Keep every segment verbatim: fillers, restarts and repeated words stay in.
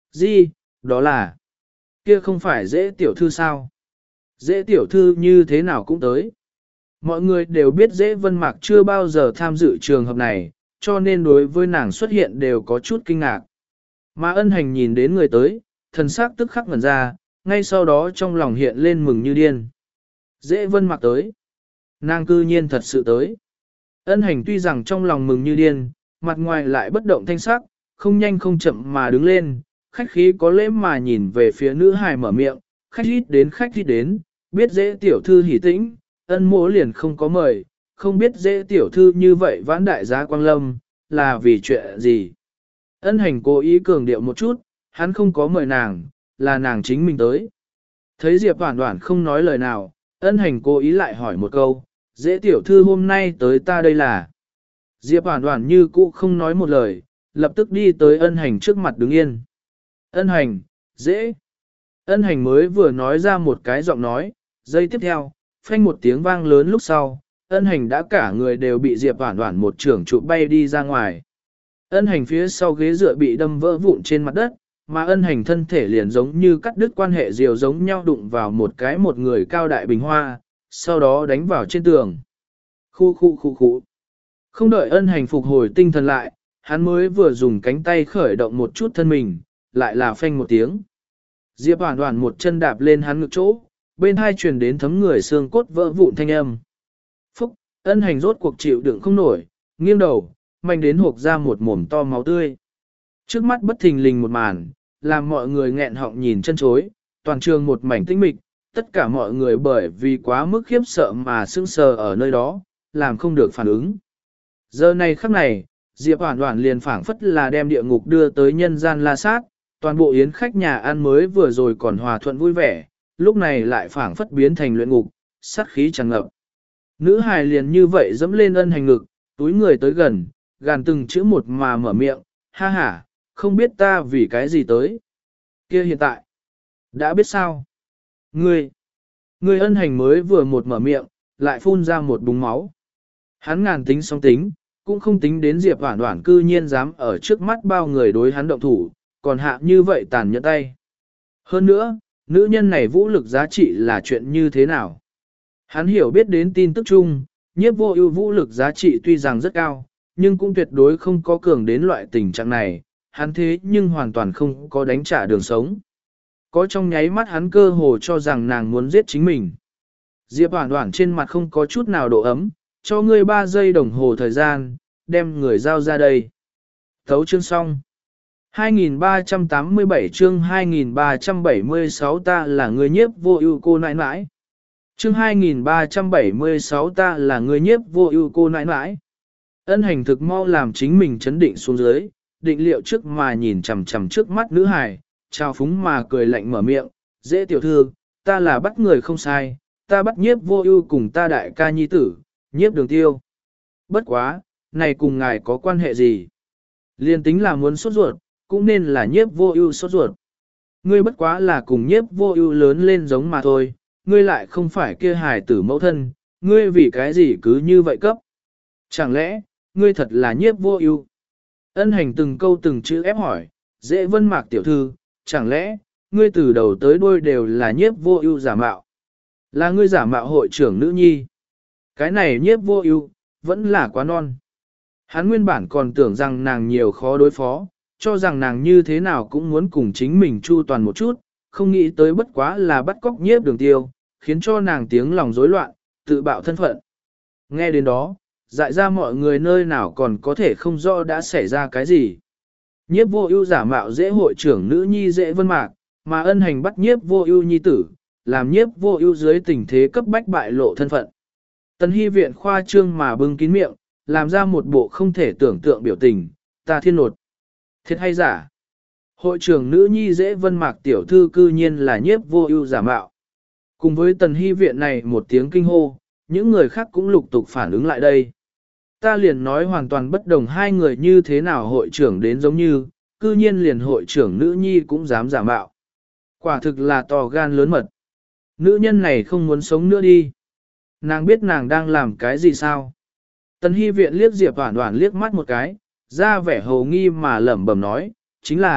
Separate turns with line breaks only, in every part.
Gì, đó là, kia không phải dễ tiểu thư sao? Dễ tiểu thư như thế nào cũng tới. Mọi người đều biết dễ vân mạc chưa bao giờ tham dự trường hợp này, cho nên đối với nàng xuất hiện đều có chút kinh ngạc. Mà ân hành nhìn đến người tới, thần sắc tức khắc ngẩn ra, ngay sau đó trong lòng hiện lên mừng như điên. Dễ vân mạc tới. Nàng cư nhiên thật sự tới. Ân hành tuy rằng trong lòng mừng như điên, mặt ngoài lại bất động thanh sắc, không nhanh không chậm mà đứng lên, khách khí có lễ mà nhìn về phía nữ hài mở miệng, khách ít đến khách ít đến, biết dễ tiểu thư hỉ tĩnh, ân mỗ liền không có mời, không biết dễ tiểu thư như vậy vãn đại giá quang lâm, là vì chuyện gì. Ân hành cố ý cường điệu một chút, hắn không có mời nàng, là nàng chính mình tới. Thấy Diệp Hoản Hoản không nói lời nào, ân hành cố ý lại hỏi một câu, dễ tiểu thư hôm nay tới ta đây là. Diệp Hoản Hoản như cũ không nói một lời, lập tức đi tới ân hành trước mặt đứng yên. Ân hành, dễ. Ân hành mới vừa nói ra một cái giọng nói, giây tiếp theo, phanh một tiếng vang lớn lúc sau, ân hành đã cả người đều bị Diệp Hoản Hoản một trưởng trụ bay đi ra ngoài. Ân hành phía sau ghế dựa bị đâm vỡ vụn trên mặt đất, mà ân hành thân thể liền giống như cắt đứt quan hệ diều giống nhau đụng vào một cái một người cao đại bình hoa, sau đó đánh vào trên tường. Khu khu khu khu. Không đợi ân hành phục hồi tinh thần lại, hắn mới vừa dùng cánh tay khởi động một chút thân mình, lại là phanh một tiếng. Diệp Hoản Hoản một chân đạp lên hắn ngực chỗ, bên hai truyền đến thấm người xương cốt vỡ vụn thanh âm. Phúc, ân hành rốt cuộc chịu đựng không nổi, nghiêng đầu, mạnh đến hộc ra một mồm to máu tươi. Trước mắt bất thình lình một màn, làm mọi người nghẹn họng nhìn chân chối, toàn trường một mảnh tĩnh mịch, tất cả mọi người bởi vì quá mức khiếp sợ mà sững sờ ở nơi đó, làm không được phản ứng. Giờ này khắc này, Diệp Hoản Hoản liền phảng phất là đem địa ngục đưa tới nhân gian la sát, toàn bộ yến khách nhà ăn mới vừa rồi còn hòa thuận vui vẻ, lúc này lại phảng phất biến thành luyện ngục, sát khí tràn ngập. Nữ hài liền như vậy dẫm lên ân hành ngực, túi người tới gần, gàn từng chữ một mà mở miệng, ha ha, không biết ta vì cái gì tới. Kia hiện tại, đã biết sao? Ngươi, ngươi ân hành mới vừa một mở miệng, lại phun ra một búng máu. Hắn ngàn tính song tính, cũng không tính đến Diệp Hoản Hoản cư nhiên dám ở trước mắt bao người đối hắn động thủ, còn hạ như vậy tàn nhẫn tay. Hơn nữa, nữ nhân này vũ lực giá trị là chuyện như thế nào? Hắn hiểu biết đến tin tức chung, nhiếp vô ưu vũ lực giá trị tuy rằng rất cao, nhưng cũng tuyệt đối không có cường đến loại tình trạng này, hắn thế nhưng hoàn toàn không có đánh trả đường sống. Có trong nháy mắt hắn cơ hồ cho rằng nàng muốn giết chính mình. Diệp Hoản Hoản trên mặt không có chút nào độ ấm, cho ngươi ba giây đồng hồ thời gian, đem người giao ra đây. Thấu chương xong. hai nghìn ba trăm tám mươi bảy chương hai nghìn ba trăm bảy mươi sáu ta là người nhiếp vô ưu cô nãi nãi. Chương hai nghìn ba trăm bảy mươi sáu ta là người nhiếp vô ưu cô nãi nãi. Ân hành thực mau làm chính mình chấn định xuống dưới, định liệu trước mà nhìn chằm chằm trước mắt nữ hài, trao phúng mà cười lạnh mở miệng, dễ tiểu thư, ta là bắt người không sai, ta bắt nhiếp vô ưu cùng ta đại ca nhi tử, nhiếp đường tiêu. Bất quá, này cùng ngài có quan hệ gì? Liên tính là muốn sốt ruột, cũng nên là nhiếp vô ưu sốt ruột. Ngươi bất quá là cùng nhiếp vô ưu lớn lên giống mà thôi, ngươi lại không phải kia hài tử mẫu thân, ngươi vì cái gì cứ như vậy cấp? Chẳng lẽ, ngươi thật là nhiếp vô ưu? Ân hành từng câu từng chữ ép hỏi, dễ vân mạc tiểu thư, chẳng lẽ, ngươi từ đầu tới đuôi đều là nhiếp vô ưu giả mạo? Là ngươi giả mạo hội trưởng nữ nhi? Cái này nhiếp vô ưu vẫn là quá non. Hắn nguyên bản còn tưởng rằng nàng nhiều khó đối phó, cho rằng nàng như thế nào cũng muốn cùng chính mình chu toàn một chút, không nghĩ tới bất quá là bắt cóc nhiếp đường tiêu, khiến cho nàng tiếng lòng rối loạn, tự bạo thân phận. Nghe đến đó, dại ra mọi người nơi nào còn có thể không rõ đã xảy ra cái gì. Nhiếp vô ưu giả mạo dễ hội trưởng nữ nhi dễ vân mạc, mà ân hành bắt nhiếp vô ưu nhi tử, làm nhiếp vô ưu dưới tình thế cấp bách bại lộ thân phận. Tần Hy viện khoa trương mà bưng kín miệng, làm ra một bộ không thể tưởng tượng biểu tình, ta thiên nột. Thiệt hay giả? Hội trưởng nữ nhi dễ vân mạc tiểu thư cư nhiên là nhiếp vô ưu giả mạo. Cùng với tần hy viện này một tiếng kinh hô, những người khác cũng lục tục phản ứng lại đây. Ta liền nói hoàn toàn bất đồng hai người như thế nào hội trưởng đến giống như, cư nhiên liền hội trưởng nữ nhi cũng dám giả mạo. Quả thực là to gan lớn mật. Nữ nhân này không muốn sống nữa đi. Nàng biết nàng đang làm cái gì sao? Tần hy viện liếc Diệp Hoản Hoản liếc mắt một cái, ra vẻ hồ nghi mà lẩm bẩm nói, chính là,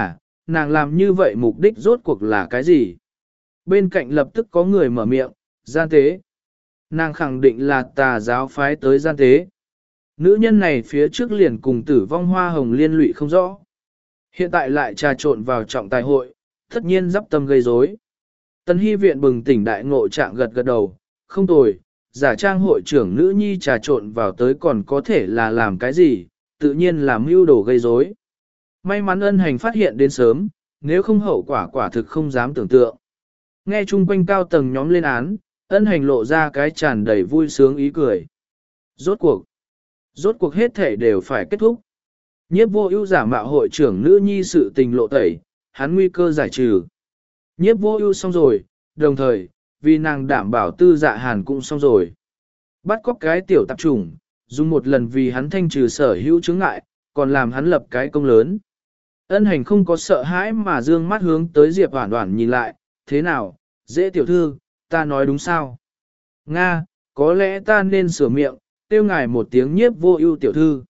nàng làm như vậy mục đích rốt cuộc là cái gì? Bên cạnh lập tức có người mở miệng, gian tế. Nàng khẳng định là tà giáo phái tới gian tế. Nữ nhân này phía trước liền cùng tử vong hoa hồng liên lụy không rõ. Hiện tại lại trà trộn vào trọng tài hội, tất nhiên dắp tâm gây rối. Tần Hy viện bừng tỉnh đại ngộ trạng gật gật đầu, không tồi, giả trang hội trưởng nữ nhi trà trộn vào tới còn có thể là làm cái gì, tự nhiên là mưu đồ gây rối. May mắn ân hành phát hiện đến sớm, nếu không hậu quả quả thực không dám tưởng tượng. Nghe chung quanh cao tầng nhóm lên án, ân hành lộ ra cái tràn đầy vui sướng ý cười. Rốt cuộc, rốt cuộc hết thể đều phải kết thúc. Nhiếp vô ưu giả mạo hội trưởng nữ nhi sự tình lộ tẩy, hắn nguy cơ giải trừ. Nhiếp vô ưu xong rồi, đồng thời, vì nàng đảm bảo tư dạ hàn cũng xong rồi. Bắt cóc cái tiểu tạp chủng, dùng một lần vì hắn thanh trừ sở hữu chứng ngại, còn làm hắn lập cái công lớn. Ân hành không có sợ hãi mà dương mắt hướng tới Diệp Hoản Hoản nhìn lại, thế nào, dễ tiểu thư, ta nói đúng sao? Nga, có lẽ ta nên sửa miệng, tiêu ngài một tiếng nhiếp vô ưu tiểu thư.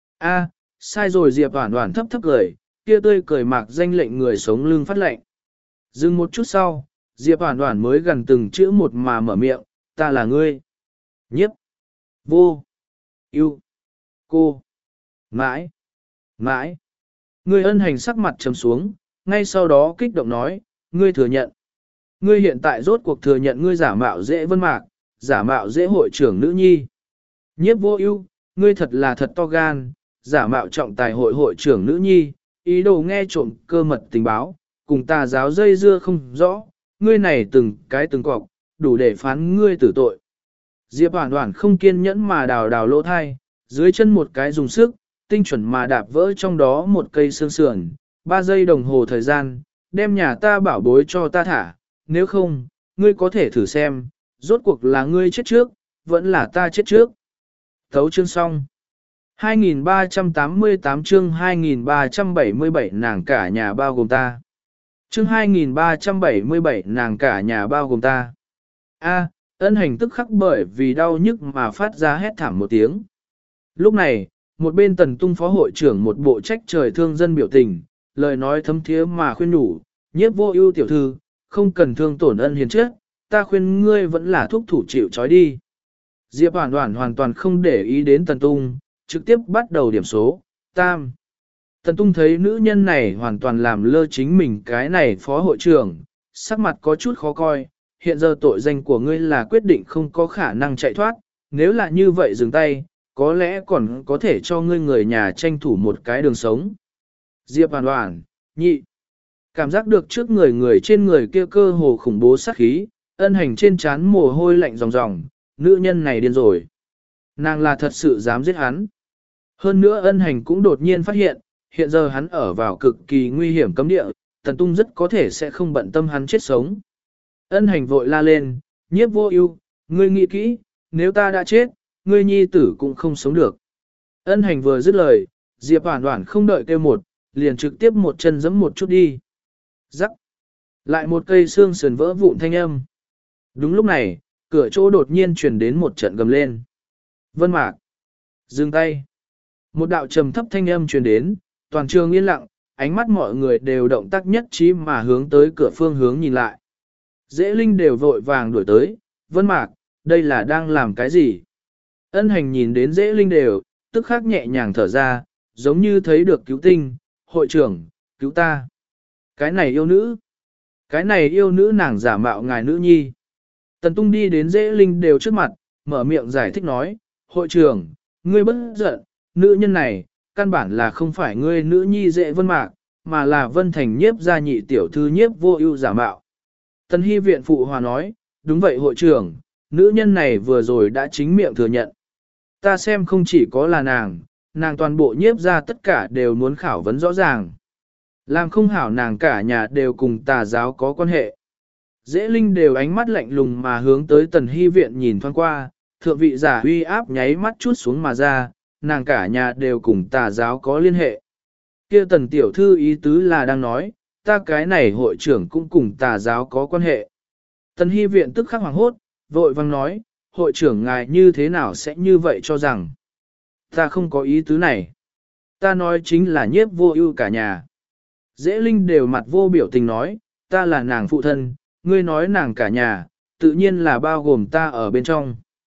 A, sai rồi Diệp Hoản Hoản thấp thấp cười, kia tươi cười mạc danh lệnh người sống lưng phát lệnh. Dừng một chút sau, Diệp Hoản Hoản mới gần từng chữ một mà mở miệng, ta là ngươi. Nhiếp, vô, ưu, cô, mãi, mãi. Ngươi ân hành sắc mặt trầm xuống, ngay sau đó kích động nói, ngươi thừa nhận. Ngươi hiện tại rốt cuộc thừa nhận ngươi giả mạo dễ vân mạc, giả mạo dễ hội trưởng nữ nhi. Nhiếp vô ưu, ngươi thật là thật to gan, giả mạo trọng tài hội hội trưởng nữ nhi, ý đồ nghe trộm cơ mật tình báo, cùng tà giáo dây dưa không rõ, ngươi này từng cái từng cọc, đủ để phán ngươi tử tội. Diệp Hoản Hoản không kiên nhẫn mà đào đào lỗ thai, dưới chân một cái dùng sức, tinh chuẩn mà đạp vỡ trong đó một cây xương sườn, ba giây đồng hồ thời gian, đem nhà ta bảo bối cho ta thả, nếu không, ngươi có thể thử xem, rốt cuộc là ngươi chết trước, vẫn là ta chết trước. Thấu chương xong. hai nghìn ba trăm tám mươi tám chương hai nghìn ba trăm bảy mươi bảy nàng cả nhà bao gồm ta. Chương hai nghìn ba trăm bảy mươi bảy nàng cả nhà bao gồm ta. A, ân hành tức khắc bởi vì đau nhức mà phát ra hét thảm một tiếng. Lúc này, một bên tần tung phó hội trưởng một bộ trách trời thương dân biểu tình, lời nói thấm thiế mà khuyên nhủ, nhiếp vô ưu tiểu thư, không cần thương tổn ân hiền chết, ta khuyên ngươi vẫn là thúc thủ chịu trói đi. Diệp Hoản Hoản hoàn toàn không để ý đến tần tung, trực tiếp bắt đầu điểm số, tam. Tần tung thấy nữ nhân này hoàn toàn làm lơ chính mình cái này phó hội trưởng, sắc mặt có chút khó coi, hiện giờ tội danh của ngươi là quyết định không có khả năng chạy thoát, nếu là như vậy dừng tay, có lẽ còn có thể cho ngươi người nhà tranh thủ một cái đường sống. Diệp Hoản Hoản, nhị. Cảm giác được trước người người trên người kia cơ hồ khủng bố sát khí, ân hành trên trán mồ hôi lạnh ròng ròng, nữ nhân này điên rồi. Nàng là thật sự dám giết hắn. Hơn nữa ân hành cũng đột nhiên phát hiện, hiện giờ hắn ở vào cực kỳ nguy hiểm cấm địa, tần tung rất có thể sẽ không bận tâm hắn chết sống. Ân hành vội la lên, nhiếp vô ưu, ngươi nghĩ kỹ, nếu ta đã chết, ngươi nhi tử cũng không sống được. Ân hành vừa dứt lời, Diệp Hoản Hoản không đợi kêu một, liền trực tiếp một chân giẫm một chút đi. Rắc. Lại một cây xương sườn vỡ vụn thanh âm. Đúng lúc này, cửa chỗ đột nhiên truyền đến một trận gầm lên. Vân Mạc. Dừng tay. Một đạo trầm thấp thanh âm truyền đến, toàn trường yên lặng, ánh mắt mọi người đều động tác nhất trí mà hướng tới cửa phương hướng nhìn lại. Dễ Linh đều vội vàng đuổi tới, Vân Mạc, đây là đang làm cái gì? Ân hành nhìn đến Dễ Linh đều, tức khắc nhẹ nhàng thở ra, giống như thấy được cứu tinh, hội trưởng, cứu ta. Cái này yêu nữ. Cái này yêu nữ nàng giả mạo ngài nữ nhi. Tần Tung đi đến Dễ Linh đều trước mặt, mở miệng giải thích nói, hội trưởng, ngươi bất giận, nữ nhân này, căn bản là không phải ngươi nữ nhi Dễ Vân Mạc, mà là Vân Thành nhiếp gia nhị tiểu thư nhiếp vô ưu giả mạo. Tần Hy viện phụ hòa nói, đúng vậy hội trưởng, nữ nhân này vừa rồi đã chính miệng thừa nhận. Ta xem không chỉ có là nàng, nàng toàn bộ nhiếp gia tất cả đều muốn khảo vấn rõ ràng. Làm không hảo nàng cả nhà đều cùng tà giáo có quan hệ. Dễ Linh đều ánh mắt lạnh lùng mà hướng tới Tần Hy viện nhìn thoáng qua, thượng vị giả uy áp nháy mắt chút xuống mà ra, nàng cả nhà đều cùng tà giáo có liên hệ. Kia Tần tiểu thư ý tứ là đang nói, ta cái này hội trưởng cũng cùng tà giáo có quan hệ. Tần Hy viện tức khắc hoàng hốt, vội vang nói, hội trưởng ngài như thế nào sẽ như vậy cho rằng. Ta không có ý tứ này. Ta nói chính là nhiếp vô ưu cả nhà. Dễ Linh đều mặt vô biểu tình nói, ta là nàng phụ thân, ngươi nói nàng cả nhà, tự nhiên là bao gồm ta ở bên trong.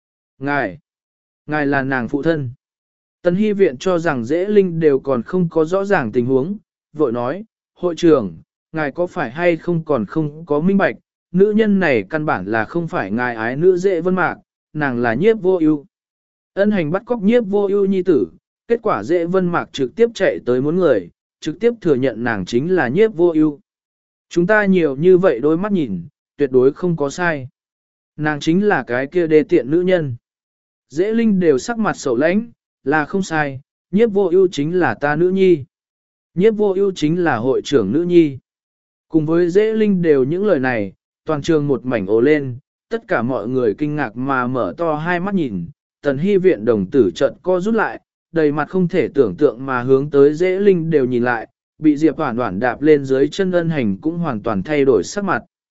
Ngài, ngài là nàng phụ thân. Tần Hy Viện cho rằng Dễ Linh đều còn không có rõ ràng tình huống, vội nói, hội trưởng, ngài có phải hay không còn không có minh bạch, nữ nhân này căn bản là không phải ngài ái nữ Dễ Vân Mạc, nàng là Nhiếp Vô Ưu. Ân Hành bắt cóc Nhiếp Vô Ưu nhi tử, kết quả Dễ Vân Mạc trực tiếp chạy tới muốn người, trực tiếp thừa nhận nàng chính là Nhiếp Vô Ưu. Chúng ta nhiều như vậy đôi mắt nhìn, tuyệt đối không có sai. Nàng chính là cái kia đê tiện nữ nhân. Dễ Linh đều sắc mặt sầu lãnh, là không sai, Nhiếp Vô Ưu chính là ta nữ nhi. Nhiếp Vô Ưu chính là hội trưởng nữ nhi. Cùng với Dễ Linh đều những lời này, toàn trường một mảnh ồ lên, tất cả mọi người kinh ngạc mà mở to hai mắt nhìn, Tần Hy Viện đồng tử chợt co rút lại, đầy mặt không thể tưởng tượng mà hướng tới Dễ Linh đều nhìn lại, bị Diệp Hoản Hoản đạp lên dưới chân Ân Hành cũng hoàn toàn thay đổi sắc mặt.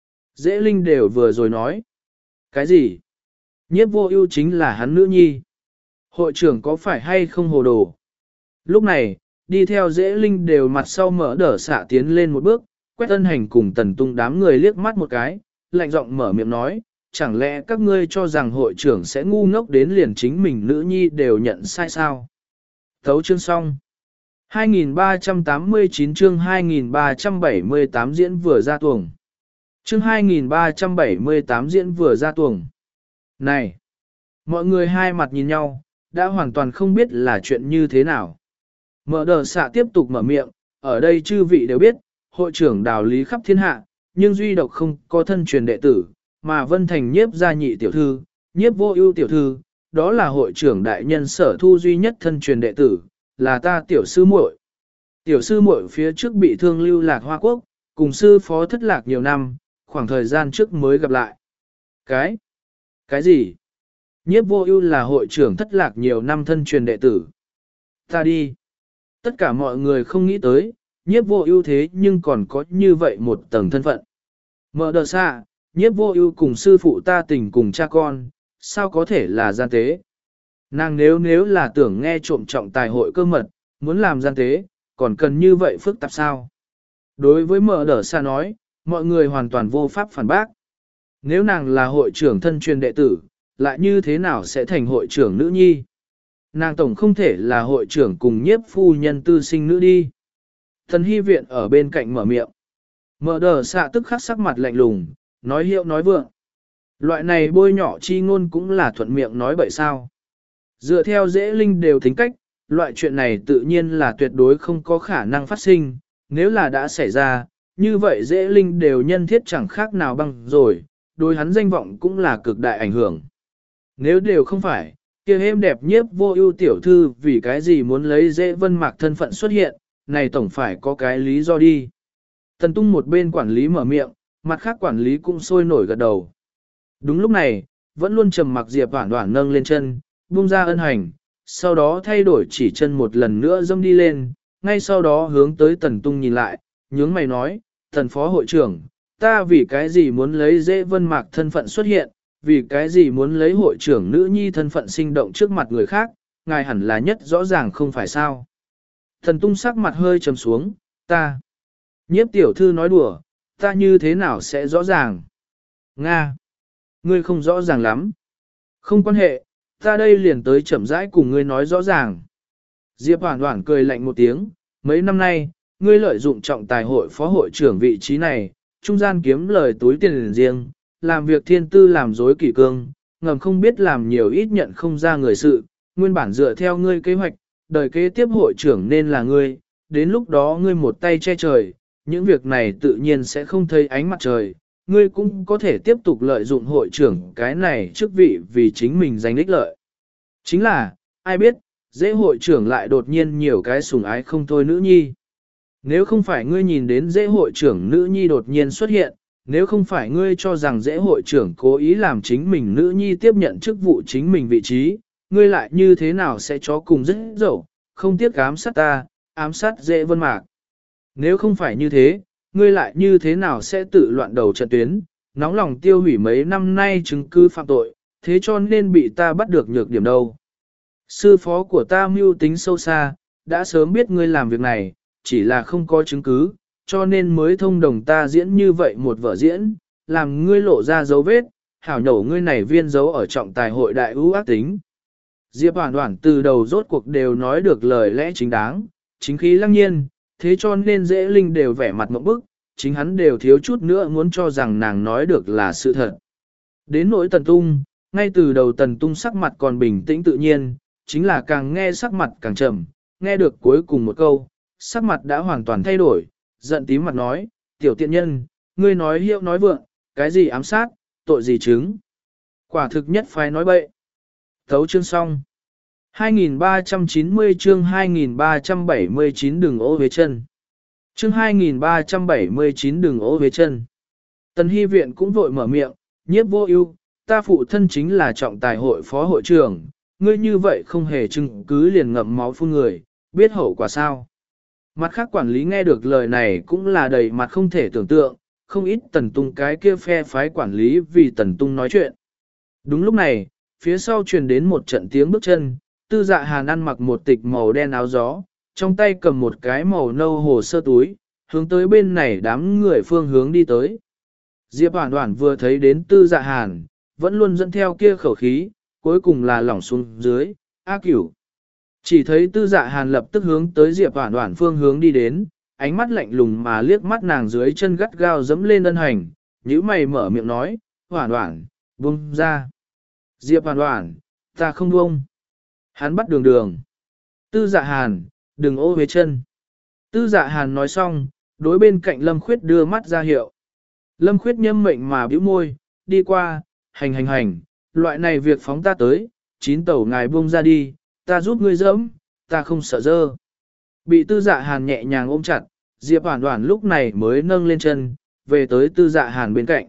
Dễ Linh đều vừa rồi nói. Cái gì? Nhiếp Vô Ưu chính là hắn nữ nhi. Hội trưởng có phải hay không hồ đồ? Lúc này, đi theo Dễ Linh đều mặt sau mở đỡ xạ tiến lên một bước, quét Ân Hành cùng Tần Tung đám người liếc mắt một cái, lạnh giọng mở miệng nói, chẳng lẽ các ngươi cho rằng hội trưởng sẽ ngu ngốc đến liền chính mình nữ nhi đều nhận sai sao? Thấu chương xong. hai nghìn ba trăm tám mươi chín chương hai nghìn ba trăm bảy mươi tám diễn vừa ra tuồng. Chương hai nghìn ba trăm bảy mươi tám diễn vừa ra tuồng. Này! Mọi người hai mặt nhìn nhau, đã hoàn toàn không biết là chuyện như thế nào. Mở đờ xạ tiếp tục mở miệng, ở đây chư vị đều biết, hội trưởng đào lý khắp thiên hạ, nhưng duy độc không có thân truyền đệ tử, mà Vân Thành Nhiếp gia nhị tiểu thư, Nhiếp Vô Ưu tiểu thư, đó là hội trưởng đại nhân Sở Thu duy nhất thân truyền đệ tử, là ta tiểu sư muội. Tiểu sư muội phía trước bị thương lưu lạc Hoa Quốc, cùng sư phó thất lạc nhiều năm, khoảng thời gian trước mới gặp lại. Cái? Cái gì? Nhiếp Vô Ưu là hội trưởng thất lạc nhiều năm thân truyền đệ tử. Ta đi. Tất cả mọi người không nghĩ tới, Nhiếp Vô Ưu thế nhưng còn có như vậy một tầng thân phận. Mở đờ xa, Nhiếp Vô Ưu cùng sư phụ ta tình cùng cha con, sao có thể là gian tế? Nàng nếu nếu là tưởng nghe trộm trọng tài hội cơ mật, muốn làm gian tế, còn cần như vậy phức tạp sao? Đối với mở đờ xa nói, mọi người hoàn toàn vô pháp phản bác. Nếu nàng là hội trưởng thân truyền đệ tử, lại như thế nào sẽ thành hội trưởng nữ nhi? Nàng tổng không thể là hội trưởng cùng Nhiếp phu nhân tư sinh nữ đi. Thần Hy Viện ở bên cạnh mở miệng. Mở đờ xạ tức khắc sắc mặt lạnh lùng, nói hiệu nói vượng. Loại này bôi nhỏ chi ngôn cũng là thuận miệng nói bậy sao. Dựa theo Dễ Linh đều tính cách, loại chuyện này tự nhiên là tuyệt đối không có khả năng phát sinh, nếu là đã xảy ra, như vậy Dễ Linh đều nhân thiết chẳng khác nào bằng rồi, đối hắn danh vọng cũng là cực đại ảnh hưởng. Nếu đều không phải, kia êm đẹp Nhiếp Vô Ưu tiểu thư vì cái gì muốn lấy Dễ Vân Mạc thân phận xuất hiện, này tổng phải có cái lý do đi. Tần Tung một bên quản lý mở miệng, mặt khác quản lý cũng sôi nổi gật đầu. Đúng lúc này, vẫn luôn trầm mặc Diệp Hoản Hoản nâng lên chân, buông ra Ân Hành, sau đó thay đổi chỉ chân một lần nữa dâm đi lên, ngay sau đó hướng tới Tần Tung nhìn lại, nhướng mày nói, Tần Phó Hội trưởng, ta vì cái gì muốn lấy Dễ Vân Mạc thân phận xuất hiện, vì cái gì muốn lấy hội trưởng nữ nhi thân phận sinh động trước mặt người khác, ngài hẳn là nhất rõ ràng không phải sao. Tần Tung sắc mặt hơi trầm xuống, ta. Nhiếp tiểu thư nói đùa, ta như thế nào sẽ rõ ràng? Nga. Ngươi không rõ ràng lắm. Không quan hệ, ta đây liền tới chậm rãi cùng ngươi nói rõ ràng. Diệp Hoản Hoản cười lạnh một tiếng, mấy năm nay, ngươi lợi dụng trọng tài hội phó hội trưởng vị trí này, trung gian kiếm lời túi tiền riêng, làm việc thiên tư làm dối kỷ cương, ngầm không biết làm nhiều ít nhận không ra người sự, nguyên bản dựa theo ngươi kế hoạch, đời kế tiếp hội trưởng nên là ngươi, đến lúc đó ngươi một tay che trời, những việc này tự nhiên sẽ không thấy ánh mặt trời, ngươi cũng có thể tiếp tục lợi dụng hội trưởng cái này chức vị vì chính mình giành ích lợi. Chính là, ai biết, dễ hội trưởng lại đột nhiên nhiều cái sủng ái không thôi nữ nhi. Nếu không phải ngươi nhìn đến dễ hội trưởng nữ nhi đột nhiên xuất hiện, nếu không phải ngươi cho rằng dễ hội trưởng cố ý làm chính mình nữ nhi tiếp nhận chức vụ chính mình vị trí, ngươi lại như thế nào sẽ chó cùng rất dẫu, không tiếc ám sát ta, ám sát Dễ Vân Mạc. Nếu không phải như thế, ngươi lại như thế nào sẽ tự loạn đầu trận tuyến, nóng lòng tiêu hủy mấy năm nay chứng cứ phạm tội, thế cho nên bị ta bắt được nhược điểm đâu. Sư phó của ta mưu tính sâu xa, đã sớm biết ngươi làm việc này, chỉ là không có chứng cứ, cho nên mới thông đồng ta diễn như vậy một vở diễn, làm ngươi lộ ra dấu vết, hảo nhổ ngươi này viên dấu ở trọng tài hội đại ưu ác tính. Diệp Hoản Hoản từ đầu rốt cuộc đều nói được lời lẽ chính đáng, chính khí lăng nhiên, thế cho nên Dễ Linh đều vẻ mặt ngộp bức, chính hắn đều thiếu chút nữa muốn cho rằng nàng nói được là sự thật. Đến nỗi Tần Tung, ngay từ đầu Tần Tung sắc mặt còn bình tĩnh tự nhiên, chính là càng nghe sắc mặt càng trầm, nghe được cuối cùng một câu, sắc mặt đã hoàn toàn thay đổi, giận tím mặt nói, tiểu tiện nhân, ngươi nói hiệu nói vượng, cái gì ám sát, tội gì chứng. Quả thực nhất phải nói bậy. Thấu chương xong. hai nghìn ba trăm chín mươi chương hai nghìn ba trăm bảy mươi chín đừng ố về chân. Chương hai nghìn ba trăm bảy mươi chín đừng ố về chân. Tần Hy Viện cũng vội mở miệng, nhiếp vô ưu, ta phụ thân chính là trọng tài hội phó hội trưởng, ngươi như vậy không hề chứng cứ liền ngậm máu phun người, biết hậu quả sao. Mặt khác quản lý nghe được lời này cũng là đầy mặt không thể tưởng tượng, không ít Tần Tung cái kia phe phái quản lý vì Tần Tung nói chuyện. Đúng lúc này, phía sau truyền đến một trận tiếng bước chân, Tư Dạ Hàn ăn mặc một tịch màu đen áo gió, trong tay cầm một cái màu nâu hồ sơ túi, hướng tới bên này đám người phương hướng đi tới. Diệp Hoản Hoản vừa thấy đến Tư Dạ Hàn, vẫn luôn dẫn theo kia khẩu khí, cuối cùng là lỏng xuống dưới, A Cửu. Chỉ thấy Tư Dạ Hàn lập tức hướng tới Diệp Hoản Hoản phương hướng đi đến, ánh mắt lạnh lùng mà liếc mắt nàng dưới chân gắt gao dẫm lên ân hành, nhíu mày mở miệng nói, Hoản Hoản, buông ra. Diệp Hoản Hoản, ta không buông. Hắn bắt đường đường. Tư Dạ Hàn, đừng ô về chân. Tư Dạ Hàn nói xong, đối bên cạnh Lâm Khuyết đưa mắt ra hiệu. Lâm Khuyết nhâm mệnh mà bĩu môi, đi qua, hành hành hành, loại này việc phóng ta tới, chín tẩu ngài buông ra đi, ta giúp ngươi dẫm, ta không sợ dơ. Bị Tư Dạ Hàn nhẹ nhàng ôm chặt, Diệp Hoản Hoản lúc này mới nâng lên chân, về tới Tư Dạ Hàn bên cạnh.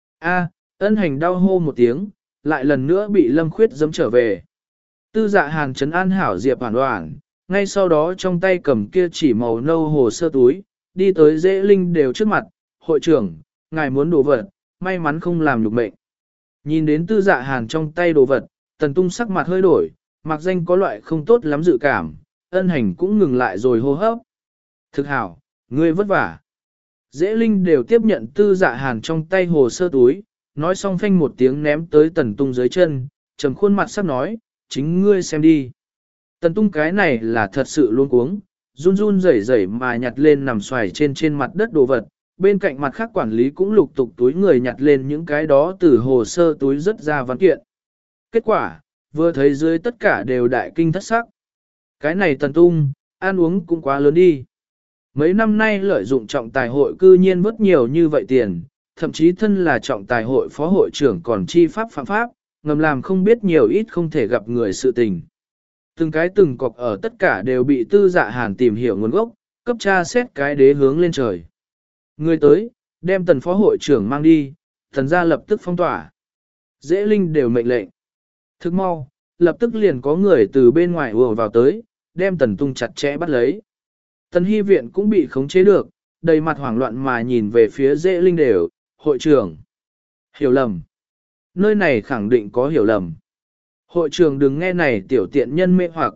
A, ân hành đau hô một tiếng, lại lần nữa bị Lâm Khuyết giẫm trở về. Tư Dạ Hàn trấn an hảo Diệp Hoản Hoản, ngay sau đó trong tay cầm kia chỉ màu nâu hồ sơ túi, đi tới Dễ Linh đều trước mặt, hội trưởng, ngài muốn đồ vật, may mắn không làm nhục mệnh. Nhìn đến Tư Dạ Hàn trong tay đồ vật, Tần Tung sắc mặt hơi đổi, mặc danh có loại không tốt lắm dự cảm, ân hành cũng ngừng lại rồi hô hấp. Thực hảo, ngươi vất vả. Dễ Linh đều tiếp nhận Tư Dạ Hàn trong tay hồ sơ túi, nói xong phanh một tiếng ném tới Tần Tung dưới chân, trầm khuôn mặt sắp nói, chính ngươi xem đi. Tần Tung cái này là thật sự luôn cuống, run run rẩy rẩy mà nhặt lên nằm xoài trên trên mặt đất đồ vật, bên cạnh mặt khác quản lý cũng lục tục túi người nhặt lên những cái đó từ hồ sơ túi rất ra văn kiện. Kết quả, vừa thấy dưới tất cả đều đại kinh thất sắc. Cái này Tần Tung, ăn uống cũng quá lớn đi. Mấy năm nay lợi dụng trọng tài hội cư nhiên mất nhiều như vậy tiền, thậm chí thân là trọng tài hội phó hội trưởng còn chi pháp phạm pháp, ngầm làm không biết nhiều ít không thể gặp người sự tình. Từng cái từng cọc ở tất cả đều bị Tư Dạ Hàn tìm hiểu nguồn gốc, cấp tra xét cái đế hướng lên trời. Người tới, đem Tần phó hội trưởng mang đi, Tần gia lập tức phong tỏa. Dễ Linh đều mệnh lệnh. Thức mau, lập tức liền có người từ bên ngoài ùa vào tới, đem Tần Tung chặt chẽ bắt lấy. Tần Hy Viện cũng bị khống chế được, đầy mặt hoảng loạn mà nhìn về phía Dễ Linh đều, hội trưởng. Hiểu lầm. Nơi này khẳng định có hiểu lầm. Hội trưởng đừng nghe này tiểu tiện nhân mê hoặc.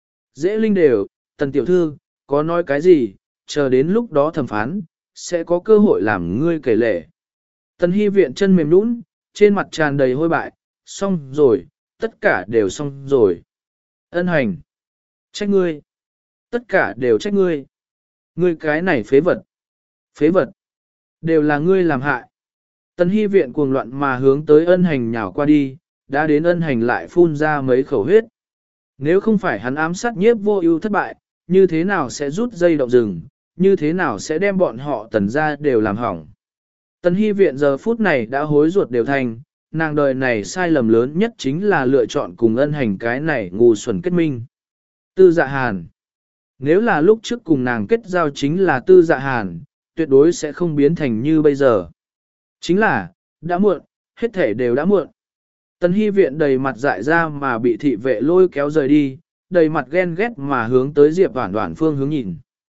Dễ Linh đều, Tần tiểu thư, có nói cái gì, chờ đến lúc đó thẩm phán, sẽ có cơ hội làm ngươi kể lể. Tần Hy Viện chân mềm nũng, trên mặt tràn đầy hôi bại, xong rồi, tất cả đều xong rồi. Ân hành. Trách ngươi. Tất cả đều trách ngươi. Ngươi cái này phế vật. Phế vật. Đều là ngươi làm hại. Tần Hy Viện cuồng loạn mà hướng tới ân hành nhào qua đi, đã đến ân hành lại phun ra mấy khẩu huyết. Nếu không phải hắn ám sát nhiếp vô ưu thất bại, như thế nào sẽ rút dây động rừng, như thế nào sẽ đem bọn họ tần ra đều làm hỏng. Tần Hy Viện giờ phút này đã hối ruột đều thành, nàng đời này sai lầm lớn nhất chính là lựa chọn cùng ân hành cái này ngu xuẩn kết minh. Tư Dạ Hàn. Nếu là lúc trước cùng nàng kết giao chính là Tư Dạ Hàn, tuyệt đối sẽ không biến thành như bây giờ. Chính là, đã muộn, hết thể đều đã muộn. Tần Hy Viện đầy mặt dại ra mà bị thị vệ lôi kéo rời đi, đầy mặt ghen ghét mà hướng tới Diệp Hoản Hoản phương hướng nhìn.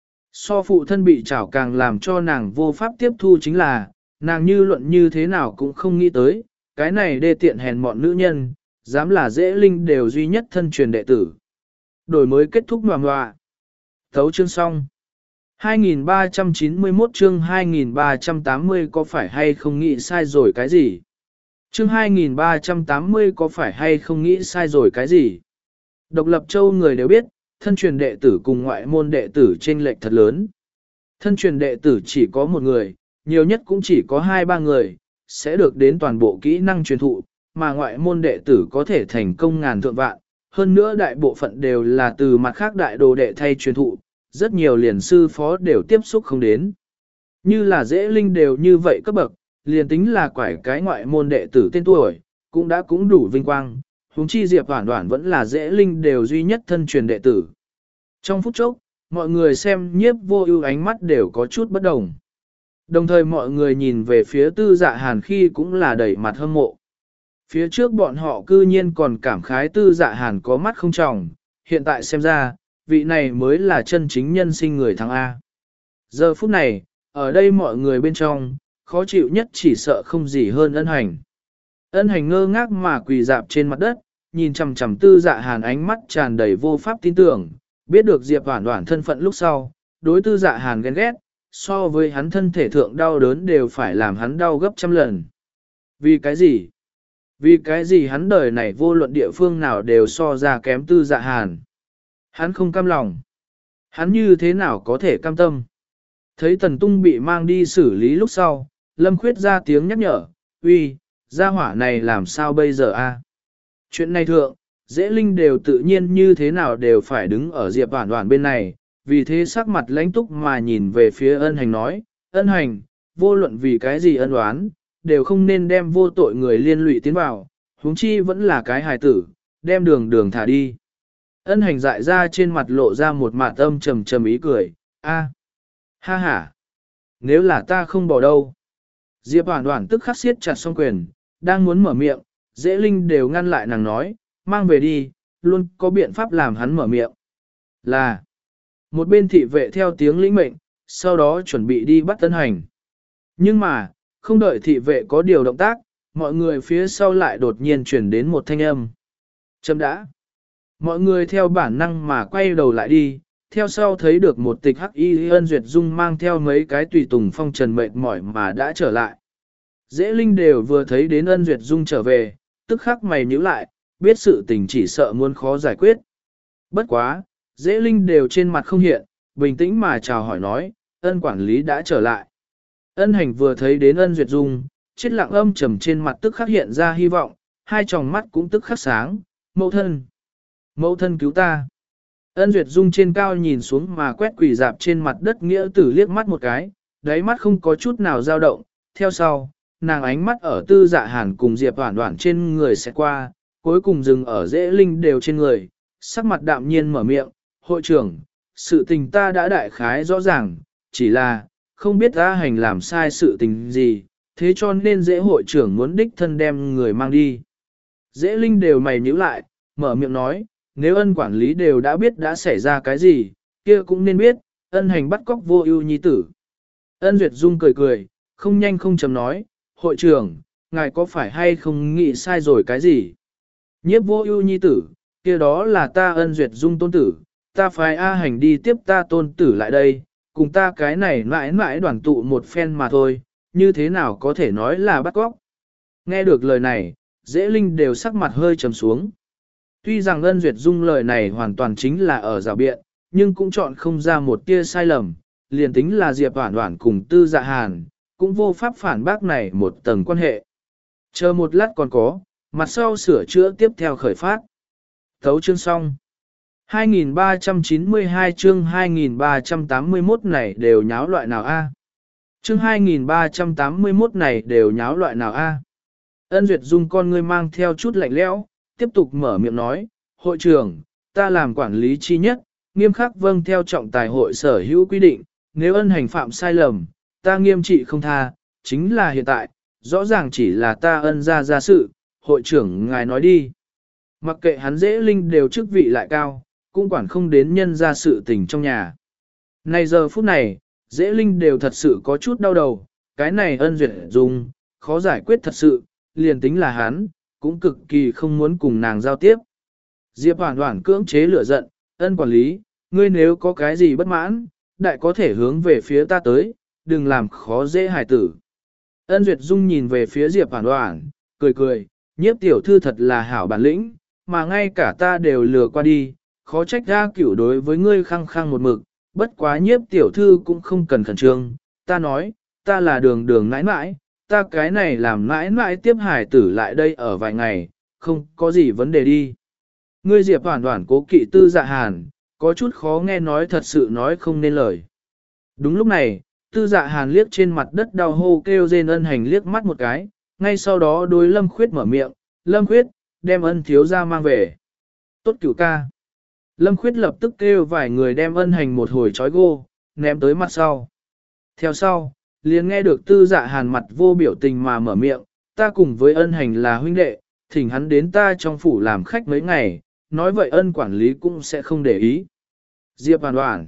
So phụ thân bị trảo càng làm cho nàng vô pháp tiếp thu chính là, nàng như luận như thế nào cũng không nghĩ tới, cái này đê tiện hèn mọn nữ nhân, dám là Dễ Linh đều duy nhất thân truyền đệ tử. Đổi mới kết thúc ngoà ngoạ. Thấu chương xong. hai nghìn ba trăm chín mươi mốt chương hai nghìn ba trăm tám mươi có phải hay không nghĩ sai rồi cái gì? Chương hai nghìn ba trăm tám mươi có phải hay không nghĩ sai rồi cái gì? Độc lập châu người đều biết, thân truyền đệ tử cùng ngoại môn đệ tử chênh lệch thật lớn. Thân truyền đệ tử chỉ có một người, nhiều nhất cũng chỉ có hai ba người, sẽ được đến toàn bộ kỹ năng truyền thụ, mà ngoại môn đệ tử có thể thành công ngàn thượng vạn. Hơn nữa đại bộ phận đều là từ mặt khác đại đồ đệ thay truyền thụ, rất nhiều liền sư phó đều tiếp xúc không đến. Như là dễ linh đều như vậy cấp bậc, liền tính là quải cái ngoại môn đệ tử tên tuổi, cũng đã cũng đủ vinh quang, huống chi Diệp Hoản Hoản vẫn là dễ linh đều duy nhất thân truyền đệ tử. Trong phút chốc, mọi người xem nhiếp vô ưu ánh mắt đều có chút bất đồng. Đồng thời mọi người nhìn về phía Tư Dạ Hàn khi cũng là đầy mặt hâm mộ. Phía trước bọn họ cư nhiên còn cảm khái Tư Dạ Hàn có mắt không tròng, hiện tại xem ra, vị này mới là chân chính nhân sinh người thắng A. Giờ phút này, ở đây mọi người bên trong, khó chịu nhất chỉ sợ không gì hơn Ân Hành. Ân Hành ngơ ngác mà quỳ dạp trên mặt đất, nhìn chằm chằm Tư Dạ Hàn ánh mắt tràn đầy vô pháp tin tưởng, biết được Diệp Hoản Hoản thân phận lúc sau, đối Tư Dạ Hàn ghen ghét, so với hắn thân thể thượng đau đớn đều phải làm hắn đau gấp trăm lần. Vì cái gì? Vì cái gì hắn đời này vô luận địa phương nào đều so ra kém Tư Dạ Hàn? Hắn không cam lòng. Hắn như thế nào có thể cam tâm? Thấy Tần Tung bị mang đi xử lý lúc sau, Lâm Khuyết ra tiếng nhắc nhở, uy, gia hỏa này làm sao bây giờ a? Chuyện này thượng, dễ linh đều tự nhiên như thế nào đều phải đứng ở Diệp Hoản Hoản bên này, vì thế sắc mặt lãnh túc mà nhìn về phía Ân Hành nói, Ân Hành, vô luận vì cái gì ân oán, đều không nên đem vô tội người liên lụy tiến vào, huống chi vẫn là cái hài tử, đem đường đường thả đi. Ân Hành dại ra trên mặt lộ ra một mạt âm trầm trầm ý cười, a, ha ha, nếu là ta không bỏ đâu. Diệp Hoản Hoản tức khắc siết chặt song quyền, đang muốn mở miệng, dễ linh đều ngăn lại nàng nói, mang về đi, luôn có biện pháp làm hắn mở miệng. Là, một bên thị vệ theo tiếng lĩnh mệnh, sau đó chuẩn bị đi bắt Ân Hành. Nhưng mà, không đợi thị vệ có điều động tác, mọi người phía sau lại đột nhiên chuyển đến một thanh âm. Chấm đã. Mọi người theo bản năng mà quay đầu lại đi, theo sau thấy được một tịch hắc y Ân Duyệt Dung mang theo mấy cái tùy tùng phong trần mệt mỏi mà đã trở lại. Dễ linh đều vừa thấy đến Ân Duyệt Dung trở về, tức khắc mày nhíu lại, biết sự tình chỉ sợ muốn khó giải quyết. Bất quá, dễ linh đều trên mặt không hiện, bình tĩnh mà chào hỏi nói, Ân quản lý đã trở lại. Ân Hành vừa thấy đến Ân Duyệt Dung, chết lặng âm trầm trên mặt tức khắc hiện ra hy vọng, hai tròng mắt cũng tức khắc sáng, mẫu thân. Mẫu thân cứu ta. Ân Duyệt Dung trên cao nhìn xuống mà quét quỷ dạp trên mặt đất nghĩa tử liếc mắt một cái, đáy mắt không có chút nào dao động, theo sau, nàng ánh mắt ở Tư Dạ Hàn cùng Diệp Hoản Hoản trên người sẽ qua, cuối cùng dừng ở dễ linh đều trên người, sắc mặt đạm nhiên mở miệng, hội trưởng, sự tình ta đã đại khái rõ ràng, chỉ là, không biết ta hành làm sai sự tình gì, thế cho nên dễ hội trưởng muốn đích thân đem người mang đi. Dễ linh đều mày nhíu lại, mở miệng nói, nếu Ân quản lý đều đã biết đã xảy ra cái gì, kia cũng nên biết, Ân hành bắt cóc vô ưu nhi tử. Ân Duyệt Dung cười cười, không nhanh không chậm nói, hội trưởng, ngài có phải hay không nghĩ sai rồi cái gì? Nhiếp vô ưu nhi tử, kia đó là ta Ân Duyệt Dung tôn tử, ta phải A hành đi tiếp ta tôn tử lại đây, cùng ta cái này mãi mãi đoàn tụ một phen mà thôi, như thế nào có thể nói là bắt cóc? Nghe được lời này, dễ linh đều sắc mặt hơi trầm xuống. Tuy rằng Ân Duyệt Dung lời này hoàn toàn chính là ở rào biện, nhưng cũng chọn không ra một tia sai lầm, liền tính là Diệp Hoản Hoản cùng Tư Dạ Hàn, cũng vô pháp phản bác này một tầng quan hệ. Chờ một lát còn có, mặt sau sửa chữa tiếp theo khởi phát. Thấu chương xong. hai nghìn ba trăm chín mươi hai chương hai nghìn ba trăm tám mươi mốt này đều nháo loại nào a? Chương hai nghìn ba trăm tám mươi mốt này đều nháo loại nào a? Ân Duyệt Dung con ngươi mang theo chút lạnh lẽo, tiếp tục mở miệng nói, hội trưởng, ta làm quản lý chi nhất, nghiêm khắc vâng theo trọng tài hội sở hữu quy định, nếu Ân hành phạm sai lầm, ta nghiêm trị không tha, chính là hiện tại, rõ ràng chỉ là ta Ân ra ra sự, hội trưởng ngài nói đi. Mặc kệ hắn dễ linh đều chức vị lại cao, cũng quản không đến nhân ra sự tình trong nhà. Này giờ phút này, dễ linh đều thật sự có chút đau đầu, cái này Ân Duyệt Dung, khó giải quyết thật sự, liền tính là hắn, cũng cực kỳ không muốn cùng nàng giao tiếp. Diệp Hoản Hoản cưỡng chế lửa giận, Ân quản lý, ngươi nếu có cái gì bất mãn, đại có thể hướng về phía ta tới, đừng làm khó dễ hài tử. Ân Duyệt Dung nhìn về phía Diệp Hoản Hoản, cười cười, nhiếp tiểu thư thật là hảo bản lĩnh, mà ngay cả ta đều lừa qua đi, khó trách ra cửu đối với ngươi khăng khăng một mực, bất quá nhiếp tiểu thư cũng không cần khẩn trương, ta nói, ta là đường đường nãi nãi, ta cái này làm nãi nãi tiếp hài tử lại đây ở vài ngày, không có gì vấn đề đi. Ngươi Diệp Hoản Hoản cố kỵ Tư Dạ Hàn, có chút khó nghe nói thật sự nói không nên lời. Đúng lúc này, Tư Dạ Hàn liếc trên mặt đất đau hô kêu rên Ân Hành liếc mắt một cái, ngay sau đó đối Lâm Khuyết mở miệng, Lâm Khuyết, đem Ân thiếu ra mang về. Tốt cửu ca. Lâm Khuyết lập tức kêu vài người đem Ân Hành một hồi trói gô, ném tới mặt sau. Theo sau, liền nghe được Tư Dạ Hàn mặt vô biểu tình mà mở miệng, ta cùng với Ân Hành là huynh đệ, thỉnh hắn đến ta trong phủ làm khách mấy ngày, nói vậy Ân quản lý cũng sẽ không để ý. Diệp Hoản Hoản,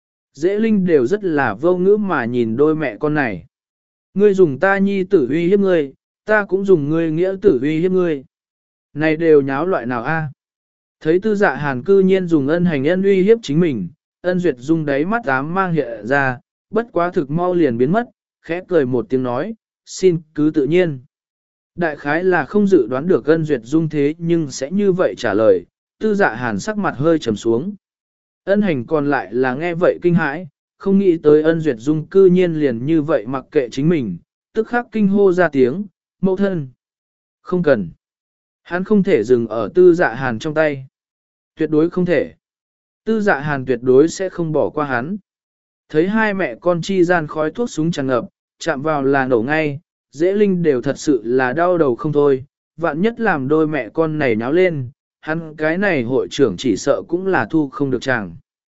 Dễ Linh đều rất là vô ngữ mà nhìn đôi mẹ con này. Ngươi dùng ta nhi tử uy hiếp ngươi, ta cũng dùng ngươi nghĩa tử uy hiếp ngươi. Này đều nháo loại nào a? Thấy Tư Dạ Hàn cư nhiên dùng Ân Hành Ân uy hiếp chính mình, Ân Duyệt Dung đáy mắt ám mang hiện ra, bất quá thực mau liền biến mất, khẽ cười một tiếng nói, xin cứ tự nhiên. Đại khái là không dự đoán được Ân Duyệt Dung thế nhưng sẽ như vậy trả lời, Tư Dạ Hàn sắc mặt hơi trầm xuống. Ân Hành còn lại là nghe vậy kinh hãi, không nghĩ tới Ân Duyệt Dung cư nhiên liền như vậy mặc kệ chính mình, tức khắc kinh hô ra tiếng, mẫu thân. Không cần. Hắn không thể dừng ở Tư Dạ Hàn trong tay. Tuyệt đối không thể. Tư Dạ Hàn tuyệt đối sẽ không bỏ qua hắn. Thấy hai mẹ con chi gian khói thuốc súng tràn ngập, chạm vào là nổ ngay, Dễ Linh đều thật sự là đau đầu không thôi, vạn nhất làm đôi mẹ con này nháo lên, hắn cái này hội trưởng chỉ sợ cũng là thu không được chàng.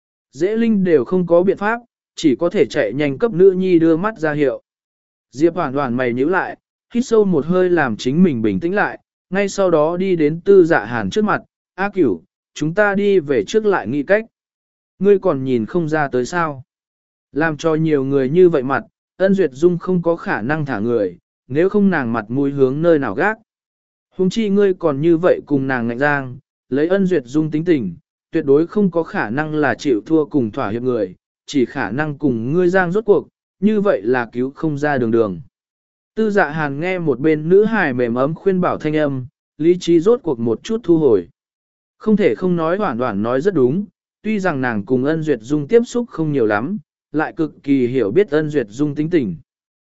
Dễ Linh đều không có biện pháp, chỉ có thể chạy nhanh cấp nữ nhi đưa mắt ra hiệu. Diệp Hoản Hoản mày nhíu lại, hít sâu một hơi làm chính mình bình tĩnh lại, ngay sau đó đi đến Tư Dạ Hàn trước mặt, A Cửu, chúng ta đi về trước lại nghĩ cách. Ngươi còn nhìn không ra tới sao. Làm cho nhiều người như vậy mặt, Ân Duyệt Dung không có khả năng thả người, nếu không nàng mặt mũi hướng nơi nào gác. Hùng chi ngươi còn như vậy cùng nàng ngạnh giang, lấy Ân Duyệt Dung tính tình, tuyệt đối không có khả năng là chịu thua cùng thỏa hiệp người, chỉ khả năng cùng ngươi giang rốt cuộc, như vậy là cứu không ra đường đường. Tư Dạ Hàn nghe một bên nữ hài mềm ấm khuyên bảo thanh âm, lý trí rốt cuộc một chút thu hồi. Không thể không nói Hoản Hoản nói rất đúng, tuy rằng nàng cùng Ân Duyệt Dung tiếp xúc không nhiều lắm, lại cực kỳ hiểu biết Ân Duyệt Dung tính tình.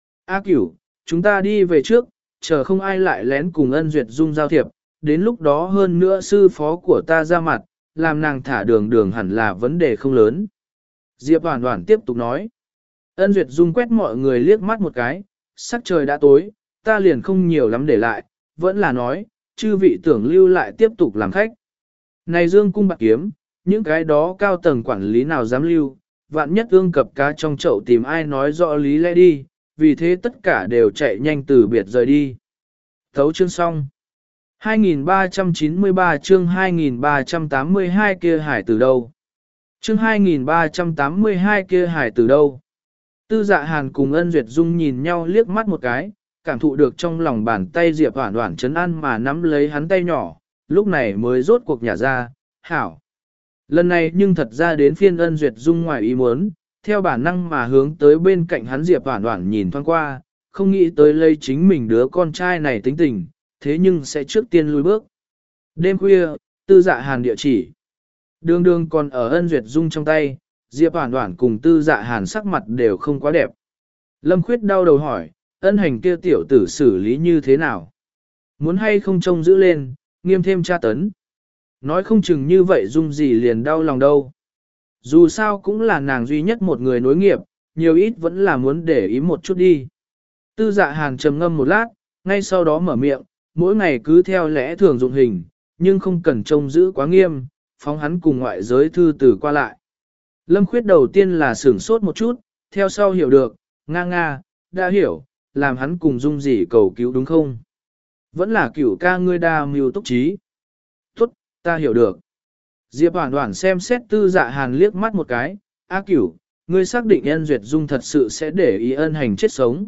A Cửu, chúng ta đi về trước, chờ không ai lại lén cùng Ân Duyệt Dung giao thiệp, đến lúc đó hơn nữa sư phó của ta ra mặt, làm nàng thả đường đường hẳn là vấn đề không lớn. Diệp Hoản Hoản tiếp tục nói. Ân Duyệt Dung quét mọi người liếc mắt một cái, sắc trời đã tối, ta liền không nhiều lắm để lại, vẫn là nói, chư vị tưởng lưu lại tiếp tục làm khách. Này Dương cung bạc kiếm, những cái đó cao tầng quản lý nào dám lưu, vạn nhất ương cập cá trong chậu tìm ai nói rõ lý lẽ đi, vì thế tất cả đều chạy nhanh từ biệt rời đi. Thấu chương xong. hai nghìn ba trăm chín mươi ba chương hai nghìn ba trăm tám mươi hai kia hải từ đâu? Chương hai nghìn ba trăm tám mươi hai kia hải từ đâu? Tư Dạ Hàn cùng Ân Duyệt Dung nhìn nhau liếc mắt một cái, cảm thụ được trong lòng bàn tay Diệp Hoản Hoản trấn an mà nắm lấy hắn tay nhỏ, lúc này mới rốt cuộc nhả ra, hảo. Lần này nhưng thật ra đến phiên Ân Duyệt Dung ngoài ý muốn, theo bản năng mà hướng tới bên cạnh hắn Diệp Hoản Hoản nhìn thoáng qua, không nghĩ tới lấy chính mình đứa con trai này tính tình, thế nhưng sẽ trước tiên lùi bước. Đêm khuya, Tư Dạ Hàn địa chỉ. Đường đường còn ở Ân Duyệt Dung trong tay, Diệp Hoản Hoản cùng Tư Dạ Hàn sắc mặt đều không quá đẹp. Lâm Khuyết đau đầu hỏi, Ân Hành kia tiểu tử xử lý như thế nào? Muốn hay không trông giữ lên, nghiêm thêm tra tấn. Nói không chừng như vậy Dung gì liền đau lòng đâu. Dù sao cũng là nàng duy nhất một người nối nghiệp, nhiều ít vẫn là muốn để ý một chút đi. Tư Dạ Hàn trầm ngâm một lát, ngay sau đó mở miệng, mỗi ngày cứ theo lẽ thường dụng hình, nhưng không cần trông giữ quá nghiêm, phóng hắn cùng ngoại giới thư tử qua lại. Lâm Khuyết đầu tiên là sửng sốt một chút, theo sau hiểu được, nga nga, đã hiểu, làm hắn cùng Dung gì cầu cứu đúng không? Vẫn là cửu ca ngươi đa mưu túc trí. Tốt, ta hiểu được. Diệp Hoản Hoản xem xét Tư Dạ Hàn liếc mắt một cái, A Cửu, ngươi xác định Ân Duyệt Dung thật sự sẽ để ý Ân Hành chết sống.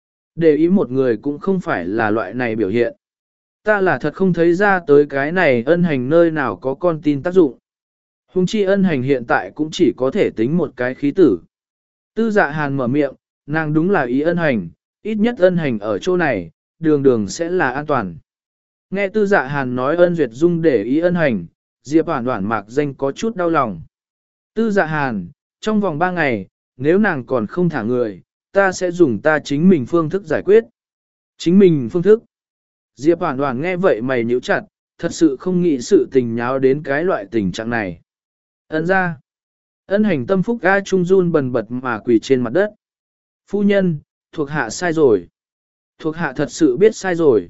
Để ý một người cũng không phải là loại này biểu hiện. Ta là thật không thấy ra tới cái này Ân Hành nơi nào có con tin tác dụng. Hùng chi Ân Hành hiện tại cũng chỉ có thể tính một cái khí tử. Tư dạ hàn mở miệng, nàng đúng là ý ân hành, ít nhất ân hành ở chỗ này, đường đường sẽ là an toàn. Nghe tư dạ hàn nói ân duyệt dung để ý ân hành, Diệp Hoản Hoản mạc danh có chút đau lòng. Tư dạ hàn, trong vòng ba ngày, nếu nàng còn không thả người, ta sẽ dùng ta chính mình phương thức giải quyết. Chính mình phương thức. Diệp Hoản Hoản nghe vậy mày nhíu chặt, thật sự không nghĩ sự tình nháo đến cái loại tình trạng này. Ân ra. Ân hành tâm phúc A Trung run bần bật mà quỳ trên mặt đất. Phu nhân, thuộc hạ sai rồi. Thuộc hạ thật sự biết sai rồi.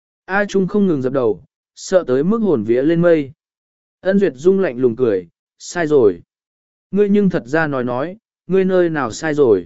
A Trung không ngừng dập đầu, sợ tới mức hồn vía lên mây. Ân Duyệt Dung lạnh lùng cười, sai rồi. Ngươi nhưng thật ra nói nói, ngươi nơi nào sai rồi.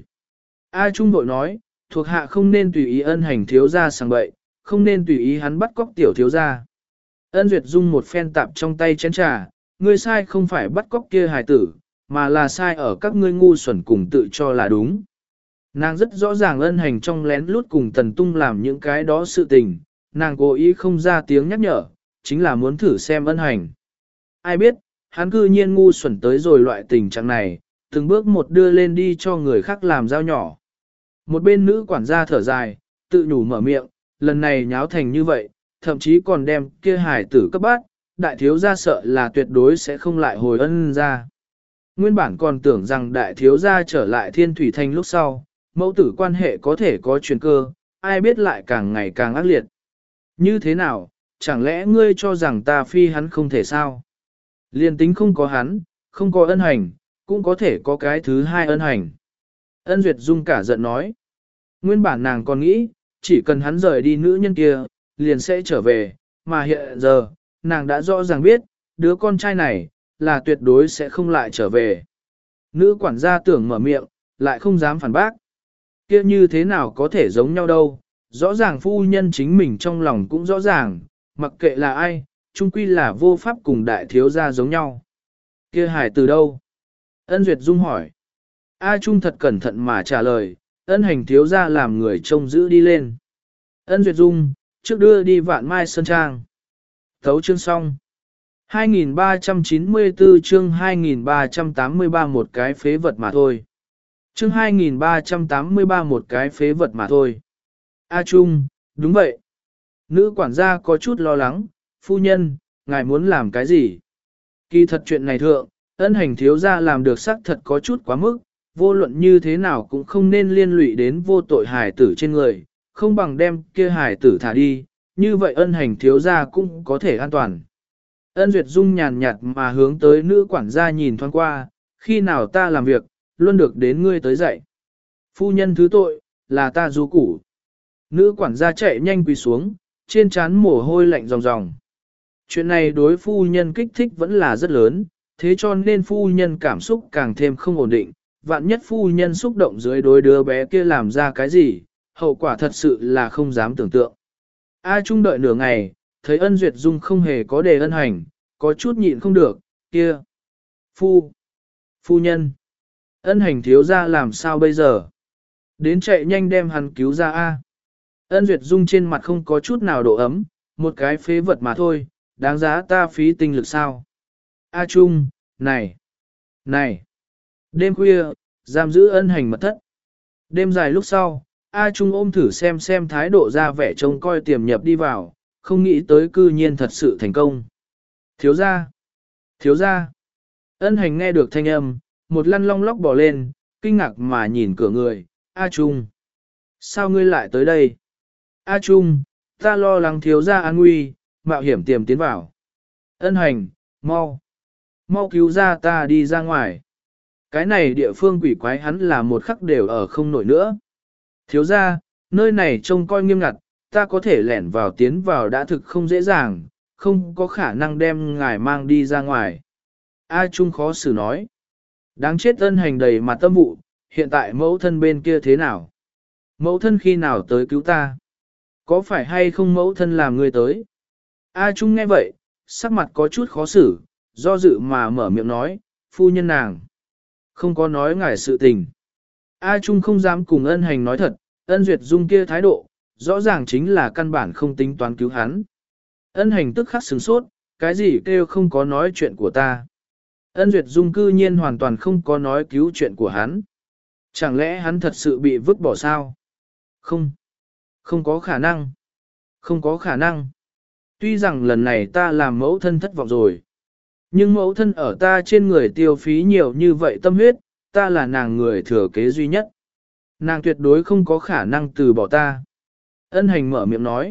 A Trung bội nói, thuộc hạ không nên tùy ý ân hành thiếu gia sang bậy, không nên tùy ý hắn bắt cóc tiểu thiếu gia. Ân Duyệt Dung một phen tạp trong tay chén trà, ngươi sai không phải bắt cóc kia hài tử, mà là sai ở các ngươi ngu xuẩn cùng tự cho là đúng. Nàng rất rõ ràng ân hành trong lén lút cùng Tần Tung làm những cái đó sự tình, nàng cố ý không ra tiếng nhắc nhở, chính là muốn thử xem ân hành. Ai biết, hắn cư nhiên ngu xuẩn tới rồi loại tình trạng này, từng bước một đưa lên đi cho người khác làm dao nhỏ. Một bên nữ quản gia thở dài, tự nhủ mở miệng, lần này nháo thành như vậy, thậm chí còn đem kia hải tử cấp bát, đại thiếu gia sợ là tuyệt đối sẽ không lại hồi ân ra. Nguyên bản còn tưởng rằng đại thiếu gia trở lại thiên thủy thành lúc sau, mẫu tử quan hệ có thể có chuyển cơ, ai biết lại càng ngày càng ác liệt. Như thế nào, chẳng lẽ ngươi cho rằng ta phi hắn không thể sao? Liên tính không có hắn, không có ân hành, cũng có thể có cái thứ hai ân hành. Ân Duyệt Dung cả giận nói. Nguyên bản nàng còn nghĩ, chỉ cần hắn rời đi nữ nhân kia, liền sẽ trở về, mà hiện giờ, nàng đã rõ ràng biết, đứa con trai này, là tuyệt đối sẽ không lại trở về. Nữ quản gia tưởng mở miệng, lại không dám phản bác. Kia như thế nào có thể giống nhau đâu, rõ ràng phu nhân chính mình trong lòng cũng rõ ràng, mặc kệ là ai, chung quy là vô pháp cùng đại thiếu gia giống nhau. Kia hải từ đâu? Ân Duyệt Dung hỏi. A Trung thật cẩn thận mà trả lời, ân hành thiếu gia làm người trông giữ đi lên. Ân Duyệt Dung, trước đưa đi Vạn Mai Sơn Trang. Thấu chương xong. hai nghìn ba trăm chín mươi tư chương hai nghìn ba trăm tám mươi ba một cái phế vật mà thôi. Chương hai nghìn ba trăm tám mươi ba một cái phế vật mà thôi. A Trung, đúng vậy. Nữ quản gia có chút lo lắng, phu nhân, ngài muốn làm cái gì? Kỳ thật chuyện này thượng, ân hành thiếu gia làm được xác thật có chút quá mức, vô luận như thế nào cũng không nên liên lụy đến vô tội hài tử trên người, không bằng đem kia hài tử thả đi, như vậy ân hành thiếu gia cũng có thể an toàn. Ân Duyệt Dung nhàn nhạt mà hướng tới nữ quản gia nhìn thoáng qua, khi nào ta làm việc, luôn được đến ngươi tới dạy. Phu nhân thứ tội, là ta du củ. Nữ quản gia chạy nhanh quỳ xuống, trên trán mồ hôi lạnh ròng ròng. Chuyện này đối phu nhân kích thích vẫn là rất lớn, thế cho nên phu nhân cảm xúc càng thêm không ổn định, vạn nhất phu nhân xúc động dưới đối đứa bé kia làm ra cái gì, hậu quả thật sự là không dám tưởng tượng. A Trung đợi nửa ngày, thấy Ân Duyệt Dung không hề có đề ân hành, có chút nhịn không được, kia. Phu, phu nhân, ân hành thiếu ra làm sao bây giờ? Đến chạy nhanh đem hắn cứu ra A. Ân Duyệt Dung trên mặt không có chút nào độ ấm, một cái phế vật mà thôi, đáng giá ta phí tinh lực sao? A Trung, này, này. Đêm khuya, giam giữ ân hành mật thất. Đêm dài lúc sau, A Trung ôm thử xem xem thái độ ra vẻ trông coi tiềm nhập đi vào, không nghĩ tới cư nhiên thật sự thành công. Thiếu gia, thiếu gia. Ân hành nghe được thanh âm, một lăn long lóc bỏ lên, kinh ngạc mà nhìn cửa người, A Trung. Sao ngươi lại tới đây? A Trung, ta lo lắng thiếu gia an nguy, mạo hiểm tiềm tiến vào. Ân hành, mau, mau cứu ra ta đi ra ngoài. Cái này địa phương quỷ quái hắn là một khắc đều ở không nổi nữa. Thiếu gia, nơi này trông coi nghiêm ngặt, ta có thể lẻn vào tiến vào đã thực không dễ dàng, không có khả năng đem ngài mang đi ra ngoài. A Trung khó xử nói. Đáng chết ân hành đầy mặt tâm vụ, hiện tại mẫu thân bên kia thế nào? Mẫu thân khi nào tới cứu ta? Có phải hay không mẫu thân làm người tới? A Trung nghe vậy, sắc mặt có chút khó xử, do dự mà mở miệng nói, phu nhân nàng. Không có nói ngài sự tình. A Trung không dám cùng ân hành nói thật, ân Duyệt Dung kia thái độ, rõ ràng chính là căn bản không tính toán cứu hắn. Ân hành tức khắc sửng sốt, cái gì kêu không có nói chuyện của ta. Ân Duyệt Dung cư nhiên hoàn toàn không có nói cứu chuyện của hắn. Chẳng lẽ hắn thật sự bị vứt bỏ sao? Không, không có khả năng. Không có khả năng. Tuy rằng lần này ta làm mẫu thân thất vọng rồi. Nhưng mẫu thân ở ta trên người tiêu phí nhiều như vậy tâm huyết, ta là nàng người thừa kế duy nhất. Nàng tuyệt đối không có khả năng từ bỏ ta. Ân hành mở miệng nói.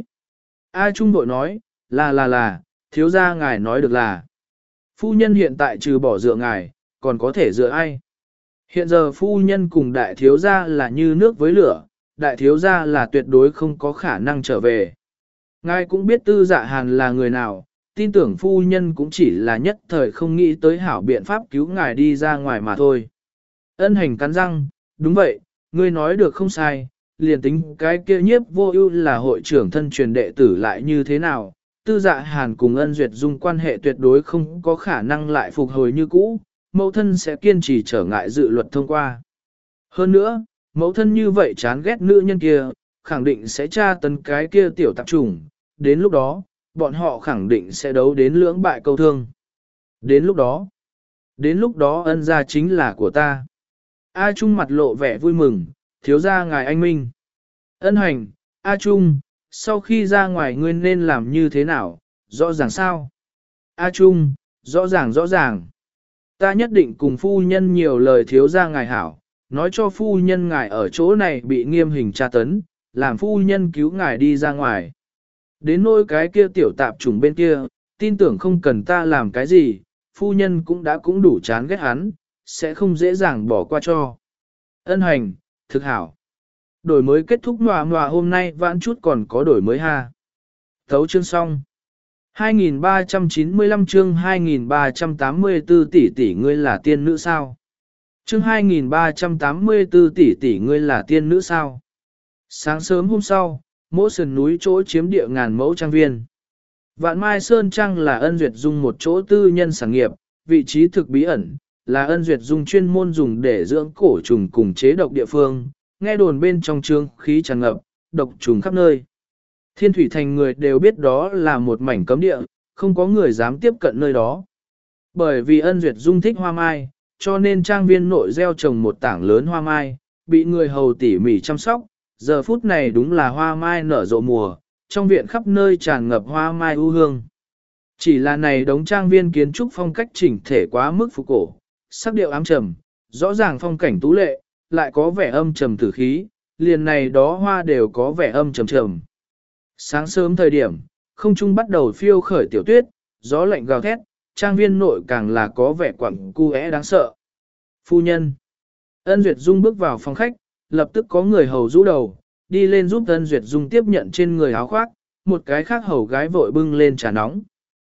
A Trung bội nói, là là là, thiếu gia ngài nói được là. Phu nhân hiện tại trừ bỏ dựa ngài, còn có thể dựa ai? Hiện giờ phu nhân cùng đại thiếu gia là như nước với lửa, đại thiếu gia là tuyệt đối không có khả năng trở về. Ngài cũng biết tư dạ hàn là người nào, tin tưởng phu nhân cũng chỉ là nhất thời không nghĩ tới hảo biện pháp cứu ngài đi ra ngoài mà thôi. Ân hành cắn răng, đúng vậy, ngươi nói được không sai, liền tính cái kia nhiếp vô ưu là hội trưởng thân truyền đệ tử lại như thế nào, tư dạ hàn cùng ân duyệt dung quan hệ tuyệt đối không có khả năng lại phục hồi như cũ, mẫu thân sẽ kiên trì trở ngại dự luật thông qua. Hơn nữa, mẫu thân như vậy chán ghét nữ nhân kia, khẳng định sẽ tra tấn cái kia tiểu tạp chủng, đến lúc đó, bọn họ khẳng định sẽ đấu đến lưỡng bại câu thương. Đến lúc đó, đến lúc đó ân gia chính là của ta. A Trung mặt lộ vẻ vui mừng, thiếu gia ngài anh minh. Ân hành, A Trung, sau khi ra ngoài ngươi nên làm như thế nào, rõ ràng sao? A Trung, rõ ràng rõ ràng. Ta nhất định cùng phu nhân nhiều lời thiếu gia ngài hảo, nói cho phu nhân ngài ở chỗ này bị nghiêm hình tra tấn, làm phu nhân cứu ngài đi ra ngoài. Đến nỗi cái kia tiểu tạp trùng bên kia, tin tưởng không cần ta làm cái gì, phu nhân cũng đã cũng đủ chán ghét hắn, sẽ không dễ dàng bỏ qua cho. Ân hành, thực hảo. Đổi mới kết thúc nhòa nhòa hôm nay vãn chút còn có đổi mới ha. Thấu chương xong. hai nghìn ba trăm chín mươi lăm chương hai nghìn ba trăm tám mươi tư tỷ tỷ ngươi là tiên nữ sao? Chương hai nghìn ba trăm tám mươi tư tỷ tỷ ngươi là tiên nữ sao? Sáng sớm hôm sau, mỗi sườn núi chỗ chiếm địa ngàn mẫu trang viên. Vạn Mai Sơn Trang là ân duyệt dung một chỗ tư nhân sản nghiệp, vị trí thực bí ẩn, là ân duyệt dung chuyên môn dùng để dưỡng cổ trùng cùng chế độc địa phương, nghe đồn bên trong trương khí tràn ngập, độc trùng khắp nơi. Thiên thủy thành người đều biết đó là một mảnh cấm địa, không có người dám tiếp cận nơi đó. Bởi vì ân duyệt dung thích hoa mai, cho nên trang viên nội gieo trồng một tảng lớn hoa mai, bị người hầu tỉ mỉ chăm sóc, giờ phút này đúng là hoa mai nở rộ mùa, trong viện khắp nơi tràn ngập hoa mai ưu hương. Chỉ là này đống trang viên kiến trúc phong cách chỉnh thể quá mức phục cổ, sắc điệu ám trầm, rõ ràng phong cảnh tú lệ, lại có vẻ âm trầm tử khí, liền này đó hoa đều có vẻ âm trầm trầm. Sáng sớm thời điểm, không trung bắt đầu phiêu khởi tiểu tuyết, gió lạnh gào thét, trang viên nội càng là có vẻ quặng cu é đáng sợ. Phu nhân. Ân Duyệt Dung bước vào phòng khách, lập tức có người hầu rũ đầu, đi lên giúp Ân Duyệt Dung tiếp nhận trên người áo khoác, một cái khác hầu gái vội bưng lên trà nóng.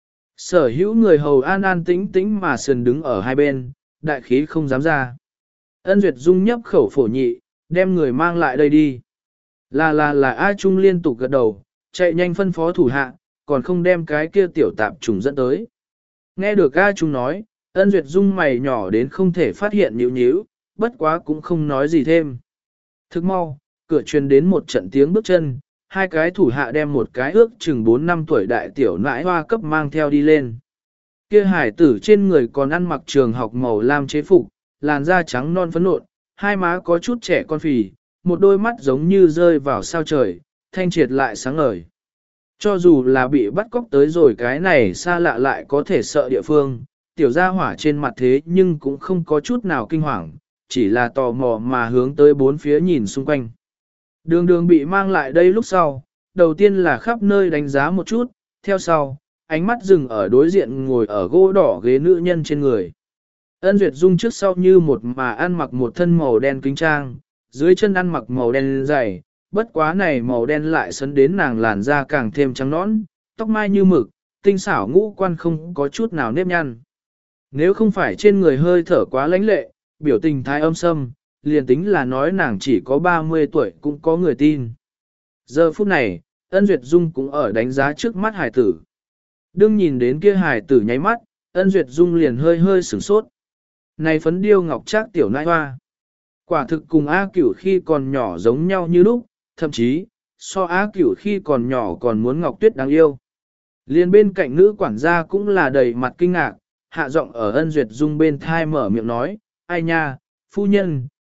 Sở hữu người hầu an an tĩnh tĩnh mà sườn đứng ở hai bên, đại khí không dám ra. Ân Duyệt Dung nhấp khẩu phổ nhị, đem người mang lại đây đi. Là là là A Trung liên tục gật đầu, chạy nhanh phân phó thủ hạ, còn không đem cái kia tiểu tạp trùng dẫn tới. Nghe được A Trung nói, Ân Duyệt Dung mày nhỏ đến không thể phát hiện nhíu nhíu, bất quá cũng không nói gì thêm. Thức mau, cửa truyền đến một trận tiếng bước chân, hai cái thủ hạ đem một cái ước chừng bốn năm tuổi đại tiểu nãi hoa cấp mang theo đi lên. Kia hải tử trên người còn ăn mặc trường học màu lam chế phục, làn da trắng non phấn nộn, hai má có chút trẻ con phì, một đôi mắt giống như rơi vào sao trời, thanh triệt lại sáng ngời. Cho dù là bị bắt cóc tới rồi cái này xa lạ lại có thể sợ địa phương, tiểu gia hỏa trên mặt thế nhưng cũng không có chút nào kinh hoàng, chỉ là tò mò mà hướng tới bốn phía nhìn xung quanh. Đường đường bị mang lại đây lúc sau, đầu tiên là khắp nơi đánh giá một chút, theo sau, ánh mắt dừng ở đối diện ngồi ở gỗ đỏ ghế nữ nhân trên người. Ân Duyệt Dung trước sau như một mà ăn mặc một thân màu đen kính trang, dưới chân ăn mặc màu đen dày, bất quá này màu đen lại sấn đến nàng làn da càng thêm trắng nõn, tóc mai như mực, tinh xảo ngũ quan không có chút nào nếp nhăn. Nếu không phải trên người hơi thở quá lãnh lệ, biểu tình thái âm sâm, liền tính là nói nàng chỉ có ba mươi tuổi cũng có người tin. Giờ phút này, Ân Duyệt Dung cũng ở đánh giá trước mắt hải tử. Đương nhìn đến kia hải tử nháy mắt, Ân Duyệt Dung liền hơi hơi sửng sốt. Này phấn điêu ngọc trác tiểu nãi hoa. Quả thực cùng A Cửu khi còn nhỏ giống nhau như lúc, thậm chí, so A Cửu khi còn nhỏ còn muốn ngọc tuyết đáng yêu. Liền bên cạnh nữ quản gia cũng là đầy mặt kinh ngạc, hạ giọng ở Ân Duyệt Dung bên thai mở miệng nói, ai nha, phu nhân,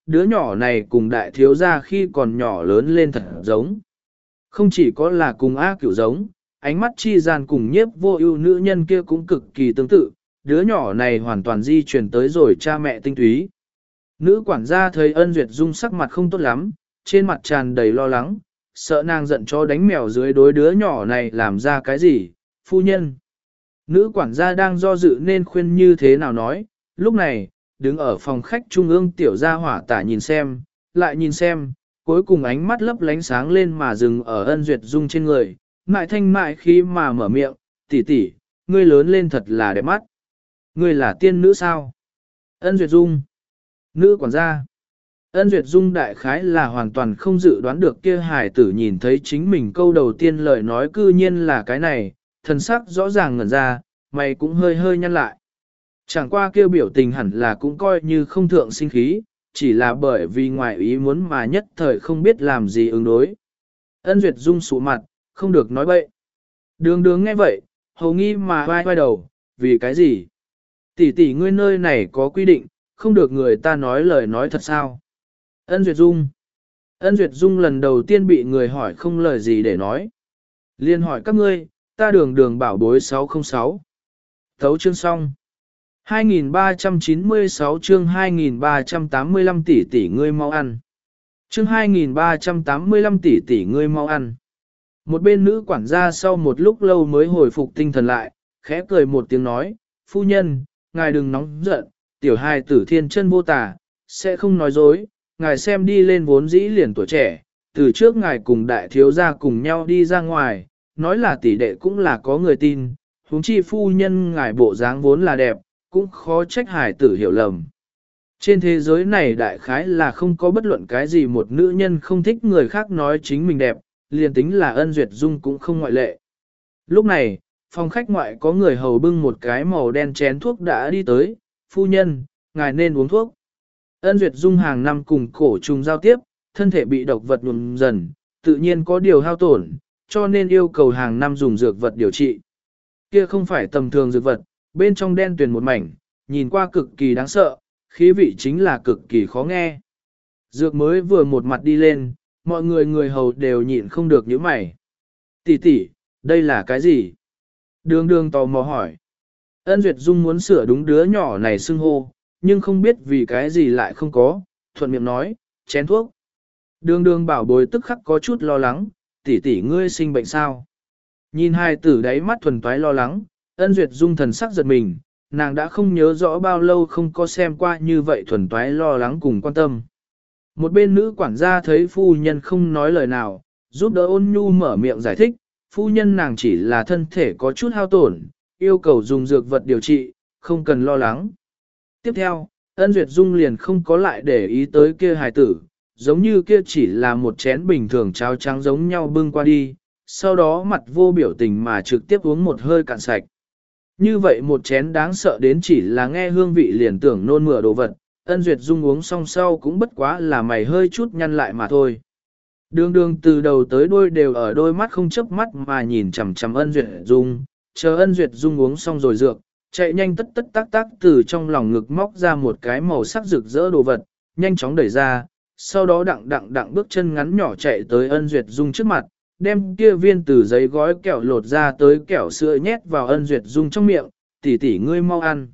đứa nhỏ này cùng đại thiếu gia khi còn nhỏ lớn lên thật giống. Không chỉ có là cùng A Cửu giống, ánh mắt chi gian cùng nhiếp vô ưu nữ nhân kia cũng cực kỳ tương tự, đứa nhỏ này hoàn toàn di truyền tới rồi cha mẹ tinh túy. Nữ quản gia thấy Ân Duyệt Dung sắc mặt không tốt lắm, trên mặt tràn đầy lo lắng, sợ nàng giận cho đánh mèo dưới đối đứa nhỏ này làm ra cái gì, phu nhân. Nữ quản gia đang do dự nên khuyên như thế nào nói, lúc này, đứng ở phòng khách trung ương tiểu gia hỏa tả nhìn xem, lại nhìn xem, cuối cùng ánh mắt lấp lánh sáng lên mà dừng ở Ân Duyệt Dung trên người, mại thanh mại khi mà mở miệng, tỷ tỷ, ngươi lớn lên thật là đẹp mắt. Ngươi là tiên nữ sao? Ân Duyệt Dung. Nữ quản gia. Ân Duyệt Dung đại khái là hoàn toàn không dự đoán được kia hải tử nhìn thấy chính mình câu đầu tiên lời nói cư nhiên là cái này, thần sắc rõ ràng ngẩn ra, mày cũng hơi hơi nhăn lại. Chẳng qua kêu biểu tình hẳn là cũng coi như không thượng sinh khí, chỉ là bởi vì ngoại ý muốn mà nhất thời không biết làm gì ứng đối. Ân Duyệt Dung sụ mặt, không được nói bậy. Đường đường nghe vậy, hầu nghi mà vai vai đầu, vì cái gì? Tỷ tỷ ngươi nơi này có quy định, không được người ta nói lời nói thật sao? Ân Duyệt Dung. Ân Duyệt Dung lần đầu tiên bị người hỏi không lời gì để nói. Liên hỏi các ngươi, ta đường đường bảo bối sáu không sáu. Thấu chương xong. hai nghìn ba trăm chín mươi sáu chương hai nghìn ba trăm tám mươi lăm tỷ tỷ ngươi mau ăn. Chương hai nghìn ba trăm tám mươi lăm tỷ tỷ ngươi mau ăn. Một bên nữ quản gia sau một lúc lâu mới hồi phục tinh thần lại, khẽ cười một tiếng nói, phu nhân, ngài đừng nóng giận, tiểu hài tử thiên chân vô tà, sẽ không nói dối, ngài xem đi lên vốn dĩ liền tuổi trẻ, từ trước ngài cùng đại thiếu gia cùng nhau đi ra ngoài, nói là tỷ đệ cũng là có người tin, huống chi phu nhân ngài bộ dáng vốn là đẹp, cũng khó trách hài tử hiểu lầm. Trên thế giới này đại khái là không có bất luận cái gì một nữ nhân không thích người khác nói chính mình đẹp, liền tính là Ân Duyệt Dung cũng không ngoại lệ. Lúc này, phòng khách ngoại có người hầu bưng một cái màu đen chén thuốc đã đi tới, phu nhân, ngài nên uống thuốc. Ân Duyệt Dung hàng năm cùng cổ trùng giao tiếp, thân thể bị độc vật nhuộm dần, tự nhiên có điều hao tổn, cho nên yêu cầu hàng năm dùng dược vật điều trị. Kia không phải tầm thường dược vật, bên trong đen tuyền một mảnh, nhìn qua cực kỳ đáng sợ, khí vị chính là cực kỳ khó nghe. Dược mới vừa một mặt đi lên, mọi người người hầu đều nhịn không được những mày. Tỷ tỷ, đây là cái gì? Đường đường tò mò hỏi. Ân Duyệt Dung muốn sửa đúng đứa nhỏ này xưng hô, nhưng không biết vì cái gì lại không có, thuận miệng nói, chén thuốc. Đường đường bảo bối tức khắc có chút lo lắng, tỷ tỷ ngươi sinh bệnh sao? Nhìn hai tử đáy mắt thuần toái lo lắng, Ân Duyệt Dung thần sắc giật mình, nàng đã không nhớ rõ bao lâu không có xem qua như vậy thuần toái lo lắng cùng quan tâm. Một bên nữ quản gia thấy phu nhân không nói lời nào, giúp đỡ ôn nhu mở miệng giải thích, phu nhân nàng chỉ là thân thể có chút hao tổn, yêu cầu dùng dược vật điều trị, không cần lo lắng. Tiếp theo, Ân Duyệt Dung liền không có lại để ý tới kia hài tử, giống như kia chỉ là một chén bình thường cháo trắng giống nhau bưng qua đi, sau đó mặt vô biểu tình mà trực tiếp uống một hơi cạn sạch. Như vậy một chén đáng sợ đến chỉ là nghe hương vị liền tưởng nôn mửa đồ vật, Ân Duyệt Dung uống xong sau cũng bất quá là mày hơi chút nhăn lại mà thôi. Đường đường từ đầu tới đuôi đều ở đôi mắt không chớp mắt mà nhìn chằm chằm Ân Duyệt Dung, chờ Ân Duyệt Dung uống xong rồi dược, chạy nhanh tất tất tác tác từ trong lòng ngực móc ra một cái màu sắc rực rỡ đồ vật, nhanh chóng đẩy ra, sau đó đặng đặng đặng bước chân ngắn nhỏ chạy tới Ân Duyệt Dung trước mặt, đem kia viên từ giấy gói kẹo lột ra tới kẹo sữa nhét vào Ân Duyệt Dung trong miệng, tỷ tỷ ngươi mau ăn.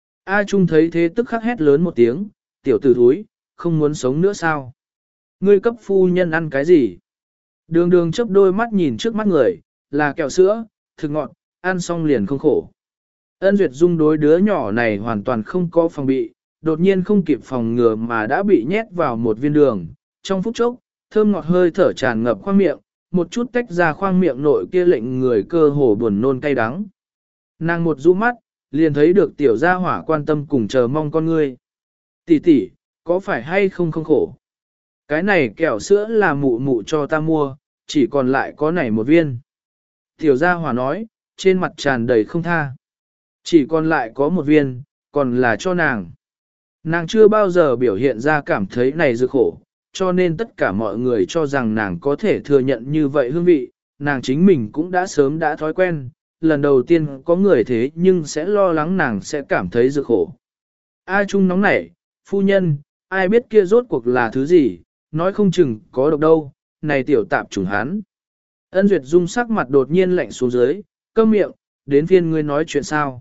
A Trung thấy thế tức khắc hét lớn một tiếng, tiểu tử thúi, không muốn sống nữa sao? Ngươi cấp phu nhân ăn cái gì? Đường đường chớp đôi mắt nhìn trước mắt người, là kẹo sữa, thực ngọt, ăn xong liền không khổ. Ân Duyệt Dung đối đứa nhỏ này hoàn toàn không có phòng bị, đột nhiên không kịp phòng ngừa mà đã bị nhét vào một viên đường. Trong phút chốc, thơm ngọt hơi thở tràn ngập khoang miệng, một chút tách ra khoang miệng nội kia lệnh người cơ hồ buồn nôn cay đắng. Nàng một rũ mắt, liền thấy được tiểu gia hỏa quan tâm cùng chờ mong con ngươi. Tỷ tỷ, có phải hay không không khổ? Cái này kẹo sữa là mụ mụ cho ta mua, chỉ còn lại có này một viên. Tiểu gia hỏa nói, trên mặt tràn đầy không tha. Chỉ còn lại có một viên, còn là cho nàng. Nàng chưa bao giờ biểu hiện ra cảm thấy này dư khổ, cho nên tất cả mọi người cho rằng nàng có thể thừa nhận như vậy hương vị, nàng chính mình cũng đã sớm đã thói quen, lần đầu tiên có người thế nhưng sẽ lo lắng nàng sẽ cảm thấy dư khổ. A Trung nóng nảy, phu nhân, ai biết kia rốt cuộc là thứ gì, nói không chừng có độc đâu, này tiểu tạp trùng hắn. Ân Duyệt Dung sắc mặt đột nhiên lạnh xuống dưới, câm miệng, đến phiên ngươi nói chuyện sao.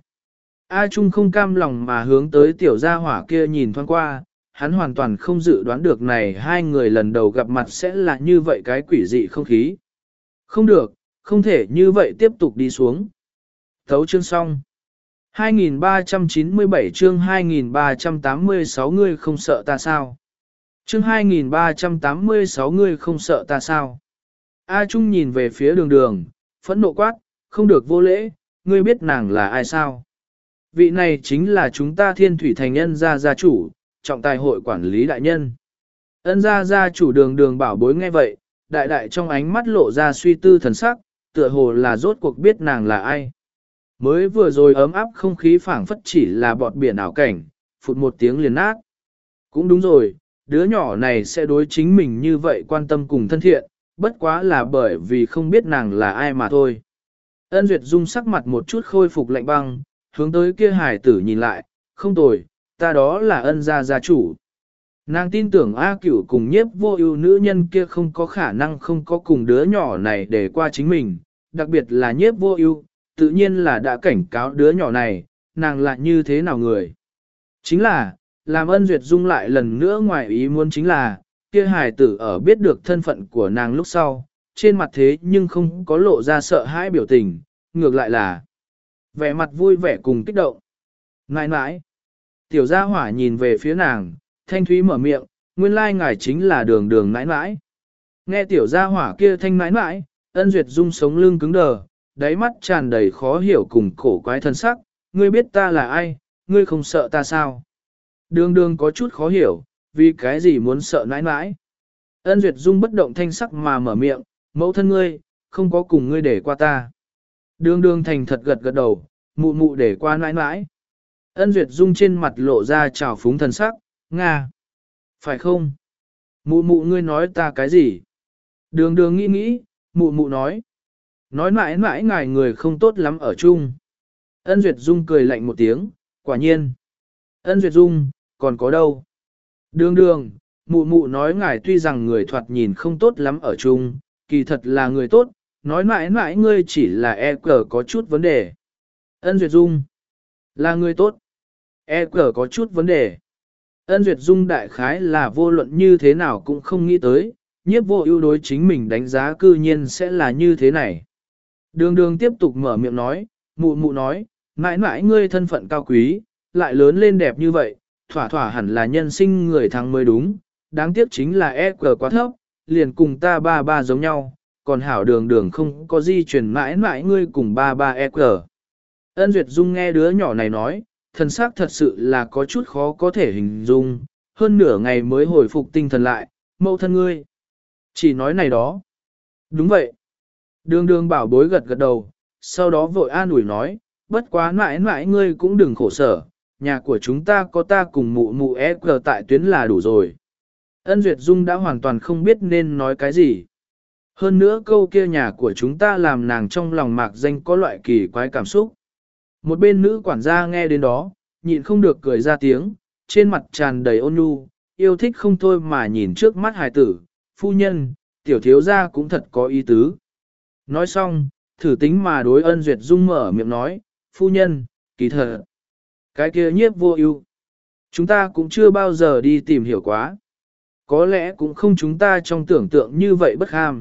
A Trung không cam lòng mà hướng tới tiểu gia hỏa kia nhìn thoáng qua, hắn hoàn toàn không dự đoán được này hai người lần đầu gặp mặt sẽ là như vậy cái quỷ dị không khí. Không được, không thể như vậy tiếp tục đi xuống. Thấu chương xong. hai nghìn ba trăm chín mươi bảy chương hai nghìn ba trăm tám mươi sáu ngươi không sợ ta sao? Chương hai nghìn ba trăm tám mươi sáu ngươi không sợ ta sao? A Trung nhìn về phía đường đường, phẫn nộ quát, không được vô lễ, ngươi biết nàng là ai sao? Vị này chính là chúng ta Thiên Thủy Thành Ân gia gia chủ, trọng tài hội quản lý đại nhân. Ân gia gia chủ đường đường bảo bối nghe vậy, đại đại trong ánh mắt lộ ra suy tư thần sắc, tựa hồ là rốt cuộc biết nàng là ai. Mới vừa rồi ấm áp không khí phảng phất chỉ là bọt biển ảo cảnh, phụt một tiếng liền nát. Cũng đúng rồi, đứa nhỏ này sẽ đối chính mình như vậy quan tâm cùng thân thiện, bất quá là bởi vì không biết nàng là ai mà thôi. Ân Duyệt Dung sắc mặt một chút khôi phục lạnh băng, hướng tới kia hải tử nhìn lại, không tồi, ta đó là ân gia gia chủ. Nàng tin tưởng A Cửu cùng nhiếp vô ưu nữ nhân kia không có khả năng không có cùng đứa nhỏ này để qua chính mình, đặc biệt là nhiếp vô ưu, tự nhiên là đã cảnh cáo đứa nhỏ này, nàng là như thế nào người. Chính là, làm Ân Duyệt Dung lại lần nữa ngoài ý muốn chính là, kia hài tử ở biết được thân phận của nàng lúc sau, trên mặt thế nhưng không có lộ ra sợ hãi biểu tình, ngược lại là vẻ mặt vui vẻ cùng kích động. Nãi nãi, tiểu gia hỏa nhìn về phía nàng, thanh thúy mở miệng, nguyên lai ngài chính là đường đường nãi nãi. Nghe tiểu gia hỏa kia thanh nãi nãi, Ân Duyệt Dung sống lưng cứng đờ, đáy mắt tràn đầy khó hiểu cùng cổ quái thân sắc, ngươi biết ta là ai, ngươi không sợ ta sao? Đường đường có chút khó hiểu, vì cái gì muốn sợ nãi nãi? Ân Duyệt Dung bất động thanh sắc mà mở miệng, mẫu thân ngươi, không có cùng ngươi để qua ta. Đường đường thành thật gật gật đầu, mụ mụ để qua nãi nãi. Ân Duyệt Dung trên mặt lộ ra trào phúng thần sắc, Nga. Phải không? Mụ mụ ngươi nói ta cái gì? Đường đường nghĩ nghĩ, mụ mụ nói. Nói mãi mãi ngài người không tốt lắm ở chung. Ân Duyệt Dung cười lạnh một tiếng, quả nhiên. Ân Duyệt Dung, còn có đâu? Đường đường, mụ mụ nói ngài tuy rằng người thoạt nhìn không tốt lắm ở chung, kỳ thật là người tốt, nói mãi mãi ngươi chỉ là e cờ có chút vấn đề. Ân Duyệt Dung, là người tốt. E cờ có chút vấn đề. Ân Duyệt Dung đại khái là vô luận như thế nào cũng không nghĩ tới, nhiếp vô ưu đối chính mình đánh giá cư nhiên sẽ là như thế này. Đường đường tiếp tục mở miệng nói, mụ mụ nói, mãi mãi ngươi thân phận cao quý, lại lớn lên đẹp như vậy, thỏa thỏa hẳn là nhân sinh người thắng mới đúng, đáng tiếc chính là e cờ quá thấp, liền cùng ta ba ba giống nhau, còn hảo đường đường không có di chuyển mãi mãi ngươi cùng ba ba e cờ. Ân Duyệt Dung nghe đứa nhỏ này nói, thần sắc thật sự là có chút khó có thể hình dung, hơn nửa ngày mới hồi phục tinh thần lại, mẫu thân ngươi. Chỉ nói này đó. Đúng vậy. Đường đường bảo bối gật gật đầu, sau đó vội an ủi nói, bất quá mãi mãi ngươi cũng đừng khổ sở, nhà của chúng ta có ta cùng mụ mụ e cờ tại tuyến là đủ rồi. Ân Duyệt Dung đã hoàn toàn không biết nên nói cái gì. Hơn nữa câu kia nhà của chúng ta làm nàng trong lòng mạc danh có loại kỳ quái cảm xúc. Một bên nữ quản gia nghe đến đó, nhịn không được cười ra tiếng, trên mặt tràn đầy ôn nhu, yêu thích không thôi mà nhìn trước mắt hài tử, phu nhân, tiểu thiếu gia cũng thật có ý tứ. Nói xong, thử tính mà đối Ân Duyệt Dung mở miệng nói, phu nhân, kỳ thật. Cái kia nhiếp vô ưu, chúng ta cũng chưa bao giờ đi tìm hiểu quá. Có lẽ cũng không chúng ta trong tưởng tượng như vậy bất ham.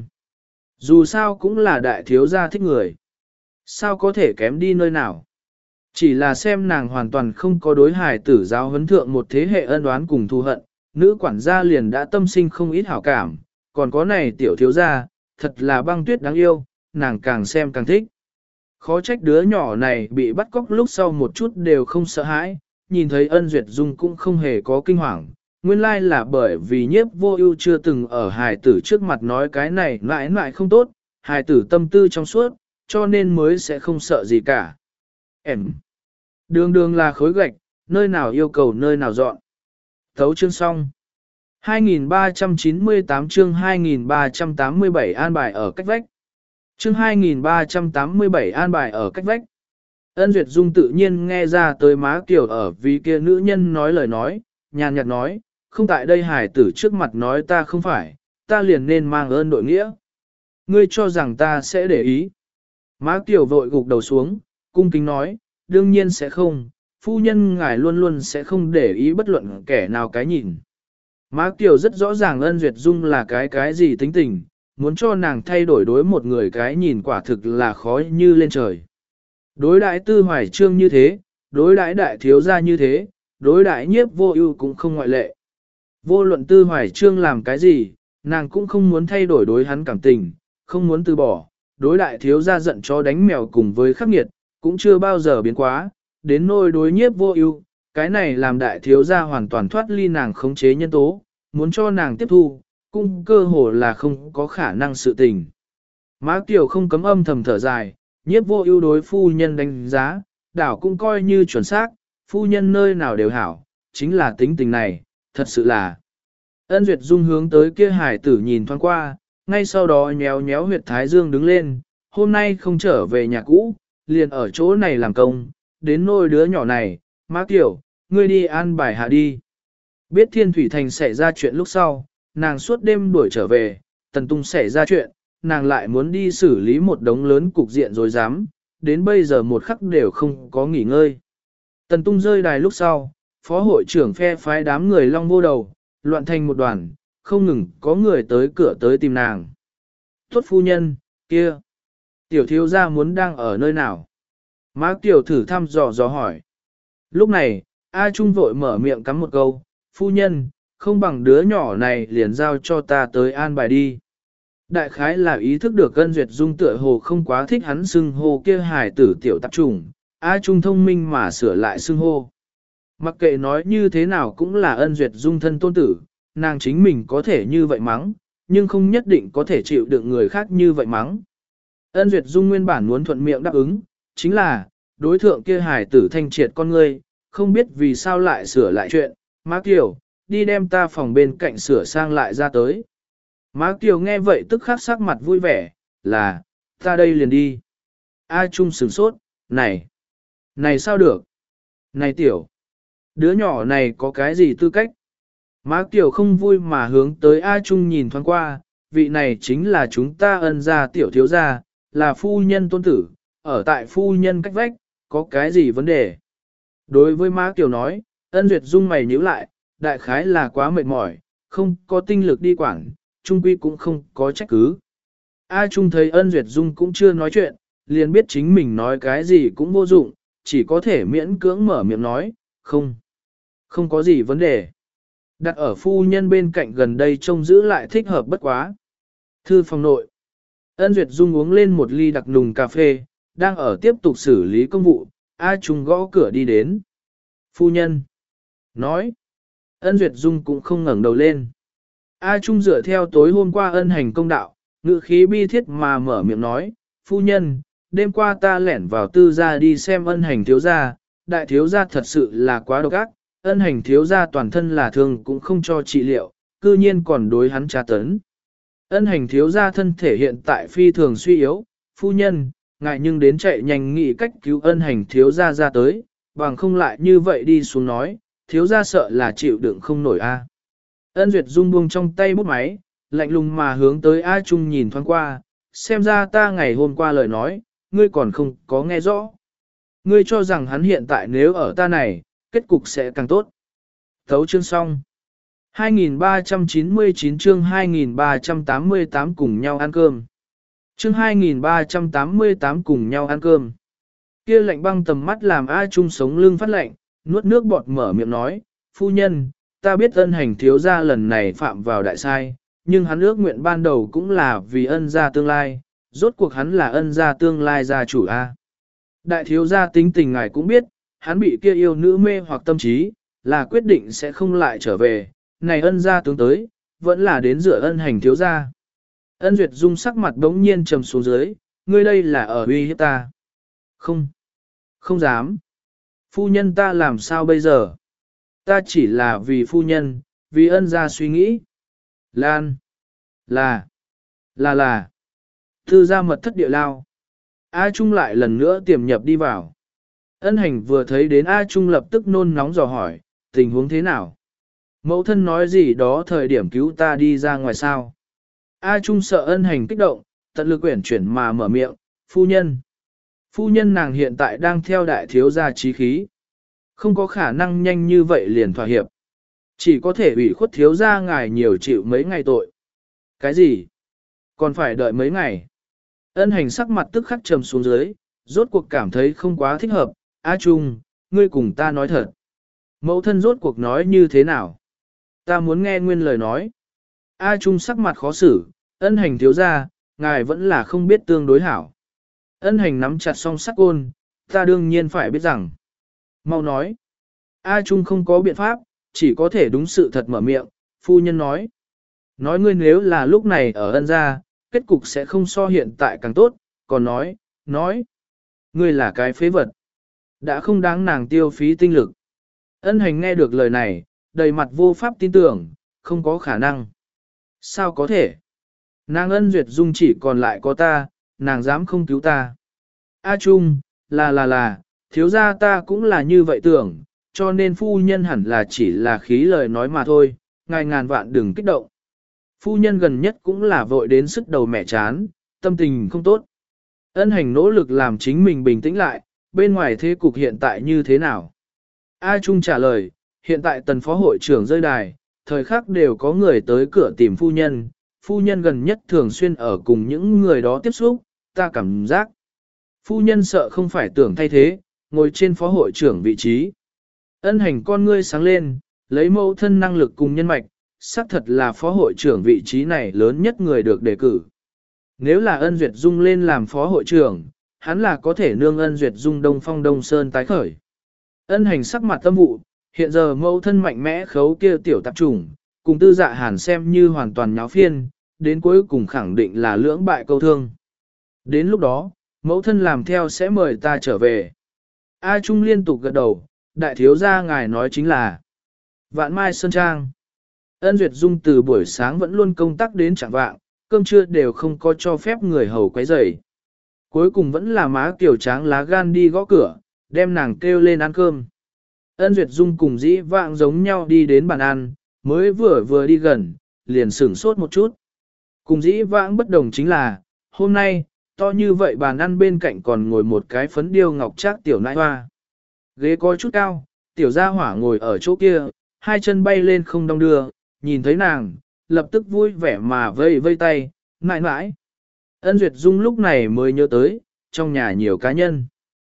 Dù sao cũng là đại thiếu gia thích người. Sao có thể kém đi nơi nào? Chỉ là xem nàng hoàn toàn không có đối hài tử giáo huấn thượng một thế hệ ân oán cùng thù hận, nữ quản gia liền đã tâm sinh không ít hảo cảm, còn có này tiểu thiếu gia, thật là băng tuyết đáng yêu, nàng càng xem càng thích. Khó trách đứa nhỏ này bị bắt cóc lúc sau một chút đều không sợ hãi, nhìn thấy Ân Duyệt Dung cũng không hề có kinh hoàng, nguyên lai là bởi vì nhiếp vô ưu chưa từng ở hài tử trước mặt nói cái này mãi mãi không tốt, hài tử tâm tư trong suốt, cho nên mới sẽ không sợ gì cả. Em, đường đường là khối gạch, nơi nào yêu cầu nơi nào dọn. Thấu chương xong. hai nghìn ba trăm chín mươi tám chương hai nghìn ba trăm tám mươi bảy an bài ở cách vách. Chương hai nghìn ba trăm tám mươi bảy an bài ở cách vách. Ân Duyệt Dung tự nhiên nghe ra tới má kiểu ở vì kia nữ nhân nói lời nói, nhàn nhạt nói, không tại đây hải tử trước mặt nói ta không phải, ta liền nên mang ơn đội nghĩa. Ngươi cho rằng ta sẽ để ý. Má Kiều vội gục đầu xuống, cung kính nói, đương nhiên sẽ không, phu nhân ngài luôn luôn sẽ không để ý bất luận kẻ nào cái nhìn. Má Kiều rất rõ ràng Ân Duyệt Dung là cái cái gì tính tình, muốn cho nàng thay đổi đối một người cái nhìn quả thực là khó như lên trời. Đối đãi Tư Hoài Trương như thế, đối đãi đại thiếu gia như thế, đối đãi Nhiếp Vô Ưu cũng không ngoại lệ. Vô luận Tư Hoài Trương làm cái gì, nàng cũng không muốn thay đổi đối hắn cảm tình, không muốn từ bỏ, đối đại thiếu gia giận cho đánh mèo cùng với khắc nghiệt, cũng chưa bao giờ biến quá, đến nỗi đối Nhiếp Vô Ưu, cái này làm đại thiếu gia hoàn toàn thoát ly nàng khống chế nhân tố, muốn cho nàng tiếp thu, cũng cơ hồ là không có khả năng sự tình. Má Kiều không cấm âm thầm thở dài, Nhiếp Vô Ưu đối phu nhân đánh giá, đảo cũng coi như chuẩn xác, phu nhân nơi nào đều hảo, chính là tính tình này, thật sự là. Ân Duyệt Dung hướng tới kia hải tử nhìn thoáng qua, ngay sau đó nhéo nhéo huyệt thái dương đứng lên, hôm nay không trở về nhà cũ, liền ở chỗ này làm công, đến nôi đứa nhỏ này, má Kiều, ngươi đi an bài hạ đi. Biết Thiên Thủy Thành xảy ra chuyện lúc sau, nàng suốt đêm đuổi trở về, Tần Tung xảy ra chuyện, nàng lại muốn đi xử lý một đống lớn cục diện rối rắm, đến bây giờ một khắc đều không có nghỉ ngơi. Tần Tung rơi đài lúc sau, phó hội trưởng phe phái đám người long vô đầu, loạn thành một đoàn, không ngừng có người tới cửa tới tìm nàng. Tốt phu nhân, kia, tiểu thiếu gia muốn đang ở nơi nào? Má Kiều thử thăm dò dò hỏi. Lúc này, A Trung vội mở miệng cắm một câu, phu nhân, không bằng đứa nhỏ này liền giao cho ta tới an bài đi. Đại khái là ý thức được Ân Duyệt Dung tựa hồ không quá thích hắn xưng hô kia hài tử tiểu tạp trùng, A Trung thông minh mà sửa lại xưng hô. Mặc kệ nói như thế nào cũng là Ân Duyệt Dung thân tôn tử, nàng chính mình có thể như vậy mắng, nhưng không nhất định có thể chịu đựng người khác như vậy mắng. Ân Duyệt Dung nguyên bản muốn thuận miệng đáp ứng, chính là, đối thượng kia hài tử thanh triệt con ngươi, không biết vì sao lại sửa lại chuyện, Má Kiều, đi đem ta phòng bên cạnh sửa sang lại ra tới. Má Kiều nghe vậy tức khắc sắc mặt vui vẻ, là, ta đây liền đi. A Trung sửng sốt, này, này sao được? Này tiểu, đứa nhỏ này có cái gì tư cách? Má Kiều không vui mà hướng tới A Trung nhìn thoáng qua, vị này chính là chúng ta Ân gia tiểu thiếu gia, là phu nhân tôn tử, ở tại phu nhân cách vách, có cái gì vấn đề? Đối với Má Kiều nói, Ân Duyệt Dung mày nhíu lại, đại khái là quá mệt mỏi, không có tinh lực đi quản, Trung Quy cũng không có trách cứ. A Trung thấy Ân Duyệt Dung cũng chưa nói chuyện, liền biết chính mình nói cái gì cũng vô dụng, chỉ có thể miễn cưỡng mở miệng nói, không, không có gì vấn đề. Đặt ở phu nhân bên cạnh gần đây trông giữ lại thích hợp bất quá. Thư phòng nội, Ân Duyệt Dung uống lên một ly đặc nùng cà phê, đang ở tiếp tục xử lý công vụ, A Trung gõ cửa đi đến. Phu nhân, nói, Ân Duyệt Dung cũng không ngẩng đầu lên. A Trung dựa theo tối hôm qua ân hành công đạo, ngữ khí bi thiết mà mở miệng nói, phu nhân, đêm qua ta lẻn vào tư gia đi xem ân hành thiếu gia, đại thiếu gia thật sự là quá độc ác, ân hành thiếu gia toàn thân là thương cũng không cho trị liệu, cư nhiên còn đối hắn tra tấn. Ân hành thiếu gia thân thể hiện tại phi thường suy yếu, phu nhân, ngại nhưng đến chạy nhanh nghĩ cách cứu ân hành thiếu gia ra tới, bằng không lại như vậy đi xuống nói, thiếu gia sợ là chịu đựng không nổi a. Ân Duyệt Dung buông trong tay bút máy, lạnh lùng mà hướng tới A Trung nhìn thoáng qua, xem ra ta ngày hôm qua lời nói, ngươi còn không có nghe rõ. Ngươi cho rằng hắn hiện tại nếu ở ta này, kết cục sẽ càng tốt. Thấu chương xong. hai nghìn ba trăm chín mươi chín chương hai nghìn ba trăm tám mươi tám cùng nhau ăn cơm. Chương hai nghìn ba trăm tám mươi tám cùng nhau ăn cơm. Kia lạnh băng tầm mắt làm A Trung sống lưng phát lạnh, nuốt nước bọt mở miệng nói, phu nhân, ta biết ân hành thiếu gia lần này phạm vào đại sai, nhưng hắn ước nguyện ban đầu cũng là vì ân gia tương lai, rốt cuộc hắn là ân gia tương lai gia chủ A. Đại thiếu gia tính tình ngài cũng biết, hắn bị kia yêu nữ mê hoặc tâm trí, là quyết định sẽ không lại trở về, này ân gia tướng tới, vẫn là đến dựa ân hành thiếu gia. Ân Duyệt Dung sắc mặt đống nhiên trầm xuống dưới, ngươi đây là ở uy hiếp ta. Không, không dám. Phu nhân ta làm sao bây giờ? Ta chỉ là vì phu nhân, vì ân gia suy nghĩ. Lan, là, là là. Thư gia mật thất địa lao. A Trung lại lần nữa tiềm nhập đi vào. Ân hành vừa thấy đến A Trung lập tức nôn nóng dò hỏi, tình huống thế nào? Mẫu thân nói gì đó thời điểm cứu ta đi ra ngoài sao. A Trung sợ ân hành kích động, tận lực quyển chuyển mà mở miệng, phu nhân. Phu nhân nàng hiện tại đang theo đại thiếu gia trí khí. Không có khả năng nhanh như vậy liền thỏa hiệp. Chỉ có thể ủy khuất thiếu gia ngài nhiều chịu mấy ngày tội. Cái gì? Còn phải đợi mấy ngày? Ân hành sắc mặt tức khắc trầm xuống dưới, rốt cuộc cảm thấy không quá thích hợp. A Trung, ngươi cùng ta nói thật. Mẫu thân rốt cuộc nói như thế nào? Ta muốn nghe nguyên lời nói. A Trung sắc mặt khó xử, ân hành thiếu gia, ngài vẫn là không biết tương đối hảo. Ân hành nắm chặt song sắc côn, ta đương nhiên phải biết rằng. Mau nói. A Trung không có biện pháp, chỉ có thể đúng sự thật mở miệng, phu nhân nói. Nói ngươi nếu là lúc này ở ân gia, kết cục sẽ không so hiện tại càng tốt, còn nói, nói. Ngươi là cái phế vật. Đã không đáng nàng tiêu phí tinh lực. Ân hành nghe được lời này, đầy mặt vô pháp tin tưởng, không có khả năng. Sao có thể? Nàng ân duyệt dung chỉ còn lại có ta, nàng dám không cứu ta. A Trung, là là là, thiếu gia ta cũng là như vậy tưởng, cho nên phu nhân hẳn là chỉ là khí lời nói mà thôi, ngài ngàn vạn đừng kích động. Phu nhân gần nhất cũng là vội đến sức đầu mẹ chán, tâm tình không tốt. Ân hành nỗ lực làm chính mình bình tĩnh lại, bên ngoài thế cục hiện tại như thế nào? A Trung trả lời, hiện tại tần phó hội trưởng rơi đài, thời khắc đều có người tới cửa tìm phu nhân, phu nhân gần nhất thường xuyên ở cùng những người đó tiếp xúc, ta cảm giác. Phu nhân sợ không phải tưởng thay thế, ngồi trên phó hội trưởng vị trí. Ân hành con ngươi sáng lên, lấy mẫu thân năng lực cùng nhân mạch, xác thật là phó hội trưởng vị trí này lớn nhất người được đề cử. Nếu là ân duyệt dung lên làm phó hội trưởng, hắn là có thể nương ân duyệt dung đông phong đông sơn tái khởi. Ân hành sắc mặt tâm vụ, hiện giờ mẫu thân mạnh mẽ khấu kia tiểu tạp trùng, cùng tư dạ hàn xem như hoàn toàn nháo phiên, đến cuối cùng khẳng định là lưỡng bại câu thương. Đến lúc đó, mẫu thân làm theo sẽ mời ta trở về. A Trung liên tục gật đầu, đại thiếu gia ngài nói chính là Vạn Mai Sơn Trang. Ân Duyệt Dung từ buổi sáng vẫn luôn công tác đến chẳng vạng, cơm trưa đều không có cho phép người hầu quấy rầy. Cuối cùng vẫn là má kiểu tráng lá gan đi gõ cửa, đem nàng kêu lên ăn cơm. Ân Duyệt Dung cùng dĩ vạng giống nhau đi đến bàn ăn, mới vừa vừa đi gần, liền sửng sốt một chút. Cùng dĩ vãng bất đồng chính là, hôm nay, to như vậy bàn ăn bên cạnh còn ngồi một cái phấn điêu ngọc trác tiểu nãi hoa. Ghế có chút cao, tiểu gia hỏa ngồi ở chỗ kia, hai chân bay lên không đong đưa, nhìn thấy nàng, lập tức vui vẻ mà vây vây tay, nãi nãi. Ân Duyệt Dung lúc này mới nhớ tới, trong nhà nhiều cá nhân.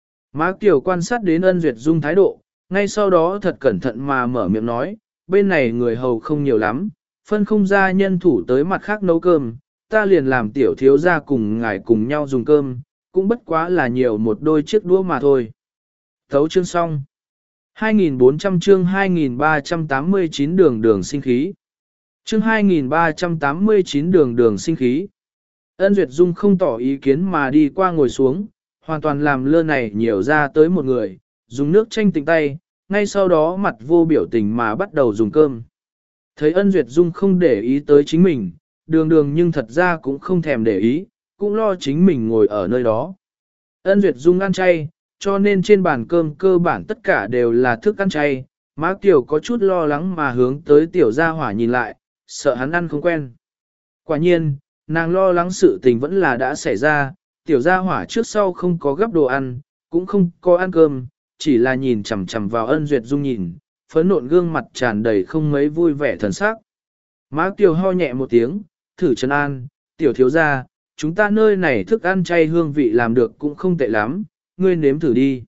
Má Kiều quan sát đến Ân Duyệt Dung thái độ, ngay sau đó thật cẩn thận mà mở miệng nói, bên này người hầu không nhiều lắm, phân không ra nhân thủ tới mặt khác nấu cơm, ta liền làm tiểu thiếu gia cùng ngài cùng nhau dùng cơm, cũng bất quá là nhiều một đôi chiếc đũa mà thôi. Thấu chương xong. hai nghìn bốn trăm chương hai nghìn ba trăm tám mươi chín đường đường sinh khí. Chương hai nghìn ba trăm tám mươi chín đường đường sinh khí. Ân Duyệt Dung không tỏ ý kiến mà đi qua ngồi xuống, hoàn toàn làm lơ này nhiều ra tới một người, dùng nước chanh tịnh tay, ngay sau đó mặt vô biểu tình mà bắt đầu dùng cơm. Thấy Ân Duyệt Dung không để ý tới chính mình, đường đường nhưng thật ra cũng không thèm để ý, cũng lo chính mình ngồi ở nơi đó. Ân Duyệt Dung ăn chay, cho nên trên bàn cơm cơ bản tất cả đều là thức ăn chay, má Kiều có chút lo lắng mà hướng tới tiểu gia hỏa nhìn lại, sợ hắn ăn không quen. Quả nhiên, nàng lo lắng sự tình vẫn là đã xảy ra, tiểu gia hỏa trước sau không có gấp đồ ăn, cũng không có ăn cơm, chỉ là nhìn chằm chằm vào Ân Duyệt Dung nhìn, phấn nộn gương mặt tràn đầy không mấy vui vẻ thần sắc. Má Kiều ho nhẹ một tiếng, thử trấn an, tiểu thiếu gia, chúng ta nơi này thức ăn chay hương vị làm được cũng không tệ lắm, ngươi nếm thử đi.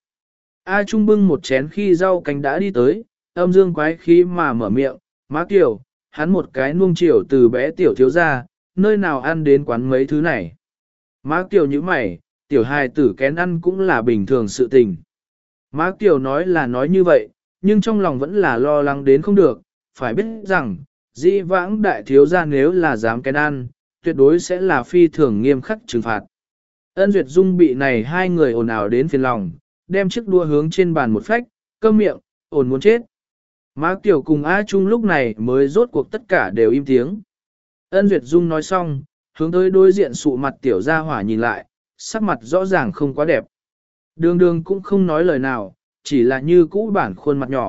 A Trung bưng một chén khi rau canh đã đi tới, âm dương quái khí mà mở miệng, má Kiều, hắn một cái nuông chiều từ bé tiểu thiếu gia, nơi nào ăn đến quán mấy thứ này. Má Kiều như mày, tiểu hài tử kén ăn cũng là bình thường sự tình. Má Kiều nói là nói như vậy, nhưng trong lòng vẫn là lo lắng đến không được, phải biết rằng, dĩ vãng đại thiếu gia nếu là dám kén ăn, tuyệt đối sẽ là phi thường nghiêm khắc trừng phạt. Ân Duyệt Dung bị này hai người ồn ào đến phiền lòng, đem chiếc đua hướng trên bàn một phách, câm miệng, ồn muốn chết. Má Kiều cùng A Trung lúc này mới rốt cuộc tất cả đều im tiếng. Ân Duyệt Dung nói xong, hướng tới đối diện sụ mặt tiểu gia hỏa nhìn lại, sắc mặt rõ ràng không quá đẹp. Đường đường cũng không nói lời nào, chỉ là như cũ bản khuôn mặt nhỏ,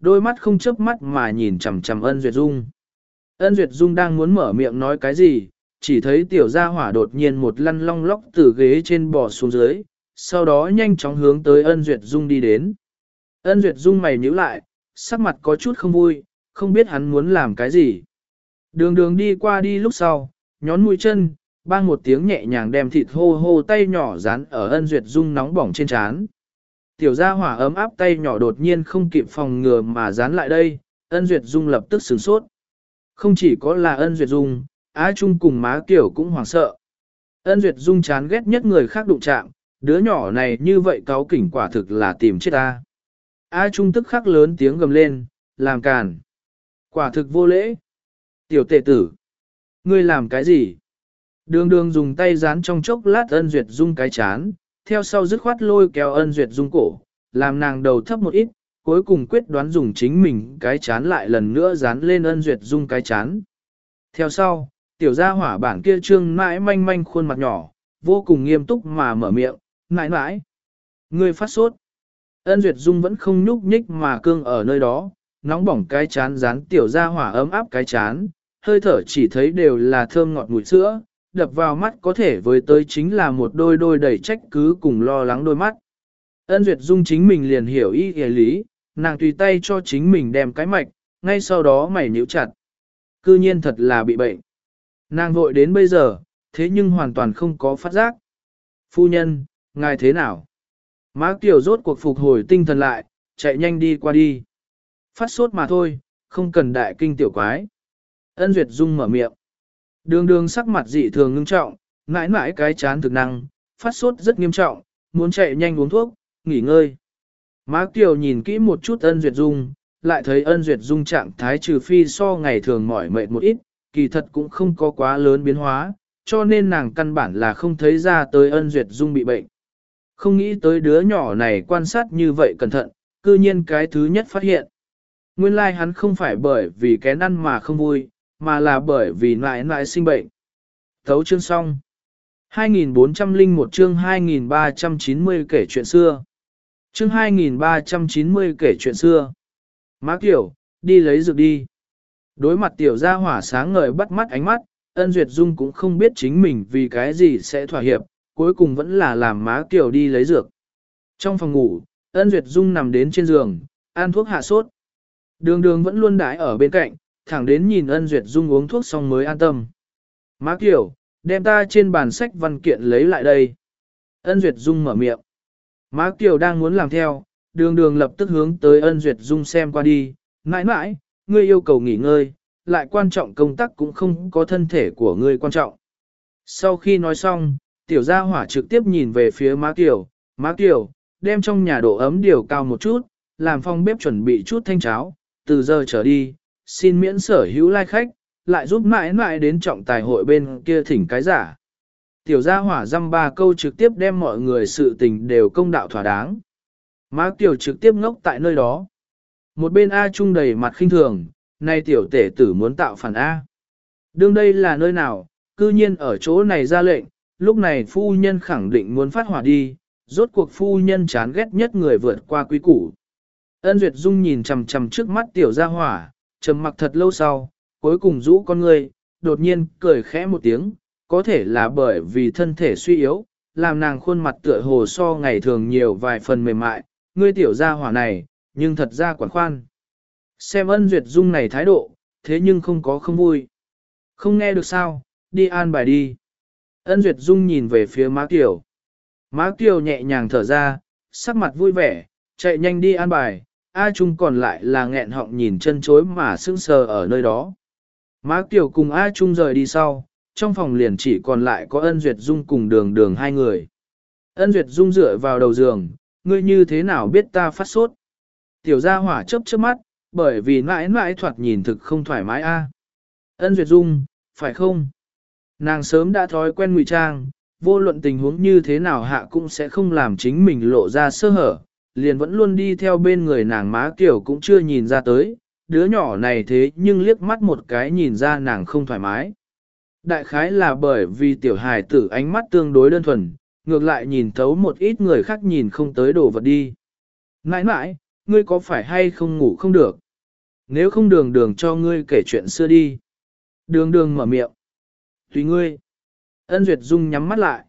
đôi mắt không chớp mắt mà nhìn chằm chằm Ân Duyệt Dung. Ân Duyệt Dung đang muốn mở miệng nói cái gì, chỉ thấy tiểu gia hỏa đột nhiên một lăn long lóc từ ghế trên bò xuống dưới, sau đó nhanh chóng hướng tới Ân Duyệt Dung đi đến. Ân Duyệt Dung mày nhíu lại, sắc mặt có chút không vui, không biết hắn muốn làm cái gì. Đường đường đi qua đi lúc sau, nhón mũi chân, bang một tiếng nhẹ nhàng đem thịt hô hô tay nhỏ dán ở Ân Duyệt Dung nóng bỏng trên trán. Tiểu gia hỏa ấm áp tay nhỏ đột nhiên không kịp phòng ngừa mà dán lại đây, Ân Duyệt Dung lập tức sửng sốt. Không chỉ có là Ân Duyệt Dung, Á Trung cùng má Kiều cũng hoảng sợ. Ân Duyệt Dung chán ghét nhất người khác đụng chạm, đứa nhỏ này như vậy cáu kỉnh quả thực là tìm chết ta. Á Trung tức khắc lớn tiếng gầm lên, làm càn. Quả thực vô lễ. Tiểu tệ tử. Ngươi làm cái gì? Đường đường dùng tay dán trong chốc lát Ân Duyệt Dung cái chán, theo sau dứt khoát lôi kéo Ân Duyệt Dung cổ, làm nàng đầu thấp một ít, cuối cùng quyết đoán dùng chính mình cái chán lại lần nữa dán lên Ân Duyệt Dung cái chán. Theo sau, tiểu gia hỏa bản kia trương mãi manh manh khuôn mặt nhỏ, vô cùng nghiêm túc mà mở miệng, mãi mãi. Ngươi phát sốt. Ân Duyệt Dung vẫn không nhúc nhích mà cương ở nơi đó, nóng bỏng cái chán dán tiểu gia hỏa ấm áp cái chán, hơi thở chỉ thấy đều là thơm ngọt mùi sữa, đập vào mắt có thể với tới chính là một đôi đôi đầy trách cứ cùng lo lắng đôi mắt. Ân Duyệt Dung chính mình liền hiểu ý nghĩa lý, nàng tùy tay cho chính mình đem cái mạch, ngay sau đó mày nhíu chặt. Cư nhiên thật là bị bệnh. Nàng vội đến bây giờ, thế nhưng hoàn toàn không có phát giác. Phu nhân, ngài thế nào? Má Kiều rốt cuộc phục hồi tinh thần lại, chạy nhanh đi qua đi. Phát sốt mà thôi, không cần đại kinh tiểu quái. Ân Duyệt Dung mở miệng. Đường đường sắc mặt dị thường ngưng trọng, mãi mãi cái chán thực năng, phát sốt rất nghiêm trọng, muốn chạy nhanh uống thuốc, nghỉ ngơi. Má Kiều nhìn kỹ một chút Ân Duyệt Dung, lại thấy Ân Duyệt Dung trạng thái trừ phi so ngày thường mỏi mệt một ít, kỳ thật cũng không có quá lớn biến hóa, cho nên nàng căn bản là không thấy ra tới Ân Duyệt Dung bị bệnh. Không nghĩ tới đứa nhỏ này quan sát như vậy cẩn thận, cư nhiên cái thứ nhất phát hiện. Nguyên lai like hắn không phải bởi vì cái năn mà không vui, mà là bởi vì nại nại sinh bệnh. Thấu chương xong. hai nghìn bốn trăm lẻ một chương hai nghìn ba trăm chín mươi kể chuyện xưa. Chương hai nghìn ba trăm chín mươi kể chuyện xưa. Má Kiều, đi lấy dược đi. Đối mặt tiểu gia hỏa sáng ngời bắt mắt ánh mắt, Ân Duyệt Dung cũng không biết chính mình vì cái gì sẽ thỏa hiệp, cuối cùng vẫn là làm má Kiều đi lấy dược. Trong phòng ngủ, Ân Duyệt Dung nằm đến trên giường, ăn thuốc hạ sốt. Đường đường vẫn luôn đái ở bên cạnh, thẳng đến nhìn Ân Duyệt Dung uống thuốc xong mới an tâm. Má Kiều, đem ta trên bàn sách văn kiện lấy lại đây. Ân Duyệt Dung mở miệng. Má Kiều đang muốn làm theo, đường đường lập tức hướng tới Ân Duyệt Dung xem qua đi. Mãi mãi, ngươi yêu cầu nghỉ ngơi, lại quan trọng công tác cũng không có thân thể của ngươi quan trọng. Sau khi nói xong, tiểu gia hỏa trực tiếp nhìn về phía má Kiều. Má Kiều, đem trong nhà độ ấm điều cao một chút, làm phòng bếp chuẩn bị chút thanh cháo, từ giờ trở đi, xin miễn sở hữu lai khách, lại giúp mãi mãi đến trọng tài hội bên kia thỉnh cái giả. Tiểu gia hỏa dăm ba câu trực tiếp đem mọi người sự tình đều công đạo thỏa đáng. Má Kiều trực tiếp ngốc tại nơi đó. Một bên A Trung đầy mặt khinh thường, nay tiểu tể tử muốn tạo phản A. Đương đây là nơi nào, cư nhiên ở chỗ này ra lệnh, lúc này phu nhân khẳng định muốn phát hỏa đi, rốt cuộc phu nhân chán ghét nhất người vượt qua quý củ. Ân Duyệt Dung nhìn chằm chằm trước mắt tiểu gia hỏa, trầm mặc thật lâu sau, cuối cùng rũ con người, đột nhiên cười khẽ một tiếng, có thể là bởi vì thân thể suy yếu, làm nàng khuôn mặt tựa hồ so ngày thường nhiều vài phần mềm mại, ngươi tiểu gia hỏa này, nhưng thật ra quản khoan. Xem Ân Duyệt Dung này thái độ, thế nhưng không có không vui. Không nghe được sao, đi an bài đi. Ân Duyệt Dung nhìn về phía má Kiều. Má Kiều nhẹ nhàng thở ra, sắc mặt vui vẻ, chạy nhanh đi an bài, A Trung còn lại là nghẹn họng nhìn chân chối mà sững sờ ở nơi đó. Má Kiều cùng A Trung rời đi sau, trong phòng liền chỉ còn lại có Ân Duyệt Dung cùng đường đường hai người. Ân Duyệt Dung dựa vào đầu giường, ngươi như thế nào biết ta phát sốt? Tiểu gia hỏa chớp chớp mắt, bởi vì mãi mãi thoạt nhìn thực không thoải mái a. Ân Duyệt Dung, phải không? Nàng sớm đã thói quen ngụy trang, vô luận tình huống như thế nào hạ cũng sẽ không làm chính mình lộ ra sơ hở, liền vẫn luôn đi theo bên người nàng má Kiều cũng chưa nhìn ra tới, đứa nhỏ này thế nhưng liếc mắt một cái nhìn ra nàng không thoải mái. Đại khái là bởi vì tiểu hài tử ánh mắt tương đối đơn thuần, ngược lại nhìn thấu một ít người khác nhìn không tới đồ vật đi. Nãi nãi, ngươi có phải hay không ngủ không được? Nếu không đường đường cho ngươi kể chuyện xưa đi. Đường đường mở miệng. Tùy ngươi. Ân Duyệt Dung nhắm mắt lại.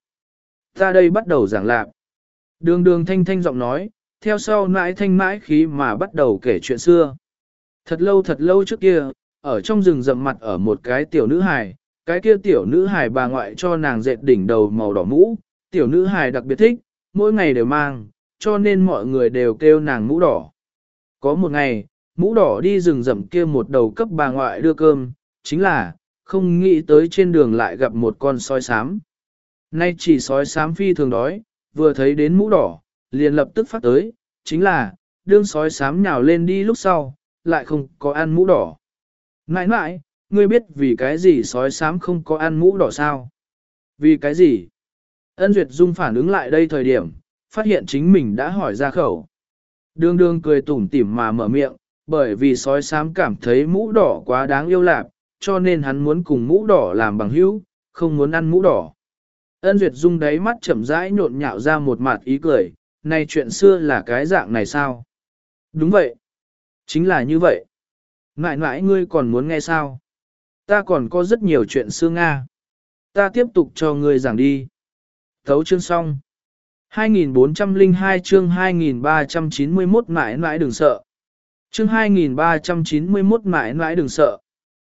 Ta đây bắt đầu giảng lạc. Đường đường thanh thanh giọng nói, theo sau mãi thanh mãi khí mà bắt đầu kể chuyện xưa. Thật lâu thật lâu trước kia, ở trong rừng rậm mặt ở một cái tiểu nữ hài, cái kia tiểu nữ hài bà ngoại cho nàng dệt đỉnh đầu màu đỏ mũ, tiểu nữ hài đặc biệt thích, mỗi ngày đều mang, cho nên mọi người đều kêu nàng mũ đỏ. Có một ngày, mũ đỏ đi rừng rậm kia một đầu cấp bà ngoại đưa cơm, chính là, không nghĩ tới trên đường lại gặp một con sói xám. Nay chỉ sói xám phi thường đói, vừa thấy đến mũ đỏ, liền lập tức phát tới, chính là, đương sói xám nhào lên đi lúc sau, lại không có ăn mũ đỏ. Nãi nãi, ngươi biết vì cái gì sói xám không có ăn mũ đỏ sao? Vì cái gì? Ân Duyệt Dung phản ứng lại đây thời điểm, phát hiện chính mình đã hỏi ra khẩu. Đường đường cười tủm tỉm mà mở miệng, bởi vì sói xám cảm thấy mũ đỏ quá đáng yêu lạc, cho nên hắn muốn cùng mũ đỏ làm bằng hữu, không muốn ăn mũ đỏ. Ân Duyệt Dung đáy mắt chậm rãi nhộn nhạo ra một mặt ý cười, này chuyện xưa là cái dạng này sao? Đúng vậy. Chính là như vậy. Ngại ngại ngươi còn muốn nghe sao? Ta còn có rất nhiều chuyện xưa Nga. Ta tiếp tục cho ngươi giảng đi. Thấu chương xong. hai nghìn bốn trăm lẻ hai chương hai nghìn ba trăm chín mươi mốt mãi mãi đừng sợ. Chương hai nghìn ba trăm chín mươi mốt mãi mãi đừng sợ.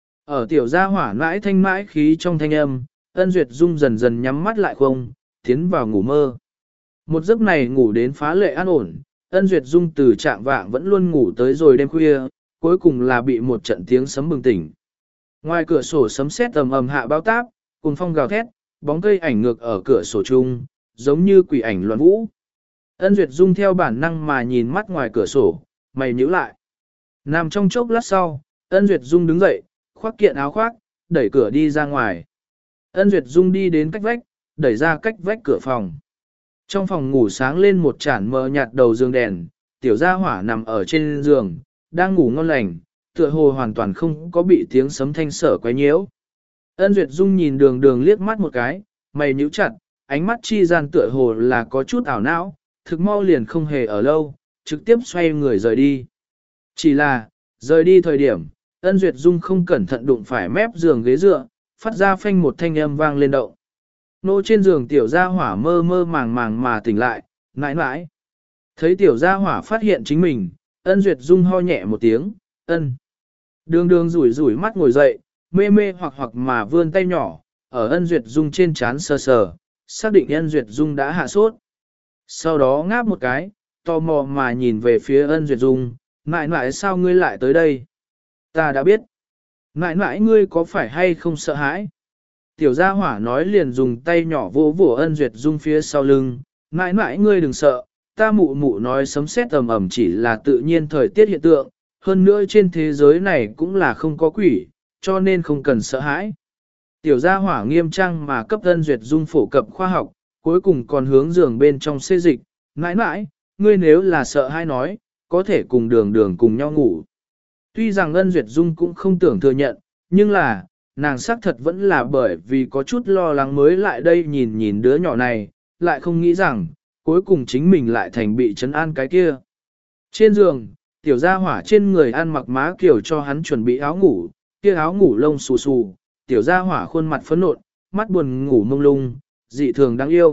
Ở tiểu gia hỏa mãi thanh mãi khí trong thanh âm, Ân Duyệt Dung dần dần nhắm mắt lại không, tiến vào ngủ mơ. Một giấc này ngủ đến phá lệ an ổn, Ân Duyệt Dung từ trạng vạng vẫn luôn ngủ tới rồi đêm khuya, cuối cùng là bị một trận tiếng sấm bừng tỉnh. Ngoài cửa sổ sấm sét ầm ầm hạ bao táp, cùng phong gào thét, bóng cây ảnh ngược ở cửa sổ chung, giống như quỷ ảnh loạn vũ. Ân Duyệt Dung theo bản năng mà nhìn mắt ngoài cửa sổ, mày nhíu lại. Nằm trong chốc lát sau, Ân Duyệt Dung đứng dậy, khoác kiện áo khoác, đẩy cửa đi ra ngoài. Ân Duyệt Dung đi đến cách vách, đẩy ra cách vách cửa phòng. Trong phòng ngủ sáng lên một chản mờ nhạt đầu giường đèn, tiểu gia hỏa nằm ở trên giường, đang ngủ ngon lành, tựa hồ hoàn toàn không có bị tiếng sấm thanh sở quấy nhiễu. Ân Duyệt Dung nhìn đường đường liếc mắt một cái, mày nhíu chặt, ánh mắt chi gian tựa hồ là có chút ảo não, thực mau liền không hề ở lâu, trực tiếp xoay người rời đi. Chỉ là, rời đi thời điểm, Ân Duyệt Dung không cẩn thận đụng phải mép giường ghế dựa, phát ra phanh một thanh âm vang lên động. Nô trên giường tiểu gia hỏa mơ mơ màng màng mà tỉnh lại, nãi nãi. Thấy tiểu gia hỏa phát hiện chính mình, Ân Duyệt Dung ho nhẹ một tiếng, ân. Đường đường rủi rủi mắt ngồi dậy, mê mê hoặc hoặc mà vươn tay nhỏ, ở Ân Duyệt Dung trên trán sờ sờ, xác định Ân Duyệt Dung đã hạ sốt. Sau đó ngáp một cái, tò mò mà nhìn về phía Ân Duyệt Dung, nãi nãi sao ngươi lại tới đây? Ta đã biết. Nãi nãi ngươi có phải hay không sợ hãi? Tiểu gia hỏa nói liền dùng tay nhỏ vỗ vỗ Ân Duyệt Dung phía sau lưng, nãi nãi ngươi đừng sợ, ta mụ mụ nói sấm sét ầm ầm chỉ là tự nhiên thời tiết hiện tượng, hơn nữa trên thế giới này cũng là không có quỷ, cho nên không cần sợ hãi. Tiểu gia hỏa nghiêm trang mà cấp Ân Duyệt Dung phổ cập khoa học, cuối cùng còn hướng giường bên trong xê dịch, nãi nãi, ngươi nếu là sợ hãi nói, có thể cùng đường đường cùng nhau ngủ. Tuy rằng Ân Duyệt Dung cũng không tưởng thừa nhận, nhưng là, nàng xác thật vẫn là bởi vì có chút lo lắng mới lại đây nhìn nhìn đứa nhỏ này, lại không nghĩ rằng, cuối cùng chính mình lại thành bị trấn an cái kia. Trên giường, tiểu gia hỏa trên người ăn mặc má kiểu cho hắn chuẩn bị áo ngủ, kia áo ngủ lông xù xù, tiểu gia hỏa khuôn mặt phấn nộn, mắt buồn ngủ mông lung, dị thường đáng yêu.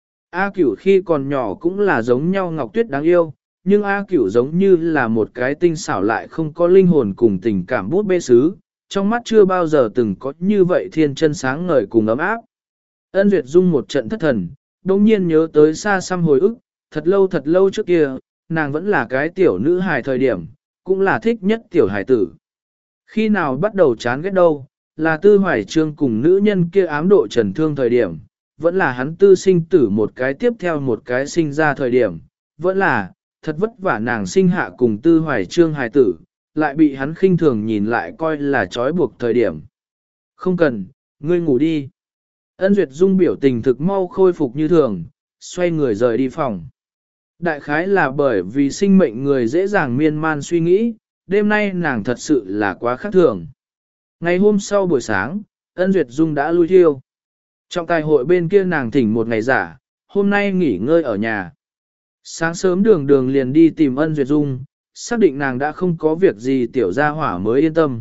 A Cửu khi còn nhỏ cũng là giống nhau Ngọc Tuyết đáng yêu, nhưng A Cửu giống như là một cái tinh xảo lại không có linh hồn cùng tình cảm bút bê sứ, trong mắt chưa bao giờ từng có như vậy thiên chân sáng ngời cùng ấm áp. Ân Duyệt Dung một trận thất thần, đồng nhiên nhớ tới xa xăm hồi ức, thật lâu thật lâu trước kia, nàng vẫn là cái tiểu nữ hài thời điểm, cũng là thích nhất tiểu hài tử. Khi nào bắt đầu chán ghét đâu, là Tư Hoài Trương cùng nữ nhân kia ám độ trần thương thời điểm, vẫn là hắn tư sinh tử một cái tiếp theo một cái sinh ra thời điểm, vẫn là, thật vất vả nàng sinh hạ cùng Tư Hoài Trương hài tử, lại bị hắn khinh thường nhìn lại coi là trói buộc thời điểm. Không cần, ngươi ngủ đi. Ân Duyệt Dung biểu tình thực mau khôi phục như thường, xoay người rời đi phòng. Đại khái là bởi vì sinh mệnh người dễ dàng miên man suy nghĩ, đêm nay nàng thật sự là quá khác thường. Ngày hôm sau buổi sáng, Ân Duyệt Dung đã lui thiêu. Trong tài hội bên kia nàng thỉnh một ngày giả, hôm nay nghỉ ngơi ở nhà. Sáng sớm đường đường liền đi tìm Ân Duyệt Dung, xác định nàng đã không có việc gì tiểu gia hỏa mới yên tâm.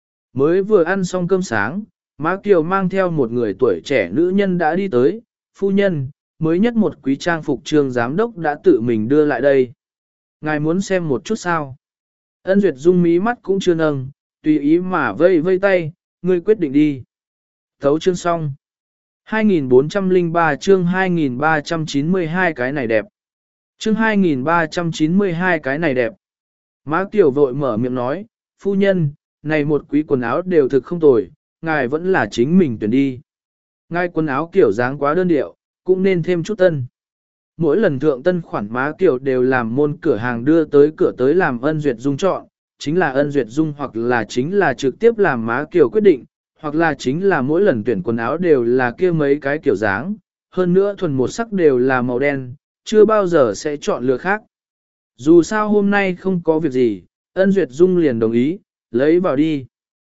Mới vừa ăn xong cơm sáng, má Kiều mang theo một người tuổi trẻ nữ nhân đã đi tới, phu nhân, mới nhất một quý trang phục Trương giám đốc đã tự mình đưa lại đây. Ngài muốn xem một chút sao? Ân Duyệt Dung mí mắt cũng chưa nâng, tùy ý mà vây vây tay, ngươi quyết định đi. Thấu chương xong. hai nghìn bốn trăm lẻ ba chương hai nghìn ba trăm chín mươi hai cái này đẹp. Chương hai nghìn ba trăm chín mươi hai cái này đẹp. Má Kiều vội mở miệng nói, phu nhân, này một quý quần áo đều thực không tồi, ngài vẫn là chính mình tuyển đi. Ngài quần áo kiểu dáng quá đơn điệu, cũng nên thêm chút tân. Mỗi lần thượng tân khoản má Kiều đều làm môn cửa hàng đưa tới cửa tới làm Ân Duyệt Dung chọn, chính là Ân Duyệt Dung hoặc là chính là trực tiếp làm má Kiều quyết định, hoặc là chính là mỗi lần tuyển quần áo đều là kia mấy cái kiểu dáng, hơn nữa thuần một sắc đều là màu đen, chưa bao giờ sẽ chọn lựa khác. Dù sao hôm nay không có việc gì, Ân Duyệt Dung liền đồng ý, lấy vào đi.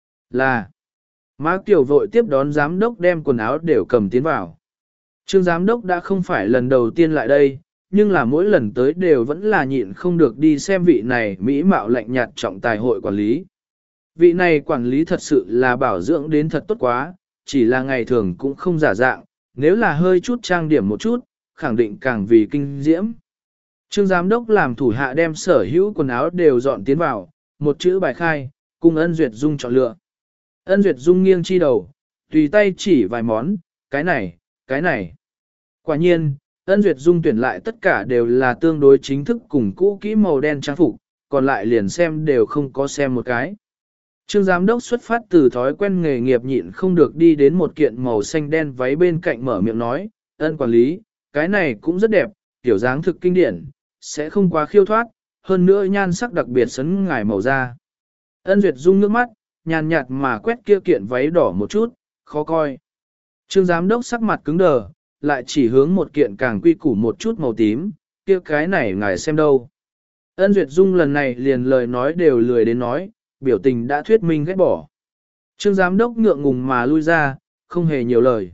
Là, má Kiều vội tiếp đón giám đốc đem quần áo đều cầm tiến vào. Trương giám đốc đã không phải lần đầu tiên lại đây, nhưng là mỗi lần tới đều vẫn là nhịn không được đi xem vị này mỹ mạo lạnh nhạt trọng tài hội quản lý. Vị này quản lý thật sự là bảo dưỡng đến thật tốt quá, chỉ là ngày thường cũng không giả dạng, nếu là hơi chút trang điểm một chút, khẳng định càng vì kinh diễm. Trương giám đốc làm thủ hạ đem sở hữu quần áo đều dọn tiến vào, một chữ bài khai, cùng Ân Duyệt Dung chọn lựa. Ân Duyệt Dung nghiêng chi đầu, tùy tay chỉ vài món, cái này, cái này. Quả nhiên, Ân Duyệt Dung tuyển lại tất cả đều là tương đối chính thức cùng cũ kỹ màu đen trang phục, còn lại liền xem đều không có xem một cái. Trương giám đốc xuất phát từ thói quen nghề nghiệp nhịn không được đi đến một kiện màu xanh đen váy bên cạnh mở miệng nói, Ân quản lý, cái này cũng rất đẹp, kiểu dáng thực kinh điển, sẽ không quá khiêu thoát, hơn nữa nhan sắc đặc biệt sấn ngải màu da. Ân Duyệt Dung nước mắt, nhàn nhạt mà quét kia kiện váy đỏ một chút, khó coi. Trương giám đốc sắc mặt cứng đờ, lại chỉ hướng một kiện càng quy củ một chút màu tím, kia cái này ngài xem đâu. Ân Duyệt Dung lần này liền lời nói đều lười đến nói, biểu tình đã thuyết minh ghét bỏ. Trương giám đốc ngượng ngùng mà lui ra, không hề nhiều lời.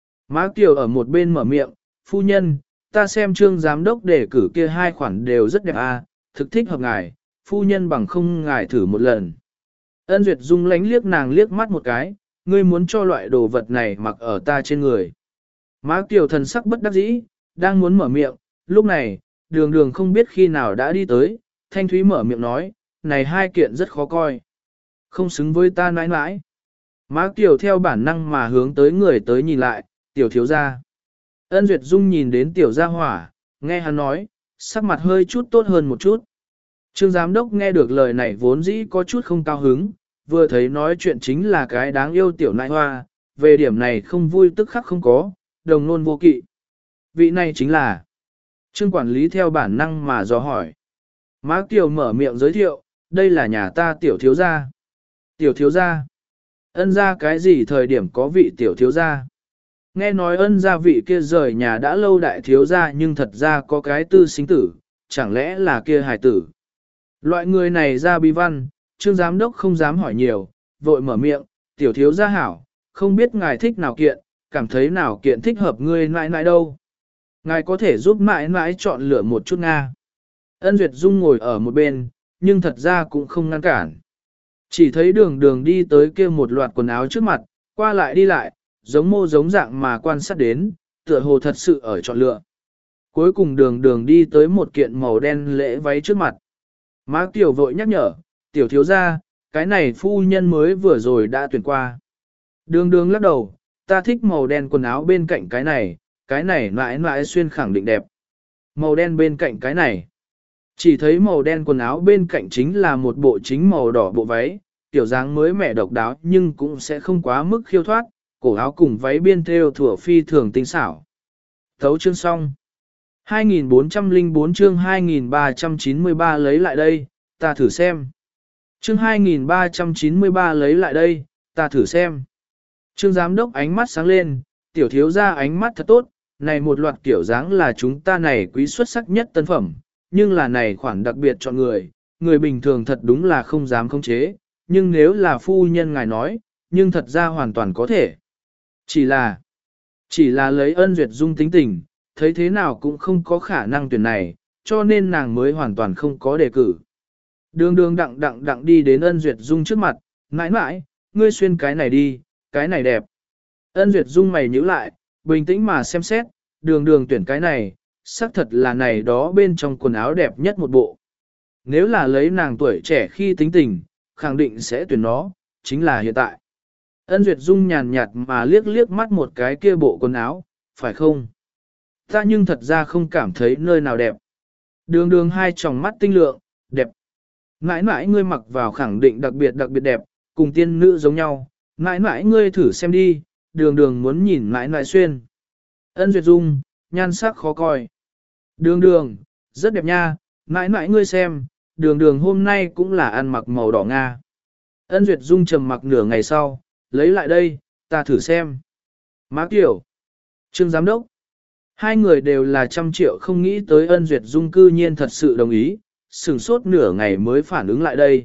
Má Kiều ở một bên mở miệng, phu nhân, ta xem trương giám đốc đề cử kia hai khoản đều rất đẹp à, thực thích hợp ngài, phu nhân bằng không ngài thử một lần. Ân Duyệt Dung lánh liếc nàng liếc mắt một cái, ngươi muốn cho loại đồ vật này mặc ở ta trên người. Má Kiều thần sắc bất đắc dĩ, đang muốn mở miệng, lúc này, đường đường không biết khi nào đã đi tới, Thanh Thúy mở miệng nói, này hai kiện rất khó coi. Không xứng với ta nãi nãi. Má Kiều theo bản năng mà hướng tới người tới nhìn lại, tiểu thiếu gia. Ân Duyệt Dung nhìn đến tiểu gia hỏa, nghe hắn nói, sắc mặt hơi chút tốt hơn một chút. Trương giám đốc nghe được lời này vốn dĩ có chút không cao hứng, vừa thấy nói chuyện chính là cái đáng yêu tiểu nại hoa, về điểm này không vui tức khắc không có, đồng nôn vô kỵ. Vị này chính là Trương quản lý theo bản năng mà dò hỏi. Má Kiều mở miệng giới thiệu, đây là nhà ta tiểu thiếu gia. Tiểu thiếu gia? Ân gia cái gì thời điểm có vị tiểu thiếu gia? Nghe nói ân gia vị kia rời nhà đã lâu đại thiếu gia nhưng thật ra có cái tư sinh tử, chẳng lẽ là kia hài tử? Loại người này ra bi văn, Trương giám đốc không dám hỏi nhiều, vội mở miệng, tiểu thiếu gia hảo, không biết ngài thích nào kiện, cảm thấy nào kiện thích hợp ngươi nãi nãi đâu. Ngài có thể giúp mãi mãi chọn lựa một chút Nga. Ân Duyệt Dung ngồi ở một bên, nhưng thật ra cũng không ngăn cản. Chỉ thấy đường đường đi tới kia một loạt quần áo trước mặt, qua lại đi lại, giống mô giống dạng mà quan sát đến, tựa hồ thật sự ở chọn lựa. Cuối cùng đường đường đi tới một kiện màu đen lễ váy trước mặt. Má Kiều vội nhắc nhở, tiểu thiếu gia, cái này phu nhân mới vừa rồi đã tuyển qua. Đường đường lắc đầu, ta thích màu đen quần áo bên cạnh cái này, cái này mãi mãi xuyên khẳng định đẹp. Màu đen bên cạnh cái này. Chỉ thấy màu đen quần áo bên cạnh chính là một bộ chính màu đỏ bộ váy, tiểu dáng mới mẻ độc đáo nhưng cũng sẽ không quá mức khiêu thoát, cổ áo cùng váy biên thêu thủa phi thường tinh xảo. Thấu chương xong. hai nghìn bốn trăm lẻ bốn chương hai nghìn ba trăm chín mươi ba lấy lại đây, ta thử xem. Chương hai nghìn ba trăm chín mươi ba lấy lại đây, ta thử xem. Trương giám đốc ánh mắt sáng lên, tiểu thiếu gia ánh mắt thật tốt, này một loạt kiểu dáng là chúng ta này quý xuất sắc nhất tân phẩm, nhưng là này khoản đặc biệt chọn người, người bình thường thật đúng là không dám khống chế, nhưng nếu là phu nhân ngài nói, nhưng thật ra hoàn toàn có thể. Chỉ là, chỉ là lấy Ân Duyệt Dung tính tình, thấy thế nào cũng không có khả năng tuyển này, cho nên nàng mới hoàn toàn không có đề cử. Đường đường đặng đặng đặng đi đến Ân Duyệt Dung trước mặt, mãi mãi, ngươi xuyên cái này đi, cái này đẹp. Ân Duyệt Dung mày nhíu lại, bình tĩnh mà xem xét, đường đường tuyển cái này, xác thật là này đó bên trong quần áo đẹp nhất một bộ. Nếu là lấy nàng tuổi trẻ khi tính tình, khẳng định sẽ tuyển nó, chính là hiện tại. Ân Duyệt Dung nhàn nhạt mà liếc liếc mắt một cái kia bộ quần áo, phải không? Ta nhưng thật ra không cảm thấy nơi nào đẹp. Đường đường hai tròng mắt tinh lượng, đẹp. Mãi mãi ngươi mặc vào khẳng định đặc biệt đặc biệt đẹp, cùng tiên nữ giống nhau. Mãi mãi ngươi thử xem đi, đường đường muốn nhìn mãi mãi xuyên. Ân Duyệt Dung, nhan sắc khó coi. Đường đường, rất đẹp nha, mãi mãi ngươi xem, đường đường hôm nay cũng là ăn mặc màu đỏ Nga. Ân Duyệt Dung trầm mặc nửa ngày sau, lấy lại đây, ta thử xem. Má Kiều, Trương Giám Đốc, hai người đều là trăm triệu không nghĩ tới Ân Duyệt Dung cư nhiên thật sự đồng ý, sửng sốt nửa ngày mới phản ứng lại đây.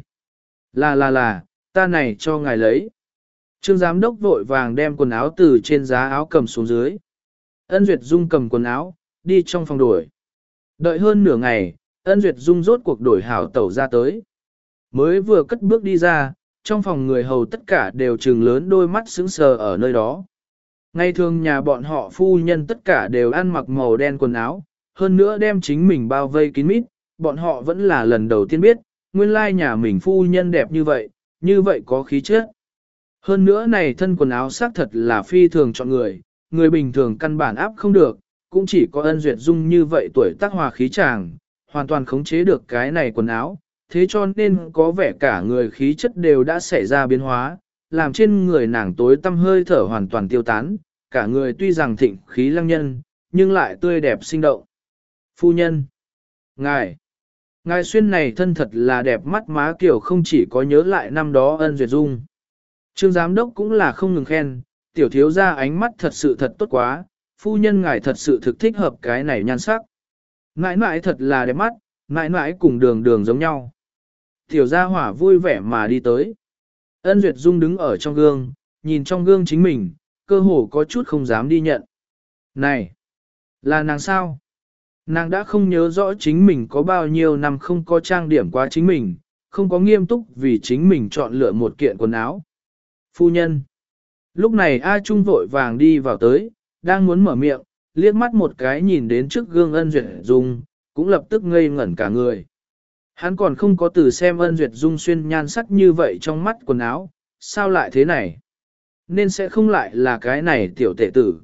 Là là là, ta này cho ngài lấy. Trương Giám Đốc vội vàng đem quần áo từ trên giá áo cầm xuống dưới. Ân Duyệt Dung cầm quần áo, đi trong phòng đổi. Đợi hơn nửa ngày, Ân Duyệt Dung rốt cuộc đổi hảo tẩu ra tới. Mới vừa cất bước đi ra, trong phòng người hầu tất cả đều trừng lớn đôi mắt sững sờ ở nơi đó. Ngày thường nhà bọn họ phu nhân tất cả đều ăn mặc màu đen quần áo, hơn nữa đem chính mình bao vây kín mít, bọn họ vẫn là lần đầu tiên biết, nguyên lai nhà mình phu nhân đẹp như vậy, như vậy có khí chất. Hơn nữa này thân quần áo xác thật là phi thường chọn người, người bình thường căn bản áp không được, cũng chỉ có Ân Duyệt Dung như vậy tuổi tác hòa khí chàng, hoàn toàn khống chế được cái này quần áo, thế cho nên có vẻ cả người khí chất đều đã xảy ra biến hóa, làm trên người nàng tối tăm hơi thở hoàn toàn tiêu tán, cả người tuy rằng thịnh khí lăng nhân, nhưng lại tươi đẹp sinh động. Phu nhân, ngài, ngài xuyên này thân thật là đẹp mắt má kiểu không chỉ có nhớ lại năm đó Ân Duyệt Dung. Trương Giám Đốc cũng là không ngừng khen, tiểu thiếu ra ánh mắt thật sự thật tốt quá, phu nhân ngài thật sự thực thích hợp cái này nhan sắc. Mãi mãi thật là đẹp mắt, mãi mãi cùng đường đường giống nhau. Tiểu gia hỏa vui vẻ mà đi tới. Ân Duyệt Dung đứng ở trong gương, nhìn trong gương chính mình, cơ hồ có chút không dám đi nhận. Này, là nàng sao? Nàng đã không nhớ rõ chính mình có bao nhiêu năm không có trang điểm qua chính mình, không có nghiêm túc vì chính mình chọn lựa một kiện quần áo. Phu nhân. Lúc này A Trung vội vàng đi vào tới, đang muốn mở miệng, liếc mắt một cái nhìn đến trước gương Ân Duyệt Dung, cũng lập tức ngây ngẩn cả người. Hắn còn không có từ xem Ân Duyệt Dung xuyên nhan sắc như vậy trong mắt quần áo, sao lại thế này? Nên sẽ không lại là cái này tiểu tệ tử.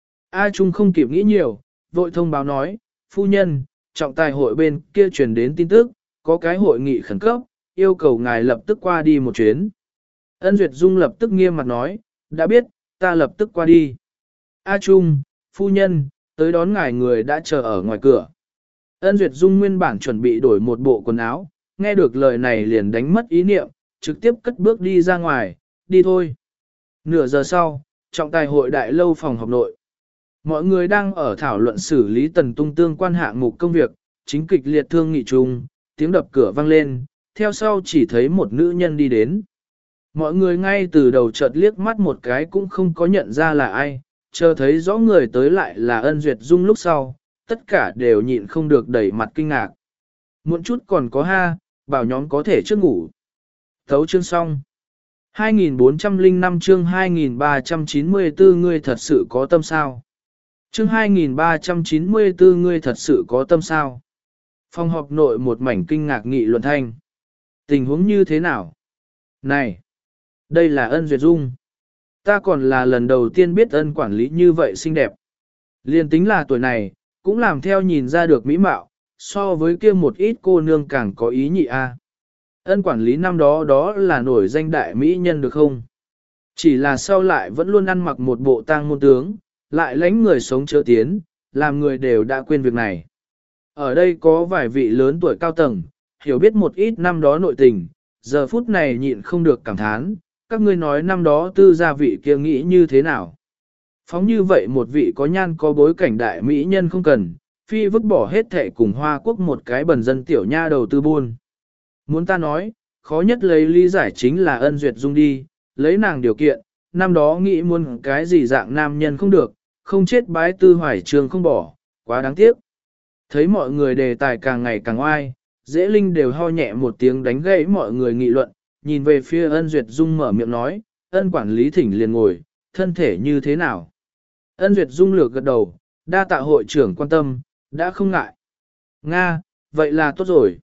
A Trung không kịp nghĩ nhiều, vội thông báo nói, phu nhân, trọng tài hội bên kia truyền đến tin tức, có cái hội nghị khẩn cấp, yêu cầu ngài lập tức qua đi một chuyến. Ân Duyệt Dung lập tức nghiêm mặt nói, đã biết, ta lập tức qua đi. A Trung, phu nhân, tới đón ngài người đã chờ ở ngoài cửa. Ân Duyệt Dung nguyên bản chuẩn bị đổi một bộ quần áo, nghe được lời này liền đánh mất ý niệm, trực tiếp cất bước đi ra ngoài, đi thôi. Nửa giờ sau, trọng tài hội đại lâu phòng họp nội. Mọi người đang ở thảo luận xử lý tần tung tương quan hạng mục công việc, chính kịch liệt thương nghị chung, tiếng đập cửa vang lên, theo sau chỉ thấy một nữ nhân đi đến. Mọi người ngay từ đầu chợt liếc mắt một cái cũng không có nhận ra là ai, chờ thấy rõ người tới lại là Ân Duyệt Dung lúc sau, tất cả đều nhịn không được đẩy mặt kinh ngạc. Muộn chút còn có ha, bảo nhóm có thể trước ngủ. Thấu chương xong. hai nghìn bốn trăm lẻ năm chương hai nghìn ba trăm chín mươi tư ngươi thật sự có tâm sao? Chương hai nghìn ba trăm chín mươi tư ngươi thật sự có tâm sao? Phòng họp nội một mảnh kinh ngạc nghị luận thanh. Tình huống như thế nào? Này! Đây là Ân Duyệt Dung. Ta còn là lần đầu tiên biết Ân quản lý như vậy xinh đẹp. Liên tính là tuổi này, cũng làm theo nhìn ra được mỹ mạo, so với kia một ít cô nương càng có ý nhị a. Ân quản lý năm đó đó là nổi danh đại mỹ nhân được không? Chỉ là sau lại vẫn luôn ăn mặc một bộ tang môn tướng, lại lánh người sống chớ tiến, làm người đều đã quên việc này. Ở đây có vài vị lớn tuổi cao tầng, hiểu biết một ít năm đó nội tình, giờ phút này nhịn không được cảm thán, các ngươi nói năm đó tư gia vị kia nghĩ như thế nào. Phóng như vậy một vị có nhan có bối cảnh đại mỹ nhân không cần, phi vứt bỏ hết thệ cùng Hoa Quốc một cái bần dân tiểu nha đầu tư buôn. Muốn ta nói, khó nhất lấy lý giải chính là Ân Duyệt Dung đi, lấy nàng điều kiện, năm đó nghĩ muốn cái gì dạng nam nhân không được, không chết bái tư hoài trường không bỏ, quá đáng tiếc. Thấy mọi người đề tài càng ngày càng oai, Dễ Linh đều ho nhẹ một tiếng đánh gãy mọi người nghị luận, nhìn về phía Ân Duyệt Dung mở miệng nói, Ân quản lý thỉnh liền ngồi, thân thể như thế nào? Ân Duyệt Dung lược gật đầu, đa tạ hội trưởng quan tâm, đã không ngại. Nga, vậy là tốt rồi.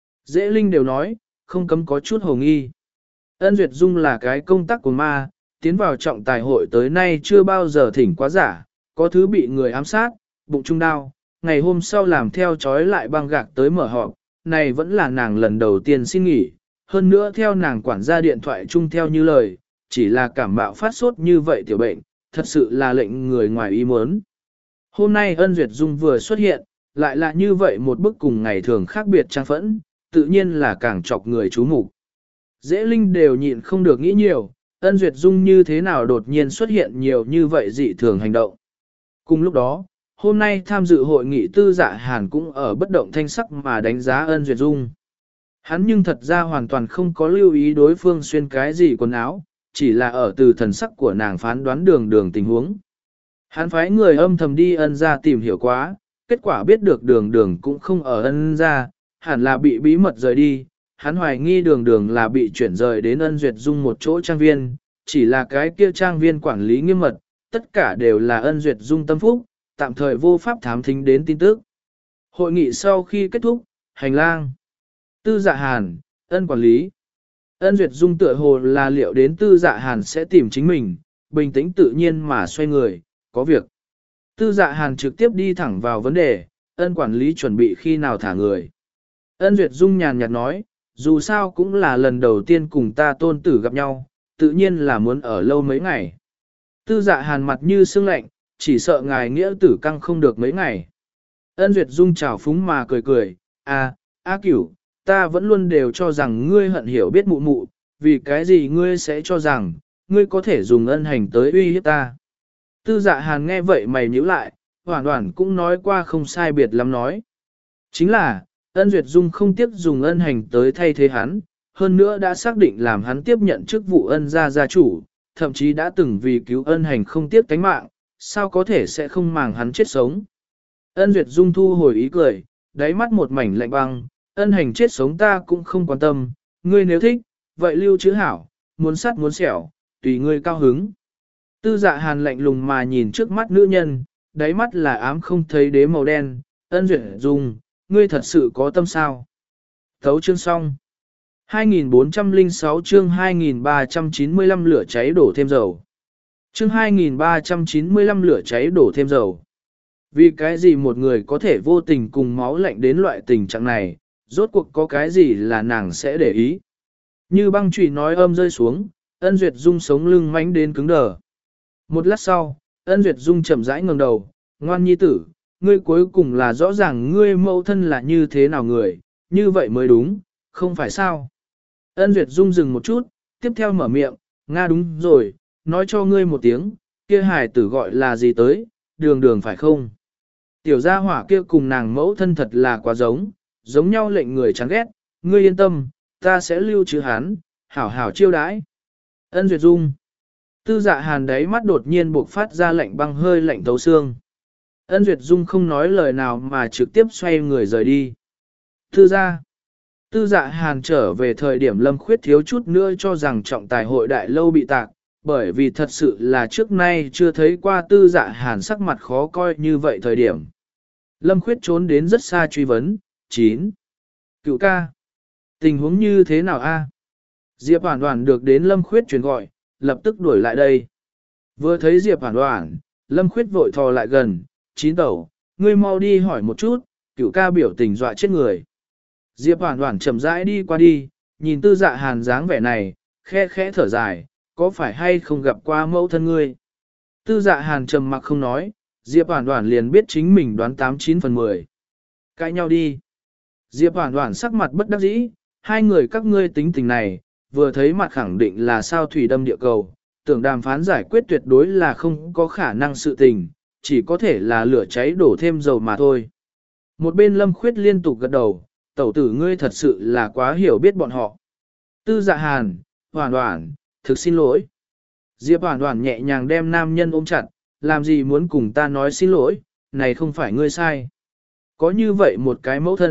Dễ Linh đều nói, không cấm có chút hồ nghi. Ân Duyệt Dung là cái công tác của ma, tiến vào trọng tài hội tới nay chưa bao giờ thỉnh quá giả, có thứ bị người ám sát, bụng trung đau, ngày hôm sau làm theo chói lại băng gạc tới mở họp, này vẫn là nàng lần đầu tiên xin nghỉ, hơn nữa theo nàng quản gia điện thoại chung theo như lời, chỉ là cảm bạo phát sốt như vậy tiểu bệnh, thật sự là lệnh người ngoài ý muốn. Hôm nay Ân Duyệt Dung vừa xuất hiện, lại là như vậy một bức cùng ngày thường khác biệt trang phẫn, tự nhiên là càng chọc người chú mục. Dễ Linh đều nhịn không được nghĩ nhiều, Ân Duyệt Dung như thế nào đột nhiên xuất hiện nhiều như vậy dị thường hành động. Cùng lúc đó, hôm nay tham dự hội nghị Tư Dạ Hàn cũng ở bất động thanh sắc mà đánh giá Ân Duyệt Dung. Hắn nhưng thật ra hoàn toàn không có lưu ý đối phương xuyên cái gì quần áo, chỉ là ở từ thần sắc của nàng phán đoán đường đường tình huống. Hắn phái người âm thầm đi Ân ra tìm hiểu quá, kết quả biết được đường đường cũng không ở Ân ra, hẳn là bị bí mật rời đi. Hắn hoài nghi đường đường là bị chuyển rời đến Ân Duyệt Dung một chỗ trang viên, chỉ là cái kia trang viên quản lý nghiêm mật, tất cả đều là Ân Duyệt Dung tâm phúc, tạm thời vô pháp thám thính đến tin tức. Hội nghị sau khi kết thúc, hành lang. Tư Dạ Hàn, Ân quản lý. Ân Duyệt Dung tựa hồ là liệu đến Tư Dạ Hàn sẽ tìm chính mình, bình tĩnh tự nhiên mà xoay người, có việc. Tư Dạ Hàn trực tiếp đi thẳng vào vấn đề, Ân quản lý chuẩn bị khi nào thả người. Ân Duyệt Dung nhàn nhạt nói, dù sao cũng là lần đầu tiên cùng ta tôn tử gặp nhau, tự nhiên là muốn ở lâu mấy ngày. Tư Dạ Hàn mặt như sương lạnh, chỉ sợ ngài nghĩa tử căng không được mấy ngày. Ân Duyệt Dung chào phúng mà cười cười, à, A Cửu, ta vẫn luôn đều cho rằng ngươi hận hiểu biết mụ mụ, vì cái gì ngươi sẽ cho rằng, ngươi có thể dùng ân hành tới uy hiếp ta. Tư Dạ Hàn nghe vậy mày nhíu lại, hoàn toàn cũng nói qua không sai biệt lắm nói. Chính là, Ân Duyệt Dung không tiếc dùng ân hành tới thay thế hắn, hơn nữa đã xác định làm hắn tiếp nhận chức vụ ân gia gia chủ, thậm chí đã từng vì cứu ân hành không tiếc tánh mạng, sao có thể sẽ không màng hắn chết sống. Ân Duyệt Dung thu hồi ý cười, đáy mắt một mảnh lạnh băng, ân hành chết sống ta cũng không quan tâm, ngươi nếu thích, vậy lưu chữ hảo, muốn sắt muốn xẻo, tùy ngươi cao hứng. Tư Dạ Hàn lạnh lùng mà nhìn trước mắt nữ nhân, đáy mắt là ám không thấy đế màu đen, Ân Duyệt Dung, ngươi thật sự có tâm sao? Thấu chương xong. hai nghìn bốn trăm lẻ sáu chương hai nghìn ba trăm chín mươi lăm lửa cháy đổ thêm dầu. Chương hai nghìn ba trăm chín mươi lăm lửa cháy đổ thêm dầu. Vì cái gì một người có thể vô tình cùng máu lạnh đến loại tình trạng này, rốt cuộc có cái gì là nàng sẽ để ý. Như băng chùy nói âm rơi xuống, Ân Duyệt Dung sống lưng mánh đến cứng đờ. Một lát sau, Ân Duyệt Dung chậm rãi ngẩng đầu, ngoan nhi tử, ngươi cuối cùng là rõ ràng ngươi mẫu thân là như thế nào người, như vậy mới đúng, không phải sao. Ân Duyệt Dung dừng một chút, tiếp theo mở miệng, Nga đúng rồi, nói cho ngươi một tiếng, kia hài tử gọi là gì tới, đường đường phải không? Tiểu gia hỏa kia cùng nàng mẫu thân thật là quá giống, giống nhau lệnh người chán ghét, ngươi yên tâm, ta sẽ lưu trữ hắn, hảo hảo chiêu đãi. Ân Duyệt Dung. Tư Dạ Hàn đáy mắt đột nhiên buộc phát ra lạnh băng hơi lạnh thấu xương. Ân Duyệt Dung không nói lời nào mà trực tiếp xoay người rời đi. Tư gia. Tư Dạ Hàn trở về thời điểm Lâm Khuyết thiếu chút nữa cho rằng trọng tài hội đại lâu bị tạc, bởi vì thật sự là trước nay chưa thấy qua Tư Dạ Hàn sắc mặt khó coi như vậy thời điểm. Lâm Khuyết trốn đến rất xa truy vấn. chín. Cựu ca. Tình huống như thế nào a? Diệp Hoàn Hoàn được đến Lâm Khuyết truyền gọi, lập tức đuổi lại đây. Vừa thấy Diệp Hoàn Hoàn, Lâm Khuyết vội thò lại gần, chín tẩu, ngươi mau đi hỏi một chút, cựu ca biểu tình dọa chết người. Diệp Hoàn Hoàn chậm rãi đi qua đi, nhìn Tư Dạ Hàn dáng vẻ này, khẽ khẽ thở dài, có phải hay không gặp qua mẫu thân ngươi? Tư Dạ Hàn trầm mặc không nói, Diệp Hoàn Hoàn liền biết chính mình đoán tám chín phần mười. Cãi nhau đi. Diệp Hoàn Hoàn sắc mặt bất đắc dĩ, hai người các ngươi tính tình này, vừa thấy mặt khẳng định là sao thủy đâm địa cầu, tưởng đàm phán giải quyết tuyệt đối là không có khả năng sự tình, chỉ có thể là lửa cháy đổ thêm dầu mà thôi. Một bên Lâm Khuyết liên tục gật đầu, tẩu tử ngươi thật sự là quá hiểu biết bọn họ. Tư Dạ Hàn, Hoàn Hoàn, thực xin lỗi. Diệp Hoàn Hoàn nhẹ nhàng đem nam nhân ôm chặt, làm gì muốn cùng ta nói xin lỗi, này không phải ngươi sai. Có như vậy một cái mẫu thân,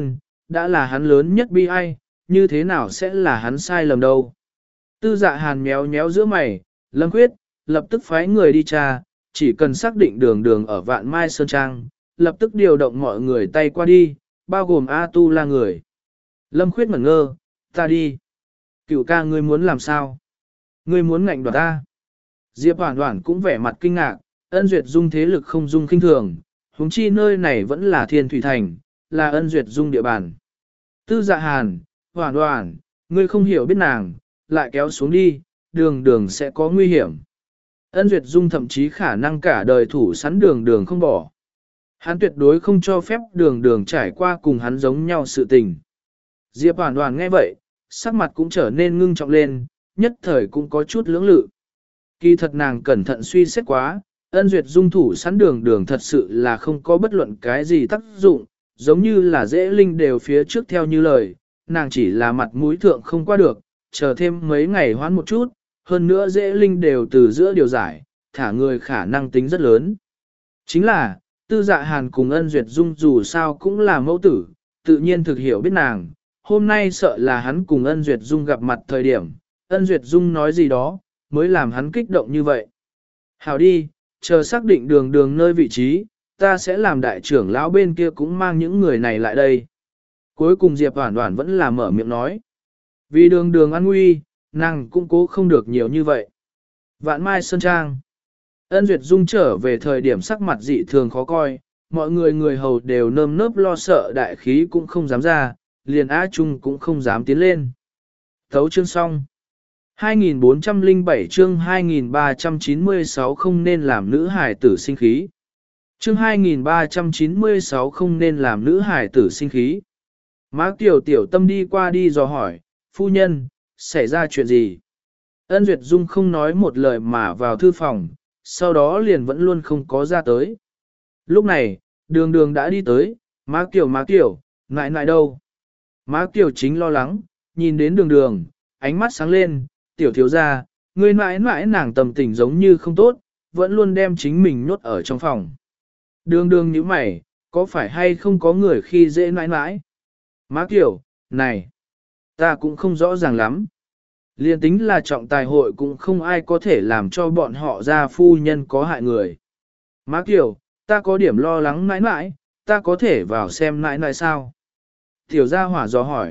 đã là hắn lớn nhất bi ai, như thế nào sẽ là hắn sai lầm đâu. Tư dạ hàn méo méo giữa mày, Lâm Khuyết, lập tức phái người đi tra, chỉ cần xác định đường đường ở Vạn Mai Sơn Trang, lập tức điều động mọi người tay qua đi, bao gồm A Tu La người. Lâm Khuyết ngẩn ngơ, ta đi. Cựu ca ngươi muốn làm sao? Ngươi muốn ngạnh đoạt ta? Diệp Hoản Hoản cũng vẻ mặt kinh ngạc, Ân Duyệt Dung thế lực không dung kinh thường, huống chi nơi này vẫn là Thiên Thủy Thành, là Ân Duyệt Dung địa bàn. Tư Dạ Hàn, Hoản Hoản, ngươi không hiểu biết nàng, lại kéo xuống đi, đường đường sẽ có nguy hiểm. Ân Duyệt Dung thậm chí khả năng cả đời thủ sẵn đường đường không bỏ. Hắn tuyệt đối không cho phép đường đường trải qua cùng hắn giống nhau sự tình. Diệp Hoản Hoản nghe vậy, sắc mặt cũng trở nên ngưng trọng lên, nhất thời cũng có chút lưỡng lự. Kỳ thật nàng cẩn thận suy xét quá, Ân Duyệt Dung thủ sẵn đường đường thật sự là không có bất luận cái gì tác dụng, giống như là dễ linh đều phía trước theo như lời, nàng chỉ là mặt mũi thượng không qua được, chờ thêm mấy ngày hoãn một chút, hơn nữa dễ linh đều từ giữa điều giải, thả người khả năng tính rất lớn. Chính là, Tư Dạ Hàn cùng Ân Duyệt Dung dù sao cũng là mẫu tử, tự nhiên thực hiểu biết nàng, hôm nay sợ là hắn cùng Ân Duyệt Dung gặp mặt thời điểm, Ân Duyệt Dung nói gì đó, mới làm hắn kích động như vậy. Hảo đi, chờ xác định đường đường nơi vị trí, ta sẽ làm đại trưởng lão bên kia cũng mang những người này lại đây. Cuối cùng Diệp Hoản Hoản vẫn là mở miệng nói. Vì đường đường an nguy, nàng cũng cố không được nhiều như vậy. Vạn Mai Sơn Trang. Ân Duyệt Dung trở về thời điểm sắc mặt dị thường khó coi, mọi người người hầu đều nơm nớp lo sợ đại khí cũng không dám ra, liền Á Trung cũng không dám tiến lên. Thấu chương xong. hai nghìn bốn trăm lẻ bảy chương hai nghìn ba trăm chín mươi sáu không nên làm nữ hải tử sinh khí. Chương hai nghìn ba trăm chín mươi sáu không nên làm nữ hải tử sinh khí. Má Tiểu Tiểu Tâm đi qua đi dò hỏi, phu nhân, xảy ra chuyện gì? Ân Duyệt Dung không nói một lời mà vào thư phòng, sau đó liền vẫn luôn không có ra tới. Lúc này, đường đường đã đi tới, má Tiểu má Tiểu, ngại ngại đâu? Má Tiểu chính lo lắng, nhìn đến đường đường, ánh mắt sáng lên, Tiểu thiếu gia, người mãi mãi nàng tầm tình giống như không tốt, vẫn luôn đem chính mình nhốt ở trong phòng. Đường đường như mày, có phải hay không có người khi dễ mãi mãi? Má Tiểu, này, ta cũng không rõ ràng lắm. Liên tính là trọng tài hội cũng không ai có thể làm cho bọn họ ra phu nhân có hại người. Má Tiểu, ta có điểm lo lắng mãi mãi, ta có thể vào xem mãi mãi sao? Tiểu gia hỏa dò hỏi.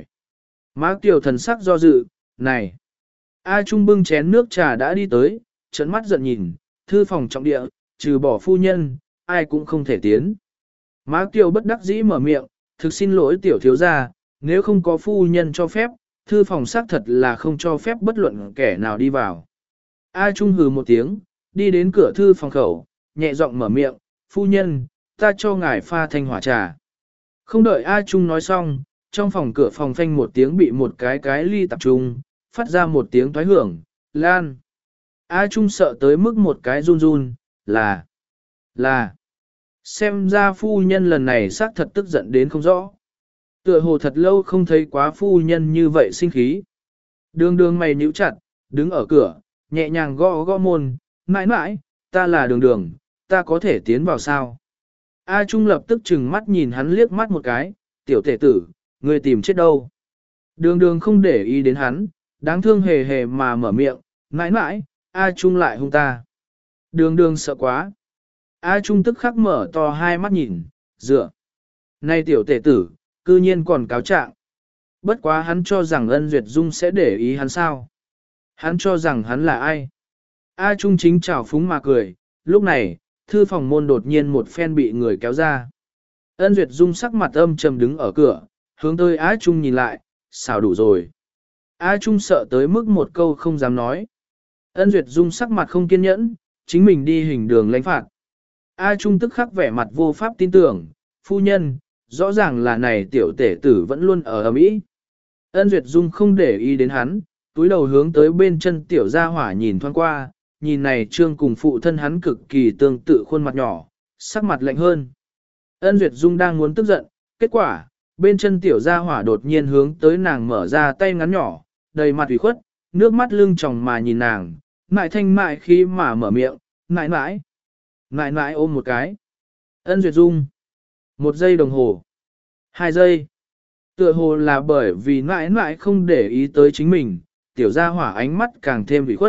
Má Tiểu thần sắc do dự, này. A Trung bưng chén nước trà đã đi tới, trợn mắt giận nhìn, thư phòng trọng địa, trừ bỏ phu nhân, ai cũng không thể tiến. Má Kiều bất đắc dĩ mở miệng, thực xin lỗi tiểu thiếu gia, nếu không có phu nhân cho phép, thư phòng xác thật là không cho phép bất luận kẻ nào đi vào. A Trung hừ một tiếng, đi đến cửa thư phòng khẩu, nhẹ giọng mở miệng, phu nhân, ta cho ngài pha thanh hỏa trà. Không đợi A Trung nói xong, trong phòng cửa phòng phanh một tiếng bị một cái cái ly tập trung, phát ra một tiếng thoái hưởng, lan. A Trung sợ tới mức một cái run run, là, là. Xem ra phu nhân lần này xác thật tức giận đến không rõ. Tựa hồ thật lâu không thấy quá phu nhân như vậy sinh khí. Đường đường mày nhíu chặt, đứng ở cửa, nhẹ nhàng gõ gõ môn, mãi mãi, ta là đường đường, ta có thể tiến vào sao? A Trung lập tức chừng mắt nhìn hắn liếc mắt một cái, tiểu tể tử, ngươi tìm chết đâu? Đường đường không để ý đến hắn, đáng thương hề hề mà mở miệng, mãi mãi, A Trung lại hung ta. Đường đường sợ quá. A Trung tức khắc mở to hai mắt nhìn, dựa. Này tiểu tể tử, cư nhiên còn cáo trạng. Bất quá hắn cho rằng Ân Duyệt Dung sẽ để ý hắn sao. Hắn cho rằng hắn là ai. A Trung chính trào phúng mà cười, lúc này, thư phòng môn đột nhiên một phen bị người kéo ra. Ân Duyệt Dung sắc mặt âm trầm đứng ở cửa, hướng tới A Trung nhìn lại, xào đủ rồi. A Trung sợ tới mức một câu không dám nói. Ân Duyệt Dung sắc mặt không kiên nhẫn, chính mình đi hình đường lãnh phạt. A Trung tức khắc vẻ mặt vô pháp tin tưởng, phu nhân, rõ ràng là này tiểu tể tử vẫn luôn ở ầm ĩ. Ân Duyệt Dung không để ý đến hắn, túi đầu hướng tới bên chân tiểu gia hỏa nhìn thoáng qua, nhìn này trương cùng phụ thân hắn cực kỳ tương tự khuôn mặt nhỏ, sắc mặt lạnh hơn. Ân Duyệt Dung đang muốn tức giận, kết quả, bên chân tiểu gia hỏa đột nhiên hướng tới nàng mở ra tay ngắn nhỏ, đầy mặt ủy khuất, nước mắt lưng tròng mà nhìn nàng, mại thanh mại khi mà mở miệng, mãi mãi, mãi mãi ôm một cái. Ân Duyệt Dung. Một giây đồng hồ. Hai giây. Tựa hồ là bởi vì mãi mãi không để ý tới chính mình, tiểu gia hỏa ánh mắt càng thêm bị khuất.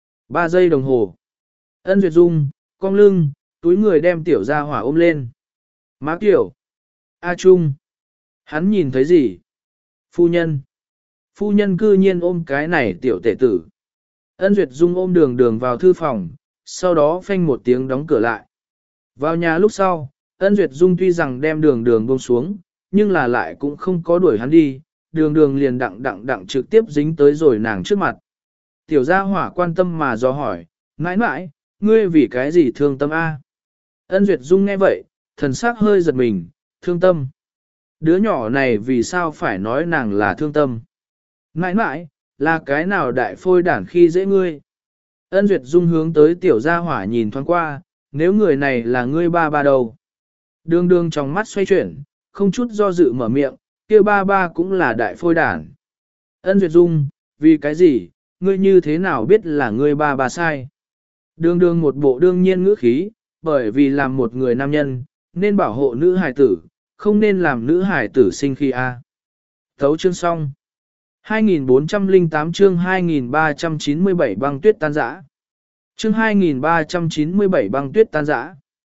Ba giây đồng hồ. Ân Duyệt Dung, cong lưng, túi người đem tiểu gia hỏa ôm lên. Má tiểu. A Trung. Hắn nhìn thấy gì? Phu nhân. Phu nhân cư nhiên ôm cái này tiểu tể tử. Ân Duyệt Dung ôm đường đường vào thư phòng, sau đó phanh một tiếng đóng cửa lại. Vào nhà lúc sau, Ân Duyệt Dung tuy rằng đem đường đường buông xuống, nhưng là lại cũng không có đuổi hắn đi, đường đường liền đặng đặng đặng trực tiếp dính tới rồi nàng trước mặt. Tiểu gia hỏa quan tâm mà do hỏi, mãi mãi, ngươi vì cái gì thương tâm a? Ân Duyệt Dung nghe vậy, thần sắc hơi giật mình, thương tâm. Đứa nhỏ này vì sao phải nói nàng là thương tâm? Mãi mãi, là cái nào đại phôi đản khi dễ ngươi? Ân Duyệt Dung hướng tới tiểu gia hỏa nhìn thoáng qua, nếu người này là ngươi ba ba đầu. Đường đường trong mắt xoay chuyển, không chút do dự mở miệng, kia ba ba cũng là đại phôi đản. Ân Duyệt Dung, vì cái gì, ngươi như thế nào biết là ngươi ba ba sai? Đường đường một bộ đương nhiên ngữ khí, bởi vì làm một người nam nhân, nên bảo hộ nữ hài tử, không nên làm nữ hài tử sinh khi a. Thấu chương xong. hai nghìn bốn trăm lẻ tám chương hai nghìn ba trăm chín mươi bảy băng tuyết tan rã. Chương hai nghìn ba trăm chín mươi bảy băng tuyết tan rã.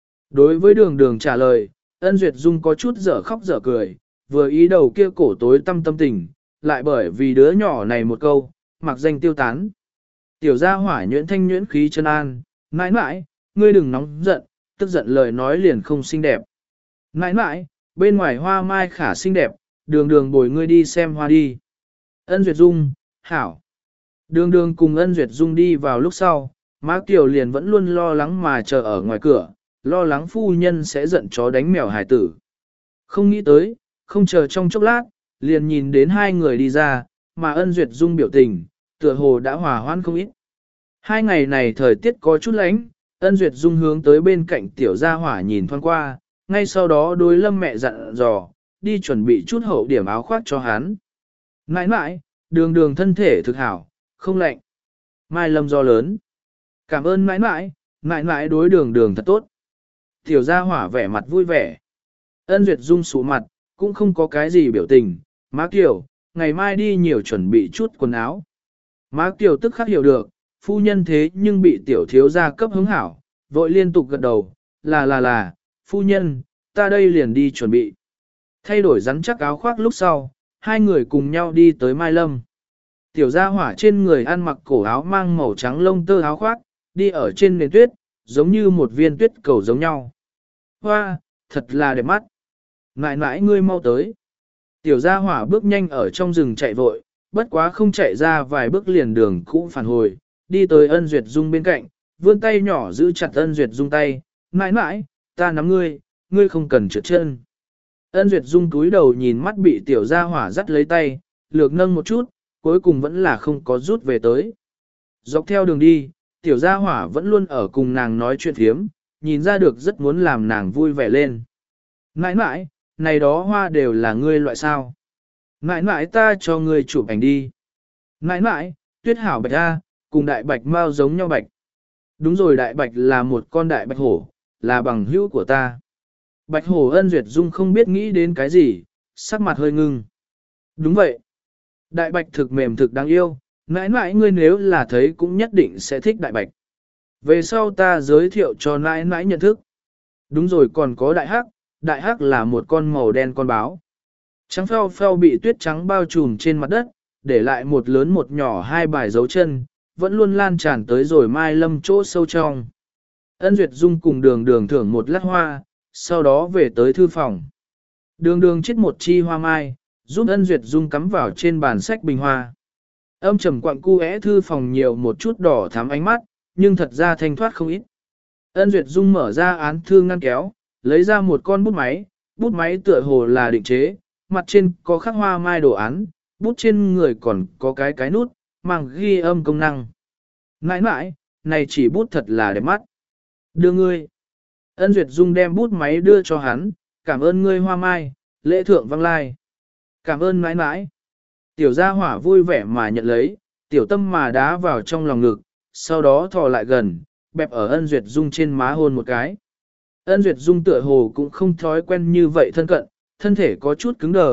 Đối với đường đường trả lời, Ân Duyệt Dung có chút dở khóc dở cười, vừa ý đầu kia cổ tối tâm tâm tình, lại bởi vì đứa nhỏ này một câu, mặc danh tiêu tán. Tiểu gia hỏa nhuyễn thanh nhuyễn khí chân an, mãi mãi, ngươi đừng nóng giận, tức giận lời nói liền không xinh đẹp. Mãi mãi, bên ngoài hoa mai khả xinh đẹp, đường đường bồi ngươi đi xem hoa đi. Ân Duyệt Dung, hảo. Đường đường cùng Ân Duyệt Dung đi vào lúc sau, má Kiều liền vẫn luôn lo lắng mà chờ ở ngoài cửa, lo lắng phu nhân sẽ giận chó đánh mèo hải tử. Không nghĩ tới, không chờ trong chốc lát, liền nhìn đến hai người đi ra, mà Ân Duyệt Dung biểu tình, tựa hồ đã hòa hoãn không ít. Hai ngày này thời tiết có chút lạnh, Ân Duyệt Dung hướng tới bên cạnh tiểu gia hỏa nhìn thoáng qua, ngay sau đó đối Lâm mẹ dặn dò, đi chuẩn bị chút hậu điểm áo khoác cho hắn. Mãi mãi, đường đường thân thể thực hảo, không lạnh. Mai Lâm do lớn. Cảm ơn mãi mãi, mãi mãi đối đường đường thật tốt. Tiểu gia hỏa vẻ mặt vui vẻ. Ân Duyệt Dung sụ mặt, cũng không có cái gì biểu tình. Má Kiều, ngày mai đi nhiều chuẩn bị chút quần áo. Má Kiều tức khắc hiểu được, phu nhân thế nhưng bị tiểu thiếu gia cấp hứng hảo, vội liên tục gật đầu, là là là, phu nhân, ta đây liền đi chuẩn bị. Thay đổi rắn chắc áo khoác lúc sau, hai người cùng nhau đi tới Mai Lâm. Tiểu gia hỏa trên người ăn mặc cổ áo mang màu trắng lông tơ áo khoác, đi ở trên nền tuyết, giống như một viên tuyết cầu giống nhau. Hoa, thật là đẹp mắt. Ngại ngại ngươi mau tới. Tiểu gia hỏa bước nhanh ở trong rừng chạy vội, bất quá không chạy ra vài bước liền đường cũ phản hồi, đi tới Ân Duyệt Dung bên cạnh, vươn tay nhỏ giữ chặt Ân Duyệt Dung tay, mãi mãi, ta nắm ngươi, ngươi không cần trượt chân. Ân Duyệt Dung cúi đầu nhìn mắt bị tiểu gia hỏa dắt lấy tay, lược nâng một chút, cuối cùng vẫn là không có rút về tới. Dọc theo đường đi, tiểu gia hỏa vẫn luôn ở cùng nàng nói chuyện thiếm, nhìn ra được rất muốn làm nàng vui vẻ lên. Mãi mãi, này đó hoa đều là ngươi loại sao. Mãi mãi ta cho ngươi chụp ảnh đi. Mãi mãi, tuyết hảo bạch A, cùng đại bạch mau giống nhau bạch. Đúng rồi, đại bạch là một con đại bạch hổ, là bằng hữu của ta. Bạch hổ Ân Duyệt Dung không biết nghĩ đến cái gì, sắc mặt hơi ngưng. Đúng vậy. Đại bạch thực mềm thực đáng yêu, mãi mãi ngươi nếu là thấy cũng nhất định sẽ thích đại bạch. Về sau ta giới thiệu cho nãi nãi nhận thức. Đúng rồi, còn có đại hắc, đại hắc là một con màu đen con báo. Trắng phèo phèo bị tuyết trắng bao trùm trên mặt đất, để lại một lớn một nhỏ hai bài dấu chân, vẫn luôn lan tràn tới rồi Mai Lâm chỗ sâu trong. Ân Duyệt Dung cùng đường đường thưởng một lát hoa, sau đó về tới thư phòng. Đường đường chiết một chi hoa mai, giúp Ân Duyệt Dung cắm vào trên bàn sách bình hoa. Âm trầm quặng cu é thư phòng nhiều một chút đỏ thắm ánh mắt, nhưng thật ra thanh thoát không ít. Ân Duyệt Dung mở ra án thư ngăn kéo, lấy ra một con bút máy, bút máy tựa hồ là định chế, mặt trên có khắc hoa mai đồ án, bút trên người còn có cái cái nút, mang ghi âm công năng. Nãi nãi, này chỉ bút thật là đẹp mắt. Đưa ngươi. Ân Duyệt Dung đem bút máy đưa cho hắn, cảm ơn ngươi hoa mai, lễ thượng văng lai. Cảm ơn nãi nãi. Tiểu gia hỏa vui vẻ mà nhận lấy, tiểu tâm mà đá vào trong lòng ngực, sau đó thò lại gần, bẹp ở Ân Duyệt Dung trên má hôn một cái. Ân Duyệt Dung tựa hồ cũng không thói quen như vậy thân cận, thân thể có chút cứng đờ,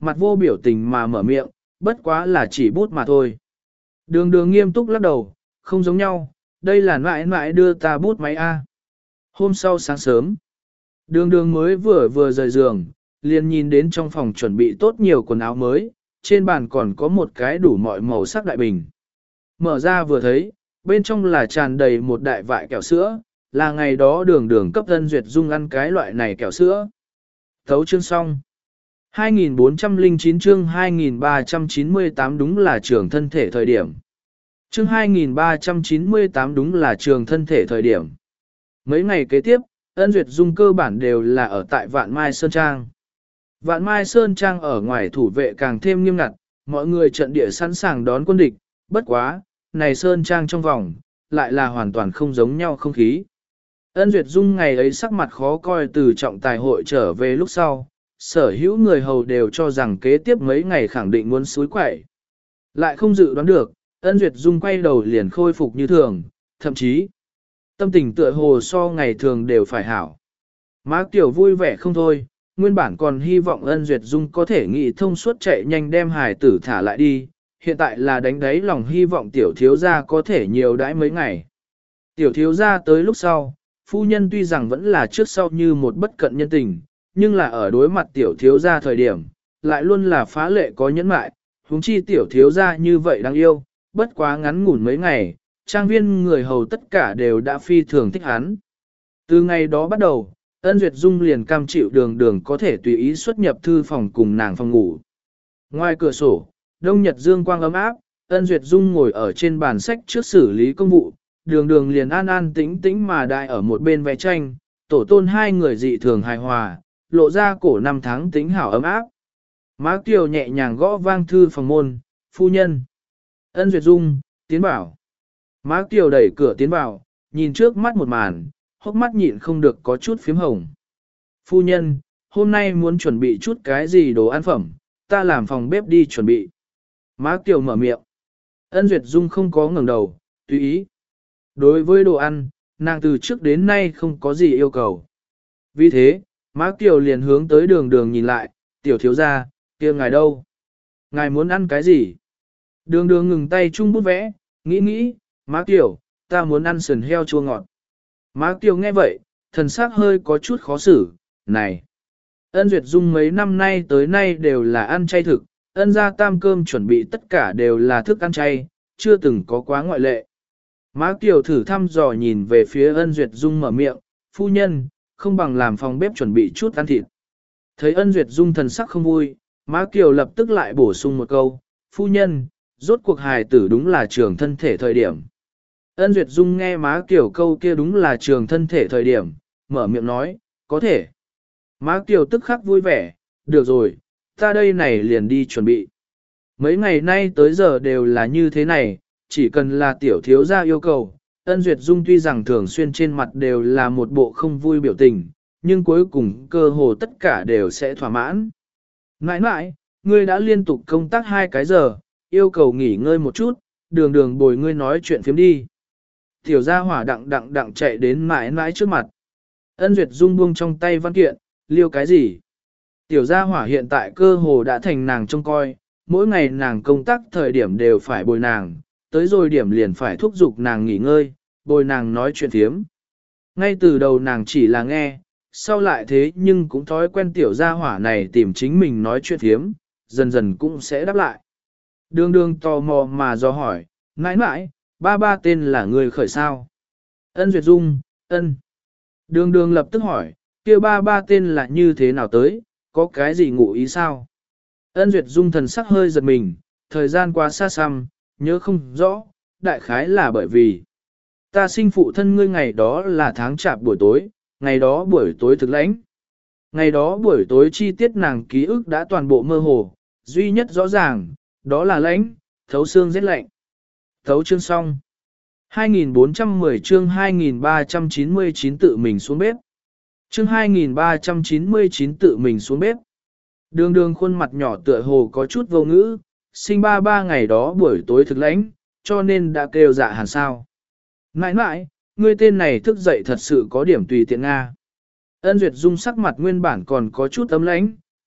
mặt vô biểu tình mà mở miệng, bất quá là chỉ bút mà thôi. Đường đường nghiêm túc lắc đầu, không giống nhau, đây là mãi mãi đưa ta bút máy A. Hôm sau sáng sớm, đường đường mới vừa vừa rời giường, liền nhìn đến trong phòng chuẩn bị tốt nhiều quần áo mới, trên bàn còn có một cái đủ mọi màu sắc đại bình. Mở ra vừa thấy, bên trong là tràn đầy một đại vại kẹo sữa, là ngày đó đường đường cấp Ân Duyệt Dung ăn cái loại này kẹo sữa. Thấu chương xong. hai nghìn bốn trăm lẻ chín chương hai nghìn ba trăm chín mươi tám đúng là trường thân thể thời điểm. Chương hai nghìn ba trăm chín mươi tám đúng là trường thân thể thời điểm. Mấy ngày kế tiếp, Ân Duyệt Dung cơ bản đều là ở tại Vạn Mai Sơn Trang. Vạn Mai Sơn Trang ở ngoài thủ vệ càng thêm nghiêm ngặt, mọi người trận địa sẵn sàng đón quân địch, bất quá, này Sơn Trang trong vòng, lại là hoàn toàn không giống nhau không khí. Ân Duyệt Dung ngày ấy sắc mặt khó coi từ trọng tài hội trở về lúc sau, sở hữu người hầu đều cho rằng kế tiếp mấy ngày khẳng định muốn suối quẩy. Lại không dự đoán được, Ân Duyệt Dung quay đầu liền khôi phục như thường, thậm chí, tâm tình tựa hồ so ngày thường đều phải hảo. Má Tiểu vui vẻ không thôi, nguyên bản còn hy vọng Ân Duyệt Dung có thể nghĩ thông suốt chạy nhanh đem hài tử thả lại đi, hiện tại là đánh đáy lòng hy vọng tiểu thiếu gia có thể nhiều đãi mấy ngày. Tiểu thiếu gia tới lúc sau, phu nhân tuy rằng vẫn là trước sau như một bất cận nhân tình, nhưng là ở đối mặt tiểu thiếu gia thời điểm, lại luôn là phá lệ có nhẫn mại, huống chi tiểu thiếu gia như vậy đáng yêu, bất quá ngắn ngủn mấy ngày, trang viên người hầu tất cả đều đã phi thường thích hắn. Từ ngày đó bắt đầu, Ân Duyệt Dung liền cam chịu đường đường có thể tùy ý xuất nhập thư phòng cùng nàng phòng ngủ. Ngoài cửa sổ, đông nhật dương quang ấm áp, Ân Duyệt Dung ngồi ở trên bàn sách trước xử lý công vụ, đường đường liền an an tĩnh tĩnh mà đại ở một bên vẽ tranh, tổ tôn hai người dị thường hài hòa, lộ ra cổ năm tháng tính hảo ấm áp. Má Kiều nhẹ nhàng gõ vang thư phòng môn, phu nhân. Ân Duyệt Dung, tiến bảo. Má Kiều đẩy cửa tiến vào, nhìn trước mắt một màn, hốc mắt nhịn không được có chút phím hồng. Phu nhân, hôm nay muốn chuẩn bị chút cái gì đồ ăn phẩm, ta làm phòng bếp đi chuẩn bị. Má Kiều mở miệng. Ân Duyệt Dung không có ngẩng đầu, tùy ý. Đối với đồ ăn, nàng từ trước đến nay không có gì yêu cầu. Vì thế, Má Kiều liền hướng tới đường đường nhìn lại, tiểu thiếu gia, kia ngài đâu? Ngài muốn ăn cái gì? Đường đường ngừng tay chung bút vẽ, nghĩ nghĩ, Má Kiều, ta muốn ăn sườn heo chua ngọt. Má Kiều nghe vậy, thần sắc hơi có chút khó xử, này. Ân Duyệt Dung mấy năm nay tới nay đều là ăn chay thực, ân gia tam cơm chuẩn bị tất cả đều là thức ăn chay, chưa từng có quá ngoại lệ. Má Kiều thử thăm dò nhìn về phía Ân Duyệt Dung mở miệng, phu nhân, không bằng làm phòng bếp chuẩn bị chút ăn thịt. Thấy Ân Duyệt Dung thần sắc không vui, Má Kiều lập tức lại bổ sung một câu, phu nhân, rốt cuộc hài tử đúng là trường thân thể thời điểm. Ân Duyệt Dung nghe Má Kiều câu kia đúng là trường thân thể thời điểm, mở miệng nói, có thể. Má Kiều tức khắc vui vẻ, được rồi, ta đây này liền đi chuẩn bị. Mấy ngày nay tới giờ đều là như thế này, chỉ cần là tiểu thiếu gia yêu cầu, Ân Duyệt Dung tuy rằng thường xuyên trên mặt đều là một bộ không vui biểu tình, nhưng cuối cùng cơ hồ tất cả đều sẽ thỏa mãn. Nãi nãi, ngươi đã liên tục công tác hai cái giờ, yêu cầu nghỉ ngơi một chút, đường đường bồi ngươi nói chuyện phiếm đi. Tiểu gia hỏa đặng đặng đặng chạy đến mãi mãi trước mặt. Ân Duyệt Dung buông trong tay văn kiện, liêu cái gì? Tiểu gia hỏa hiện tại cơ hồ đã thành nàng trông coi, mỗi ngày nàng công tác thời điểm đều phải bồi nàng, tới rồi điểm liền phải thúc giục nàng nghỉ ngơi, bồi nàng nói chuyện thiếm. Ngay từ đầu nàng chỉ là nghe, sau lại thế nhưng cũng thói quen tiểu gia hỏa này tìm chính mình nói chuyện thiếm, dần dần cũng sẽ đáp lại. Đường đường tò mò mà do hỏi, mãi mãi, ba ba tên là người khởi sao? Ân Duyệt Dung, ân. Đường đường lập tức hỏi, kia ba ba tên là như thế nào tới, có cái gì ngụ ý sao? Ân Duyệt Dung thần sắc hơi giật mình, thời gian quá xa xăm, nhớ không rõ, đại khái là bởi vì ta sinh phụ thân ngươi ngày đó là tháng chạp buổi tối, ngày đó buổi tối thực lãnh. Ngày đó buổi tối chi tiết nàng ký ức đã toàn bộ mơ hồ, duy nhất rõ ràng, đó là lãnh, thấu xương rét lạnh. Thấu chương xong. hai nghìn bốn trăm mười chương hai nghìn ba trăm chín mươi chín tự mình xuống bếp. Chương hai nghìn ba trăm chín mươi chín tự mình xuống bếp. Đường đường khuôn mặt nhỏ tựa hồ có chút vô ngữ, sinh ba ba ngày đó buổi tối thực lãnh, cho nên đã kêu dạ hàn sao. Nãi nãi, ngươi tên này thức dậy thật sự có điểm tùy tiện Nga. Ân Duyệt Dung sắc mặt nguyên bản còn có chút ấm lãnh,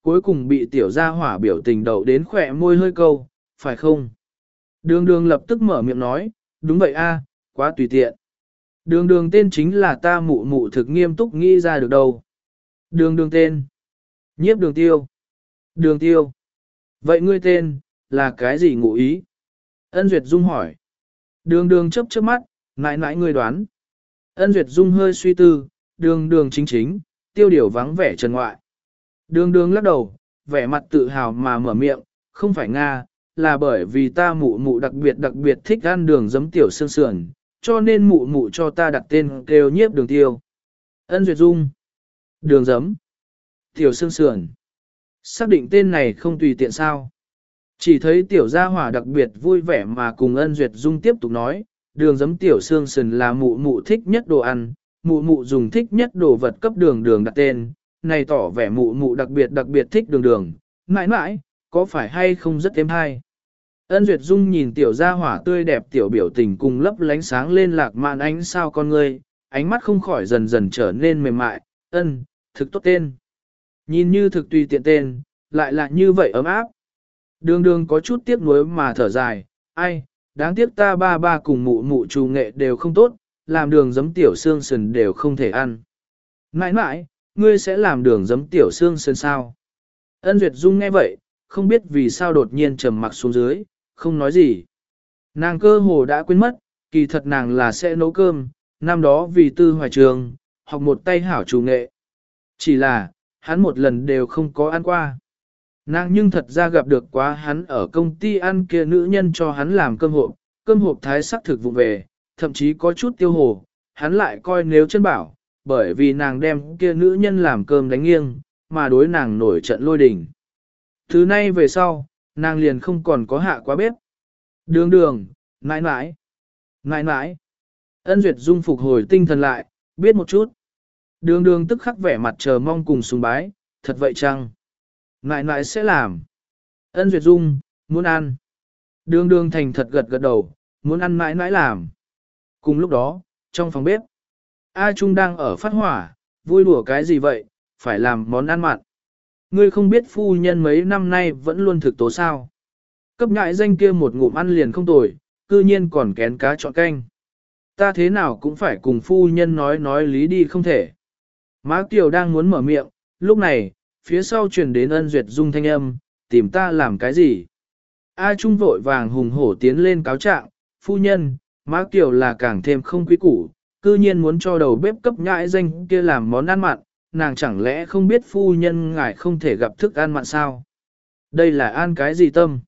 cuối cùng bị tiểu gia hỏa biểu tình đậu đến khỏe môi hơi câu, phải không? Đường đường lập tức mở miệng nói, đúng vậy a, quá tùy tiện. Đường đường tên chính là ta mụ mụ thực nghiêm túc nghĩ ra được đâu. Đường đường tên. Nhiếp đường tiêu. Đường tiêu. Vậy ngươi tên, là cái gì ngụ ý? Ân Duyệt Dung hỏi. Đường đường chớp chớp mắt, nãi nãi ngươi đoán. Ân Duyệt Dung hơi suy tư, đường đường chính chính, tiêu điều vắng vẻ trần ngoại. Đường đường lắc đầu, vẻ mặt tự hào mà mở miệng, không phải Nga, là bởi vì ta mụ mụ đặc biệt đặc biệt thích ăn đường giấm tiểu xương sườn, cho nên mụ mụ cho ta đặt tên kêu nhiếp đường tiêu. Ân Duyệt Dung. Đường giấm. Tiểu xương sườn. Xác định tên này không tùy tiện sao. Chỉ thấy tiểu gia hỏa đặc biệt vui vẻ mà cùng Ân Duyệt Dung tiếp tục nói, đường giấm tiểu xương sườn là mụ mụ thích nhất đồ ăn, mụ mụ dùng thích nhất đồ vật cấp đường đường đặt tên, này tỏ vẻ mụ mụ đặc biệt đặc biệt thích đường đường, mãi mãi, có phải hay không rất êm hay. Ân Duyệt Dung nhìn tiểu gia hỏa tươi đẹp tiểu biểu tình cùng lấp lánh sáng lên lạc mạn ánh sao con ngươi, ánh mắt không khỏi dần dần trở nên mềm mại, ân, thực tốt tên. Nhìn như thực tùy tiện tên, lại là như vậy ấm áp. Đường đường có chút tiếc nuối mà thở dài, ai, đáng tiếc ta ba ba cùng mụ mụ trù nghệ đều không tốt, làm đường giấm tiểu xương sườn đều không thể ăn. Mãi mãi, ngươi sẽ làm đường giấm tiểu xương sườn sao? Ân Duyệt Dung nghe vậy, không biết vì sao đột nhiên trầm mặc xuống dưới, không nói gì. Nàng cơ hồ đã quên mất, kỳ thật nàng là sẽ nấu cơm, năm đó vì tư hoài trường, học một tay hảo trù nghệ. Chỉ là, hắn một lần đều không có ăn qua. Nàng nhưng thật ra gặp được quá hắn ở công ty ăn kia nữ nhân cho hắn làm cơm hộp, cơm hộp thái sắc thực vụ về, thậm chí có chút tiêu hồ, hắn lại coi nếu chân bảo, bởi vì nàng đem kia nữ nhân làm cơm đánh nghiêng, mà đối nàng nổi trận lôi đình. Thứ nay về sau, nàng liền không còn có hạ quá bếp. Đường đường, mãi mãi, mãi mãi. Ân Duyệt Dung phục hồi tinh thần lại, biết một chút. Đường đường tức khắc vẻ mặt chờ mong cùng sùng bái, thật vậy chăng? Mãi mãi sẽ làm. Ân Duyệt Dung, muốn ăn. Đường đường thành thật gật gật đầu, muốn ăn mãi mãi làm. Cùng lúc đó, trong phòng bếp, A Trung đang ở phát hỏa, vui đùa cái gì vậy, phải làm món ăn mặn. Ngươi không biết phu nhân mấy năm nay vẫn luôn thực tố sao. Cấp nhại danh kia một ngụm ăn liền không tồi, cư nhiên còn kén cá chọn canh. Ta thế nào cũng phải cùng phu nhân nói nói lý đi không thể. Má Kiều đang muốn mở miệng, lúc này, phía sau truyền đến Ân Duyệt Dung thanh âm, tìm ta làm cái gì. A Trung vội vàng hùng hổ tiến lên cáo trạng, phu nhân, má Kiều là càng thêm không quý củ, cư nhiên muốn cho đầu bếp cấp nhãi danh kia làm món ăn mặn, nàng chẳng lẽ không biết phu nhân ngài không thể gặp thức ăn mặn sao? Đây là an cái gì tâm?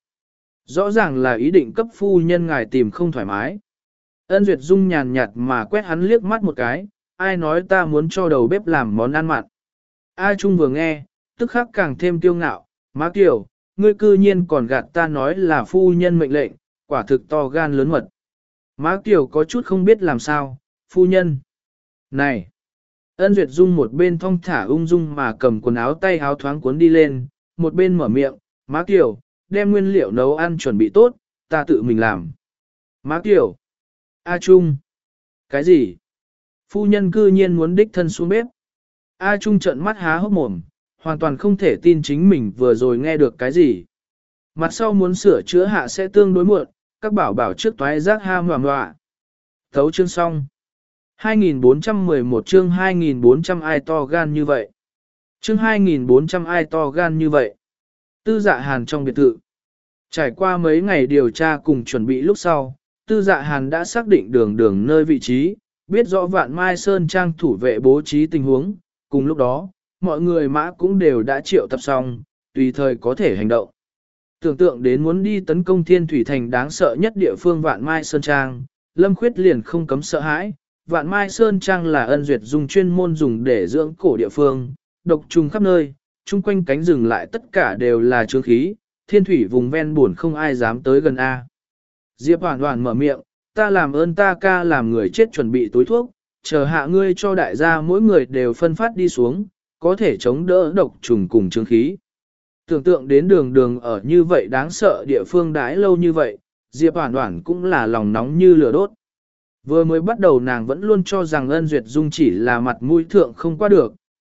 Rõ ràng là ý định cấp phu nhân ngài tìm không thoải mái. Ân Duyệt Dung nhàn nhạt mà quét hắn liếc mắt một cái, ai nói ta muốn cho đầu bếp làm món ăn mặn. A Trung vừa nghe, tức khắc càng thêm kiêu ngạo, má Kiều, ngươi cư nhiên còn gạt ta nói là phu nhân mệnh lệnh, quả thực to gan lớn mật. Má Kiều có chút không biết làm sao, phu nhân. Này! Ân Duyệt Dung một bên thong thả ung dung mà cầm quần áo tay áo thoáng cuốn đi lên, một bên mở miệng, má Kiều, đem nguyên liệu nấu ăn chuẩn bị tốt, ta tự mình làm. Má Kiều! A Trung! Cái gì? Phu nhân cư nhiên muốn đích thân xuống bếp. A Trung trợn mắt há hốc mồm, hoàn toàn không thể tin chính mình vừa rồi nghe được cái gì. Mặt sau muốn sửa chữa hạ sẽ tương đối muộn, các bảo bảo trước toái giác ham hoảng hoạ. Thấu chương xong. hai nghìn bốn trăm mười một chương hai nghìn bốn trăm ai to gan như vậy. Chương hai nghìn bốn trăm ai to gan như vậy. Tư Dạ Hàn trong biệt thự. Trải qua mấy ngày điều tra cùng chuẩn bị lúc sau, Tư Dạ Hàn đã xác định đường đường nơi vị trí, biết rõ Vạn Mai Sơn Trang thủ vệ bố trí tình huống, cùng lúc đó, mọi người mã cũng đều đã triệu tập xong, tùy thời có thể hành động. Tưởng tượng đến muốn đi tấn công Thiên Thủy Thành đáng sợ nhất địa phương Vạn Mai Sơn Trang, Lâm Khuyết liền không cấm sợ hãi. Vạn Mai Sơn Trang là Ân Duyệt Dung chuyên môn dùng để dưỡng cổ địa phương, độc trùng khắp nơi, chung quanh cánh rừng lại tất cả đều là chướng khí, thiên thủy vùng ven buồn không ai dám tới gần A. Diệp Hoàn Hoàn mở miệng, ta làm ơn ta ca làm người chết chuẩn bị túi thuốc, chờ hạ ngươi cho đại gia mỗi người đều phân phát đi xuống, có thể chống đỡ độc trùng cùng chướng khí. Tưởng tượng đến đường đường ở như vậy đáng sợ địa phương đãi lâu như vậy, Diệp Hoàn Hoàn cũng là lòng nóng như lửa đốt. Vừa mới bắt đầu nàng vẫn luôn cho rằng Ân Duyệt Dung chỉ là mặt mũi thượng không qua được,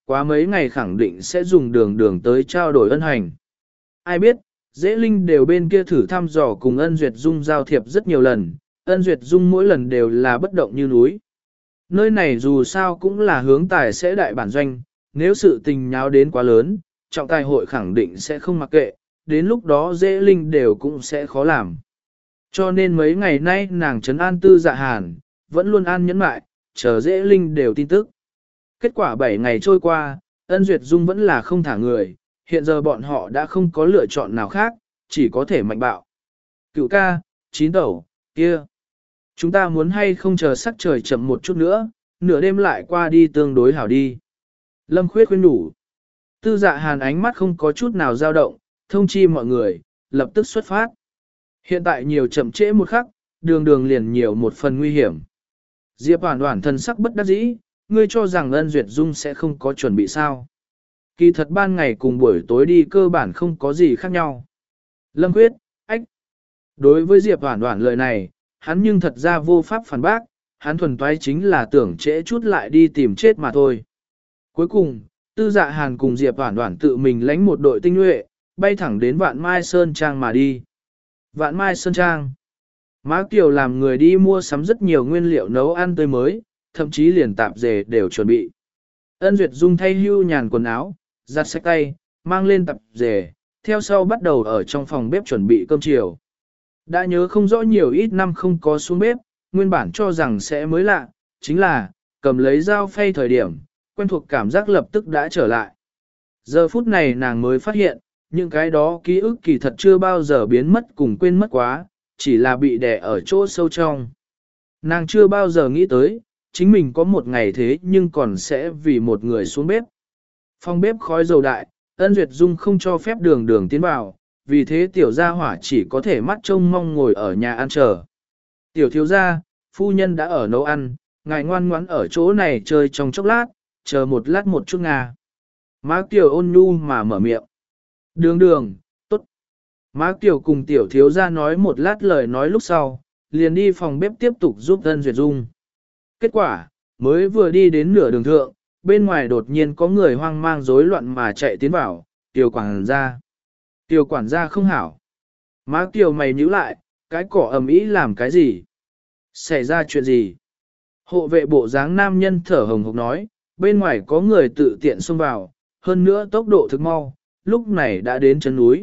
quá mấy ngày khẳng định sẽ dùng đường đường tới trao đổi ân hành. Ai biết, dễ linh đều bên kia thử thăm dò cùng ân duyệt dung giao thiệp rất nhiều lần, ân duyệt dung mỗi lần đều là bất động như núi. Nơi này dù sao cũng là hướng tài sẽ đại bản doanh, nếu sự tình nháo đến quá lớn, trọng tài hội khẳng định sẽ không mặc kệ, đến lúc đó dễ linh đều cũng sẽ khó làm. Cho nên mấy ngày nay nàng trấn an tư dạ hàn, vẫn luôn an nhẫn mại, chờ dễ linh đều tin tức. Kết quả bảy ngày trôi qua, ân duyệt dung vẫn là không thả người, hiện giờ bọn họ đã không có lựa chọn nào khác, chỉ có thể mạnh bạo. Cựu ca, chín tẩu, kia. Chúng ta muốn hay không chờ sắc trời chậm một chút nữa, nửa đêm lại qua đi tương đối hảo đi. Lâm Khuyết khuyên đủ. Tư dạ hàn ánh mắt không có chút nào dao động, thông chi mọi người, lập tức xuất phát. Hiện tại nhiều chậm trễ một khắc, đường đường liền nhiều một phần nguy hiểm. Diệp Hoản Hoản thân sắc bất đắc dĩ, ngươi cho rằng ân duyệt dung sẽ không có chuẩn bị sao. Kỳ thật ban ngày cùng buổi tối đi cơ bản không có gì khác nhau. Lâm Khuyết, ách. Đối với Diệp Hoản Hoản lời này, hắn nhưng thật ra vô pháp phản bác, hắn thuần toái chính là tưởng trễ chút lại đi tìm chết mà thôi. Cuối cùng, Tư Dạ Hàn cùng Diệp Hoản Hoản tự mình lãnh một đội tinh nhuệ, bay thẳng đến Vạn Mai Sơn Trang mà đi. Vạn Mai Sơn Trang. Má Kiều làm người đi mua sắm rất nhiều nguyên liệu nấu ăn tươi mới, thậm chí liền tạp dề đều chuẩn bị. Ân Duyệt Dung thay hưu nhàn quần áo, giặt sạch tay, mang lên tạp dề, theo sau bắt đầu ở trong phòng bếp chuẩn bị cơm chiều. Đã nhớ không rõ nhiều ít năm không có xuống bếp, nguyên bản cho rằng sẽ mới lạ, chính là, cầm lấy dao phay thời điểm, quen thuộc cảm giác lập tức đã trở lại. Giờ phút này nàng mới phát hiện, những cái đó ký ức kỳ thật chưa bao giờ biến mất cùng quên mất quá, chỉ là bị đè ở chỗ sâu trong. Nàng chưa bao giờ nghĩ tới, chính mình có một ngày thế nhưng còn sẽ vì một người xuống bếp. Phòng bếp khói dầu đại, Ân Duyệt Dung không cho phép đường đường tiến vào, vì thế tiểu gia hỏa chỉ có thể mắt trông mong ngồi ở nhà ăn chờ. Tiểu thiếu gia, phu nhân đã ở nấu ăn, ngài ngoan ngoãn ở chỗ này chơi trong chốc lát, chờ một lát một chút ngà. Má Kiều ôn nhu mà mở miệng. Đường đường, tốt. Má Kiều cùng tiểu thiếu gia nói một lát lời nói lúc sau, liền đi phòng bếp tiếp tục giúp Ân Duyệt Dung. Kết quả, mới vừa đi đến nửa đường thượng, bên ngoài đột nhiên có người hoang mang rối loạn mà chạy tiến vào, tiểu quản gia. Tiểu quản gia không hảo. Má Kiều mày nhíu lại, cái cỏ ầm ĩ làm cái gì? Xảy ra chuyện gì? Hộ vệ bộ dáng nam nhân thở hồng hộc nói, bên ngoài có người tự tiện xông vào, hơn nữa tốc độ thực mau, lúc này đã đến chân núi.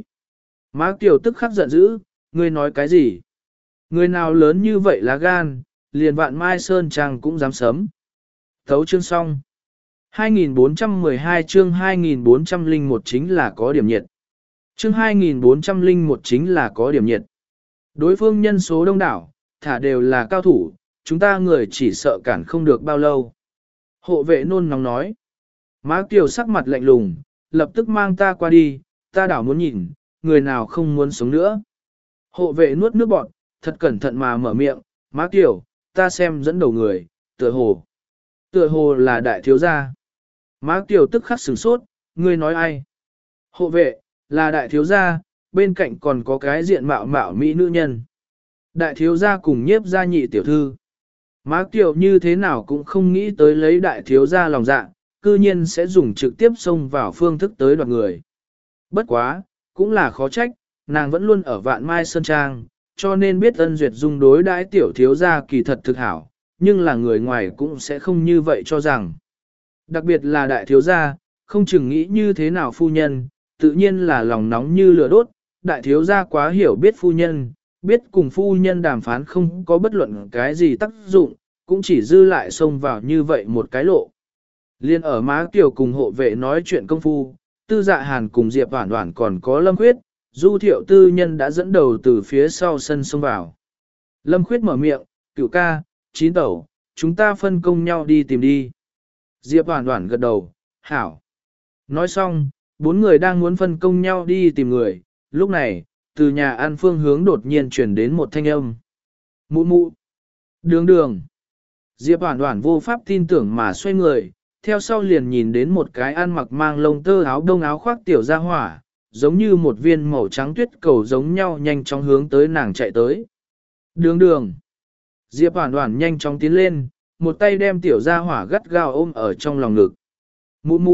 Má Kiều tức khắc giận dữ, ngươi nói cái gì? Người nào lớn như vậy là gan, liền Vạn Mai Sơn Trang cũng dám sấm. Thấu chương xong. hai nghìn bốn trăm mười hai chương hai nghìn bốn trăm lẻ một chính là có điểm nhiệt. Chương hai nghìn bốn trăm lẻ một chính là có điểm nhiệt. Đối phương nhân số đông đảo, thả đều là cao thủ, chúng ta người chỉ sợ cản không được bao lâu. Hộ vệ nôn nóng nói. Má Kiều sắc mặt lạnh lùng, lập tức mang ta qua đi, ta đảo muốn nhìn, người nào không muốn sống nữa. Hộ vệ nuốt nước bọt, thật cẩn thận mà mở miệng, Má Kiều, ta xem dẫn đầu người, tựa hồ. Tựa hồ là đại thiếu gia. Má Kiều tức khắc sửng sốt, ngươi nói ai? Hộ vệ, là đại thiếu gia, bên cạnh còn có cái diện mạo mạo mỹ nữ nhân. Đại thiếu gia cùng nhiếp gia nhị tiểu thư. Má Kiều như thế nào cũng không nghĩ tới lấy đại thiếu gia lòng dạ, cư nhiên sẽ dùng trực tiếp xông vào phương thức tới đoạt người. Bất quá, cũng là khó trách, nàng vẫn luôn ở Vạn Mai Sơn Trang, cho nên biết Ân Duyệt Dung đối đãi tiểu thiếu gia kỳ thật thực hảo, nhưng là người ngoài cũng sẽ không như vậy cho rằng. Đặc biệt là đại thiếu gia, không chừng nghĩ như thế nào phu nhân, tự nhiên là lòng nóng như lửa đốt, đại thiếu gia quá hiểu biết phu nhân, biết cùng phu nhân đàm phán không có bất luận cái gì tác dụng, cũng chỉ dư lại xông vào như vậy một cái lộ. Liên ở Má Kiều cùng hộ vệ nói chuyện công phu, Tư Dạ Hàn cùng Diệp Hoản Hoản còn có Lâm Khuyết, Du Thiệu tư nhân đã dẫn đầu từ phía sau sân xông vào. Lâm Khuyết mở miệng, cửu ca, chín tẩu, chúng ta phân công nhau đi tìm đi. Diệp Hoản Hoản gật đầu, hảo. Nói xong, bốn người đang muốn phân công nhau đi tìm người, lúc này, từ nhà ăn phương hướng đột nhiên chuyển đến một thanh âm. Mụ mụ, đường đường. Diệp Hoản Hoản vô pháp tin tưởng mà xoay người, theo sau liền nhìn đến một cái ăn mặc mang lông tơ áo đông áo khoác tiểu gia hỏa, giống như một viên màu trắng tuyết cầu giống nhau nhanh chóng hướng tới nàng chạy tới. Đường đường. Diệp Hoản Hoản nhanh chóng tiến lên, một tay đem tiểu gia hỏa gắt gao ôm ở trong lòng ngực. Mụ mụ,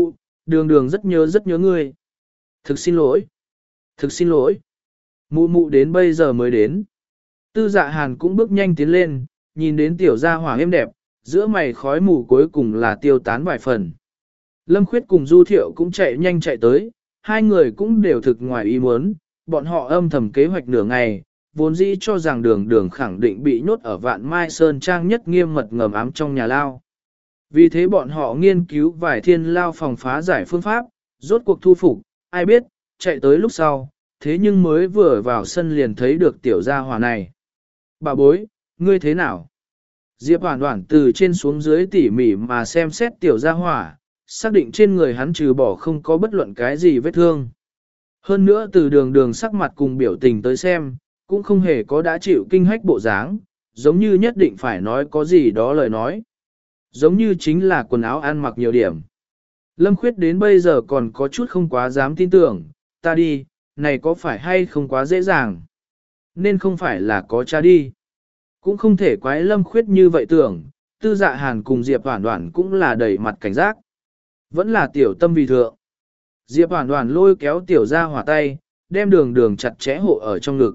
đường đường rất nhớ rất nhớ ngươi. Thực xin lỗi. Thực xin lỗi. Mụ mụ đến bây giờ mới đến. Tư dạ hàn cũng bước nhanh tiến lên, nhìn đến tiểu gia hỏa êm đẹp, giữa mày khói mù cuối cùng là tiêu tán vài phần. Lâm Khuyết cùng Du Thiệu cũng chạy nhanh chạy tới, hai người cũng đều thực ngoài ý muốn, bọn họ âm thầm kế hoạch nửa ngày, vốn dĩ cho rằng đường đường khẳng định bị nhốt ở vạn mai sơn trang nhất nghiêm mật ngầm ám trong nhà lao. Vì thế bọn họ nghiên cứu vài thiên lao phòng phá giải phương pháp, rốt cuộc thu phục, ai biết, chạy tới lúc sau, thế nhưng mới vừa vào sân liền thấy được tiểu gia hỏa này. Bà bối, ngươi thế nào? Diệp Hoản Hoản từ trên xuống dưới tỉ mỉ mà xem xét tiểu gia hỏa, xác định trên người hắn trừ bỏ không có bất luận cái gì vết thương. Hơn nữa từ đường đường sắc mặt cùng biểu tình tới xem, cũng không hề có đã chịu kinh hách bộ dáng, giống như nhất định phải nói có gì đó lời nói. Giống như chính là quần áo ăn mặc nhiều điểm. Lâm Khuyết đến bây giờ còn có chút không quá dám tin tưởng, ta đi, này có phải hay không quá dễ dàng? Nên không phải là có cha đi. Cũng không thể quái Lâm Khuyết như vậy tưởng, Tư Dạ Hàn cùng Diệp Hoản Hoản cũng là đầy mặt cảnh giác. Vẫn là tiểu tâm vì thượng. Diệp Hoản Hoản lôi kéo tiểu ra hỏa tay, đem đường đường chặt chẽ hộ ở trong ngực.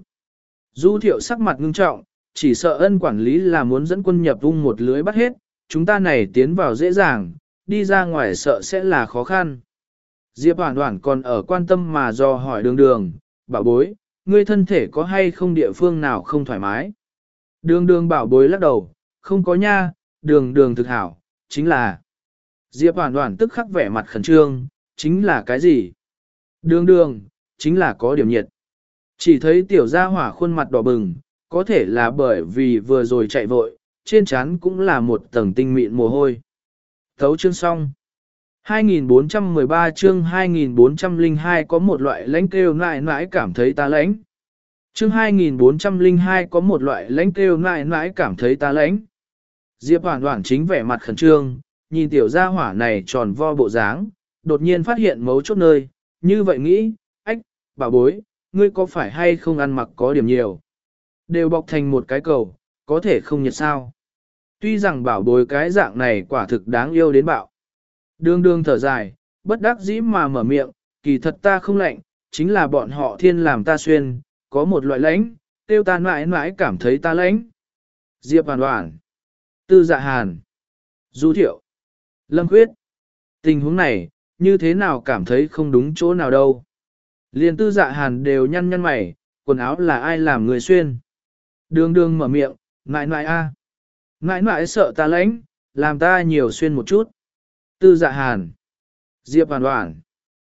Du Thiệu sắc mặt ngưng trọng, chỉ sợ ân quản lý là muốn dẫn quân nhập vung một lưới bắt hết, chúng ta này tiến vào dễ dàng, đi ra ngoài sợ sẽ là khó khăn. Diệp Hoản Hoản còn ở quan tâm mà do hỏi đường đường, bảo bối, ngươi thân thể có hay không địa phương nào không thoải mái? Đường đường bảo bối lắc đầu, không có nha, đường đường thực hảo, chính là. Diệp Hoản Hoản tức khắc vẻ mặt khẩn trương, chính là cái gì? Đường đường, chính là có điểm nhiệt. Chỉ thấy tiểu gia hỏa khuôn mặt đỏ bừng, có thể là bởi vì vừa rồi chạy vội, trên trán cũng là một tầng tinh mịn mồ hôi. Thấu chương xong. hai nghìn bốn trăm mười ba chương hai nghìn bốn trăm lẻ hai có một loại lãnh kêu nại nãi cảm thấy ta lãnh. Chương hai nghìn bốn trăm lẻ hai có một loại lãnh kêu nại nãi cảm thấy ta lãnh. Diệp Hoản Hoản chính vẻ mặt khẩn trương, nhìn tiểu gia hỏa này tròn vo bộ dáng, đột nhiên phát hiện mấu chốt nơi, như vậy nghĩ, ách, bà bối, ngươi có phải hay không ăn mặc có điểm nhiều? Đều bọc thành một cái cầu, có thể không nhiệt sao? Tuy rằng bảo bối cái dạng này quả thực đáng yêu đến bạo. Đường đường thở dài, bất đắc dĩ mà mở miệng, kỳ thật ta không lạnh, chính là bọn họ thiên làm ta xuyên, có một loại lãnh, tiêu ta mãi mãi cảm thấy ta lãnh. Diệp Hoản Hoản, Tư Dạ Hàn, Du Thiệu, Lâm Khuyết. Tình huống này, như thế nào cảm thấy không đúng chỗ nào đâu. Liên Tư Dạ Hàn đều nhăn nhăn mày, quần áo là ai làm người xuyên. Đường đường mở miệng, mãi mãi a, mãi mãi sợ ta lãnh, làm ta nhiều xuyên một chút. Tư Dạ Hàn, Diệp Hoản Hoản,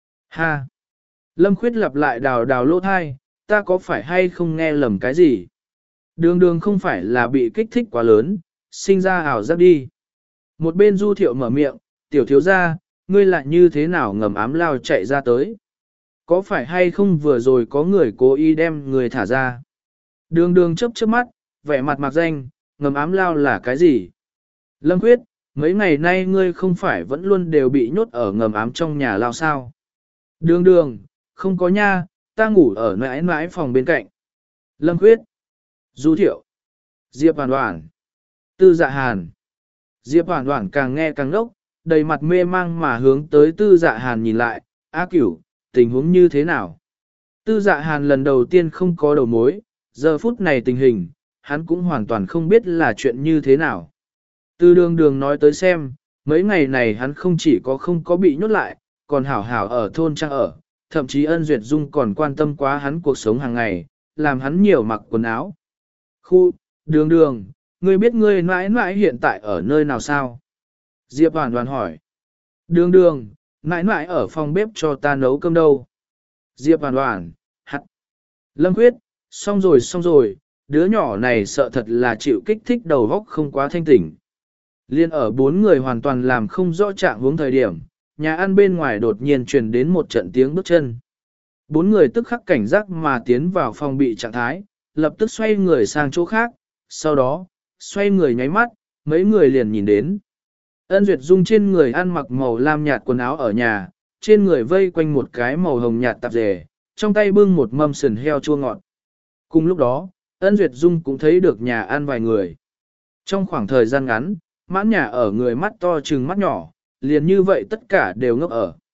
ha. Lâm Khuyết lặp lại đào đào lỗ thai, ta có phải hay không nghe lầm cái gì? Đường đường không phải là bị kích thích quá lớn, sinh ra ảo giác đi. Một bên Du Thiệu mở miệng, tiểu thiếu gia, ngươi lại như thế nào ngầm ám lao chạy ra tới? Có phải hay không vừa rồi có người cố ý đem người thả ra? Đường đường chớp chớp mắt, vẻ mặt mạc danh, ngầm ám lao là cái gì? Lâm Khuyết, mấy ngày nay ngươi không phải vẫn luôn đều bị nhốt ở ngầm ám trong nhà lao sao? Đường đường, không có nha, ta ngủ ở mãi mãi phòng bên cạnh. Lâm Khuyết, Du Thiệu, Diệp Hoản Hoản, Tư Dạ Hàn. Diệp Hoản Hoản càng nghe càng ngốc, đầy mặt mê mang mà hướng tới Tư Dạ Hàn nhìn lại, A Cửu, tình huống như thế nào? Tư Dạ Hàn lần đầu tiên không có đầu mối, giờ phút này tình hình, hắn cũng hoàn toàn không biết là chuyện như thế nào. Từ đường đường nói tới xem, mấy ngày này hắn không chỉ có không có bị nhốt lại, còn hảo hảo ở thôn trang ở, thậm chí Ân Duyệt Dung còn quan tâm quá hắn cuộc sống hàng ngày, làm hắn nhiều mặc quần áo. Khu, đường đường, ngươi biết ngươi mãi mãi hiện tại ở nơi nào sao? Diệp Hoản Hoản hỏi. Đường đường, mãi mãi ở phòng bếp cho ta nấu cơm đâu? Diệp Hoản Hoản, hắt. Lâm Khuyết, xong rồi xong rồi, đứa nhỏ này sợ thật là chịu kích thích đầu óc không quá thanh tỉnh. Liên ở bốn người hoàn toàn làm không rõ trạng huống thời điểm, nhà ăn bên ngoài đột nhiên truyền đến một trận tiếng bước chân. Bốn người tức khắc cảnh giác mà tiến vào phòng bị trạng thái, lập tức xoay người sang chỗ khác, sau đó, xoay người nháy mắt, mấy người liền nhìn đến. Ân Duyệt Dung trên người ăn mặc màu lam nhạt quần áo ở nhà, trên người vây quanh một cái màu hồng nhạt tạp dề, trong tay bưng một mâm sườn heo chua ngọt. Cùng lúc đó, Ân Duyệt Dung cũng thấy được nhà ăn vài người. Trong khoảng thời gian ngắn, mãn nhà ở người mắt to trừng mắt nhỏ, liền như vậy tất cả đều ngốc ở.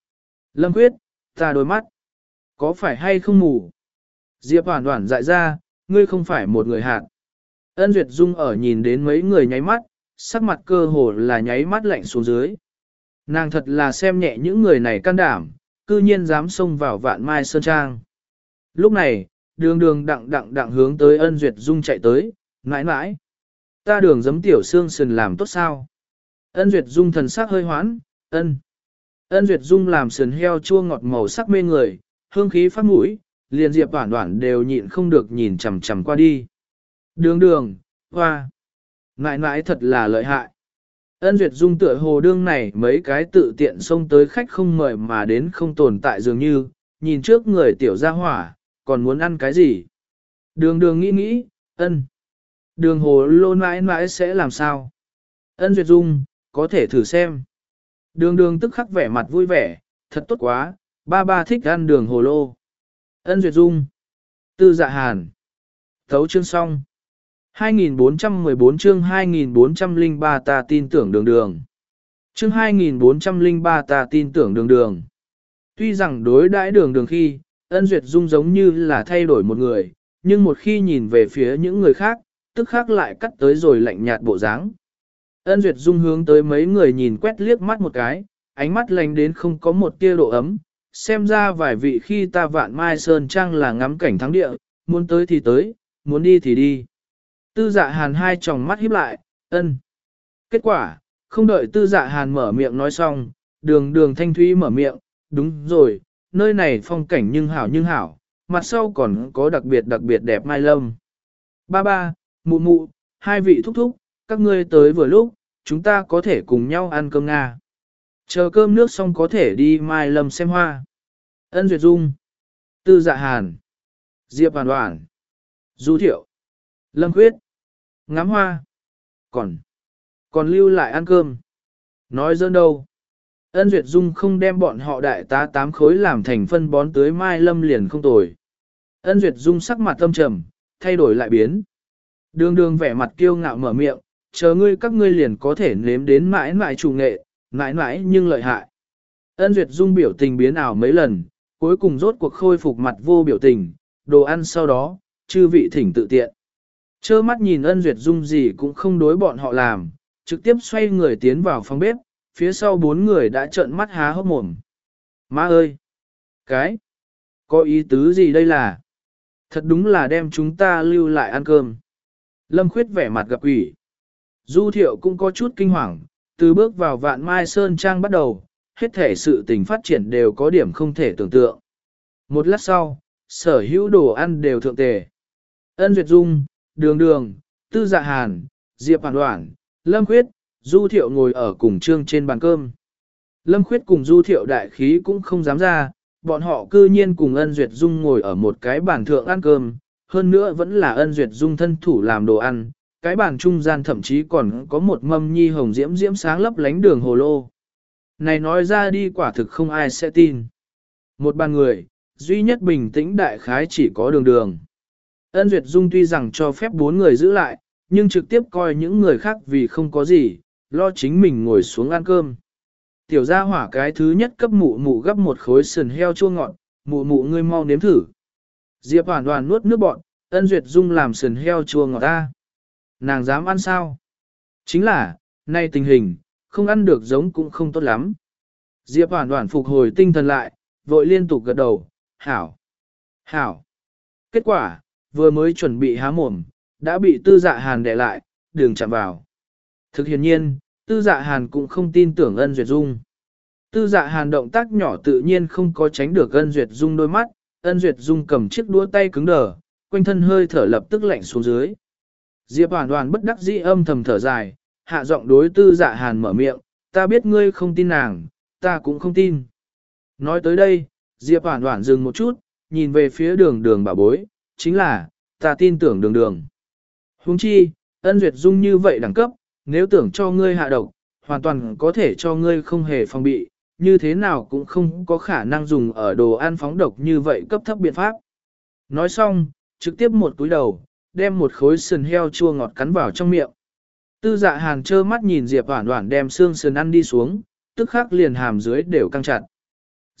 Lâm Khuyết, ta đôi mắt, có phải hay không mù? Diệp Hoàn Hoàn dại ra, ngươi không phải một người hạt. Ân Duyệt Dung ở nhìn đến mấy người nháy mắt, sắc mặt cơ hồ là nháy mắt lạnh xuống dưới. Nàng thật là xem nhẹ những người này can đảm, cư nhiên dám xông vào Vạn Mai Sơn Trang. Lúc này, đường đường đặng đặng đặng hướng tới Ân Duyệt Dung chạy tới, mãi mãi. Ta đường giấm tiểu xương sườn làm tốt sao? Ân Duyệt Dung thần sắc hơi hoãn, ân. Ân Duyệt Dung làm sườn heo chua ngọt màu sắc mê người, hương khí phát mũi, liền Diệp Hoản Hoản đều nhịn không được nhìn chằm chằm qua đi. Đường đường, hoa. Ngại ngại thật là lợi hại. Ân Duyệt Dung tựa hồ đương này mấy cái tự tiện xông tới khách không mời mà đến không tồn tại dường như, nhìn trước người tiểu gia hỏa, còn muốn ăn cái gì? Đường đường nghĩ nghĩ, ân. Đường hồ lô mãi mãi sẽ làm sao? Ân Duyệt Dung, có thể thử xem. Đường đường tức khắc vẻ mặt vui vẻ, thật tốt quá, ba ba thích ăn đường hồ lô. Ân Duyệt Dung. Tư Dạ Hàn. Thấu chương xong. hai nghìn bốn trăm mười bốn chương hai nghìn bốn trăm lẻ ba ta tin tưởng đường đường. Chương hai nghìn bốn trăm lẻ ba ta tin tưởng đường đường. Tuy rằng đối đãi đường đường khi, Ân Duyệt Dung giống như là thay đổi một người, nhưng một khi nhìn về phía những người khác, tức khác lại cắt tới rồi lạnh nhạt bộ dáng. Ân Duyệt Dung hướng tới mấy người nhìn quét liếc mắt một cái, ánh mắt lạnh đến không có một tia độ ấm, xem ra vài vị khi ta Vạn Mai Sơn Trang là ngắm cảnh thắng địa, muốn tới thì tới, muốn đi thì đi. Tư Dạ Hàn hai tròng mắt híp lại, ân. Kết quả, không đợi Tư Dạ Hàn mở miệng nói xong, đường đường thanh thúy mở miệng, đúng rồi, nơi này phong cảnh nhưng hảo nhưng hảo, mặt sau còn có đặc biệt đặc biệt đẹp mai lâm. Ba ba, mụ mụ, hai vị thúc thúc, các ngươi tới vừa lúc, chúng ta có thể cùng nhau ăn cơm Nga. Chờ cơm nước xong có thể đi mai lâm xem hoa. Ân Duyệt Dung, Tư Dạ Hàn, Diệp Hoàn Hoàn, Du Thiệu, Lâm Khuyết, ngắm hoa, còn, còn lưu lại ăn cơm. Nói dơn đâu. Ân Duyệt Dung không đem bọn họ đại tá tám khối làm thành phân bón tới mai lâm liền không tồi. Ân Duyệt Dung sắc mặt tâm trầm, thay đổi lại biến. Đường đường vẻ mặt kiêu ngạo mở miệng, chờ ngươi các ngươi liền có thể nếm đến mãi mãi chủ nghệ, mãi mãi nhưng lợi hại. Ân Duyệt Dung biểu tình biến ảo mấy lần, cuối cùng rốt cuộc khôi phục mặt vô biểu tình, đồ ăn sau đó, chư vị thỉnh tự tiện. Chơ mắt nhìn Ân Duyệt Dung gì cũng không đối bọn họ làm, trực tiếp xoay người tiến vào phòng bếp, phía sau bốn người đã trợn mắt há hốc mồm. Má ơi! Cái! Có ý tứ gì đây là? Thật đúng là đem chúng ta lưu lại ăn cơm. Lâm Khuyết vẻ mặt gặp ủy. Du Thiệu cũng có chút kinh hoàng, từ bước vào Vạn Mai Sơn Trang bắt đầu, hết thể sự tình phát triển đều có điểm không thể tưởng tượng. Một lát sau, sở hữu đồ ăn đều thượng tề. Ân Duyệt Dung, Đường Đường, Tư Dạ Hàn, Diệp Hoàn Hoàn, Lâm Khuyết, Du Thiệu ngồi ở cùng trương trên bàn cơm. Lâm Khuyết cùng Du Thiệu đại khí cũng không dám ra, bọn họ cư nhiên cùng Ân Duyệt Dung ngồi ở một cái bàn thượng ăn cơm, hơn nữa vẫn là Ân Duyệt Dung thân thủ làm đồ ăn, cái bàn trung gian thậm chí còn có một mâm nhi hồng diễm diễm sáng lấp lánh đường hồ lô. Này nói ra đi quả thực không ai sẽ tin. Một bàn người, duy nhất bình tĩnh đại khái chỉ có đường đường. Ân Duyệt Dung tuy rằng cho phép bốn người giữ lại, nhưng trực tiếp coi những người khác vì không có gì, lo chính mình ngồi xuống ăn cơm. Tiểu gia hỏa cái thứ nhất cấp mụ mụ gấp một khối sườn heo chua ngọt, mụ mụ ngươi mau nếm thử. Diệp Hoàn Hoàn nuốt nước bọt, Ân Duyệt Dung làm sườn heo chua ngọt ta. Nàng dám ăn sao? Chính là, nay tình hình, không ăn được giống cũng không tốt lắm. Diệp Hoàn Hoàn phục hồi tinh thần lại, vội liên tục gật đầu, hảo, hảo. Kết quả, vừa mới chuẩn bị há mồm, đã bị Tư Dạ Hàn đè lại, đừng chạm vào. Thực hiện nhiên, Tư Dạ Hàn cũng không tin tưởng Ân Duyệt Dung. Tư Dạ Hàn động tác nhỏ tự nhiên không có tránh được Ân Duyệt Dung đôi mắt, Ân Duyệt Dung cầm chiếc đũa tay cứng đờ, quanh thân hơi thở lập tức lạnh xuống dưới. Diệp Hoàn Hoàn bất đắc dĩ âm thầm thở dài, hạ giọng đối Tư Dạ Hàn mở miệng, ta biết ngươi không tin nàng, ta cũng không tin. Nói tới đây, Diệp Hoàn Hoàn dừng một chút, nhìn về phía đường đường bà bối, chính là, ta tin tưởng đường đường. Huống chi, Ân Duyệt Dung như vậy đẳng cấp, nếu tưởng cho ngươi hạ độc, hoàn toàn có thể cho ngươi không hề phòng bị, như thế nào cũng không có khả năng dùng ở đồ ăn phóng độc như vậy cấp thấp biện pháp. Nói xong, trực tiếp một túi đầu, đem một khối sườn heo chua ngọt cắn vào trong miệng. Tư Dạ Hàn trơ mắt nhìn Diệp Hoản Hoản đem xương sườn ăn đi xuống, tức khắc liền hàm dưới đều căng chặt.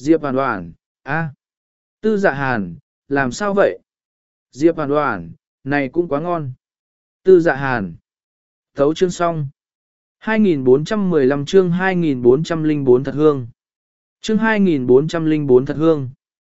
Diệp Hoàn Hoàn, a, Tư Dạ Hàn, làm sao vậy? Diệp Hoàn Hoàn, này cũng quá ngon. Tư Dạ Hàn. Thấu chương xong. hai nghìn bốn trăm mười lăm chương hai nghìn bốn trăm lẻ bốn thật hương. Chương hai nghìn bốn trăm lẻ bốn thật hương.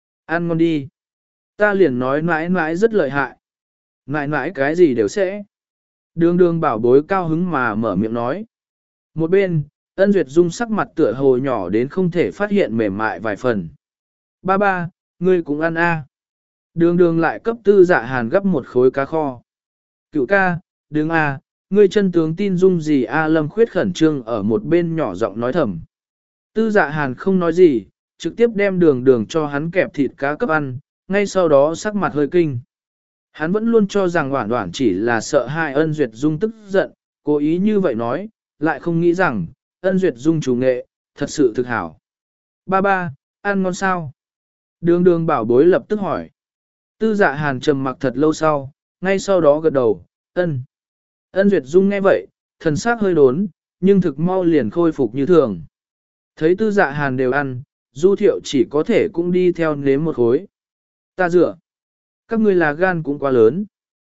Ăn ngon đi. Ta liền nói mãi mãi rất lợi hại. Mãi mãi cái gì đều sẽ. Đường đường bảo bối cao hứng mà mở miệng nói. Một bên, Ân Duyệt Dung sắc mặt tựa hồ nhỏ đến không thể phát hiện mềm mại vài phần. Ba ba, ngươi cũng ăn a. Đường đường lại cấp Tư Dạ Hàn gấp một khối cá kho. Cựu ca, đứng a, ngươi chân tướng tin Dung gì a? Lâm Khuyết khẩn trương ở một bên nhỏ giọng nói thầm. Tư Dạ Hàn không nói gì, trực tiếp đem đường đường cho hắn kẹp thịt cá cấp ăn, ngay sau đó sắc mặt hơi kinh. Hắn vẫn luôn cho rằng Hoản Hoản chỉ là sợ hai Ân Duyệt Dung tức giận, cố ý như vậy nói, lại không nghĩ rằng, Ân Duyệt Dung chủ nghệ, thật sự thực hảo. Ba ba, ăn ngon sao? Đường đường bảo bối lập tức hỏi. Tư Dạ Hàn trầm mặc thật lâu sau, ngay sau đó gật đầu, ân. Ân Duyệt Dung nghe vậy, thần sắc hơi đốn, nhưng thực mau liền khôi phục như thường. Thấy Tư Dạ Hàn đều ăn, Du Thiệu chỉ có thể cũng đi theo nếm một khối. Ta dựa. Các ngươi là gan cũng quá lớn.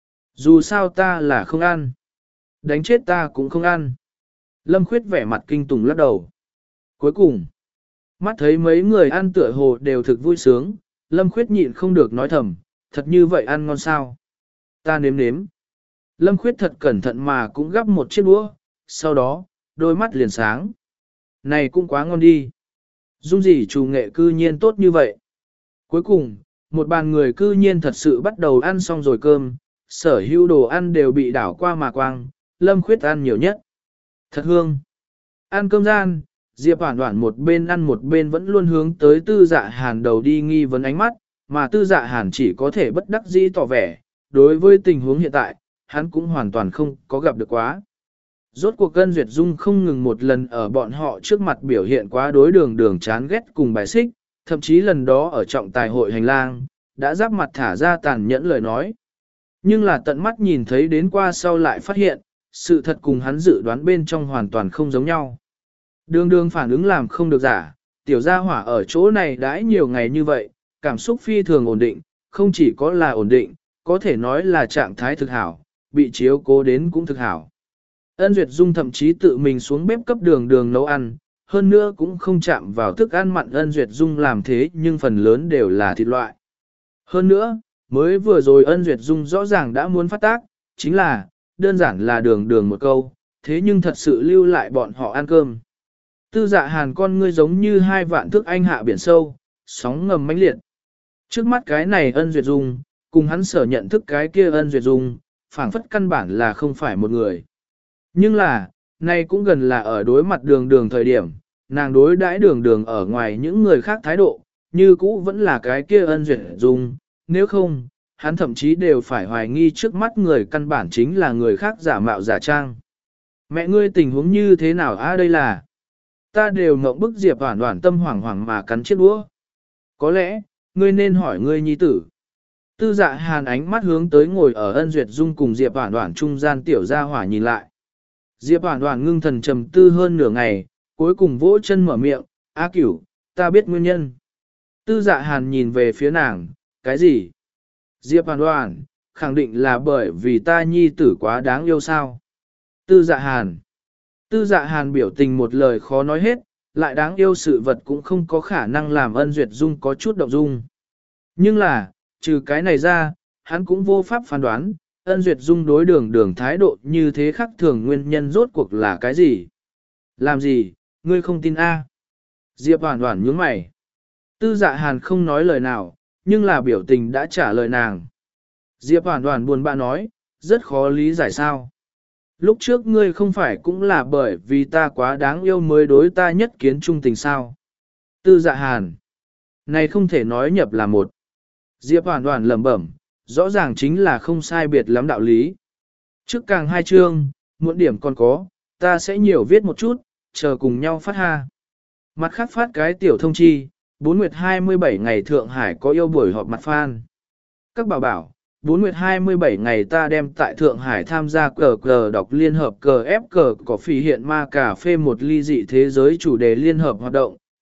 Dù sao ta là không ăn. Đánh chết ta cũng không ăn. Lâm Khuyết vẻ mặt kinh tủng lắc đầu. Cuối cùng, mắt thấy mấy người ăn tựa hồ đều thực vui sướng, Lâm Khuyết nhịn không được nói thầm, thật như vậy ăn ngon sao? Ta nếm nếm. Lâm Khuyết thật cẩn thận mà cũng gắp một chiếc đũa, sau đó, đôi mắt liền sáng. Này cũng quá ngon đi. Dung gì chủ nghệ cư nhiên tốt như vậy. Cuối cùng, một bàn người cư nhiên thật sự bắt đầu ăn xong rồi cơm, sở hữu đồ ăn đều bị đảo qua mà quang, Lâm Khuyết ăn nhiều nhất. Thật hương. Ăn cơm gian, Diệp Hoản Hoản một bên ăn một bên vẫn luôn hướng tới Tư Dạ Hàn đầu đi nghi vấn ánh mắt, mà Tư Dạ Hàn chỉ có thể bất đắc dĩ tỏ vẻ, đối với tình huống hiện tại, hắn cũng hoàn toàn không có gặp được quá. Rốt cuộc Ân Duyệt Dung không ngừng một lần ở bọn họ trước mặt biểu hiện quá đối đường đường chán ghét cùng bài xích, thậm chí lần đó ở trọng tài hội hành lang, đã giáp mặt thả ra tàn nhẫn lời nói. Nhưng là tận mắt nhìn thấy đến qua sau lại phát hiện, sự thật cùng hắn dự đoán bên trong hoàn toàn không giống nhau. Đường đường phản ứng làm không được giả, tiểu gia hỏa ở chỗ này đãi nhiều ngày như vậy, cảm xúc phi thường ổn định, không chỉ có là ổn định, có thể nói là trạng thái thực hảo, bị chiếu cố đến cũng thực hảo. Ân Duyệt Dung thậm chí tự mình xuống bếp cấp đường đường nấu ăn, hơn nữa cũng không chạm vào thức ăn mặn Ân Duyệt Dung làm thế nhưng phần lớn đều là thịt loại. Hơn nữa, mới vừa rồi Ân Duyệt Dung rõ ràng đã muốn phát tác, chính là, đơn giản là đường đường một câu, thế nhưng thật sự lưu lại bọn họ ăn cơm. Tư Dạ Hàn con ngươi giống như hai vạn thước anh hạ biển sâu, sóng ngầm mãnh liệt. Trước mắt cái này Ân Duyệt Dung, cùng hắn sở nhận thức cái kia Ân Duyệt Dung, phảng phất căn bản là không phải một người. Nhưng là, nay cũng gần là ở đối mặt đường đường thời điểm, nàng đối đãi đường đường ở ngoài những người khác thái độ, như cũ vẫn là cái kia Ân Duyệt Dung, nếu không, hắn thậm chí đều phải hoài nghi trước mắt người căn bản chính là người khác giả mạo giả trang. Mẹ ngươi tình huống như thế nào a? Đây là... Ta đều ngậm bức Diệp Hoản Hoản tâm hoảng hoảng mà cắn chiếc đũa. Có lẽ, ngươi nên hỏi ngươi nhi tử. Tư Dạ Hàn ánh mắt hướng tới ngồi ở Ân Duyệt Dung cùng Diệp Hoản Hoản trung gian tiểu gia hỏa nhìn lại. Diệp Hoản Hoản ngưng thần trầm tư hơn nửa ngày, cuối cùng vỗ chân mở miệng, "A Cửu, ta biết nguyên nhân." Tư Dạ Hàn nhìn về phía nàng, "Cái gì?" Diệp Hoản Hoản, khẳng định là bởi vì ta nhi tử quá đáng yêu sao? Tư Dạ Hàn. Tư Dạ Hàn biểu tình một lời khó nói hết, lại đáng yêu sự vật cũng không có khả năng làm Ân Duyệt Dung có chút động dung. Nhưng là, trừ cái này ra, hắn cũng vô pháp phán đoán, Ân Duyệt Dung đối đường đường thái độ như thế khác thường nguyên nhân rốt cuộc là cái gì? Làm gì, ngươi không tin a? Diệp Hoản Hoản nhướng mày. Tư Dạ Hàn không nói lời nào, nhưng là biểu tình đã trả lời nàng. Diệp Hoản Hoản buồn bã nói, rất khó lý giải sao. Lúc trước ngươi không phải cũng là bởi vì ta quá đáng yêu mới đối ta nhất kiến trung tình sao. Tư Dạ Hàn. Này không thể nói nhập là một. Diệp Hoản Hoản lẩm bẩm, rõ ràng chính là không sai biệt lắm đạo lý. Trước càng hai chương, muộn điểm còn có, ta sẽ nhiều viết một chút, chờ cùng nhau phát ha. Mặt khác phát cái tiểu thông chi, bốn nguyệt hai mươi bảy ngày Thượng Hải có yêu buổi họp mặt fan. Các bảo bảo, bốn nguyệt hai mươi bảy ngày ta đem tại Thượng Hải tham gia cờ cờ đọc liên hợp cờ ép cờ có phỉ hiện ma cà phê một ly dị thế giới chủ đề liên hợp hoạt động,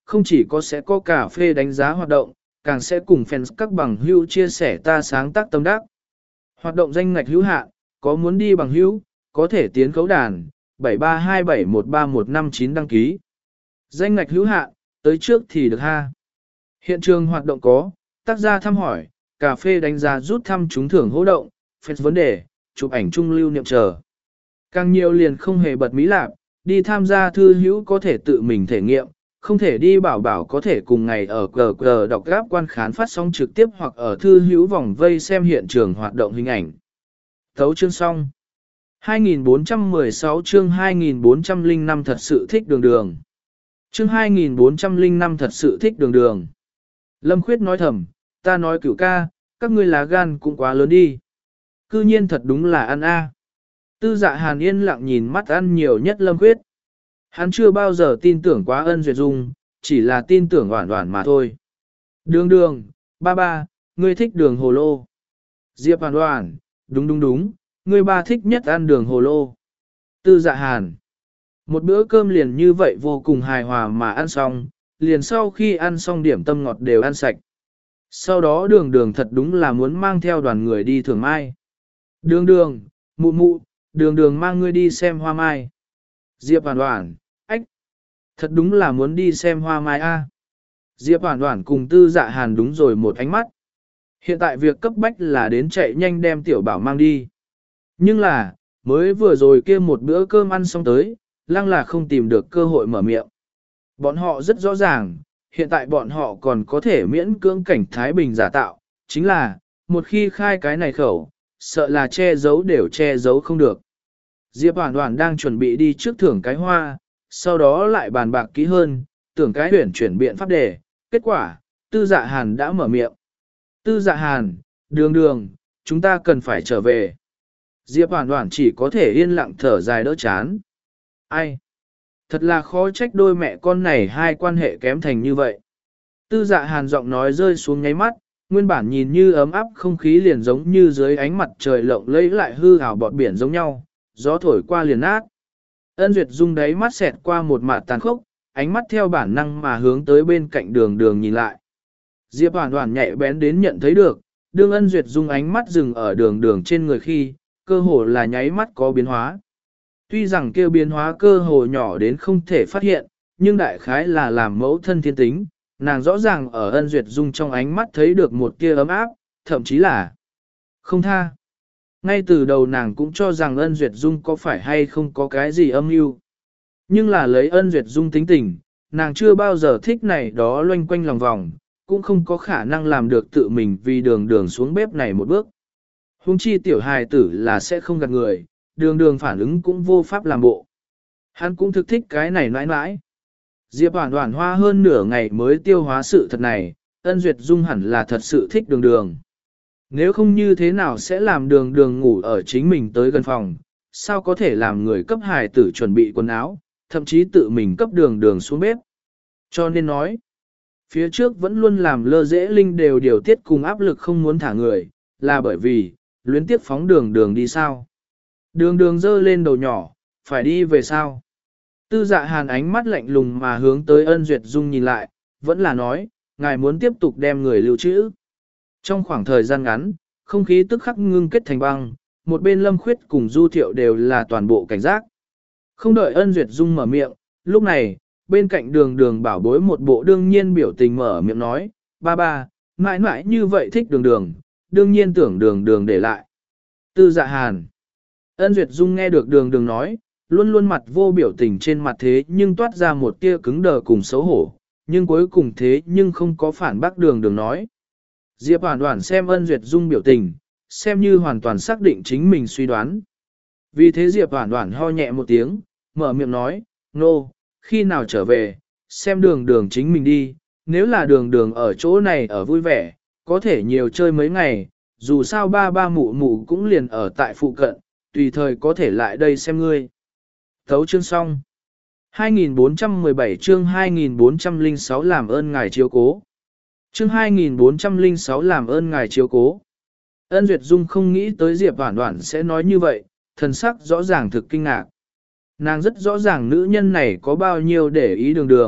không chỉ có sẽ có cà phê đánh giá hoạt động, càng sẽ cùng fans các bằng hữu chia sẻ ta sáng tác tâm đắc. Hoạt động danh ngạch hữu hạn, có muốn đi bằng hữu, có thể tiến khấu đàn, bảy ba hai bảy một ba một năm chín đăng ký. Danh ngạch hữu hạn, tới trước thì được ha. Hiện trường hoạt động có, tác gia thăm hỏi, cà phê đánh giá rút thăm trúng thưởng hỗ động, fans vấn đề, chụp ảnh chung lưu niệm chờ. Càng nhiều liền không hề bật mí lạc, đi tham gia thư hữu có thể tự mình thể nghiệm, không thể đi bảo bảo có thể cùng ngày ở cờ cờ đọc gáp quan khán phát sóng trực tiếp hoặc ở thư hữu vòng vây xem hiện trường hoạt động hình ảnh. Thấu chương xong. hai nghìn bốn trăm mười sáu chương hai nghìn bốn trăm lẻ năm thật sự thích đường đường. Chương hai nghìn bốn trăm lẻ năm thật sự thích đường đường. Lâm Khuyết nói thầm, ta nói cửu ca, các ngươi lá gan cũng quá lớn đi. Cư nhiên thật đúng là ăn a. Tư Dạ Hàn yên lặng nhìn mắt ăn nhiều nhất Lâm Khuyết. Hắn chưa bao giờ tin tưởng quá Ân Duyệt Dung, chỉ là tin tưởng Oản Oản mà thôi. Đường đường, ba ba, ngươi thích đường hồ lô. Diệp Oản Oản, đúng đúng đúng, ngươi ba thích nhất ăn đường hồ lô. Tư Dạ Hàn. Một bữa cơm liền như vậy vô cùng hài hòa mà ăn xong, liền sau khi ăn xong điểm tâm ngọt đều ăn sạch. Sau đó đường đường thật đúng là muốn mang theo đoàn người đi thưởng mai. Đường đường, mụ mụ, đường đường mang ngươi đi xem hoa mai. Diệp Oản Oản, ách, thật đúng là muốn đi xem hoa mai a. Diệp Oản Oản cùng Tư Dạ Hàn đúng rồi một ánh mắt. Hiện tại việc cấp bách là đến chạy nhanh đem tiểu bảo mang đi. Nhưng là, mới vừa rồi kia một bữa cơm ăn xong tới, lăng là không tìm được cơ hội mở miệng. Bọn họ rất rõ ràng, hiện tại bọn họ còn có thể miễn cưỡng cảnh Thái Bình giả tạo, chính là, một khi khai cái này khẩu, sợ là che giấu đều che giấu không được. Diệp Oản Oản đang chuẩn bị đi trước thưởng cái hoa, sau đó lại bàn bạc kỹ hơn, tưởng cái huyển chuyển biện pháp để, kết quả, Tư Dạ Hàn đã mở miệng. Tư Dạ Hàn, đường đường, chúng ta cần phải trở về. Diệp Oản Oản chỉ có thể yên lặng thở dài đỡ chán. Ai? Thật là khó trách đôi mẹ con này hai quan hệ kém thành như vậy. Tư Dạ Hàn giọng nói rơi xuống nháy mắt, nguyên bản nhìn như ấm áp không khí liền giống như dưới ánh mặt trời lộng lẫy lại hư ảo bọt biển giống nhau, gió thổi qua liền nát. Ân Duyệt Dung đáy mắt xẹt qua một mạt tàn khốc, ánh mắt theo bản năng mà hướng tới bên cạnh đường đường nhìn lại. Diệp Oản Oản nhạy bén đến nhận thấy được, đương Ân Duyệt Dung ánh mắt dừng ở đường đường trên người khi, cơ hồ là nháy mắt có biến hóa. Tuy rằng kêu biến hóa cơ hồ nhỏ đến không thể phát hiện, nhưng đại khái là làm mẫu thân thiên tính, nàng rõ ràng ở Ân Duyệt Dung trong ánh mắt thấy được một tia ấm áp, thậm chí là không tha. Ngay từ đầu nàng cũng cho rằng Ân Duyệt Dung có phải hay không có cái gì âm mưu. Nhưng là lấy Ân Duyệt Dung tính tình, nàng chưa bao giờ thích này đó loanh quanh lòng vòng, cũng không có khả năng làm được tự mình vì đường đường xuống bếp này một bước. Huống chi tiểu hài tử là sẽ không gạt người, đường đường phản ứng cũng vô pháp làm bộ. Hắn cũng thực thích cái này nãi nãi. Diệp Oản Oản hoa hơn nửa ngày mới tiêu hóa sự thật này, Ân Duyệt Dung hẳn là thật sự thích đường đường. Nếu không như thế nào sẽ làm đường đường ngủ ở chính mình tới gần phòng, sao có thể làm người cấp hài tử chuẩn bị quần áo, thậm chí tự mình cấp đường đường xuống bếp. Cho nên nói, phía trước vẫn luôn làm lơ dễ linh đều điều tiết cùng áp lực không muốn thả người, là bởi vì, luyến tiếp phóng đường đường đi sao. Đường đường dơ lên đầu nhỏ, phải đi về sao. Tư Dạ Hàn ánh mắt lạnh lùng mà hướng tới Ân Duyệt Dung nhìn lại, vẫn là nói, ngài muốn tiếp tục đem người lưu trữ. Trong khoảng thời gian ngắn, không khí tức khắc ngưng kết thành băng, một bên Lâm Khuyết cùng Du Thiệu đều là toàn bộ cảnh giác. Không đợi Ân Duyệt Dung mở miệng, lúc này, bên cạnh đường đường bảo bối một bộ đương nhiên biểu tình mở miệng nói, ba ba, mãi mãi như vậy thích đường đường, đương nhiên tưởng đường đường để lại. Tư Dạ Hàn. Ân Duyệt Dung nghe được đường đường nói, luôn luôn mặt vô biểu tình trên mặt thế nhưng toát ra một tia cứng đờ cùng xấu hổ, nhưng cuối cùng thế nhưng không có phản bác đường đường nói. Diệp Oản Oản xem Ân Duyệt Dung biểu tình, xem như hoàn toàn xác định chính mình suy đoán. Vì thế Diệp Oản Oản ho nhẹ một tiếng, mở miệng nói, nô, no, khi nào trở về, xem đường đường chính mình đi, nếu là đường đường ở chỗ này ở vui vẻ, có thể nhiều chơi mấy ngày, dù sao ba ba mụ mụ cũng liền ở tại phụ cận, tùy thời có thể lại đây xem ngươi. Thấu chương xong. hai nghìn bốn trăm mười bảy chương hai nghìn bốn trăm lẻ sáu làm ơn ngài chiếu cố. Chương hai nghìn bốn trăm lẻ sáu làm ơn ngài chiếu cố. Ân Duyệt Dung không nghĩ tới Diệp Oản Oản sẽ nói như vậy, thần sắc rõ ràng thực kinh ngạc. Nàng rất rõ ràng nữ nhân này có bao nhiêu để ý đường đường,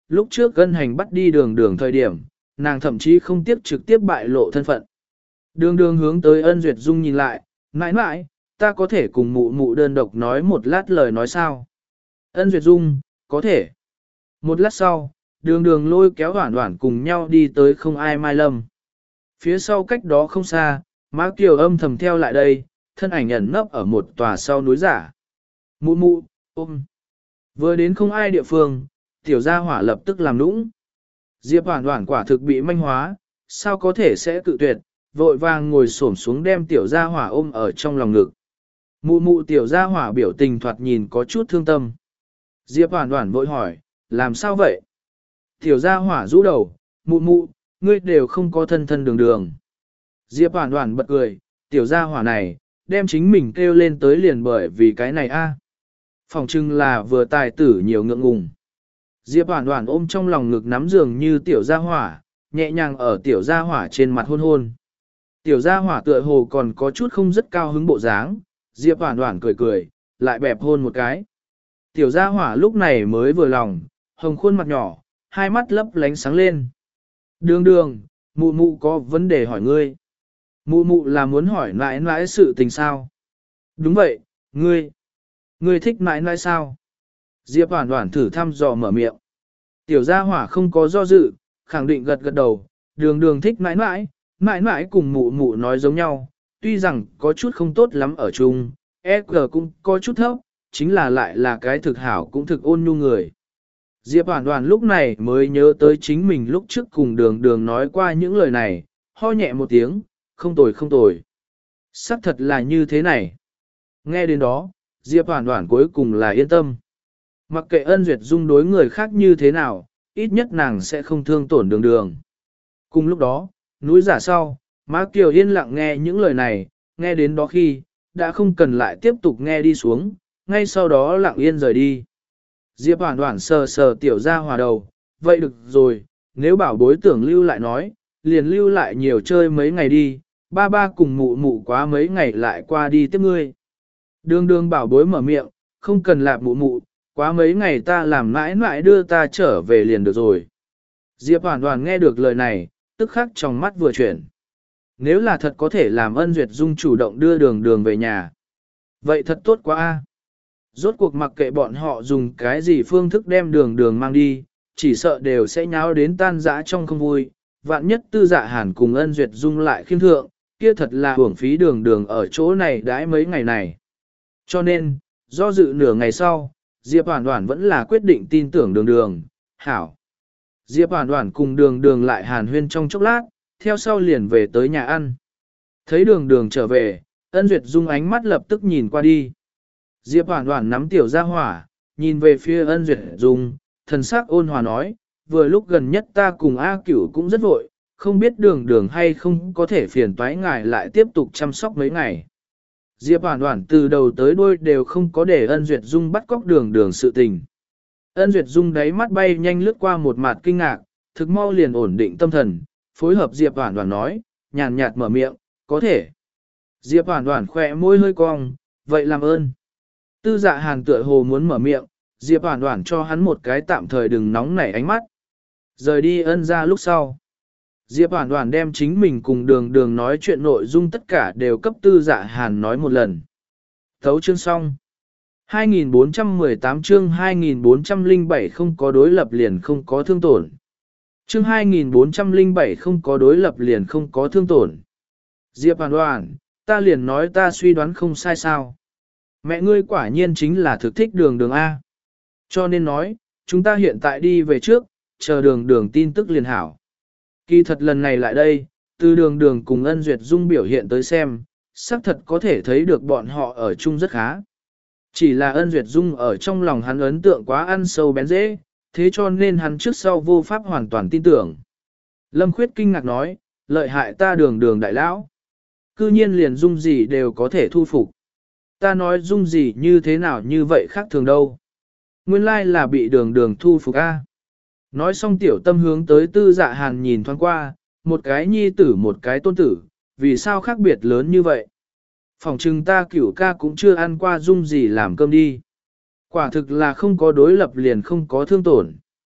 lúc trước Ân Hành bắt đi đường đường thời điểm, nàng thậm chí không tiếp trực tiếp bại lộ thân phận. Đường đường hướng tới Ân Duyệt Dung nhìn lại, mãi mãi, ta có thể cùng mụ mụ đơn độc nói một lát lời nói sao? Ân Duyệt Dung, có thể. Một lát sau, đường đường lôi kéo Hoản Hoản cùng nhau đi tới không ai mai lâm. Phía sau cách đó không xa, Mã Kiều âm thầm theo lại đây, thân ảnh ẩn nấp ở một tòa sau núi giả. Mụ mụ, ôm. Vừa đến không ai địa phương, tiểu gia hỏa lập tức làm nũng. Diệp Hoản Hoản quả thực bị manh hóa, sao có thể sẽ cự tuyệt, vội vàng ngồi xổm xuống đem tiểu gia hỏa ôm ở trong lòng ngực. Mụ mụ tiểu gia hỏa biểu tình thoạt nhìn có chút thương tâm. Diệp Hoản Hoản vội hỏi, làm sao vậy? Tiểu gia hỏa rũ đầu, mụ mụ, ngươi đều không có thân thân đường đường. Diệp Hoản Hoản bật cười, tiểu gia hỏa này, đem chính mình kêu lên tới liền bởi vì cái này a. Phòng trưng là vừa tài tử nhiều ngượng ngùng. Diệp Hoản Hoản ôm trong lòng ngực nắm giường như tiểu gia hỏa, nhẹ nhàng ở tiểu gia hỏa trên mặt hôn hôn. Tiểu gia hỏa tựa hồ còn có chút không rất cao hứng bộ dáng, Diệp Hoản Hoản cười cười, lại bẹp hôn một cái. Tiểu gia hỏa lúc này mới vừa lòng, hồng khuôn mặt nhỏ, hai mắt lấp lánh sáng lên. Đường đường, mụ mụ có vấn đề hỏi ngươi. Mụ mụ là muốn hỏi nãi nãi sự tình sao? Đúng vậy, ngươi. Ngươi thích nãi nãi sao? Diệp Hoản Hoản thử thăm dò mở miệng. Tiểu gia hỏa không có do dự, khẳng định gật gật đầu, đường đường thích nãi nãi, nãi nãi cùng mụ mụ nói giống nhau, tuy rằng có chút không tốt lắm ở chung, e giê cũng có chút thấp, chính là lại là cái thực hảo cũng thực ôn nhu người. Diệp Hoản Hoản lúc này mới nhớ tới chính mình lúc trước cùng đường đường nói qua những lời này, ho nhẹ một tiếng, không tồi không tồi. Sắc thật là như thế này. Nghe đến đó, Diệp Hoản Hoản cuối cùng là yên tâm. Mặc kệ Ân Duyệt Dung đối người khác như thế nào, ít nhất nàng sẽ không thương tổn đường đường. Cùng lúc đó, núi giả sau, Mã Kiều yên lặng nghe những lời này, nghe đến đó khi, đã không cần lại tiếp tục nghe đi xuống, ngay sau đó lặng yên rời đi. Diệp Hoản Hoản sờ sờ tiểu gia hỏa đầu, vậy được rồi, nếu bảo bối tưởng lưu lại nói, liền lưu lại nhiều chơi mấy ngày đi, ba ba cùng mụ mụ quá mấy ngày lại qua đi tiếp ngươi. Đường đường bảo bối mở miệng, không cần lạp mụ mụ, quá mấy ngày ta làm mãi mãi đưa ta trở về liền được rồi. Diệp Hoản Hoản nghe được lời này, tức khắc trong mắt vừa chuyển. Nếu là thật có thể làm Ân Duyệt Dung chủ động đưa đường đường về nhà. Vậy thật tốt quá a. Rốt cuộc mặc kệ bọn họ dùng cái gì phương thức đem đường đường mang đi, chỉ sợ đều sẽ nháo đến tan rã trong không vui. Vạn nhất Tư Dạ Hàn cùng Ân Duyệt Dung lại khiêm thượng, kia thật là hưởng phí đường đường ở chỗ này đãi mấy ngày này. Cho nên, do dự nửa ngày sau, Diệp Hoản Hoản vẫn là quyết định tin tưởng đường đường, hảo. Diệp Hoản Hoản cùng đường đường lại hàn huyên trong chốc lát, theo sau liền về tới nhà ăn. Thấy đường đường trở về, Ân Duyệt Dung ánh mắt lập tức nhìn qua đi. Diệp Hoản Hoản nắm tiểu gia hỏa, nhìn về phía Ân Duyệt Dung, thần sắc ôn hòa nói, vừa lúc gần nhất ta cùng A Cửu cũng rất vội, không biết đường đường hay không có thể phiền toái ngài lại tiếp tục chăm sóc mấy ngày. Diệp Hoản Hoản từ đầu tới đuôi đều không có để Ân Duyệt Dung bắt cóc đường đường sự tình. Ân Duyệt Dung đáy mắt bay nhanh lướt qua một mặt kinh ngạc, thực mau liền ổn định tâm thần, phối hợp Diệp Hoản Hoản nói, nhàn nhạt mở miệng, có thể. Diệp Hoản Hoản khỏe môi hơi cong, vậy làm ơn. Tư Dạ Hàn tựa hồ muốn mở miệng, Diệp Hoản Hoản cho hắn một cái tạm thời đừng nóng nảy ánh mắt. Rời đi Ân ra lúc sau. Diệp Hoản Hoản đem chính mình cùng đường đường nói chuyện nội dung tất cả đều cấp Tư Dạ Hàn nói một lần. Thấu chương xong. hai nghìn bốn trăm mười tám chương hai nghìn bốn trăm lẻ bảy không có đối lập liền không có thương tổn. Chương hai nghìn bốn trăm lẻ bảy không có đối lập liền không có thương tổn. Diệp Hoản Hoản, ta liền nói ta suy đoán không sai sao. Mẹ ngươi quả nhiên chính là thực thích đường đường A. Cho nên nói, chúng ta hiện tại đi về trước, chờ đường đường tin tức liền hảo. Kỳ thật lần này lại đây, từ đường đường cùng Ân Duyệt Dung biểu hiện tới xem, xác thật có thể thấy được bọn họ ở chung rất khá. Chỉ là Ân Duyệt Dung ở trong lòng hắn ấn tượng quá ăn sâu bén dễ, thế cho nên hắn trước sau vô pháp hoàn toàn tin tưởng. Lâm Khuyết kinh ngạc nói, lợi hại ta đường đường đại lão. Cư nhiên liền Dung gì đều có thể thu phục. Ta nói Dung gì như thế nào như vậy khác thường đâu. Nguyên lai là bị đường đường thu phục A. Nói xong tiểu tâm hướng tới Tư Dạ Hàn nhìn thoáng qua, một cái nhi tử một cái tôn tử, vì sao khác biệt lớn như vậy? Phòng trừng ta cửu ca cũng chưa ăn qua Dung gì làm cơm đi. Quả thực là không có đối lập liền không có thương tổn.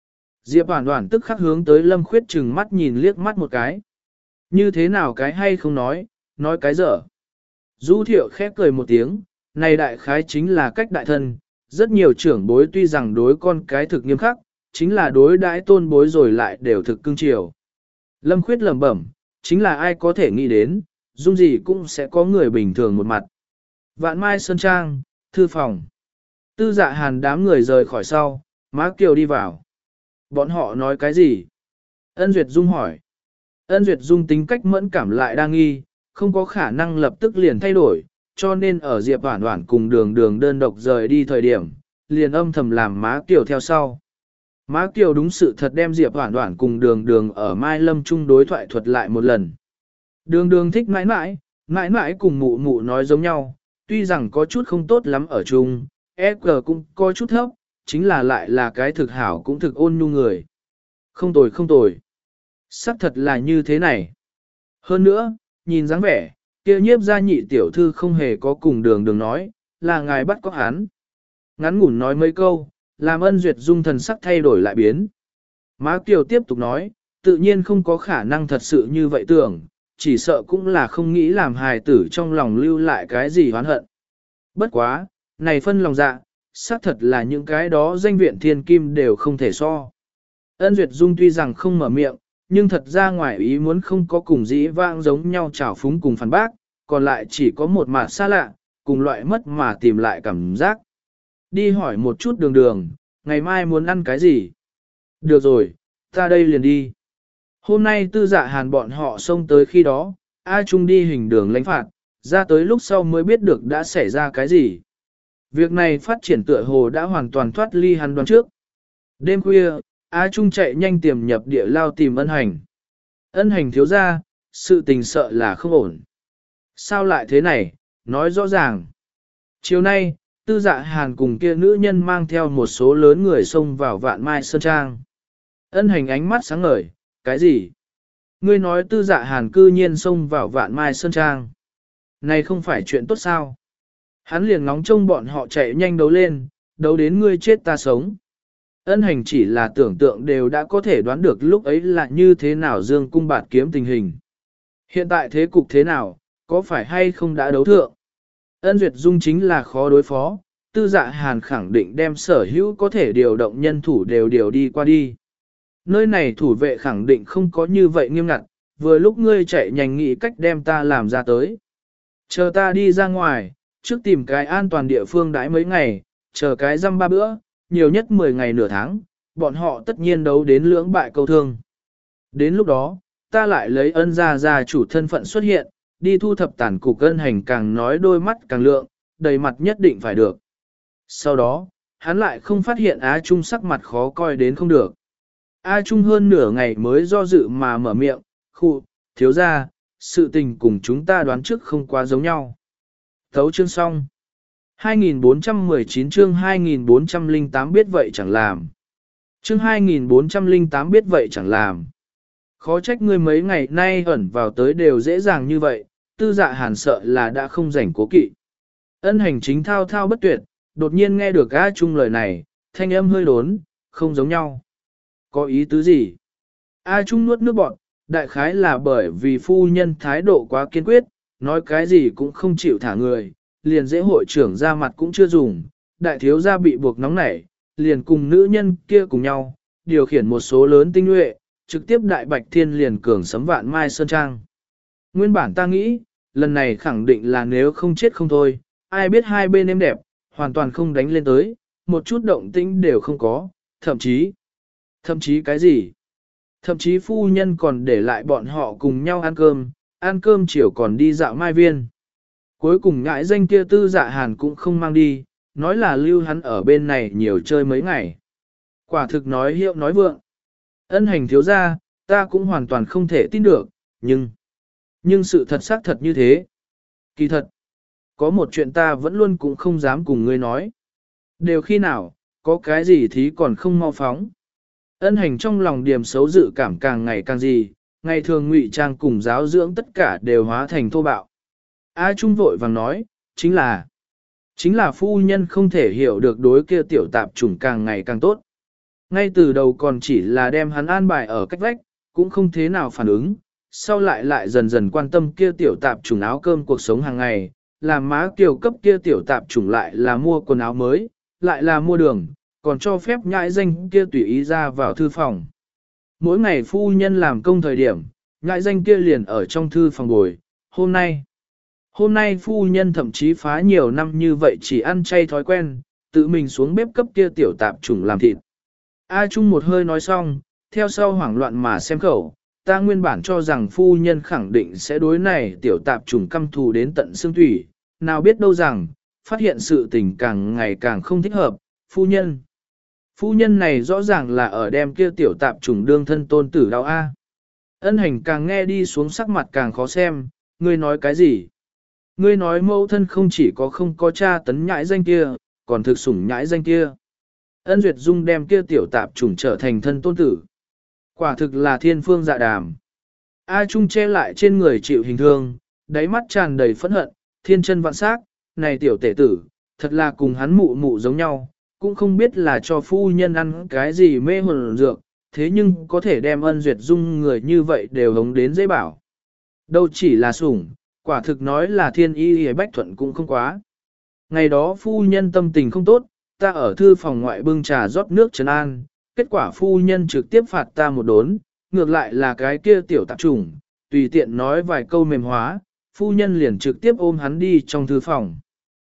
Diệp Hoản Hoản tức khắc hướng tới Lâm Khuyết chừng mắt nhìn liếc mắt một cái. Như thế nào cái hay không nói, nói cái dở. Du Thiệu khép cười một tiếng, này đại khái chính là cách đại thân, rất nhiều trưởng bối tuy rằng đối con cái thực nghiêm khắc, chính là đối đãi tôn bối rồi lại đều thực cưng chiều. Lâm Khuyết lẩm bẩm, chính là ai có thể nghĩ đến, dung gì cũng sẽ có người bình thường một mặt. Vạn Mai Sơn Trang, thư phòng. Tư Dạ Hàn đám người rời khỏi sau, Má Kiều đi vào. Bọn họ nói cái gì? Ân Duyệt Dung hỏi. Ân Duyệt Dung tính cách mẫn cảm lại đa nghi, không có khả năng lập tức liền thay đổi, cho nên ở Diệp Hoản Hoản cùng đường đường đơn độc rời đi thời điểm, liền âm thầm làm Má Kiều theo sau. Má Kiều đúng sự thật đem Diệp Hoản Hoản cùng đường đường ở Mai Lâm Trung đối thoại thuật lại một lần. Đường đường thích mãi mãi, mãi mãi cùng mụ mụ nói giống nhau, tuy rằng có chút không tốt lắm ở chung, e giê cũng có chút thấp, chính là lại là cái thực hảo cũng thực ôn nhu người. Không tồi không tồi. Sắc thật là như thế này. Hơn nữa, nhìn dáng vẻ, kia nhiếp gia nhị tiểu thư không hề có cùng đường đường nói, là ngài bắt có hắn. Ngắn ngủn nói mấy câu, làm Ân Duyệt Dung thần sắc thay đổi lại biến. Má Kiều tiếp tục nói, tự nhiên không có khả năng thật sự như vậy tưởng, chỉ sợ cũng là không nghĩ làm hài tử trong lòng lưu lại cái gì oán hận. Bất quá, này phân lòng dạ, xác thật là những cái đó danh viện thiên kim đều không thể so. Ân Duyệt Dung tuy rằng không mở miệng, nhưng thật ra ngoài ý muốn không có cùng dĩ vãng giống nhau trào phúng cùng phản bác, còn lại chỉ có một mặt xa lạ, cùng loại mất mà tìm lại cảm giác. Đi hỏi một chút đường đường, ngày mai muốn ăn cái gì? Được rồi, ta đây liền đi. Hôm nay Tư Dạ Hàn bọn họ xông tới khi đó, A Trung đi hình đường lãnh phạt, ra tới lúc sau mới biết được đã xảy ra cái gì. Việc này phát triển tựa hồ đã hoàn toàn thoát ly hắn đoán trước. Đêm khuya, A Trung chạy nhanh tiềm nhập địa lao tìm ân hành. Ân hành thiếu ra, sự tình sợ là không ổn. Sao lại thế này, nói rõ ràng. Chiều nay, Tư Dạ Hàn cùng kia nữ nhân mang theo một số lớn người xông vào Vạn Mai Sơn Trang. Ân hành ánh mắt sáng ngời, cái gì? Ngươi nói Tư Dạ Hàn cư nhiên xông vào Vạn Mai Sơn Trang. Này không phải chuyện tốt sao? Hắn liền ngóng trông bọn họ chạy nhanh đấu lên, đấu đến ngươi chết ta sống. Ân hành chỉ là tưởng tượng đều đã có thể đoán được lúc ấy là như thế nào dương cung bạt kiếm tình hình. Hiện tại thế cục thế nào, có phải hay không đã đấu thượng? Ân Duyệt Dung chính là khó đối phó, Tư Dạ Hàn khẳng định đem sở hữu có thể điều động nhân thủ đều điều đi qua đi. Nơi này thủ vệ khẳng định không có như vậy nghiêm ngặt, vừa lúc ngươi chạy nhanh nghĩ cách đem ta làm ra tới. Chờ ta đi ra ngoài, trước tìm cái an toàn địa phương đãi mấy ngày, chờ cái dăm ba bữa, nhiều nhất mười ngày nửa tháng, bọn họ tất nhiên đấu đến lưỡng bại câu thương. Đến lúc đó, ta lại lấy ân gia gia chủ thân phận xuất hiện, đi thu thập tàn cục ân hành càng nói đôi mắt càng lượng, đầy mặt nhất định phải được. Sau đó, hắn lại không phát hiện Á Trung sắc mặt khó coi đến không được. A Trung hơn nửa ngày mới do dự mà mở miệng, khu, thiếu ra, sự tình cùng chúng ta đoán trước không quá giống nhau. Thấu chương xong. hai nghìn bốn trăm mười chín chương hai nghìn bốn trăm lẻ tám biết vậy chẳng làm. Chương hai nghìn bốn trăm lẻ tám biết vậy chẳng làm. Khó trách ngươi mấy ngày nay ẩn vào tới đều dễ dàng như vậy, Tư Dạ Hàn sợ là đã không rảnh cố kỵ. Ân hành chính thao thao bất tuyệt, đột nhiên nghe được A Trung lời này, thanh âm hơi đốn, không giống nhau. Có ý tứ gì? A Trung nuốt nước bọt, đại khái là bởi vì phu nhân thái độ quá kiên quyết, nói cái gì cũng không chịu thả người, liền dễ hội trưởng ra mặt cũng chưa dùng, đại thiếu gia bị buộc nóng nảy, liền cùng nữ nhân kia cùng nhau, điều khiển một số lớn tinh nhuệ, trực tiếp đại bạch thiên liền cường sấm Vạn Mai Sơn Trang. Nguyên bản ta nghĩ, lần này khẳng định là nếu không chết không thôi, ai biết hai bên êm đẹp, hoàn toàn không đánh lên tới, một chút động tĩnh đều không có, thậm chí, thậm chí cái gì? Thậm chí phu nhân còn để lại bọn họ cùng nhau ăn cơm, ăn cơm chiều còn đi dạo mai viên. Cuối cùng ngại danh kia Tư Dạ Hàn cũng không mang đi, nói là lưu hắn ở bên này nhiều chơi mấy ngày. Quả thực nói hiệu nói vượng. Ân hành thiếu ra, ta cũng hoàn toàn không thể tin được, nhưng... Nhưng sự thật xác thật như thế. Kỳ thật, có một chuyện ta vẫn luôn cũng không dám cùng ngươi nói. Đều khi nào, có cái gì thì còn không mau phóng. Ân hành trong lòng điểm xấu dự cảm càng ngày càng gì, ngày thường ngụy trang cùng giáo dưỡng tất cả đều hóa thành thô bạo. A Trung vội vàng nói, chính là, chính là phu nhân không thể hiểu được đối kia tiểu tạp chủng càng ngày càng tốt. Ngay từ đầu còn chỉ là đem hắn an bài ở cách vách, cũng không thế nào phản ứng, sau lại lại dần dần quan tâm kia tiểu tạp chủng áo cơm cuộc sống hàng ngày, làm má kiều cấp kia tiểu tạp chủng lại là mua quần áo mới, lại là mua đường, còn cho phép nhãi danh kia tùy ý ra vào thư phòng. Mỗi ngày phu nhân làm công thời điểm, nhãi danh kia liền ở trong thư phòng bồi, hôm nay. Hôm nay phu nhân thậm chí phá nhiều năm như vậy chỉ ăn chay thói quen, tự mình xuống bếp cấp kia tiểu tạp chủng làm thịt. A Trung một hơi nói xong, theo sau hoảng loạn mà xem khẩu, ta nguyên bản cho rằng phu nhân khẳng định sẽ đối này tiểu tạp chủng căm thù đến tận xương thủy, nào biết đâu rằng, phát hiện sự tình càng ngày càng không thích hợp, phu nhân. Phu nhân này rõ ràng là ở đem kia tiểu tạp chủng đương thân tôn tử đau A. Ân hành càng nghe đi xuống sắc mặt càng khó xem, ngươi nói cái gì? Ngươi nói mẫu thân không chỉ có không có cha tấn nhãi danh kia, còn thực sủng nhãi danh kia. Ân Duyệt Dung đem kia tiểu tạp chủng trở thành thân tôn tử. Quả thực là thiên phương dạ đàm. A Trung che lại trên người chịu hình thương, đáy mắt tràn đầy phẫn hận, thiên chân vạn sắc, này tiểu tể tử, thật là cùng hắn mụ mụ giống nhau, cũng không biết là cho phu nhân ăn cái gì mê hồn dược, thế nhưng có thể đem Ân Duyệt Dung người như vậy đều hống đến dễ bảo. Đâu chỉ là sủng, quả thực nói là thiên y hề bách thuận cũng không quá. Ngày đó phu nhân tâm tình không tốt, ta ở thư phòng ngoại bưng trà rót nước trấn an, kết quả phu nhân trực tiếp phạt ta một đốn, ngược lại là cái kia tiểu tạp chủng, tùy tiện nói vài câu mềm hóa, phu nhân liền trực tiếp ôm hắn đi trong thư phòng.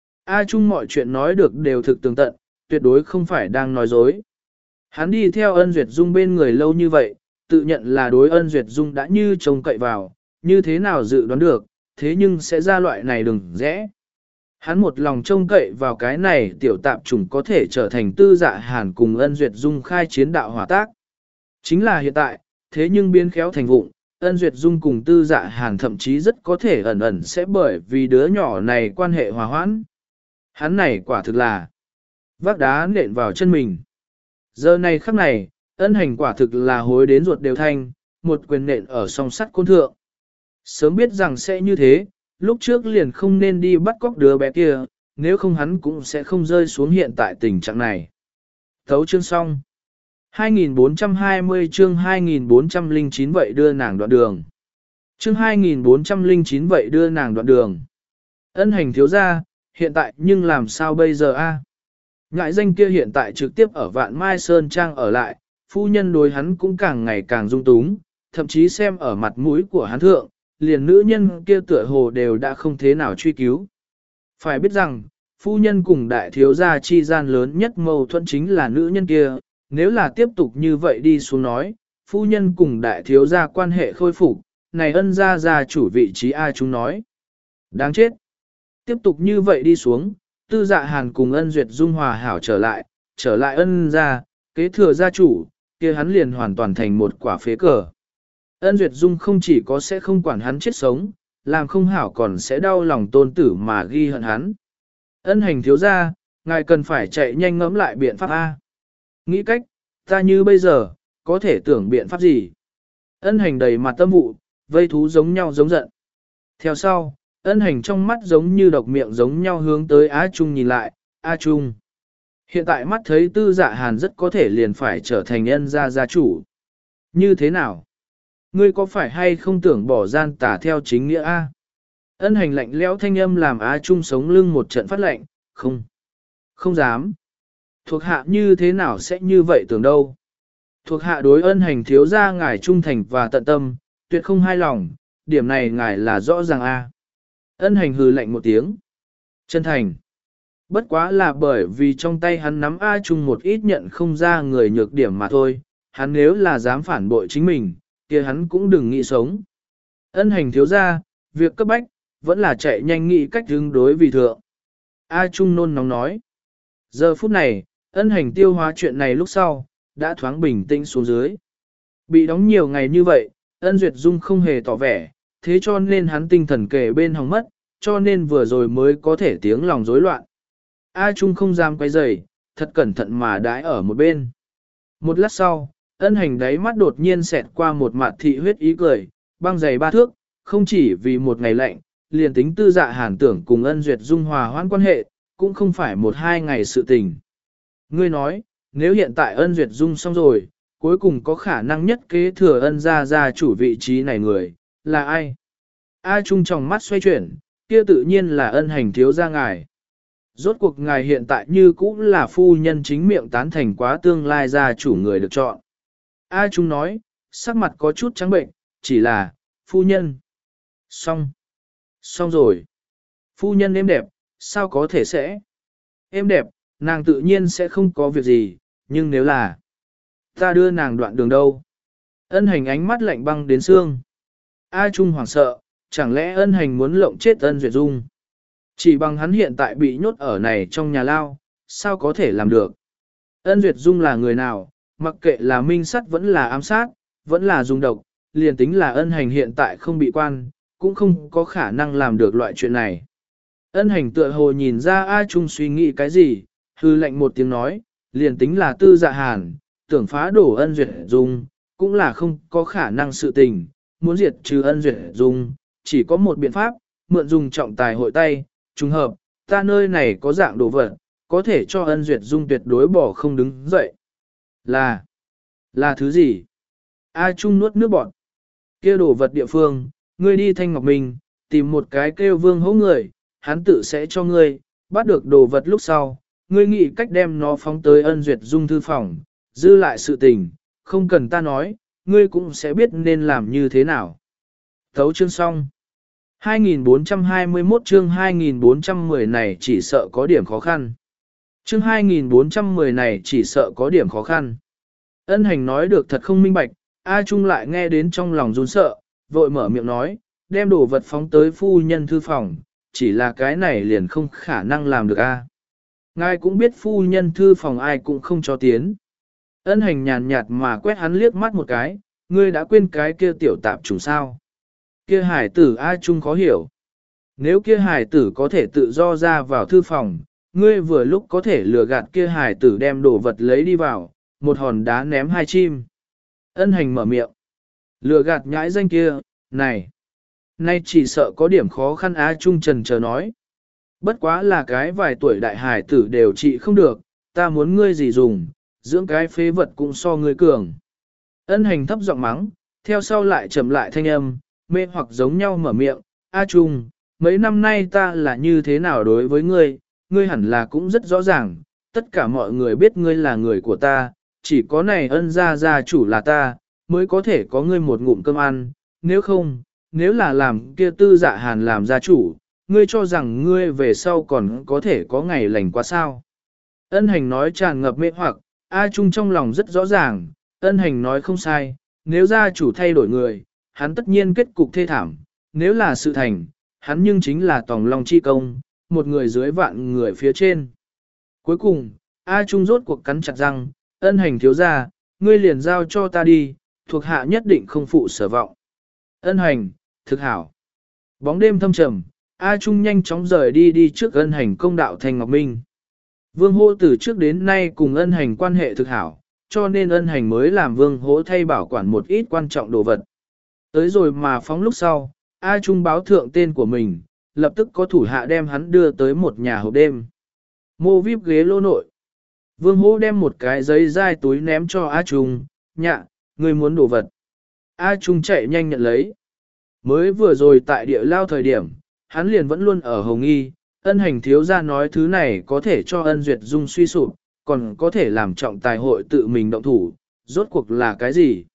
A Trung mọi chuyện nói được đều thực tường tận, tuyệt đối không phải đang nói dối. Hắn đi theo Ân Duyệt Dung bên người lâu như vậy, tự nhận là đối Ân Duyệt Dung đã như trông cậy vào, như thế nào dự đoán được, thế nhưng sẽ ra loại này đừng rẽ. Hắn một lòng trông cậy vào cái này tiểu tạp chủng có thể trở thành tư dạ hàn cùng Ân Duyệt Dung khai chiến đạo hỏa tác. Chính là hiện tại, thế nhưng biến khéo thành vụng, Ân Duyệt Dung cùng tư dạ hàn thậm chí rất có thể ẩn ẩn sẽ bởi vì đứa nhỏ này quan hệ hòa hoãn. Hắn này quả thực là vác đá nện vào chân mình. Giờ này khắc này, Ân Hành quả thực là hối đến ruột đều thanh, một quyền nện ở song sắt côn thượng. Sớm biết rằng sẽ như thế, lúc trước liền không nên đi bắt cóc đứa bé kia, nếu không hắn cũng sẽ không rơi xuống hiện tại tình trạng này. Thấu chương xong. hai nghìn bốn trăm hai mươi chương hai nghìn bốn trăm lẻ chín vậy đưa nàng đoạn đường. Chương hai nghìn bốn trăm lẻ chín vậy đưa nàng đoạn đường. Ân Hành thiếu gia, hiện tại nhưng làm sao bây giờ a? Ngại danh kia hiện tại trực tiếp ở Vạn Mai Sơn Trang ở lại, phu nhân đối hắn cũng càng ngày càng dung túng, thậm chí xem ở mặt mũi của hắn thượng, liền nữ nhân kia tựa hồ đều đã không thế nào truy cứu. Phải biết rằng, phu nhân cùng đại thiếu gia chi gian lớn nhất mâu thuẫn chính là nữ nhân kia, nếu là tiếp tục như vậy đi xuống nói, phu nhân cùng đại thiếu gia quan hệ khôi phục, này Ân gia gia chủ vị trí ai chúng nói. Đáng chết. Tiếp tục như vậy đi xuống, tư dạ hàn cùng Ân Duyệt Dung hòa hảo trở lại, trở lại Ân gia, kế thừa gia chủ, kia hắn liền hoàn toàn thành một quả phế cờ. Ân Duyệt Dung không chỉ có sẽ không quản hắn chết sống, làm không hảo còn sẽ đau lòng tôn tử mà ghi hận hắn. Ân Hành thiếu gia, ngài cần phải chạy nhanh ngẫm lại biện pháp A. Nghĩ cách, ta như bây giờ, có thể tưởng biện pháp gì? Ân Hành đầy mặt tâm vụ, vây thú giống nhau giống giận. Theo sau, Ân Hành trong mắt giống như độc miệng giống nhau hướng tới A Trung nhìn lại, A Trung. Hiện tại mắt thấy tư dạ hàn rất có thể liền phải trở thành Ân gia gia chủ. Như thế nào? Ngươi có phải hay không tưởng bỏ gian tả theo chính nghĩa A? Ân Hành lạnh lẽo thanh âm làm A Trung sống lưng một trận phát lạnh, không, không dám. Thuộc hạ như thế nào sẽ như vậy tưởng đâu? Thuộc hạ đối Ân Hành thiếu gia ngài trung thành và tận tâm, tuyệt không hai lòng, điểm này ngài là rõ ràng A. Ân Hành hừ lạnh một tiếng. Chân thành. Bất quá là bởi vì trong tay hắn nắm A Trung một ít nhận không ra người nhược điểm mà thôi, hắn nếu là dám phản bội chính mình, kia hắn cũng đừng nghĩ sống. Ân Hành thiếu gia, việc cấp bách, vẫn là chạy nhanh nghĩ cách ứng đối vì thượng. A Trung nôn nóng nói. Giờ phút này, Ân Hành tiêu hóa chuyện này lúc sau, đã thoáng bình tĩnh xuống dưới. Bị đóng nhiều ngày như vậy, Ân Duyệt Dung không hề tỏ vẻ, thế cho nên hắn tinh thần kề bên hòng mất, cho nên vừa rồi mới có thể tiếng lòng rối loạn. A Trung không dám quay rầy, thật cẩn thận mà đãi ở một bên. Một lát sau, Ân Hành đáy mắt đột nhiên xẹt qua một mặt thị huyết ý cười, băng dày ba thước, không chỉ vì một ngày lạnh, liền tính tư dạ hàn tưởng cùng Ân Duyệt Dung hòa hoãn quan hệ, cũng không phải một hai ngày sự tình. Ngươi nói, nếu hiện tại ân duyệt dung xong rồi, cuối cùng có khả năng nhất kế thừa ân gia gia chủ vị trí này người, là ai? A Trung trong mắt xoay chuyển, kia tự nhiên là ân hành thiếu gia ngài. Rốt cuộc ngài hiện tại như cũng là phu nhân chính miệng tán thành quá tương lai gia chủ người được chọn. A Trung nói, sắc mặt có chút trắng bệnh, chỉ là, phu nhân. Xong. Xong rồi. Phu nhân êm đẹp, sao có thể sẽ? Êm đẹp, nàng tự nhiên sẽ không có việc gì, nhưng nếu là ta đưa nàng đoạn đường đâu? Ân hành ánh mắt lạnh băng đến xương. A Trung hoảng sợ, chẳng lẽ ân hành muốn lộng chết ân duyệt dung? Chỉ bằng hắn hiện tại bị nhốt ở này trong nhà lao, sao có thể làm được? Ân duyệt dung là người nào, mặc kệ là minh sát vẫn là ám sát, vẫn là dùng độc, liền tính là ân hành hiện tại không bị quan, cũng không có khả năng làm được loại chuyện này. Ân hành tựa hồ nhìn ra A Trung suy nghĩ cái gì, hư lệnh một tiếng nói, liền tính là tư dạ hàn, tưởng phá đổ ân duyệt dung, cũng là không có khả năng sự tình, muốn diệt trừ ân duyệt dung, chỉ có một biện pháp, mượn dùng trọng tài hội tay, trùng hợp, ta nơi này có dạng đồ vật, có thể cho ân duyệt dung tuyệt đối bỏ không đứng dậy. Là, là thứ gì? A Trung nuốt nước bọt. Kia đồ vật địa phương, ngươi đi Thanh Ngọc Minh, tìm một cái kêu vương hỗ người, hắn tự sẽ cho ngươi, bắt được đồ vật lúc sau, ngươi nghĩ cách đem nó phóng tới ân duyệt dung thư phòng, dư lại sự tình, không cần ta nói, ngươi cũng sẽ biết nên làm như thế nào. Thấu chương xong. hai nghìn bốn trăm hai mươi mốt chương hai nghìn bốn trăm mười này chỉ sợ có điểm khó khăn. Chương hai nghìn bốn trăm mười này chỉ sợ có điểm khó khăn. Ân hành nói được thật không minh bạch, A Trung lại nghe đến trong lòng run sợ, vội mở miệng nói, đem đồ vật phóng tới phu nhân thư phòng, chỉ là cái này liền không khả năng làm được a. Ngài cũng biết phu nhân thư phòng ai cũng không cho tiến. Ân hành nhàn nhạt mà quét hắn liếc mắt một cái, ngươi đã quên cái kia tiểu tạp chủng sao. Kia hải tử A Trung khó hiểu. Nếu kia hải tử có thể tự do ra vào thư phòng, ngươi vừa lúc có thể lừa gạt kia hải tử đem đồ vật lấy đi vào, một hòn đá ném hai chim. Ân hành mở miệng. Lừa gạt nhãi danh kia, này. Nay chỉ sợ có điểm khó khăn Á Trung trần chờ nói. Bất quá là cái vài tuổi đại hải tử đều trị không được, ta muốn ngươi gì dùng, dưỡng cái phế vật cũng so ngươi cường. Ân hành thấp giọng mắng, theo sau lại chậm lại thanh âm, mê hoặc giống nhau mở miệng, A Trung, mấy năm nay ta là như thế nào đối với ngươi, ngươi hẳn là cũng rất rõ ràng, tất cả mọi người biết ngươi là người của ta, chỉ có này ân gia gia chủ là ta, mới có thể có ngươi một ngụm cơm ăn, nếu không, nếu là làm kia tư dạ hàn làm gia chủ, ngươi cho rằng ngươi về sau còn có thể có ngày lành quá sao. Ân hành nói tràn ngập mê hoặc, A Trung trong lòng rất rõ ràng, ân hành nói không sai, nếu gia chủ thay đổi người, hắn tất nhiên kết cục thê thảm, nếu là sự thành, hắn nhưng chính là tòng long chi công, một người dưới vạn người phía trên. Cuối cùng, A Trung rốt cuộc cắn chặt răng, ân hành thiếu gia, ngươi liền giao cho ta đi, thuộc hạ nhất định không phụ sở vọng. Ân hành, thực hảo. Bóng đêm thâm trầm, A Trung nhanh chóng rời đi đi trước ân hành công đạo Thanh Ngọc Minh. Vương Hỗ từ trước đến nay cùng ân hành quan hệ thực hảo, cho nên ân hành mới làm Vương Hỗ thay bảo quản một ít quan trọng đồ vật. Tới rồi mà phóng lúc sau, A Trung báo thượng tên của mình, lập tức có thủ hạ đem hắn đưa tới một nhà hộp đêm. Mô víp ghế lô nội. Vương Hỗ đem một cái giấy dai túi ném cho A Trung, nhạ, ngươi muốn đồ vật. A Trung chạy nhanh nhận lấy. Mới vừa rồi tại địa lao thời điểm, hắn liền vẫn luôn ở hồng nghi, ân hành thiếu gia nói thứ này có thể cho ân duyệt dung suy sụp, còn có thể làm trọng tài hội tự mình động thủ, rốt cuộc là cái gì?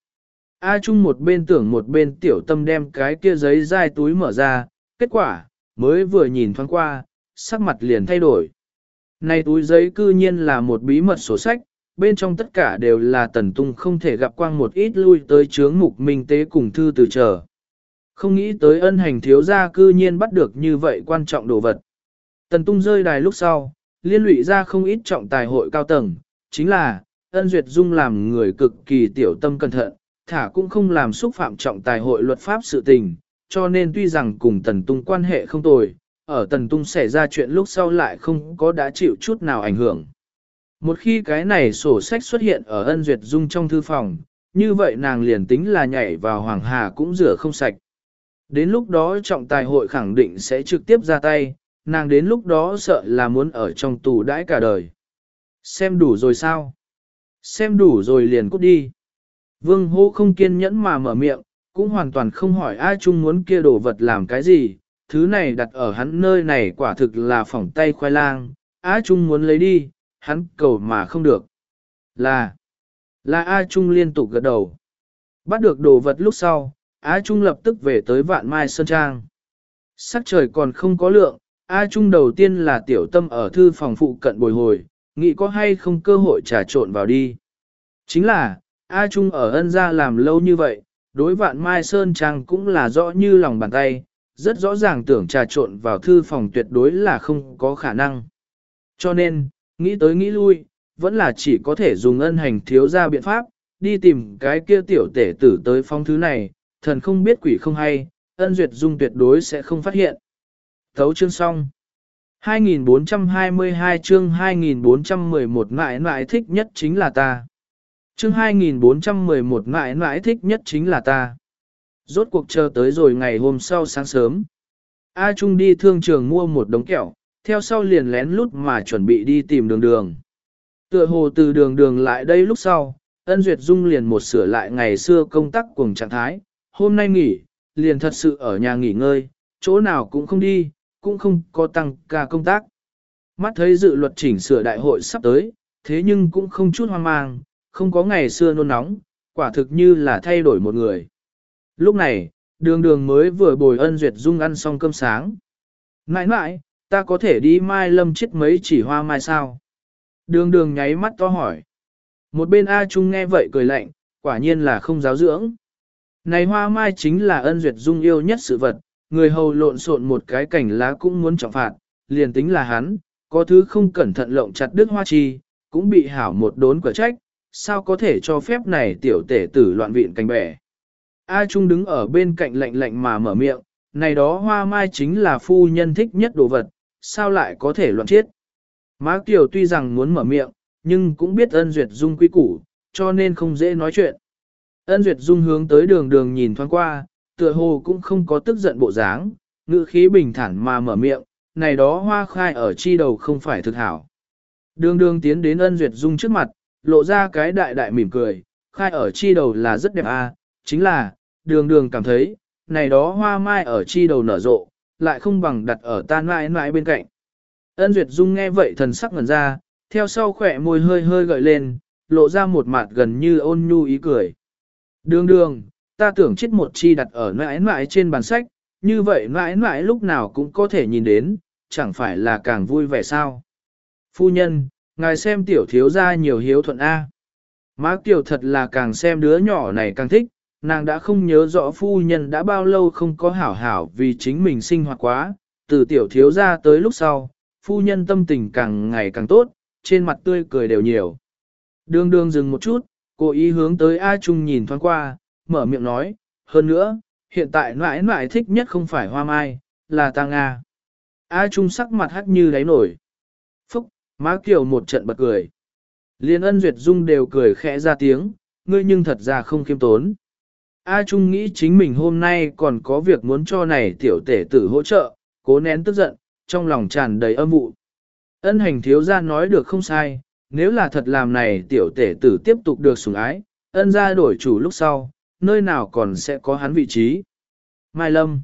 A Trung một bên tưởng một bên tiểu tâm đem cái kia giấy dai túi mở ra, kết quả, mới vừa nhìn thoáng qua, sắc mặt liền thay đổi. Này túi giấy cư nhiên là một bí mật sổ sách, bên trong tất cả đều là tần tung không thể gặp quang một ít lui tới chướng mục minh tế cùng thư từ chờ. Không nghĩ tới ân hành thiếu gia cư nhiên bắt được như vậy quan trọng đồ vật. Tần tung rơi đài lúc sau, liên lụy ra không ít trọng tài hội cao tầng, chính là, ân duyệt dung làm người cực kỳ tiểu tâm cẩn thận, thả cũng không làm xúc phạm trọng tài hội luật pháp sự tình, cho nên tuy rằng cùng tần tung quan hệ không tồi, ở tần tung xảy ra chuyện lúc sau lại không có đã chịu chút nào ảnh hưởng. Một khi cái này sổ sách xuất hiện ở ân duyệt dung trong thư phòng, như vậy nàng liền tính là nhảy vào hoàng hà cũng rửa không sạch. Đến lúc đó trọng tài hội khẳng định sẽ trực tiếp ra tay, nàng đến lúc đó sợ là muốn ở trong tù đãi cả đời. Xem đủ rồi sao? Xem đủ rồi liền cút đi. Vương hô không kiên nhẫn mà mở miệng, cũng hoàn toàn không hỏi A Trung muốn kia đồ vật làm cái gì, thứ này đặt ở hắn nơi này quả thực là phỏng tay khoai lang, A Trung muốn lấy đi, hắn cầu mà không được. Là, là A Trung liên tục gật đầu. Bắt được đồ vật lúc sau, A Trung lập tức về tới Vạn Mai Sơn Trang. Sắc trời còn không có lượng, A Trung đầu tiên là tiểu tâm ở thư phòng phụ cận bồi hồi, nghĩ có hay không cơ hội trà trộn vào đi. Chính là, A Trung ở ân gia làm lâu như vậy, đối Vạn Mai Sơn Trang cũng là rõ như lòng bàn tay, rất rõ ràng tưởng trà trộn vào thư phòng tuyệt đối là không có khả năng. Cho nên, nghĩ tới nghĩ lui, vẫn là chỉ có thể dùng ân hành thiếu ra biện pháp, đi tìm cái kia tiểu tể tử tới phong thứ này, thần không biết quỷ không hay, ân duyệt dung tuyệt đối sẽ không phát hiện. Thấu chương xong. hai nghìn bốn trăm hai mươi hai chương hai nghìn bốn trăm mười một mãi mãi thích nhất chính là ta. Chương hai nghìn bốn trăm mười một mãi mãi thích nhất chính là ta. Rốt cuộc chờ tới rồi ngày hôm sau sáng sớm. A Trung đi thương trường mua một đống kẹo, theo sau liền lén lút mà chuẩn bị đi tìm đường đường. Tựa hồ từ đường đường lại đây lúc sau, ân duyệt dung liền một sửa lại ngày xưa công tác cùng trạng thái, hôm nay nghỉ, liền thật sự ở nhà nghỉ ngơi, chỗ nào cũng không đi, cũng không có tăng ca công tác. Mắt thấy dự luật chỉnh sửa đại hội sắp tới, thế nhưng cũng không chút hoang mang, không có ngày xưa nôn nóng, quả thực như là thay đổi một người. Lúc này, đường đường mới vừa bồi ân duyệt dung ăn xong cơm sáng. Nãi nãi, ta có thể đi mai lâm chết mấy chỉ hoa mai sao? Đường đường nháy mắt to hỏi. Một bên A Trung nghe vậy cười lạnh, quả nhiên là không giáo dưỡng. Này hoa mai chính là ân duyệt dung yêu nhất sự vật, người hầu lộn xộn một cái cảnh lá cũng muốn trọng phạt, liền tính là hắn, có thứ không cẩn thận lộng chặt đứt hoa chi, cũng bị hảo một đốn quả trách, sao có thể cho phép này tiểu tể tử loạn vịn cành bẻ. A Trung đứng ở bên cạnh lạnh lạnh mà mở miệng, này đó hoa mai chính là phu nhân thích nhất đồ vật, sao lại có thể loạn chết. Má Kiều tuy rằng muốn mở miệng, nhưng cũng biết ân duyệt dung quy củ, cho nên không dễ nói chuyện. Ân duyệt dung hướng tới đường đường nhìn thoáng qua, tựa hồ cũng không có tức giận bộ dáng, ngữ khí bình thản mà mở miệng, này đó hoa khai ở chi đầu không phải thực hảo. Đường đường tiến đến ân duyệt dung trước mặt, lộ ra cái đại đại mỉm cười, khai ở chi đầu là rất đẹp à, chính là, đường đường cảm thấy, này đó hoa mai ở chi đầu nở rộ, lại không bằng đặt ở tan mãi mãi bên cạnh. Ân duyệt dung nghe vậy thần sắc ngẩn ra, theo sau khỏe môi hơi hơi gợi lên, lộ ra một mặt gần như ôn nhu ý cười. Đường đường, ta tưởng chết một chi đặt ở mãi mãi trên bàn sách, như vậy mãi mãi lúc nào cũng có thể nhìn đến, chẳng phải là càng vui vẻ sao. Phu nhân, ngài xem tiểu thiếu gia nhiều hiếu thuận A. Má Kiều thật là càng xem đứa nhỏ này càng thích, nàng đã không nhớ rõ phu nhân đã bao lâu không có hảo hảo vì chính mình sinh hoạt quá, từ tiểu thiếu gia tới lúc sau, phu nhân tâm tình càng ngày càng tốt, trên mặt tươi cười đều nhiều. Đường đường dừng một chút, cố ý hướng tới A Trung nhìn thoáng qua, mở miệng nói, hơn nữa, hiện tại mãi mãi thích nhất không phải hoa mai, là ta Nga. A Trung sắc mặt hắt như đáy nổi. Phúc, má Kiều một trận bật cười. Liên ân duyệt dung đều cười khẽ ra tiếng, ngươi nhưng thật ra không khiêm tốn. A Trung nghĩ chính mình hôm nay còn có việc muốn cho này tiểu tể tử hỗ trợ, cố nén tức giận, trong lòng tràn đầy âm vụ. Ân hành thiếu gia nói được không sai, nếu là thật làm này tiểu tể tử tiếp tục được sủng ái, ân gia đổi chủ lúc sau, nơi nào còn sẽ có hắn vị trí. Mai Lâm.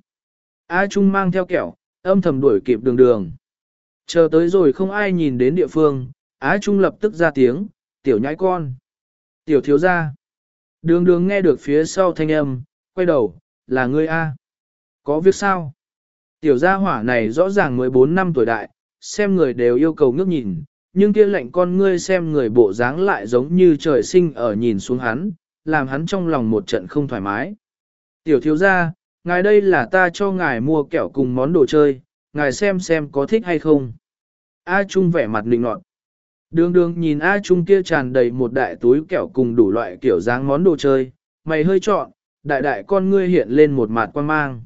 A Trung mang theo kẹo, âm thầm đuổi kịp đường đường. Chờ tới rồi không ai nhìn đến địa phương, Á Trung lập tức ra tiếng, tiểu nhãi con. Tiểu thiếu gia. Đường đường nghe được phía sau thanh âm, quay đầu, là ngươi A. Có việc sao? Tiểu gia hỏa này rõ ràng mười bốn năm tuổi đại, xem người đều yêu cầu ngước nhìn, nhưng kia lệnh con ngươi xem người bộ dáng lại giống như trời sinh ở nhìn xuống hắn, làm hắn trong lòng một trận không thoải mái. Tiểu thiếu gia, ngài đây là ta cho ngài mua kẹo cùng món đồ chơi, ngài xem xem có thích hay không. A Trung vẻ mặt nịnh nọt. Đường đường nhìn A Trung kia tràn đầy một đại túi kẹo cùng đủ loại kiểu dáng món đồ chơi, mày hơi trọn, đại đại con ngươi hiện lên một mặt quan mang.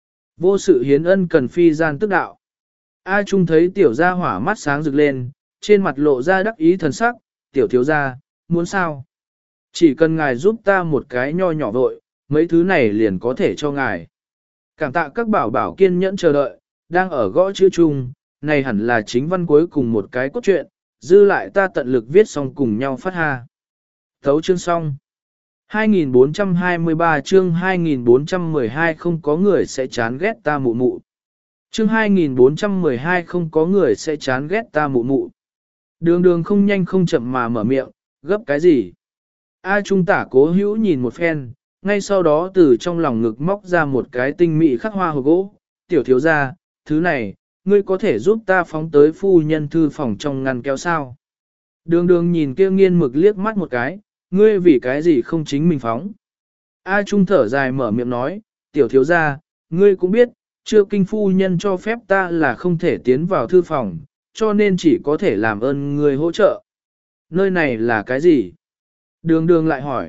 Vô sự hiến ân cần phi gian tức đạo. A Trung thấy tiểu gia hỏa mắt sáng rực lên, trên mặt lộ ra đắc ý thần sắc, tiểu thiếu gia, muốn sao? Chỉ cần ngài giúp ta một cái nho nhỏ vội, mấy thứ này liền có thể cho ngài. Cảm tạ các bảo bảo kiên nhẫn chờ đợi, đang ở gõ chữ chung, này hẳn là chính văn cuối cùng một cái cốt truyện, dư lại ta tận lực viết xong cùng nhau phát ha. Thấu chương xong. hai nghìn bốn trăm hai mươi ba chương hai nghìn bốn trăm mười hai không có người sẽ chán ghét ta mụ mụ. Chương hai nghìn bốn trăm mười hai không có người sẽ chán ghét ta mụ mụ. Đường đường không nhanh không chậm mà mở miệng, gấp cái gì? A Trung tả cố hữu nhìn một phen, ngay sau đó từ trong lòng ngực móc ra một cái tinh mỹ khắc hoa hộp gỗ. Tiểu thiếu gia, thứ này, ngươi có thể giúp ta phóng tới phu nhân thư phòng trong ngăn kéo sao? Đường đường nhìn kia nghiên mực liếc mắt một cái, ngươi vì cái gì không chính mình phóng? A Trung thở dài mở miệng nói, tiểu thiếu gia, ngươi cũng biết, chưa kinh phu nhân cho phép ta là không thể tiến vào thư phòng, cho nên chỉ có thể làm ơn ngươi hỗ trợ. Nơi này là cái gì? Đường đường lại hỏi.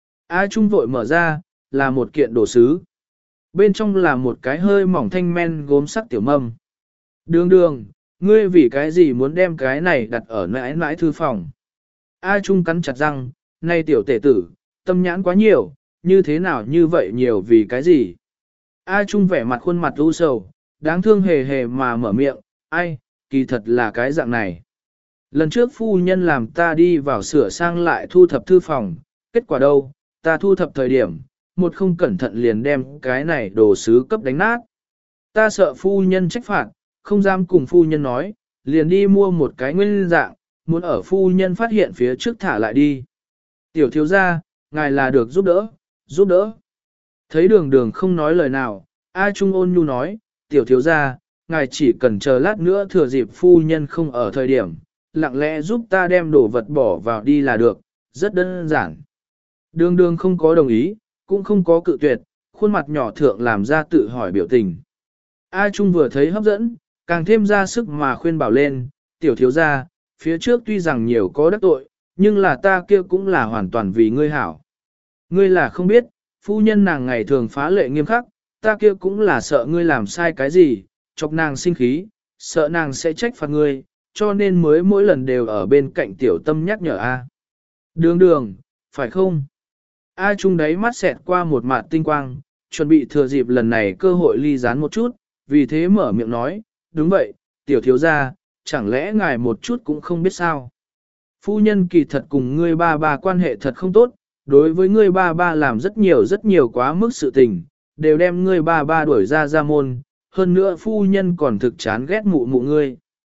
A Trung vội mở ra, là một kiện đồ sứ. Bên trong là một cái hơi mỏng thanh men gốm sắc tiểu mâm. Đường đường, ngươi vì cái gì muốn đem cái này đặt ở nãi nãi thư phòng? A Trung cắn chặt răng, này tiểu tể tử, tâm nhãn quá nhiều, như thế nào như vậy nhiều vì cái gì? A Trung vẻ mặt khuôn mặt u sầu, đáng thương hề hề mà mở miệng, ai, kỳ thật là cái dạng này. Lần trước phu nhân làm ta đi vào sửa sang lại thu thập thư phòng, kết quả đâu, ta thu thập thời điểm, một không cẩn thận liền đem cái này đồ sứ cấp đánh nát. Ta sợ phu nhân trách phạt, không dám cùng phu nhân nói, liền đi mua một cái nguyên dạng, muốn ở phu nhân phát hiện phía trước thả lại đi. Tiểu thiếu gia, ngài là được giúp đỡ, giúp đỡ. Thấy đường đường không nói lời nào, A Trung ôn nhu nói, tiểu thiếu gia, ngài chỉ cần chờ lát nữa thừa dịp phu nhân không ở thời điểm, lặng lẽ giúp ta đem đồ vật bỏ vào đi là được, rất đơn giản. Đường đường không có đồng ý, cũng không có cự tuyệt, khuôn mặt nhỏ thượng làm ra tự hỏi biểu tình. A Trung vừa thấy hấp dẫn, càng thêm ra sức mà khuyên bảo lên, tiểu thiếu gia, phía trước tuy rằng nhiều có đắc tội, nhưng là ta kia cũng là hoàn toàn vì ngươi hảo. Ngươi là không biết, phu nhân nàng ngày thường phá lệ nghiêm khắc, ta kia cũng là sợ ngươi làm sai cái gì, chọc nàng sinh khí, sợ nàng sẽ trách phạt ngươi, cho nên mới mỗi lần đều ở bên cạnh tiểu tâm nhắc nhở A. Đường đường, phải không? A Trung đáy mắt xẹt qua một mạt tinh quang, chuẩn bị thừa dịp lần này cơ hội ly gián một chút, vì thế mở miệng nói, đúng vậy, tiểu thiếu gia, chẳng lẽ ngài một chút cũng không biết sao? Phu nhân kỳ thật cùng ngươi ba ba quan hệ thật không tốt, đối với ngươi ba ba làm rất nhiều rất nhiều quá mức sự tình, đều đem ngươi ba ba đuổi ra ra môn, hơn nữa phu nhân còn thực chán ghét mụ mụ ngươi.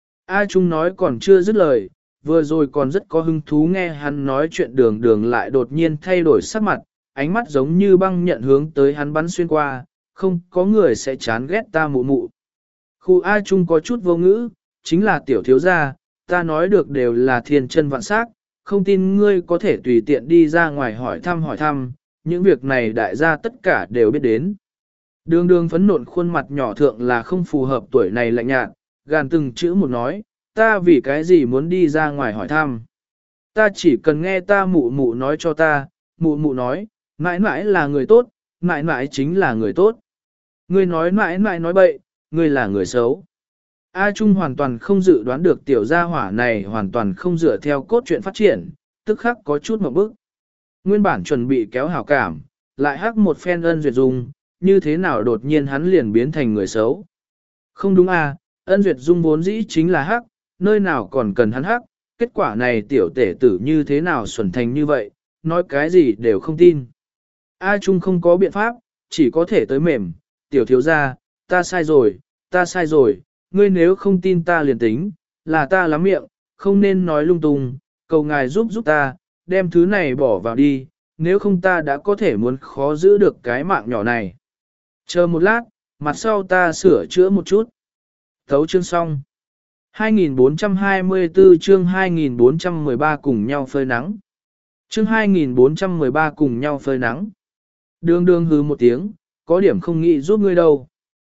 A Trung nói còn chưa dứt lời, vừa rồi còn rất có hứng thú nghe hắn nói chuyện đường đường lại đột nhiên thay đổi sắc mặt, ánh mắt giống như băng nhận hướng tới hắn bắn xuyên qua, không có người sẽ chán ghét ta mụ mụ. Khu A Trung có chút vô ngữ, chính là tiểu thiếu gia, ta nói được đều là thiên chân vạn sắc, không tin ngươi có thể tùy tiện đi ra ngoài hỏi thăm hỏi thăm, những việc này đại gia tất cả đều biết đến. Đường đường phấn nộn khuôn mặt nhỏ thượng là không phù hợp tuổi này lạnh nhạt, gàn từng chữ một nói, ta vì cái gì muốn đi ra ngoài hỏi thăm. Ta chỉ cần nghe ta mụ mụ nói cho ta, mụ mụ nói, mãi mãi là người tốt, mãi mãi chính là người tốt. Ngươi nói mãi mãi nói bậy, ngươi là người xấu. A Trung hoàn toàn không dự đoán được tiểu gia hỏa này hoàn toàn không dựa theo cốt truyện phát triển, tức khắc có chút một bức. Nguyên bản chuẩn bị kéo hảo cảm, lại hắc một phen ân duyệt dung, như thế nào đột nhiên hắn liền biến thành người xấu. Không đúng à, ân duyệt dung vốn dĩ chính là hắc, nơi nào còn cần hắn hắc, kết quả này tiểu tể tử như thế nào xuẩn thành như vậy, nói cái gì đều không tin. A Trung không có biện pháp, chỉ có thể tới mềm, tiểu thiếu gia, ta sai rồi, ta sai rồi, ngươi nếu không tin ta liền tính, là ta lắm miệng, không nên nói lung tung, cầu ngài giúp giúp ta, đem thứ này bỏ vào đi, nếu không ta đã có thể muốn khó giữ được cái mạng nhỏ này. Chờ một lát, mặt sau ta sửa chữa một chút. Thấu chương xong. hai nghìn bốn trăm hai mươi tư chương hai nghìn bốn trăm mười ba cùng nhau phơi nắng. Chương hai nghìn bốn trăm mười ba cùng nhau phơi nắng. Đường đường hứ một tiếng, có điểm không nghĩ giúp ngươi đâu.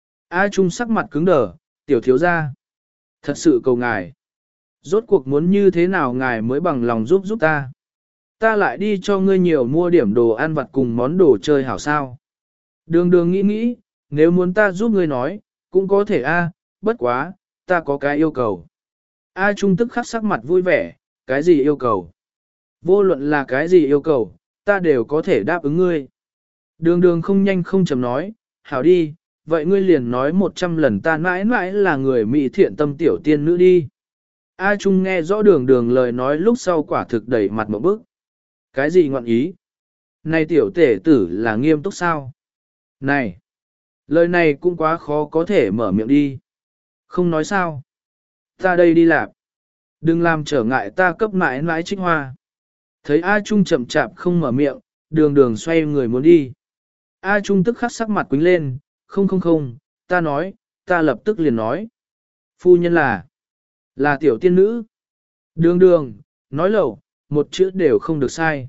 A Trung sắc mặt cứng đờ, tiểu thiếu gia. Thật sự cầu ngài. Rốt cuộc muốn như thế nào ngài mới bằng lòng giúp giúp ta. Ta lại đi cho ngươi nhiều mua điểm đồ ăn vặt cùng món đồ chơi hảo sao. Đường đường nghĩ nghĩ, nếu muốn ta giúp ngươi nói, cũng có thể a, bất quá, ta có cái yêu cầu. A Trung tức khắc sắc mặt vui vẻ, cái gì yêu cầu? Vô luận là cái gì yêu cầu, ta đều có thể đáp ứng ngươi. Đường đường không nhanh không chậm nói, hảo đi, vậy ngươi liền nói một trăm lần ta mãi mãi là người mỹ thiện tâm tiểu tiên nữ đi. A Trung nghe rõ đường đường lời nói lúc sau quả thực đẩy mặt một bức. Cái gì ngọn ý? Này tiểu tể tử là nghiêm túc sao? Này! Lời này cũng quá khó có thể mở miệng đi. Không nói sao? Ta đây đi làm. Đừng làm trở ngại ta cấp mãi mãi trích hoa. Thấy A Trung chậm chạp không mở miệng, đường đường xoay người muốn đi. A Trung tức khắc sắc mặt quính lên, không không không, ta nói, ta lập tức liền nói. Phu nhân là, là tiểu tiên nữ. Đường đường, nói lẩu, một chữ đều không được sai.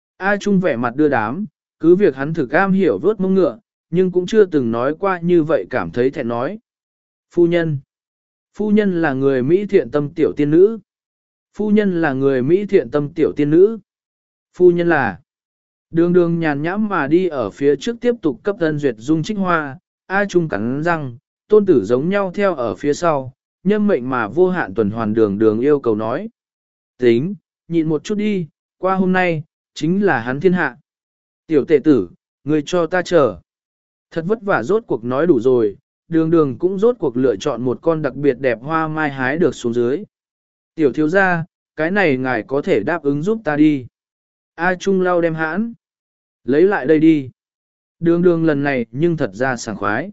A Trung vẻ mặt đưa đám, cứ việc hắn thực am hiểu vớt mông ngựa, nhưng cũng chưa từng nói qua như vậy cảm thấy thẹn nói. Phu nhân, phu nhân là người Mỹ thiện tâm tiểu tiên nữ. Phu nhân là người Mỹ thiện tâm tiểu tiên nữ. Phu nhân là, đường đường nhàn nhãm mà đi ở phía trước tiếp tục cấp Ân Duyệt Dung trích hoa, A Trung cắn răng, tôn tử giống nhau theo ở phía sau, nhâm mệnh mà vô hạn tuần hoàn đường đường yêu cầu nói. Tính, nhịn một chút đi, qua hôm nay, chính là hắn thiên hạ. Tiểu tệ tử, người cho ta chờ. Thật vất vả rốt cuộc nói đủ rồi, đường đường cũng rốt cuộc lựa chọn một con đặc biệt đẹp hoa mai hái được xuống dưới. Tiểu thiếu gia, cái này ngài có thể đáp ứng giúp ta đi. A Trung lau đem hãn. Lấy lại đây đi. Đường đường lần này nhưng thật ra sảng khoái.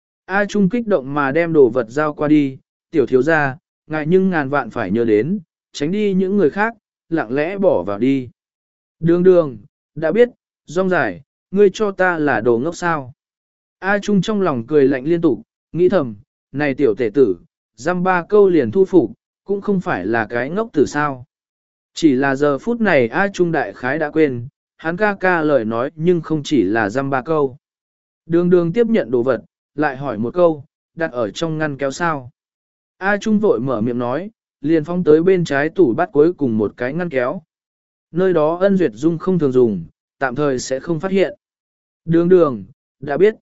A Trung kích động mà đem đồ vật giao qua đi. Tiểu thiếu gia, ngài nhưng ngàn vạn phải nhớ đến, tránh đi những người khác, lặng lẽ bỏ vào đi. Đường đường, đã biết, rong dài, ngươi cho ta là đồ ngốc sao. A Trung trong lòng cười lạnh liên tục, nghĩ thầm, này tiểu tể tử, dăm ba câu liền thu phục, cũng không phải là cái ngốc tử sao. Chỉ là giờ phút này A Trung đại khái đã quên, hắn ca ca lời nói nhưng không chỉ là dăm ba câu. Đường đường tiếp nhận đồ vật, lại hỏi một câu, đặt ở trong ngăn kéo sao. A Trung vội mở miệng nói, liền phóng tới bên trái tủ bắt cuối cùng một cái ngăn kéo. Nơi đó Ân Duyệt Dung không thường dùng, tạm thời sẽ không phát hiện. Đường đường, đã biết.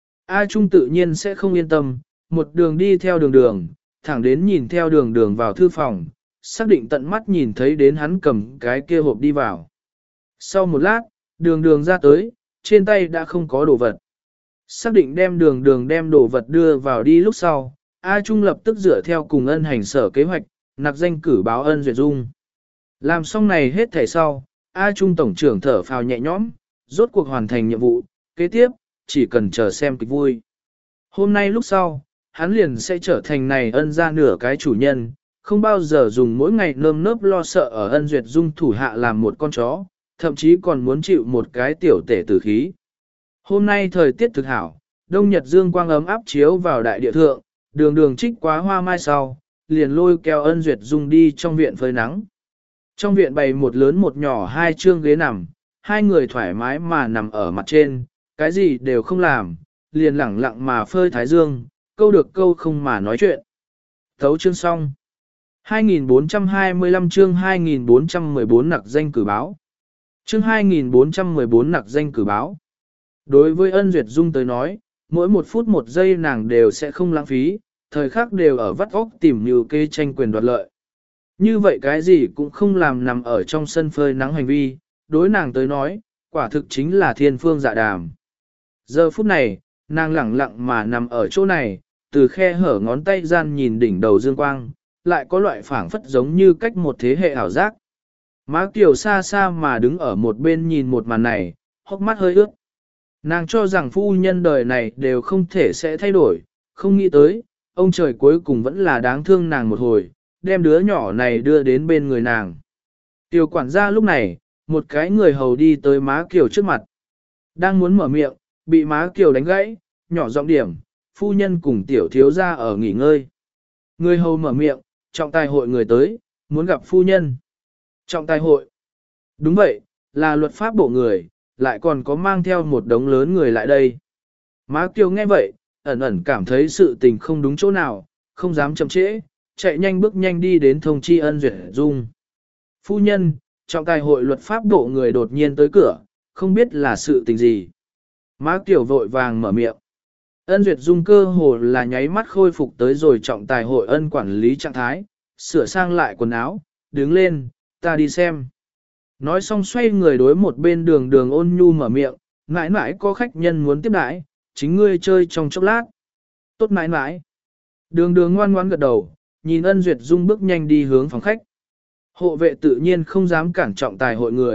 A Trung tự nhiên sẽ không yên tâm, một đường đi theo đường đường, thẳng đến nhìn theo đường đường vào thư phòng, xác định tận mắt nhìn thấy đến hắn cầm cái kia hộp đi vào. Sau một lát, đường đường ra tới, trên tay đã không có đồ vật. Xác định đem đường đường đem đồ vật đưa vào đi lúc sau, A Trung lập tức dựa theo cùng ân hành sở kế hoạch, nặc danh cử báo Ân Duyệt Dung. Làm xong này hết thảy sau, A Trung tổng trưởng thở phào nhẹ nhõm, rốt cuộc hoàn thành nhiệm vụ, kế tiếp, chỉ cần chờ xem kịch vui. Hôm nay lúc sau, hắn liền sẽ trở thành này ân ra nửa cái chủ nhân, không bao giờ dùng mỗi ngày nơm nớp lo sợ ở Ân Duyệt Dung thủ hạ làm một con chó, thậm chí còn muốn chịu một cái tiểu tể tử khí. Hôm nay thời tiết thực hảo, đông nhật dương quang ấm áp chiếu vào đại địa thượng, đường đường trích quá hoa mai sau, liền lôi kéo Ân Duyệt Dung đi trong viện phơi nắng. Trong viện bày một lớn một nhỏ hai chương ghế nằm, hai người thoải mái mà nằm ở mặt trên, cái gì đều không làm, liền lẳng lặng mà phơi thái dương, câu được câu không mà nói chuyện. Thấu chương xong. hai nghìn bốn trăm hai mươi lăm chương hai nghìn bốn trăm mười bốn nặc danh cử báo. Chương hai nghìn bốn trăm mười bốn nặc danh cử báo. Đối với Ân Duyệt Dung tới nói, mỗi một phút một giây nàng đều sẽ không lãng phí, thời khắc đều ở vắt óc tìm như kê tranh quyền đoạt lợi. Như vậy cái gì cũng không làm nằm ở trong sân phơi nắng hành vi, đối nàng tới nói, quả thực chính là thiên phương dạ đàm. Giờ phút này, nàng lẳng lặng mà nằm ở chỗ này, từ khe hở ngón tay gian nhìn đỉnh đầu dương quang, lại có loại phảng phất giống như cách một thế hệ ảo giác. Má Kiều xa xa mà đứng ở một bên nhìn một màn này, hốc mắt hơi ướt. Nàng cho rằng phu nhân đời này đều không thể sẽ thay đổi, không nghĩ tới, ông trời cuối cùng vẫn là đáng thương nàng một hồi, đem đứa nhỏ này đưa đến bên người nàng. Tiểu quản gia lúc này, một cái người hầu đi tới má Kiều trước mặt. Đang muốn mở miệng, bị má Kiều đánh gãy, nhỏ giọng điểm, phu nhân cùng tiểu thiếu gia ở nghỉ ngơi. Người hầu mở miệng, trọng tài hội người tới, muốn gặp phu nhân. Trọng tài hội. Đúng vậy, là luật pháp bộ người, lại còn có mang theo một đống lớn người lại đây. Má Kiều nghe vậy, ẩn ẩn cảm thấy sự tình không đúng chỗ nào, không dám chậm trễ, chạy nhanh bước nhanh đi đến thông chi Ân Duyệt Dung. Phu nhân, trọng tài hội luật pháp bộ người đột nhiên tới cửa, không biết là sự tình gì. Má Kiều vội vàng mở miệng. Ân Duyệt Dung cơ hồ là nháy mắt khôi phục tới rồi trọng tài hội ân quản lý trạng thái, sửa sang lại quần áo, đứng lên, ta đi xem. Nói xong xoay người đối một bên đường đường ôn nhu mở miệng, mãi mãi có khách nhân muốn tiếp đãi, chính ngươi chơi trong chốc lát. Tốt mãi mãi. Đường đường ngoan ngoãn gật đầu, nhìn Ân Duyệt Dung bước nhanh đi hướng phòng khách. Hộ vệ tự nhiên không dám cản trọng tài hội người,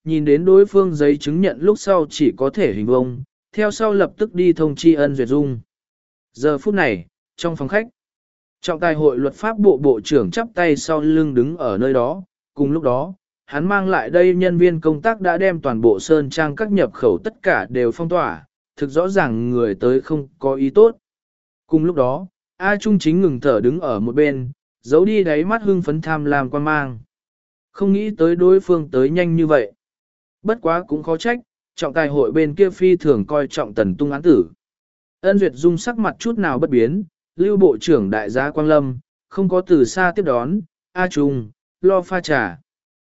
nhìn đến đối phương giấy chứng nhận lúc sau chỉ có thể hình vông, theo sau lập tức đi thông chi Ân Duyệt Dung. Giờ phút này, trong phòng khách, trọng tài hội luật pháp bộ bộ trưởng chắp tay sau lưng đứng ở nơi đó, cùng lúc đó, hắn mang lại đây nhân viên công tác đã đem toàn bộ sơn trang các nhập khẩu tất cả đều phong tỏa, thực rõ ràng người tới không có ý tốt. Cùng lúc đó, A Trung chính ngừng thở đứng ở một bên, giấu đi đáy mắt hưng phấn tham lam quan mang. Không nghĩ tới đối phương tới nhanh như vậy. Bất quá cũng khó trách, trọng tài hội bên kia phi thường coi trọng Tần Tung án tử. Ân Duyệt Dung sắc mặt chút nào bất biến, Lưu Bộ trưởng đại gia Quang Lâm, không có từ xa tiếp đón, A Trung, lo pha trà.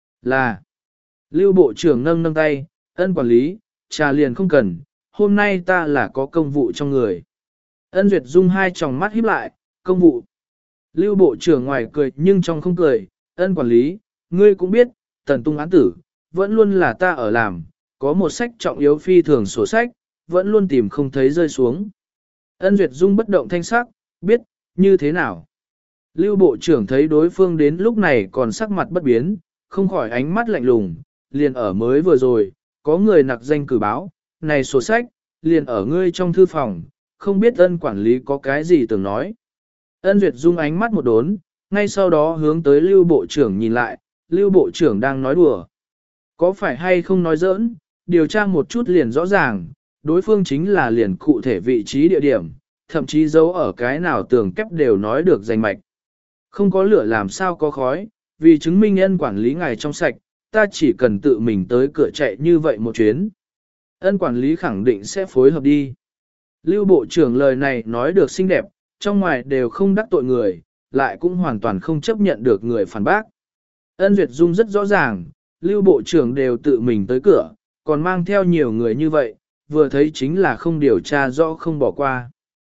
Là, Lưu Bộ trưởng nâng nâng tay, Ân quản lý, trà liền không cần, hôm nay ta là có công vụ trong người. Ân Duyệt Dung hai tròng mắt híp lại, công vụ. Lưu Bộ trưởng ngoài cười nhưng trong không cười, Ân quản lý, ngươi cũng biết, Tần Tung án tử, vẫn luôn là ta ở làm, có một sách trọng yếu phi thường sổ sách, vẫn luôn tìm không thấy rơi xuống. Ân Duyệt Dung bất động thanh sắc, biết, như thế nào. Lưu Bộ trưởng thấy đối phương đến lúc này còn sắc mặt bất biến, không khỏi ánh mắt lạnh lùng, liền ở mới vừa rồi, có người nặc danh cử báo, này sổ sách, liền ở ngươi trong thư phòng, không biết Ân quản lý có cái gì tưởng nói. Ân Duyệt Dung ánh mắt một đốn, ngay sau đó hướng tới Lưu Bộ trưởng nhìn lại, Lưu Bộ trưởng đang nói đùa. Có phải hay không nói giỡn, điều tra một chút liền rõ ràng, đối phương chính là liền cụ thể vị trí địa điểm, thậm chí giấu ở cái nào tường kép đều nói được danh mạch. Không có lửa làm sao có khói, vì chứng minh Ân quản lý ngài trong sạch, ta chỉ cần tự mình tới cửa chạy như vậy một chuyến. Ân quản lý khẳng định sẽ phối hợp đi. Lưu Bộ trưởng lời này nói được xinh đẹp, trong ngoài đều không đắc tội người, lại cũng hoàn toàn không chấp nhận được người phản bác. Ân Duyệt Dung rất rõ ràng, Lưu Bộ trưởng đều tự mình tới cửa, còn mang theo nhiều người như vậy, vừa thấy chính là không điều tra rõ không bỏ qua.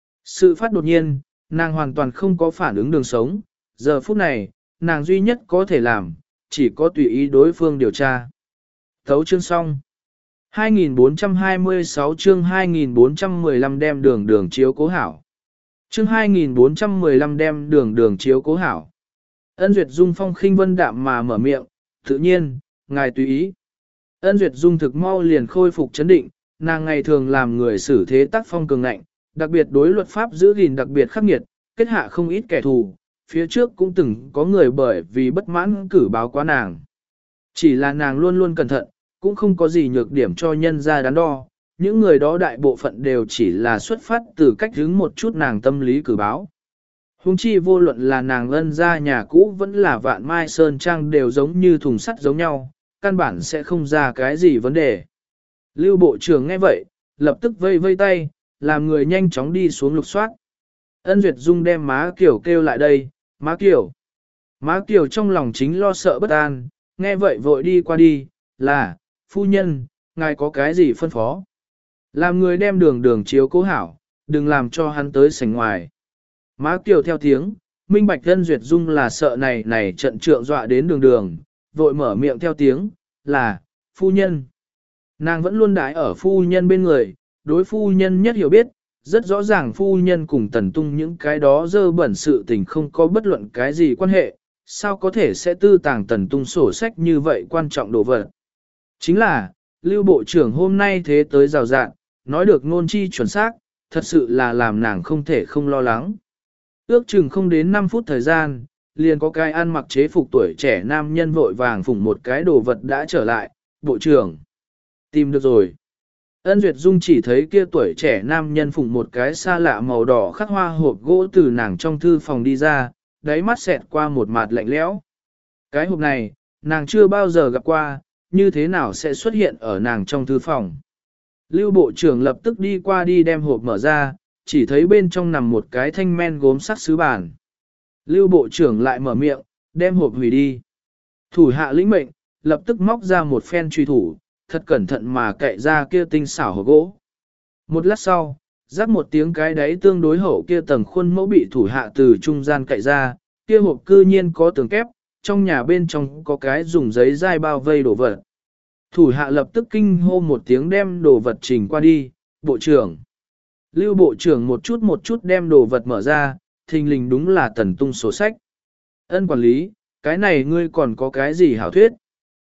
Sự phát đột nhiên, nàng hoàn toàn không có phản ứng đường sống, giờ phút này, nàng duy nhất có thể làm, chỉ có tùy ý đối phương điều tra. Thấu chương xong. hai nghìn bốn trăm hai mươi sáu chương hai nghìn bốn trăm mười lăm đem đường đường chiếu cố hảo. Chương hai nghìn bốn trăm mười lăm đem đường đường chiếu cố hảo. Ân Duyệt Dung phong khinh vân đạm mà mở miệng, tự nhiên, ngài tùy ý. Ân Duyệt Dung thực mau liền khôi phục chấn định, nàng ngày thường làm người xử thế tác phong cường ngạnh, đặc biệt đối luật pháp giữ gìn đặc biệt khắc nghiệt, kết hạ không ít kẻ thù, phía trước cũng từng có người bởi vì bất mãn cử báo quá nàng. Chỉ là nàng luôn luôn cẩn thận, cũng không có gì nhược điểm cho nhân ra đắn đo, những người đó đại bộ phận đều chỉ là xuất phát từ cách hướng một chút nàng tâm lý cử báo. Hùng chi vô luận là nàng Ân ra nhà cũ vẫn là Vạn Mai Sơn Trang đều giống như thùng sắt giống nhau, căn bản sẽ không ra cái gì vấn đề. Lưu Bộ trưởng nghe vậy, lập tức vây vây tay, làm người nhanh chóng đi xuống lục soát. Ân Duyệt Dung đem má Kiều kêu lại đây, má Kiều. Má Kiều trong lòng chính lo sợ bất an, nghe vậy vội đi qua đi, là, phu nhân, ngài có cái gì phân phó. Làm người đem đường đường chiếu cố hảo, đừng làm cho hắn tới sảnh ngoài. Má Kiều theo tiếng, minh bạch Ân Duyệt Dung là sợ này này trận trượng dọa đến đường đường, vội mở miệng theo tiếng, là, phu nhân. Nàng vẫn luôn đái ở phu nhân bên người, đối phu nhân nhất hiểu biết, rất rõ ràng phu nhân cùng Tần Tung những cái đó dơ bẩn sự tình không có bất luận cái gì quan hệ, sao có thể sẽ tư tàng Tần Tung sổ sách như vậy quan trọng đồ vật. Chính là, Lưu Bộ trưởng hôm nay thế tới rào rạng, nói được ngôn chi chuẩn xác, thật sự là làm nàng không thể không lo lắng. Ước chừng không đến năm phút thời gian, liền có cái ăn mặc chế phục tuổi trẻ nam nhân vội vàng phủng một cái đồ vật đã trở lại, Bộ trưởng. Tìm được rồi. Ân Duyệt Dung chỉ thấy kia tuổi trẻ nam nhân phủng một cái xa lạ màu đỏ khắc hoa hộp gỗ từ nàng trong thư phòng đi ra, đáy mắt xẹt qua một mặt lạnh lẽo. Cái hộp này, nàng chưa bao giờ gặp qua, như thế nào sẽ xuất hiện ở nàng trong thư phòng. Lưu Bộ trưởng lập tức đi qua đi đem hộp mở ra, chỉ thấy bên trong nằm một cái thanh men gốm sắt sứ bàn. Lưu Bộ trưởng lại mở miệng, đem hộp hủy đi. Thủ hạ lĩnh mệnh, lập tức móc ra một phen truy thủ, thật cẩn thận mà cậy ra kia tinh xảo hộp gỗ. Một lát sau, rắc một tiếng cái đáy tương đối hậu kia tầng khuôn mẫu bị thủ hạ từ trung gian cậy ra, kia hộp cư nhiên có tường kép, trong nhà bên trong có cái dùng giấy dai bao vây đổ vật. Thủ hạ lập tức kinh hô một tiếng đem đồ vật trình qua đi, Bộ trưởng. Lưu Bộ trưởng một chút một chút đem đồ vật mở ra, thình lình đúng là Tần Tung sổ sách. Ân quản lý, cái này ngươi còn có cái gì hảo thuyết?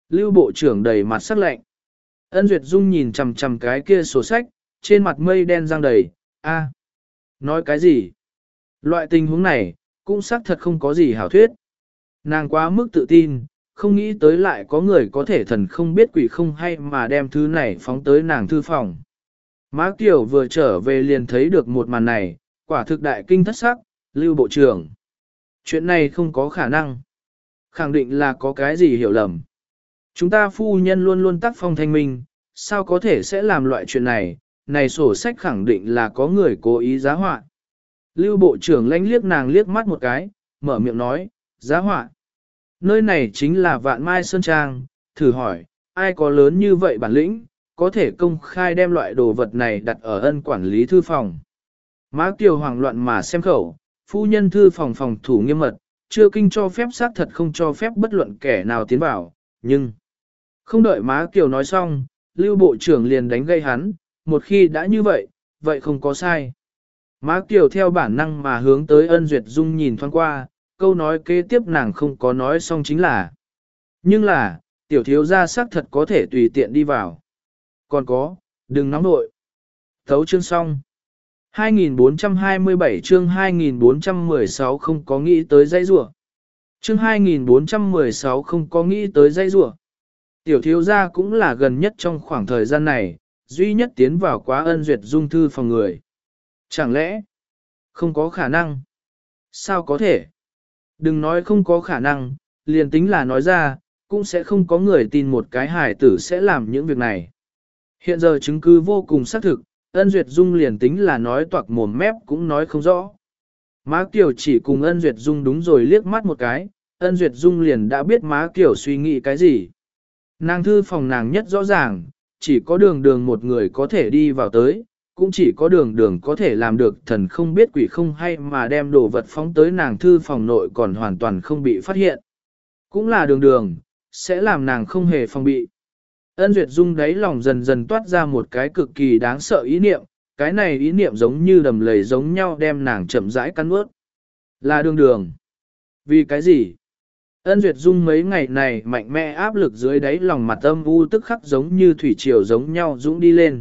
Lưu bộ trưởng đầy mặt sắc lạnh. Ân Duyệt Dung nhìn chằm chằm cái kia sổ sách, trên mặt mây đen giăng đầy, a, nói cái gì? Loại tình huống này, cũng xác thật không có gì hảo thuyết. Nàng quá mức tự tin, không nghĩ tới lại có người có thể thần không biết quỷ không hay mà đem thứ này phóng tới nàng thư phòng. Má Kiều vừa trở về liền thấy được một màn này, quả thực đại kinh thất sắc, Lưu bộ trưởng. Chuyện này không có khả năng. Khẳng định là có cái gì hiểu lầm. Chúng ta phu nhân luôn luôn tác phong thanh minh, sao có thể sẽ làm loại chuyện này, này sổ sách khẳng định là có người cố ý giá họa. Lưu bộ trưởng lánh liếc nàng liếc mắt một cái, mở miệng nói, giá họa. Nơi này chính là Vạn Mai Sơn Trang, thử hỏi, ai có lớn như vậy bản lĩnh, có thể công khai đem loại đồ vật này đặt ở ân quản lý thư phòng. Má Kiều hoảng loạn mà xem khẩu, phu nhân thư phòng phòng thủ nghiêm mật, chưa kinh cho phép xác thật không cho phép bất luận kẻ nào tiến vào, nhưng không đợi má Kiều nói xong, Lưu bộ trưởng liền đánh gây hắn, một khi đã như vậy, vậy không có sai. Má Kiều theo bản năng mà hướng tới Ân Duyệt Dung nhìn thoáng qua, câu nói kế tiếp nàng không có nói xong chính là. Nhưng là, tiểu thiếu gia xác thật có thể tùy tiện đi vào. Còn có, đừng nóng nội. Thấu chương xong. hai nghìn bốn trăm hai mươi bảy chương hai nghìn bốn trăm mười sáu không có nghĩ tới dây rủa. Chương hai nghìn bốn trăm mười sáu không có nghĩ tới dây rủa. Tiểu thiếu gia cũng là gần nhất trong khoảng thời gian này, duy nhất tiến vào quá Ân Duyệt Dung thư phòng người. Chẳng lẽ, không có khả năng? Sao có thể? Đừng nói không có khả năng, liền tính là nói ra, cũng sẽ không có người tin một cái hài tử sẽ làm những việc này. Hiện giờ chứng cứ vô cùng xác thực, Ân Duyệt Dung liền tính là nói toạc mồm mép cũng nói không rõ. Má Kiều chỉ cùng Ân Duyệt Dung đúng rồi liếc mắt một cái, Ân Duyệt Dung liền đã biết má Kiều suy nghĩ cái gì. Nàng thư phòng nàng nhất rõ ràng, chỉ có đường đường một người có thể đi vào tới, cũng chỉ có đường đường có thể làm được thần không biết quỷ không hay mà đem đồ vật phóng tới nàng thư phòng nội còn hoàn toàn không bị phát hiện. Cũng là đường đường, sẽ làm nàng không hề phòng bị. Ân Duyệt Dung đáy lòng dần dần toát ra một cái cực kỳ đáng sợ ý niệm, cái này ý niệm giống như đầm lầy giống nhau đem nàng chậm rãi cắn ướt. Là đường đường. Vì cái gì? Ân Duyệt Dung mấy ngày này mạnh mẽ áp lực dưới đáy lòng mặt âm u tức khắc giống như thủy triều giống nhau dũng đi lên.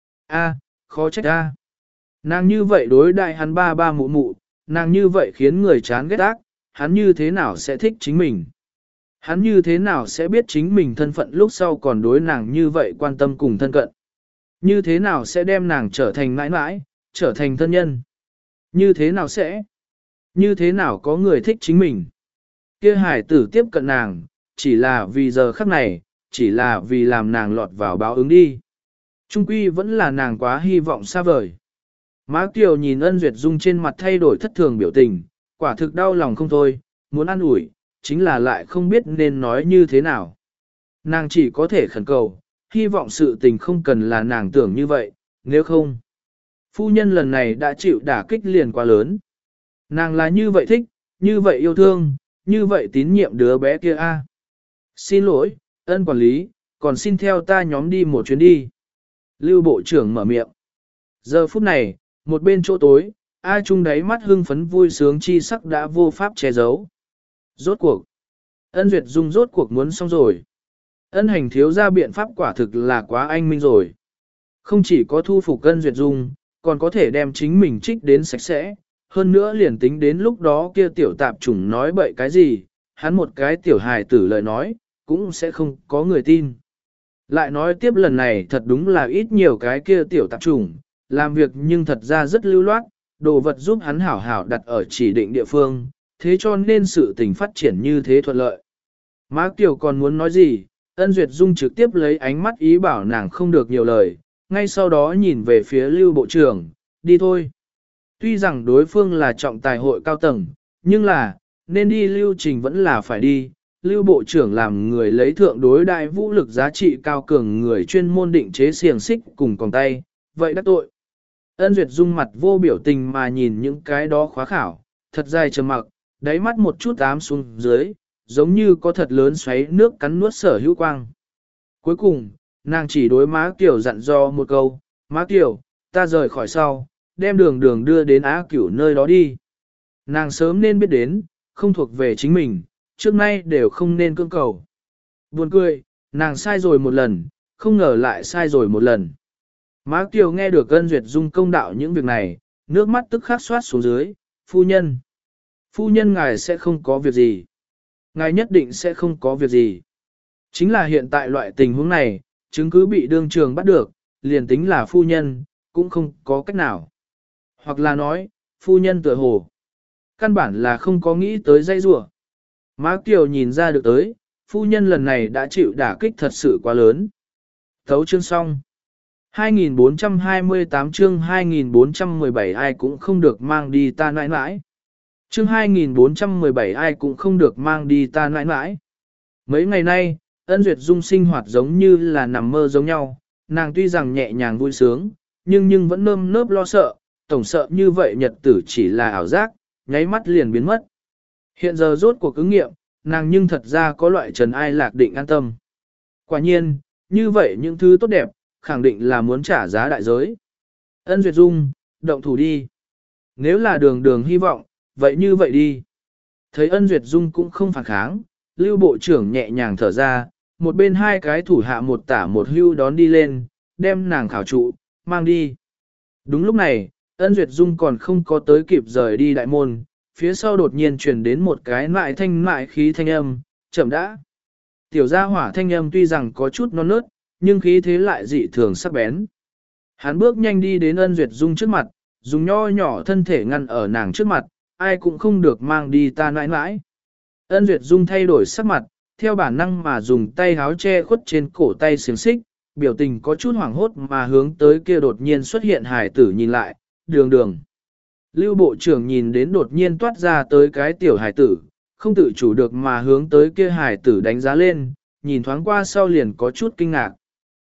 A, khó trách a. Nàng như vậy đối đại hắn ba ba mụ mụ, nàng như vậy khiến người chán ghét ác, hắn như thế nào sẽ thích chính mình? Hắn như thế nào sẽ biết chính mình thân phận lúc sau còn đối nàng như vậy quan tâm cùng thân cận? Như thế nào sẽ đem nàng trở thành mãi mãi, trở thành thân nhân? Như thế nào sẽ? Như thế nào có người thích chính mình? Kia hải tử tiếp cận nàng, chỉ là vì giờ khắc này, chỉ là vì làm nàng lọt vào báo ứng đi. Trung quy vẫn là nàng quá hy vọng xa vời. Má Kiều nhìn Ân Duyệt Dung trên mặt thay đổi thất thường biểu tình, quả thực đau lòng không thôi, muốn ăn ủi, chính là lại không biết nên nói như thế nào. Nàng chỉ có thể khẩn cầu, hy vọng sự tình không cần là nàng tưởng như vậy, nếu không. Phu nhân lần này đã chịu đả kích liền quá lớn. Nàng là như vậy thích, như vậy yêu thương, như vậy tín nhiệm đứa bé kia a. Xin lỗi, Ân quản lý, còn xin theo ta nhóm đi một chuyến đi. Lưu bộ trưởng mở miệng. Giờ phút này, một bên chỗ tối, A Trung đáy mắt hưng phấn vui sướng chi sắc đã vô pháp che giấu. Rốt cuộc. Ân Duyệt Dung rốt cuộc muốn xong rồi. Ân hành thiếu ra biện pháp quả thực là quá anh minh rồi. Không chỉ có thu phục Ân Duyệt Dung, còn có thể đem chính mình trích đến sạch sẽ. Hơn nữa liền tính đến lúc đó kia tiểu tạp chủng nói bậy cái gì, hắn một cái tiểu hài tử lời nói, cũng sẽ không có người tin. Lại nói tiếp lần này thật đúng là ít nhiều cái kia tiểu tạp chủng, làm việc nhưng thật ra rất lưu loát, đồ vật giúp hắn hảo hảo đặt ở chỉ định địa phương, thế cho nên sự tình phát triển như thế thuận lợi. Má Kiều còn muốn nói gì, Ân Duyệt Dung trực tiếp lấy ánh mắt ý bảo nàng không được nhiều lời, ngay sau đó nhìn về phía Lưu Bộ trưởng, đi thôi. Tuy rằng đối phương là trọng tài hội cao tầng, nhưng là, nên đi lưu trình vẫn là phải đi. Lưu Bộ trưởng làm người lấy thượng đối đại vũ lực giá trị cao cường người chuyên môn định chế xiềng xích cùng còng tay, vậy đắc tội. Ân Duyệt Dung mặt vô biểu tình mà nhìn những cái đó khóa khảo, thật dài trầm mặc, đáy mắt một chút ám xuống dưới, giống như có thật lớn xoáy nước cắn nuốt sở hữu quang. Cuối cùng, nàng chỉ đối má Kiều dặn dò một câu, má Kiều, ta rời khỏi sau, đem đường đường đưa đến Á Cửu nơi đó đi. Nàng sớm nên biết đến, không thuộc về chính mình, trước nay đều không nên cưỡng cầu. Buồn cười, nàng sai rồi một lần, không ngờ lại sai rồi một lần. Má Kiều nghe được Ân Duyệt Dung công đạo những việc này, nước mắt tức khắc xoát xuống dưới, phu nhân. Phu nhân ngài sẽ không có việc gì. Ngài nhất định sẽ không có việc gì. Chính là hiện tại loại tình huống này, chứng cứ bị đương trường bắt được, liền tính là phu nhân, cũng không có cách nào. Hoặc là nói, phu nhân tựa hồ. Căn bản là không có nghĩ tới dây rủa. Má Kiều nhìn ra được tới, phu nhân lần này đã chịu đả kích thật sự quá lớn. Thấu chương xong. hai nghìn bốn trăm hai mươi tám chương hai nghìn bốn trăm mười bảy ai cũng không được mang đi ta nãi nãi. Chương hai nghìn bốn trăm mười bảy ai cũng không được mang đi ta nãi nãi. Mấy ngày nay, Ân Duyệt Dung sinh hoạt giống như là nằm mơ giống nhau, nàng tuy rằng nhẹ nhàng vui sướng, nhưng nhưng vẫn nơm nớp lo sợ, tổng sợ như vậy nhật tử chỉ là ảo giác, nháy mắt liền biến mất. Hiện giờ rốt cuộc ứng nghiệm, nàng nhưng thật ra có loại trần ai lạc định an tâm. Quả nhiên, như vậy những thứ tốt đẹp, khẳng định là muốn trả giá đại giới. Ân Duyệt Dung, động thủ đi. Nếu là đường đường hy vọng, vậy như vậy đi. Thấy Ân Duyệt Dung cũng không phản kháng, Lưu Bộ trưởng nhẹ nhàng thở ra, một bên hai cái thủ hạ một tả một hưu đón đi lên, đem nàng khảo trụ, mang đi. Đúng lúc này, Ân Duyệt Dung còn không có tới kịp rời đi đại môn, phía sau đột nhiên truyền đến một cái mại thanh mại khí thanh âm, chậm đã. Tiểu gia hỏa thanh âm tuy rằng có chút non nớt, nhưng khí thế lại dị thường sắc bén. Hắn bước nhanh đi đến Ân Duyệt Dung trước mặt, dùng nho nhỏ thân thể ngăn ở nàng trước mặt, ai cũng không được mang đi ta nãi nãi. Ân Duyệt Dung thay đổi sắc mặt, theo bản năng mà dùng tay háo che khuất trên cổ tay xiềng xích, biểu tình có chút hoảng hốt mà hướng tới kia đột nhiên xuất hiện hải tử nhìn lại, đường đường. Lưu Bộ trưởng nhìn đến đột nhiên toát ra tới cái tiểu hải tử, không tự chủ được mà hướng tới kia hải tử đánh giá lên, nhìn thoáng qua sau liền có chút kinh ngạc.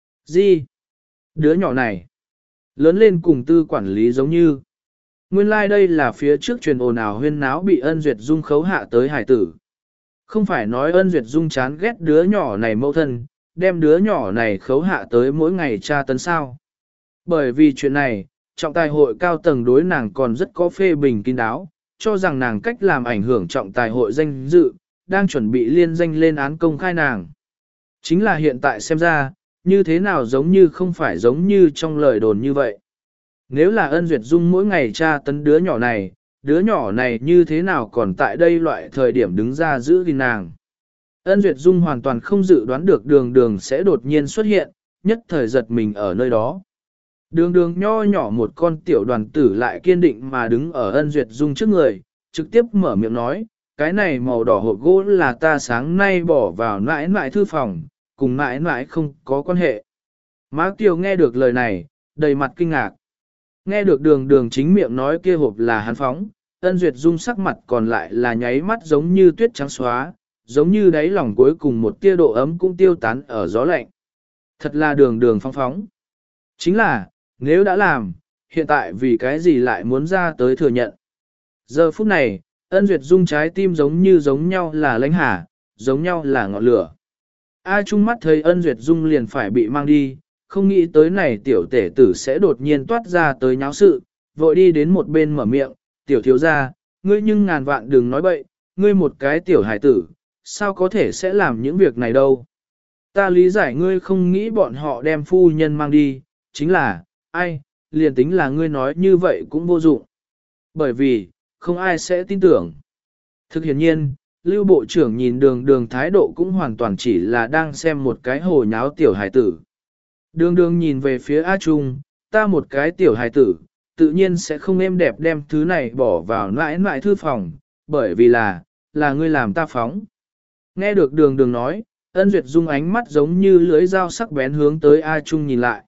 Gì? Đứa nhỏ này, lớn lên cùng tư quản lý giống như. Nguyên lai like đây là phía trước truyền ồn ào huyên náo bị Ân Duyệt Dung khấu hạ tới hải tử. Không phải nói Ân Duyệt Dung chán ghét đứa nhỏ này mâu thân, đem đứa nhỏ này khấu hạ tới mỗi ngày tra tấn sao. Bởi vì chuyện này, trọng tài hội cao tầng đối nàng còn rất có phê bình kín đáo, cho rằng nàng cách làm ảnh hưởng trọng tài hội danh dự, đang chuẩn bị liên danh lên án công khai nàng. Chính là hiện tại xem ra, như thế nào giống như không phải giống như trong lời đồn như vậy. Nếu là Ân Duyệt Dung mỗi ngày tra tấn đứa nhỏ này, đứa nhỏ này như thế nào còn tại đây loại thời điểm đứng ra giữ gìn nàng. Ân Duyệt Dung hoàn toàn không dự đoán được đường đường sẽ đột nhiên xuất hiện, nhất thời giật mình ở nơi đó. Đường đường nho nhỏ một con tiểu đoàn tử lại kiên định mà đứng ở Ân Duyệt Dung trước người, trực tiếp mở miệng nói, cái này màu đỏ hộp gỗ là ta sáng nay bỏ vào nãi nãi thư phòng, cùng nãi nãi không có quan hệ. Má Kiều nghe được lời này, đầy mặt kinh ngạc. Nghe được đường đường chính miệng nói kia hộp là hắn phóng, Ân Duyệt Dung sắc mặt còn lại là nháy mắt giống như tuyết trắng xóa, giống như đáy lòng cuối cùng một tia độ ấm cũng tiêu tán ở gió lạnh. Thật là đường đường phong phóng. Chính là, nếu đã làm, hiện tại vì cái gì lại muốn ra tới thừa nhận. Giờ phút này, Ân Duyệt Dung trái tim giống như giống nhau là lãnh hà, giống nhau là ngọn lửa. A Trung mắt thấy Ân Duyệt Dung liền phải bị mang đi, không nghĩ tới này tiểu tể tử sẽ đột nhiên toát ra tới nháo sự, vội đi đến một bên mở miệng, tiểu thiếu gia, ngươi nhưng ngàn vạn đừng nói bậy, ngươi một cái tiểu hải tử, sao có thể sẽ làm những việc này đâu. Ta lý giải ngươi không nghĩ bọn họ đem phu nhân mang đi, chính là, ai, liền tính là ngươi nói như vậy cũng vô dụng. Bởi vì, không ai sẽ tin tưởng. Thực hiện nhiên, Lưu Bộ trưởng nhìn đường đường thái độ cũng hoàn toàn chỉ là đang xem một cái hồ nháo tiểu hải tử. Đường đường nhìn về phía A Trung, ta một cái tiểu hải tử, tự nhiên sẽ không êm đẹp đem thứ này bỏ vào nãi nãi thư phòng, bởi vì là, là ngươi làm ta phóng. Nghe được đường đường nói, Ân Duyệt Dung ánh mắt giống như lưới dao sắc bén hướng tới A Trung nhìn lại.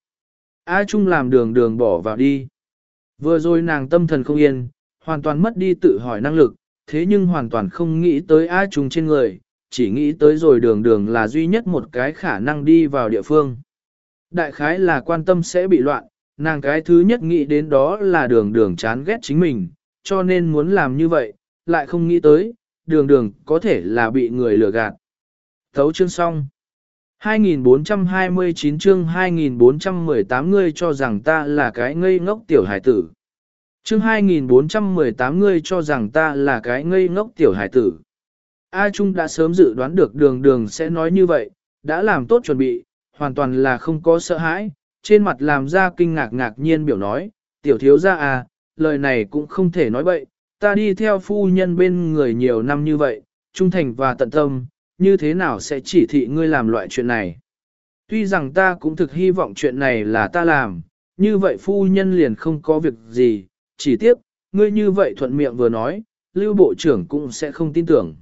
A Trung làm đường đường bỏ vào đi. Vừa rồi nàng tâm thần không yên, hoàn toàn mất đi tự hỏi năng lực, thế nhưng hoàn toàn không nghĩ tới A Trung trên người, chỉ nghĩ tới rồi đường đường là duy nhất một cái khả năng đi vào địa phương. Đại khái là quan tâm sẽ bị loạn, nàng cái thứ nhất nghĩ đến đó là đường đường chán ghét chính mình, cho nên muốn làm như vậy, lại không nghĩ tới, đường đường có thể là bị người lừa gạt. Thấu chương xong. hai nghìn bốn trăm hai mươi chín chương hai nghìn bốn trăm mười tám ngươi cho rằng ta là cái ngây ngốc tiểu hải tử. Chương hai nghìn bốn trăm mười tám ngươi cho rằng ta là cái ngây ngốc tiểu hải tử. A Trung đã sớm dự đoán được đường đường sẽ nói như vậy, đã làm tốt chuẩn bị, hoàn toàn là không có sợ hãi, trên mặt làm ra kinh ngạc ngạc nhiên biểu nói, tiểu thiếu gia à, lời này cũng không thể nói bậy, ta đi theo phu nhân bên người nhiều năm như vậy, trung thành và tận tâm, như thế nào sẽ chỉ thị ngươi làm loại chuyện này. Tuy rằng ta cũng thực hy vọng chuyện này là ta làm, như vậy phu nhân liền không có việc gì, chỉ tiếc, ngươi như vậy thuận miệng vừa nói, lưu bộ trưởng cũng sẽ không tin tưởng.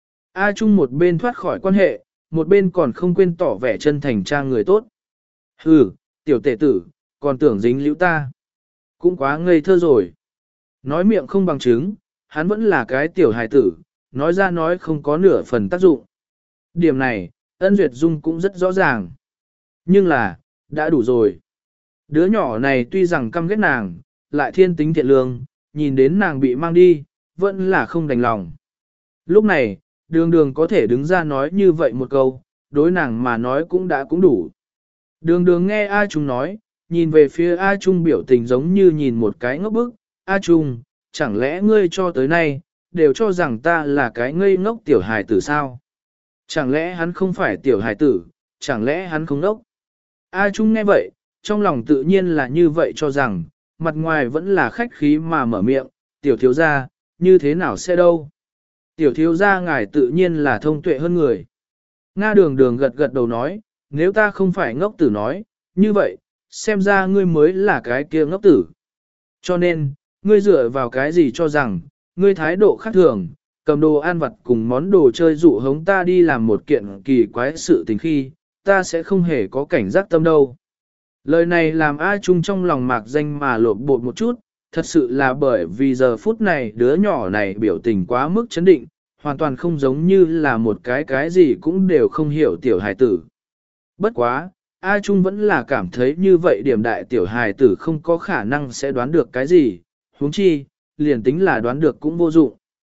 A Trung một bên thoát khỏi quan hệ, một bên còn không quên tỏ vẻ chân thành trang người tốt. Hừ, tiểu tể tử, còn tưởng dính liễu ta. Cũng quá ngây thơ rồi. Nói miệng không bằng chứng, hắn vẫn là cái tiểu hài tử, nói ra nói không có nửa phần tác dụng. Điểm này, Ân Duyệt Dung cũng rất rõ ràng. Nhưng là, đã đủ rồi. Đứa nhỏ này tuy rằng căm ghét nàng, lại thiên tính thiện lương, nhìn đến nàng bị mang đi, vẫn là không đành lòng. Lúc này, đường đường có thể đứng ra nói như vậy một câu, đối nàng mà nói cũng đã cũng đủ. Đường đường nghe A Trung nói, nhìn về phía A Trung biểu tình giống như nhìn một cái ngốc bức. A Trung, chẳng lẽ ngươi cho tới nay, đều cho rằng ta là cái ngây ngốc tiểu hài tử sao? Chẳng lẽ hắn không phải tiểu hài tử, chẳng lẽ hắn không ngốc? A Trung nghe vậy, trong lòng tự nhiên là như vậy cho rằng, mặt ngoài vẫn là khách khí mà mở miệng, tiểu thiếu gia, như thế nào sẽ đâu? Tiểu thiếu gia ngài tự nhiên là thông tuệ hơn người. Nga đường đường gật gật đầu nói, nếu ta không phải ngốc tử nói, như vậy, xem ra ngươi mới là cái kia ngốc tử. Cho nên, ngươi dựa vào cái gì cho rằng, ngươi thái độ khác thường, cầm đồ ăn vặt cùng món đồ chơi dụ hống ta đi làm một kiện kỳ quái sự tình khi, ta sẽ không hề có cảnh giác tâm đâu. Lời này làm A Trung trong lòng mạc danh mà lộp bột một chút, thật sự là bởi vì giờ phút này đứa nhỏ này biểu tình quá mức chấn định, hoàn toàn không giống như là một cái cái gì cũng đều không hiểu tiểu hài tử. Bất quá, A Trung vẫn là cảm thấy như vậy điểm đại tiểu hài tử không có khả năng sẽ đoán được cái gì, huống chi, liền tính là đoán được cũng vô dụng.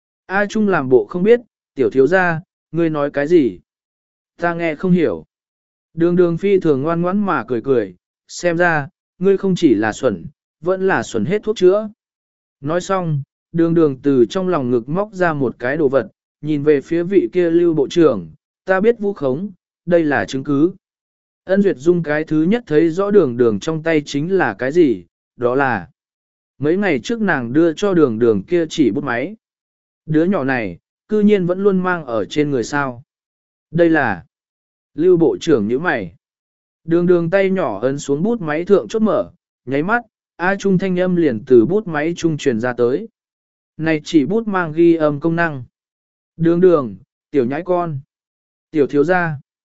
A Trung làm bộ không biết, tiểu thiếu gia, ngươi nói cái gì? Ta nghe không hiểu. Đường đường phi thường ngoan ngoãn mà cười cười, xem ra, ngươi không chỉ là xuẩn, vẫn là xuẩn hết thuốc chữa. Nói xong, đường đường từ trong lòng ngực móc ra một cái đồ vật, nhìn về phía vị kia lưu bộ trưởng, ta biết vu khống, đây là chứng cứ. Ân Duyệt Dung cái thứ nhất thấy rõ đường đường trong tay chính là cái gì, đó là mấy ngày trước nàng đưa cho đường đường kia chỉ bút máy. Đứa nhỏ này, cư nhiên vẫn luôn mang ở trên người sao. Đây là lưu bộ trưởng nhíu mày. Đường đường tay nhỏ ấn xuống bút máy thượng chốt mở, nháy mắt, A Trung thanh âm liền từ bút máy trung truyền ra tới. Này chỉ bút mang ghi âm công năng. Đường đường, tiểu nhãi con. Tiểu thiếu gia.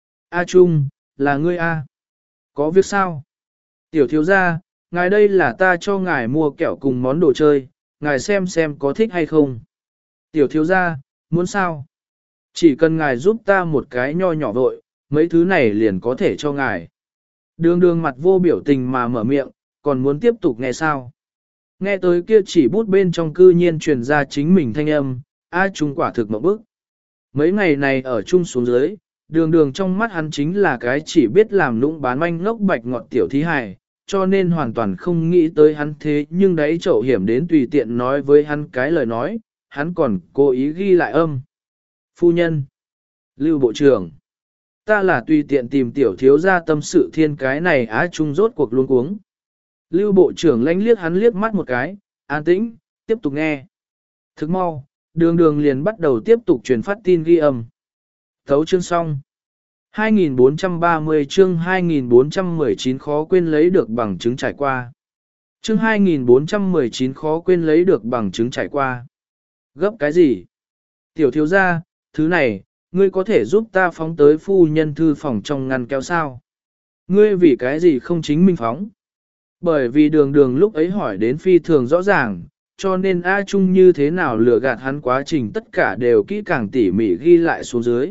A Trung, là ngươi A. Có việc sao? Tiểu thiếu gia, ngài đây là ta cho ngài mua kẹo cùng món đồ chơi, ngài xem xem có thích hay không. Tiểu thiếu gia, muốn sao? Chỉ cần ngài giúp ta một cái nho nhỏ vội, mấy thứ này liền có thể cho ngài. Đường đường mặt vô biểu tình mà mở miệng, còn muốn tiếp tục nghe sao? Nghe tới kia chỉ bút bên trong cư nhiên truyền ra chính mình thanh âm, A Trung quả thực mộng bức. Mấy ngày này ở chung xuống dưới, đường đường trong mắt hắn chính là cái chỉ biết làm lũng bán manh ngốc bạch ngọt tiểu thí hài, cho nên hoàn toàn không nghĩ tới hắn thế nhưng đấy chậu hiểm đến tùy tiện nói với hắn cái lời nói, hắn còn cố ý ghi lại âm. Phu nhân, Lưu Bộ trưởng, ta là tùy tiện tìm tiểu thiếu gia tâm sự thiên cái này Á Trung rốt cuộc luôn cuống. Lưu Bộ trưởng lánh liếc hắn liếc mắt một cái, an tĩnh, tiếp tục nghe. Thức mau, đường đường liền bắt đầu tiếp tục truyền phát tin ghi âm. Thấu chương xong. hai nghìn bốn trăm ba mươi chương hai nghìn bốn trăm mười chín khó quên lấy được bằng chứng trải qua. Chương hai nghìn bốn trăm mười chín khó quên lấy được bằng chứng trải qua. Gấp cái gì? Tiểu thiếu gia, thứ này, ngươi có thể giúp ta phóng tới phu nhân thư phòng trong ngăn kéo sao? Ngươi vì cái gì không chính mình phóng? Bởi vì đường đường lúc ấy hỏi đến phi thường rõ ràng, cho nên A Trung như thế nào lừa gạt hắn quá trình tất cả đều kỹ càng tỉ mỉ ghi lại xuống dưới.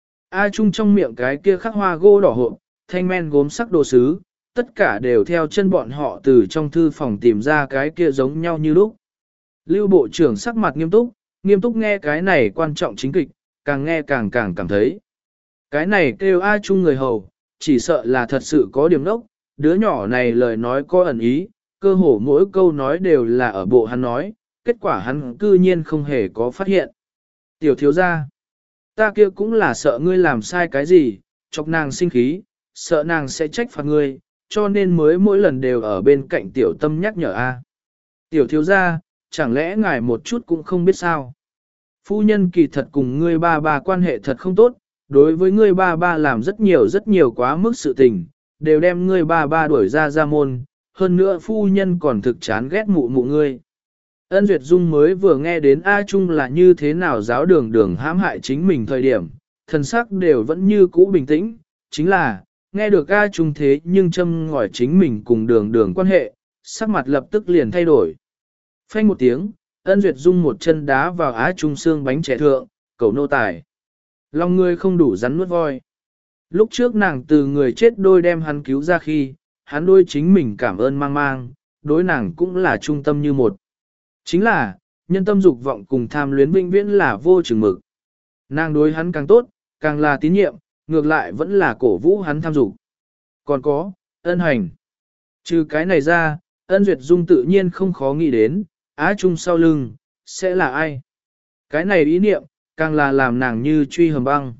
A Trung trong miệng cái kia khắc hoa gỗ đỏ hộp, thanh men gốm sắc đồ sứ, tất cả đều theo chân bọn họ từ trong thư phòng tìm ra cái kia giống nhau như lúc. Lưu Bộ trưởng sắc mặt nghiêm túc, nghiêm túc nghe cái này quan trọng chính kịch, càng nghe càng càng cảm thấy. Cái này kêu A Trung người hầu, chỉ sợ là thật sự có điểm đốc, đứa nhỏ này lời nói có ẩn ý, cơ hồ mỗi câu nói đều là ở bộ hắn nói, kết quả hắn cư nhiên không hề có phát hiện. Tiểu thiếu gia, ta kia cũng là sợ ngươi làm sai cái gì, chọc nàng sinh khí, sợ nàng sẽ trách phạt ngươi, cho nên mới mỗi lần đều ở bên cạnh tiểu tâm nhắc nhở a. Tiểu thiếu gia, chẳng lẽ ngài một chút cũng không biết sao? Phu nhân kỳ thật cùng ngươi ba ba quan hệ thật không tốt, đối với ngươi ba ba làm rất nhiều rất nhiều quá mức sự tình, đều đem ngươi ba ba đuổi ra ra môn, hơn nữa phu nhân còn thực chán ghét mụ mụ ngươi. Ân Duyệt Dung mới vừa nghe đến A Trung là như thế nào giáo đường đường hãm hại chính mình thời điểm, thần sắc đều vẫn như cũ bình tĩnh, chính là, nghe được A Trung thế nhưng châm ngòi chính mình cùng đường đường quan hệ, sắc mặt lập tức liền thay đổi. Phanh một tiếng, Ân Duyệt Dung một chân đá vào Á Trung xương bánh trẻ thượng, cầu nô tài. Lòng người không đủ rắn nuốt voi. Lúc trước nàng từ người chết đôi đem hắn cứu ra khi, hắn đôi chính mình cảm ơn mang mang, đối nàng cũng là trung tâm như một. Chính là, nhân tâm dục vọng cùng tham luyến vĩnh viễn là vô chừng mực. Nàng đối hắn càng tốt, càng là tín nhiệm, ngược lại vẫn là cổ vũ hắn tham dục. Còn có, ân hành. Trừ cái này ra, Ân Duyệt Dung tự nhiên không khó nghĩ đến, Á Trung sau lưng, sẽ là ai? Cái này ý niệm, càng là làm nàng như truy hầm băng.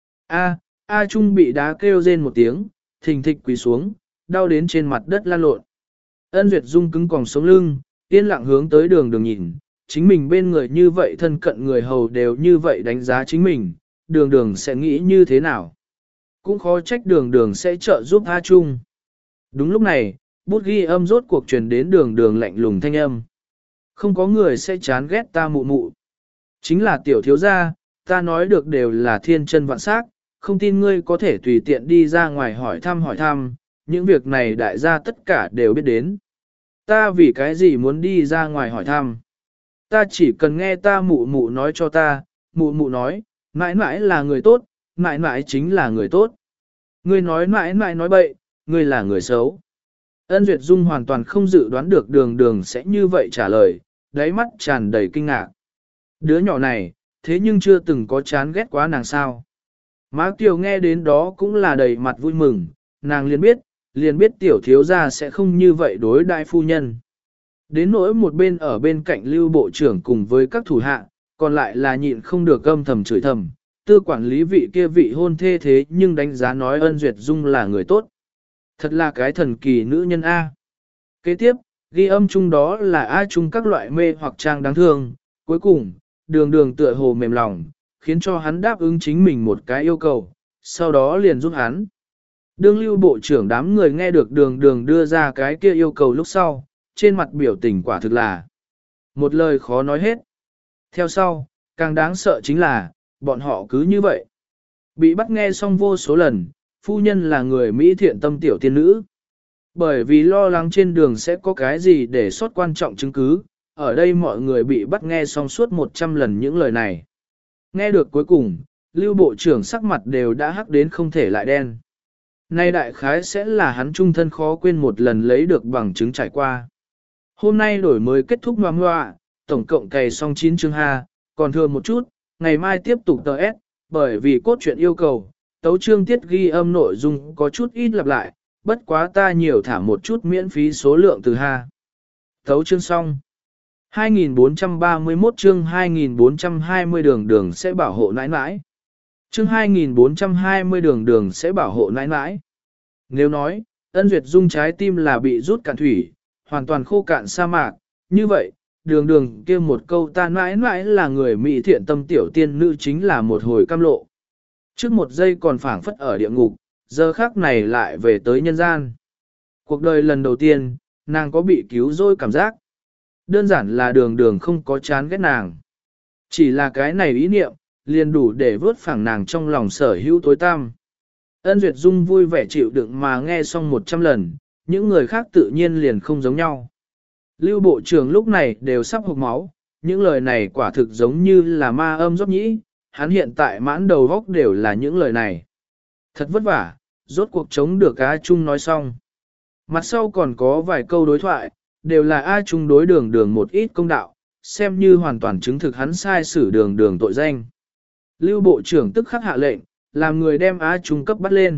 A, A Trung bị đá kêu rên một tiếng, thình thịch quỳ xuống, đau đến trên mặt đất lan lộn. Ân Duyệt Dung cứng còng sống lưng, yên lặng hướng tới đường đường nhìn, chính mình bên người như vậy thân cận người hầu đều như vậy đánh giá chính mình, đường đường sẽ nghĩ như thế nào? Cũng khó trách đường đường sẽ trợ giúp A Trung. Đúng lúc này, bút ghi âm rốt cuộc truyền đến đường đường lạnh lùng thanh âm. Không có người sẽ chán ghét ta mụ mụ. Chính là tiểu thiếu gia, ta nói được đều là thiên chân vạn sắc, không tin ngươi có thể tùy tiện đi ra ngoài hỏi thăm hỏi thăm, những việc này đại gia tất cả đều biết đến. Ta vì cái gì muốn đi ra ngoài hỏi thăm? Ta chỉ cần nghe ta mụ mụ nói cho ta, mụ mụ nói, mãi mãi là người tốt, mãi mãi chính là người tốt. Ngươi nói mãi mãi nói bậy, ngươi là người xấu. Ân Duyệt Dung hoàn toàn không dự đoán được đường đường sẽ như vậy trả lời, đáy mắt tràn đầy kinh ngạc. Đứa nhỏ này, thế nhưng chưa từng có chán ghét quá nàng sao. Má Kiều nghe đến đó cũng là đầy mặt vui mừng, nàng liền biết, liền biết tiểu thiếu gia sẽ không như vậy đối đại phu nhân. Đến nỗi một bên ở bên cạnh lưu bộ trưởng cùng với các thủ hạ, còn lại là nhịn không được âm thầm chửi thầm, tư quản lý vị kia vị hôn thê thế nhưng đánh giá nói Ân Duyệt Dung là người tốt. Thật là cái thần kỳ nữ nhân A. Kế tiếp, ghi âm chung đó là A chung các loại mê hoặc trang đáng thương, cuối cùng, đường đường tựa hồ mềm lòng, khiến cho hắn đáp ứng chính mình một cái yêu cầu, sau đó liền giúp hắn. Đương lưu bộ trưởng đám người nghe được đường đường đưa ra cái kia yêu cầu lúc sau, trên mặt biểu tình quả thực là một lời khó nói hết. Theo sau, càng đáng sợ chính là, bọn họ cứ như vậy. Bị bắt nghe xong vô số lần, phu nhân là người Mỹ thiện tâm tiểu tiên nữ. Bởi vì lo lắng trên đường sẽ có cái gì để sót quan trọng chứng cứ, ở đây mọi người bị bắt nghe xong suốt một trăm lần những lời này. Nghe được cuối cùng, lưu bộ trưởng sắc mặt đều đã hắc đến không thể lại đen. Nay đại khái sẽ là hắn trung thân khó quên một lần lấy được bằng chứng trải qua. Hôm nay đổi mới kết thúc ngoan ngoạ, tổng cộng cày xong chín chương ha, còn thừa một chút, ngày mai tiếp tục tờ S, bởi vì cốt truyện yêu cầu, tấu chương tiết ghi âm nội dung có chút ít lặp lại, bất quá ta nhiều thả một chút miễn phí số lượng từ ha. Tấu chương xong. hai nghìn bốn trăm ba mươi mốt chương hai nghìn bốn trăm hai mươi đường đường sẽ bảo hộ nãi nãi. Chương hai nghìn bốn trăm hai mươi đường đường sẽ bảo hộ nãi nãi. Nếu nói, Ân Duyệt Dung trái tim là bị rút cạn thủy, hoàn toàn khô cạn sa mạc, như vậy, đường đường kia một câu ta nãi nãi là người Mỹ thiện tâm tiểu tiên nữ chính là một hồi cam lộ. Trước một giây còn phảng phất ở địa ngục, giờ khác này lại về tới nhân gian. Cuộc đời lần đầu tiên, nàng có bị cứu rỗi cảm giác. Đơn giản là đường đường không có chán ghét nàng. Chỉ là cái này ý niệm, liền đủ để vớt phẳng nàng trong lòng sở hữu tối tăm. Ân Duyệt Dung vui vẻ chịu đựng mà nghe xong một trăm lần, những người khác tự nhiên liền không giống nhau. Lưu bộ trưởng lúc này đều sắp hộc máu, những lời này quả thực giống như là ma âm dốc nhĩ, hắn hiện tại mãn đầu góc đều là những lời này. Thật vất vả, rốt cuộc chống được A Trung nói xong. Mặt sau còn có vài câu đối thoại, đều là A Trung đối đường đường một ít công đạo, xem như hoàn toàn chứng thực hắn sai xử đường đường tội danh. Lưu bộ trưởng tức khắc hạ lệnh, làm người đem A Trung cấp bắt lên.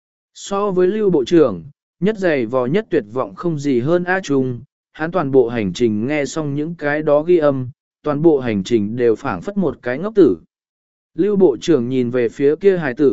So với Lưu bộ trưởng, nhất dày vò nhất tuyệt vọng không gì hơn A Trung, hắn toàn bộ hành trình nghe xong những cái đó ghi âm, toàn bộ hành trình đều phảng phất một cái ngốc tử. Lưu bộ trưởng nhìn về phía kia hài tử,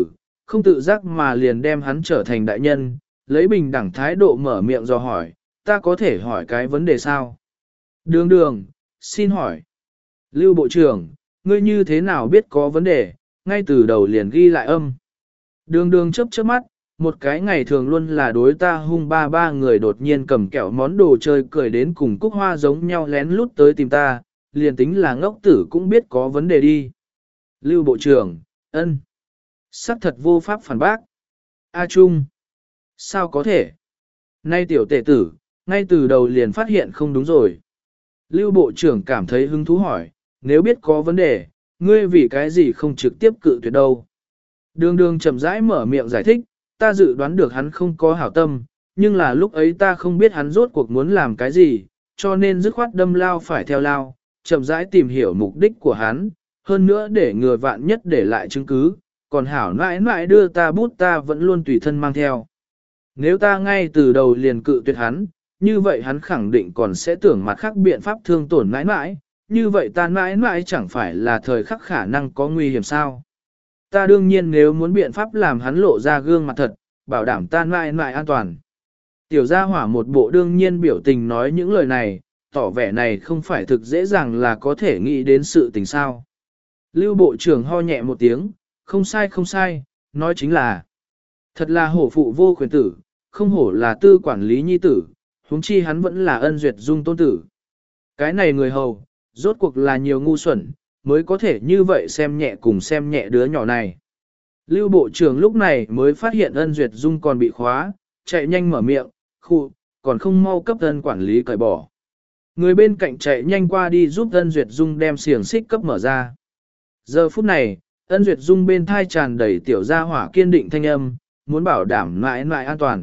không tự giác mà liền đem hắn trở thành đại nhân, lấy bình đẳng thái độ mở miệng do hỏi, ta có thể hỏi cái vấn đề sao? Đường đường, xin hỏi. Lưu Bộ trưởng, ngươi như thế nào biết có vấn đề, ngay từ đầu liền ghi lại âm. Đường đường chớp chớp mắt, một cái ngày thường luôn là đối ta hung ba ba người đột nhiên cầm kẹo món đồ chơi cười đến cùng cúc hoa giống nhau lén lút tới tìm ta, liền tính là ngốc tử cũng biết có vấn đề đi. Lưu Bộ trưởng, ân. Sắc thật vô pháp phản bác. A Trung. Sao có thể? Nay tiểu tể tử, ngay từ đầu liền phát hiện không đúng rồi. Lưu Bộ trưởng cảm thấy hứng thú hỏi, nếu biết có vấn đề, ngươi vì cái gì không trực tiếp cự tuyệt đâu. Đường đường chậm rãi mở miệng giải thích, ta dự đoán được hắn không có hảo tâm, nhưng là lúc ấy ta không biết hắn rốt cuộc muốn làm cái gì, cho nên dứt khoát đâm lao phải theo lao, chậm rãi tìm hiểu mục đích của hắn, hơn nữa để ngừa vạn nhất để lại chứng cứ, còn hảo nãi nãi đưa ta bút ta vẫn luôn tùy thân mang theo. Nếu ta ngay từ đầu liền cự tuyệt hắn, như vậy hắn khẳng định còn sẽ tưởng mặt khác biện pháp thương tổn nãi nãi, như vậy ta nãi nãi chẳng phải là thời khắc khả năng có nguy hiểm sao. Ta đương nhiên nếu muốn biện pháp làm hắn lộ ra gương mặt thật, bảo đảm ta nãi nãi an toàn. Tiểu gia hỏa một bộ đương nhiên biểu tình nói những lời này, tỏ vẻ này không phải thực dễ dàng là có thể nghĩ đến sự tình sao. Lưu Bộ trưởng ho nhẹ một tiếng, không sai không sai, nói chính là thật là hổ phụ vô quyền tử, không hổ là tư quản lý nhi tử, huống chi hắn vẫn là ân duyệt dung tôn tử. Cái này người hầu, rốt cuộc là nhiều ngu xuẩn, mới có thể như vậy xem nhẹ cùng xem nhẹ đứa nhỏ này. Lưu Bộ trưởng lúc này mới phát hiện ân duyệt dung còn bị khóa, chạy nhanh mở miệng, khu, còn không mau cấp ân quản lý cởi bỏ. Người bên cạnh chạy nhanh qua đi giúp ân duyệt dung đem xiềng xích cấp mở ra. Giờ phút này, ân duyệt dung bên thai tràn đầy tiểu gia hỏa kiên định thanh âm, muốn bảo đảm mãi mãi an toàn.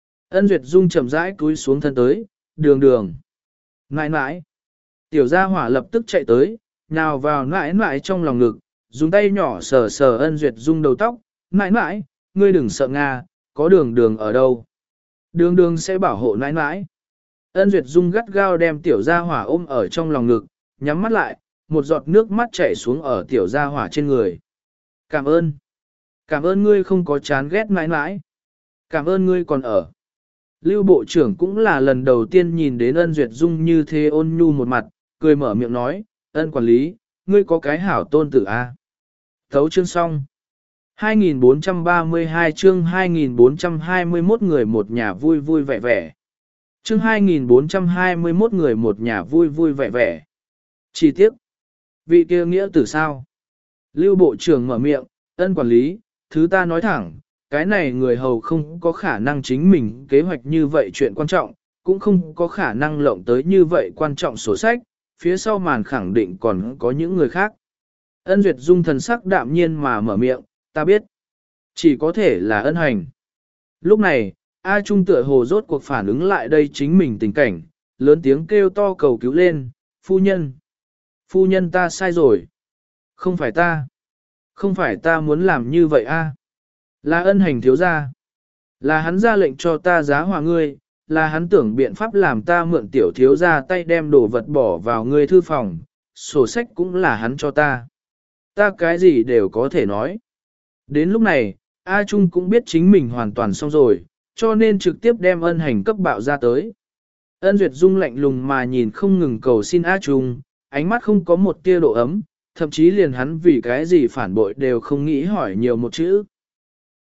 Ân duyệt dung chậm rãi cúi xuống thân tới, đường đường. Mãi mãi. Tiểu gia hỏa lập tức chạy tới, nhào vào mãi mãi trong lòng ngực, dùng tay nhỏ sờ sờ ân duyệt dung đầu tóc. Mãi mãi, ngươi đừng sợ Nga, có đường đường ở đâu. Đường đường sẽ bảo hộ mãi mãi. Ân duyệt dung gắt gao đem tiểu gia hỏa ôm ở trong lòng ngực, nhắm mắt lại, một giọt nước mắt chảy xuống ở tiểu gia hỏa trên người. Cảm ơn. Cảm ơn ngươi không có chán ghét mãi mãi. Cảm ơn ngươi còn ở. Lưu Bộ trưởng cũng là lần đầu tiên nhìn đến ân duyệt dung như thế ôn nhu một mặt, cười mở miệng nói, ân quản lý, ngươi có cái hảo tôn tử a. Thấu chương xong. hai nghìn bốn trăm ba mươi hai chương hai nghìn bốn trăm hai mươi mốt người một nhà vui vui vẻ vẻ. Chương hai nghìn bốn trăm hai mươi mốt người một nhà vui vui vẻ vẻ. Chi tiết. Vị kia nghĩa tử sao? Lưu Bộ trưởng mở miệng, ân quản lý, thứ ta nói thẳng, cái này người hầu không có khả năng chính mình kế hoạch như vậy chuyện quan trọng, cũng không có khả năng lộng tới như vậy quan trọng sổ sách, phía sau màn khẳng định còn có những người khác. Ân duyệt dung thần sắc đạm nhiên mà mở miệng, ta biết. Chỉ có thể là ân hành. Lúc này, A Trung tựa hồ rốt cuộc phản ứng lại đây chính mình tình cảnh, lớn tiếng kêu to cầu cứu lên, phu nhân. Phu nhân ta sai rồi. Không phải ta. Không phải ta muốn làm như vậy a. Là ân hành thiếu gia. Là hắn ra lệnh cho ta giá hòa ngươi, là hắn tưởng biện pháp làm ta mượn tiểu thiếu gia tay đem đồ vật bỏ vào ngươi thư phòng, sổ sách cũng là hắn cho ta. Ta cái gì đều có thể nói. Đến lúc này, A Trung cũng biết chính mình hoàn toàn xong rồi, cho nên trực tiếp đem ân hành cấp bạo ra tới. Ân Duyệt Dung lạnh lùng mà nhìn không ngừng cầu xin A Trung, ánh mắt không có một tia độ ấm, thậm chí liền hắn vì cái gì phản bội đều không nghĩ hỏi nhiều một chữ,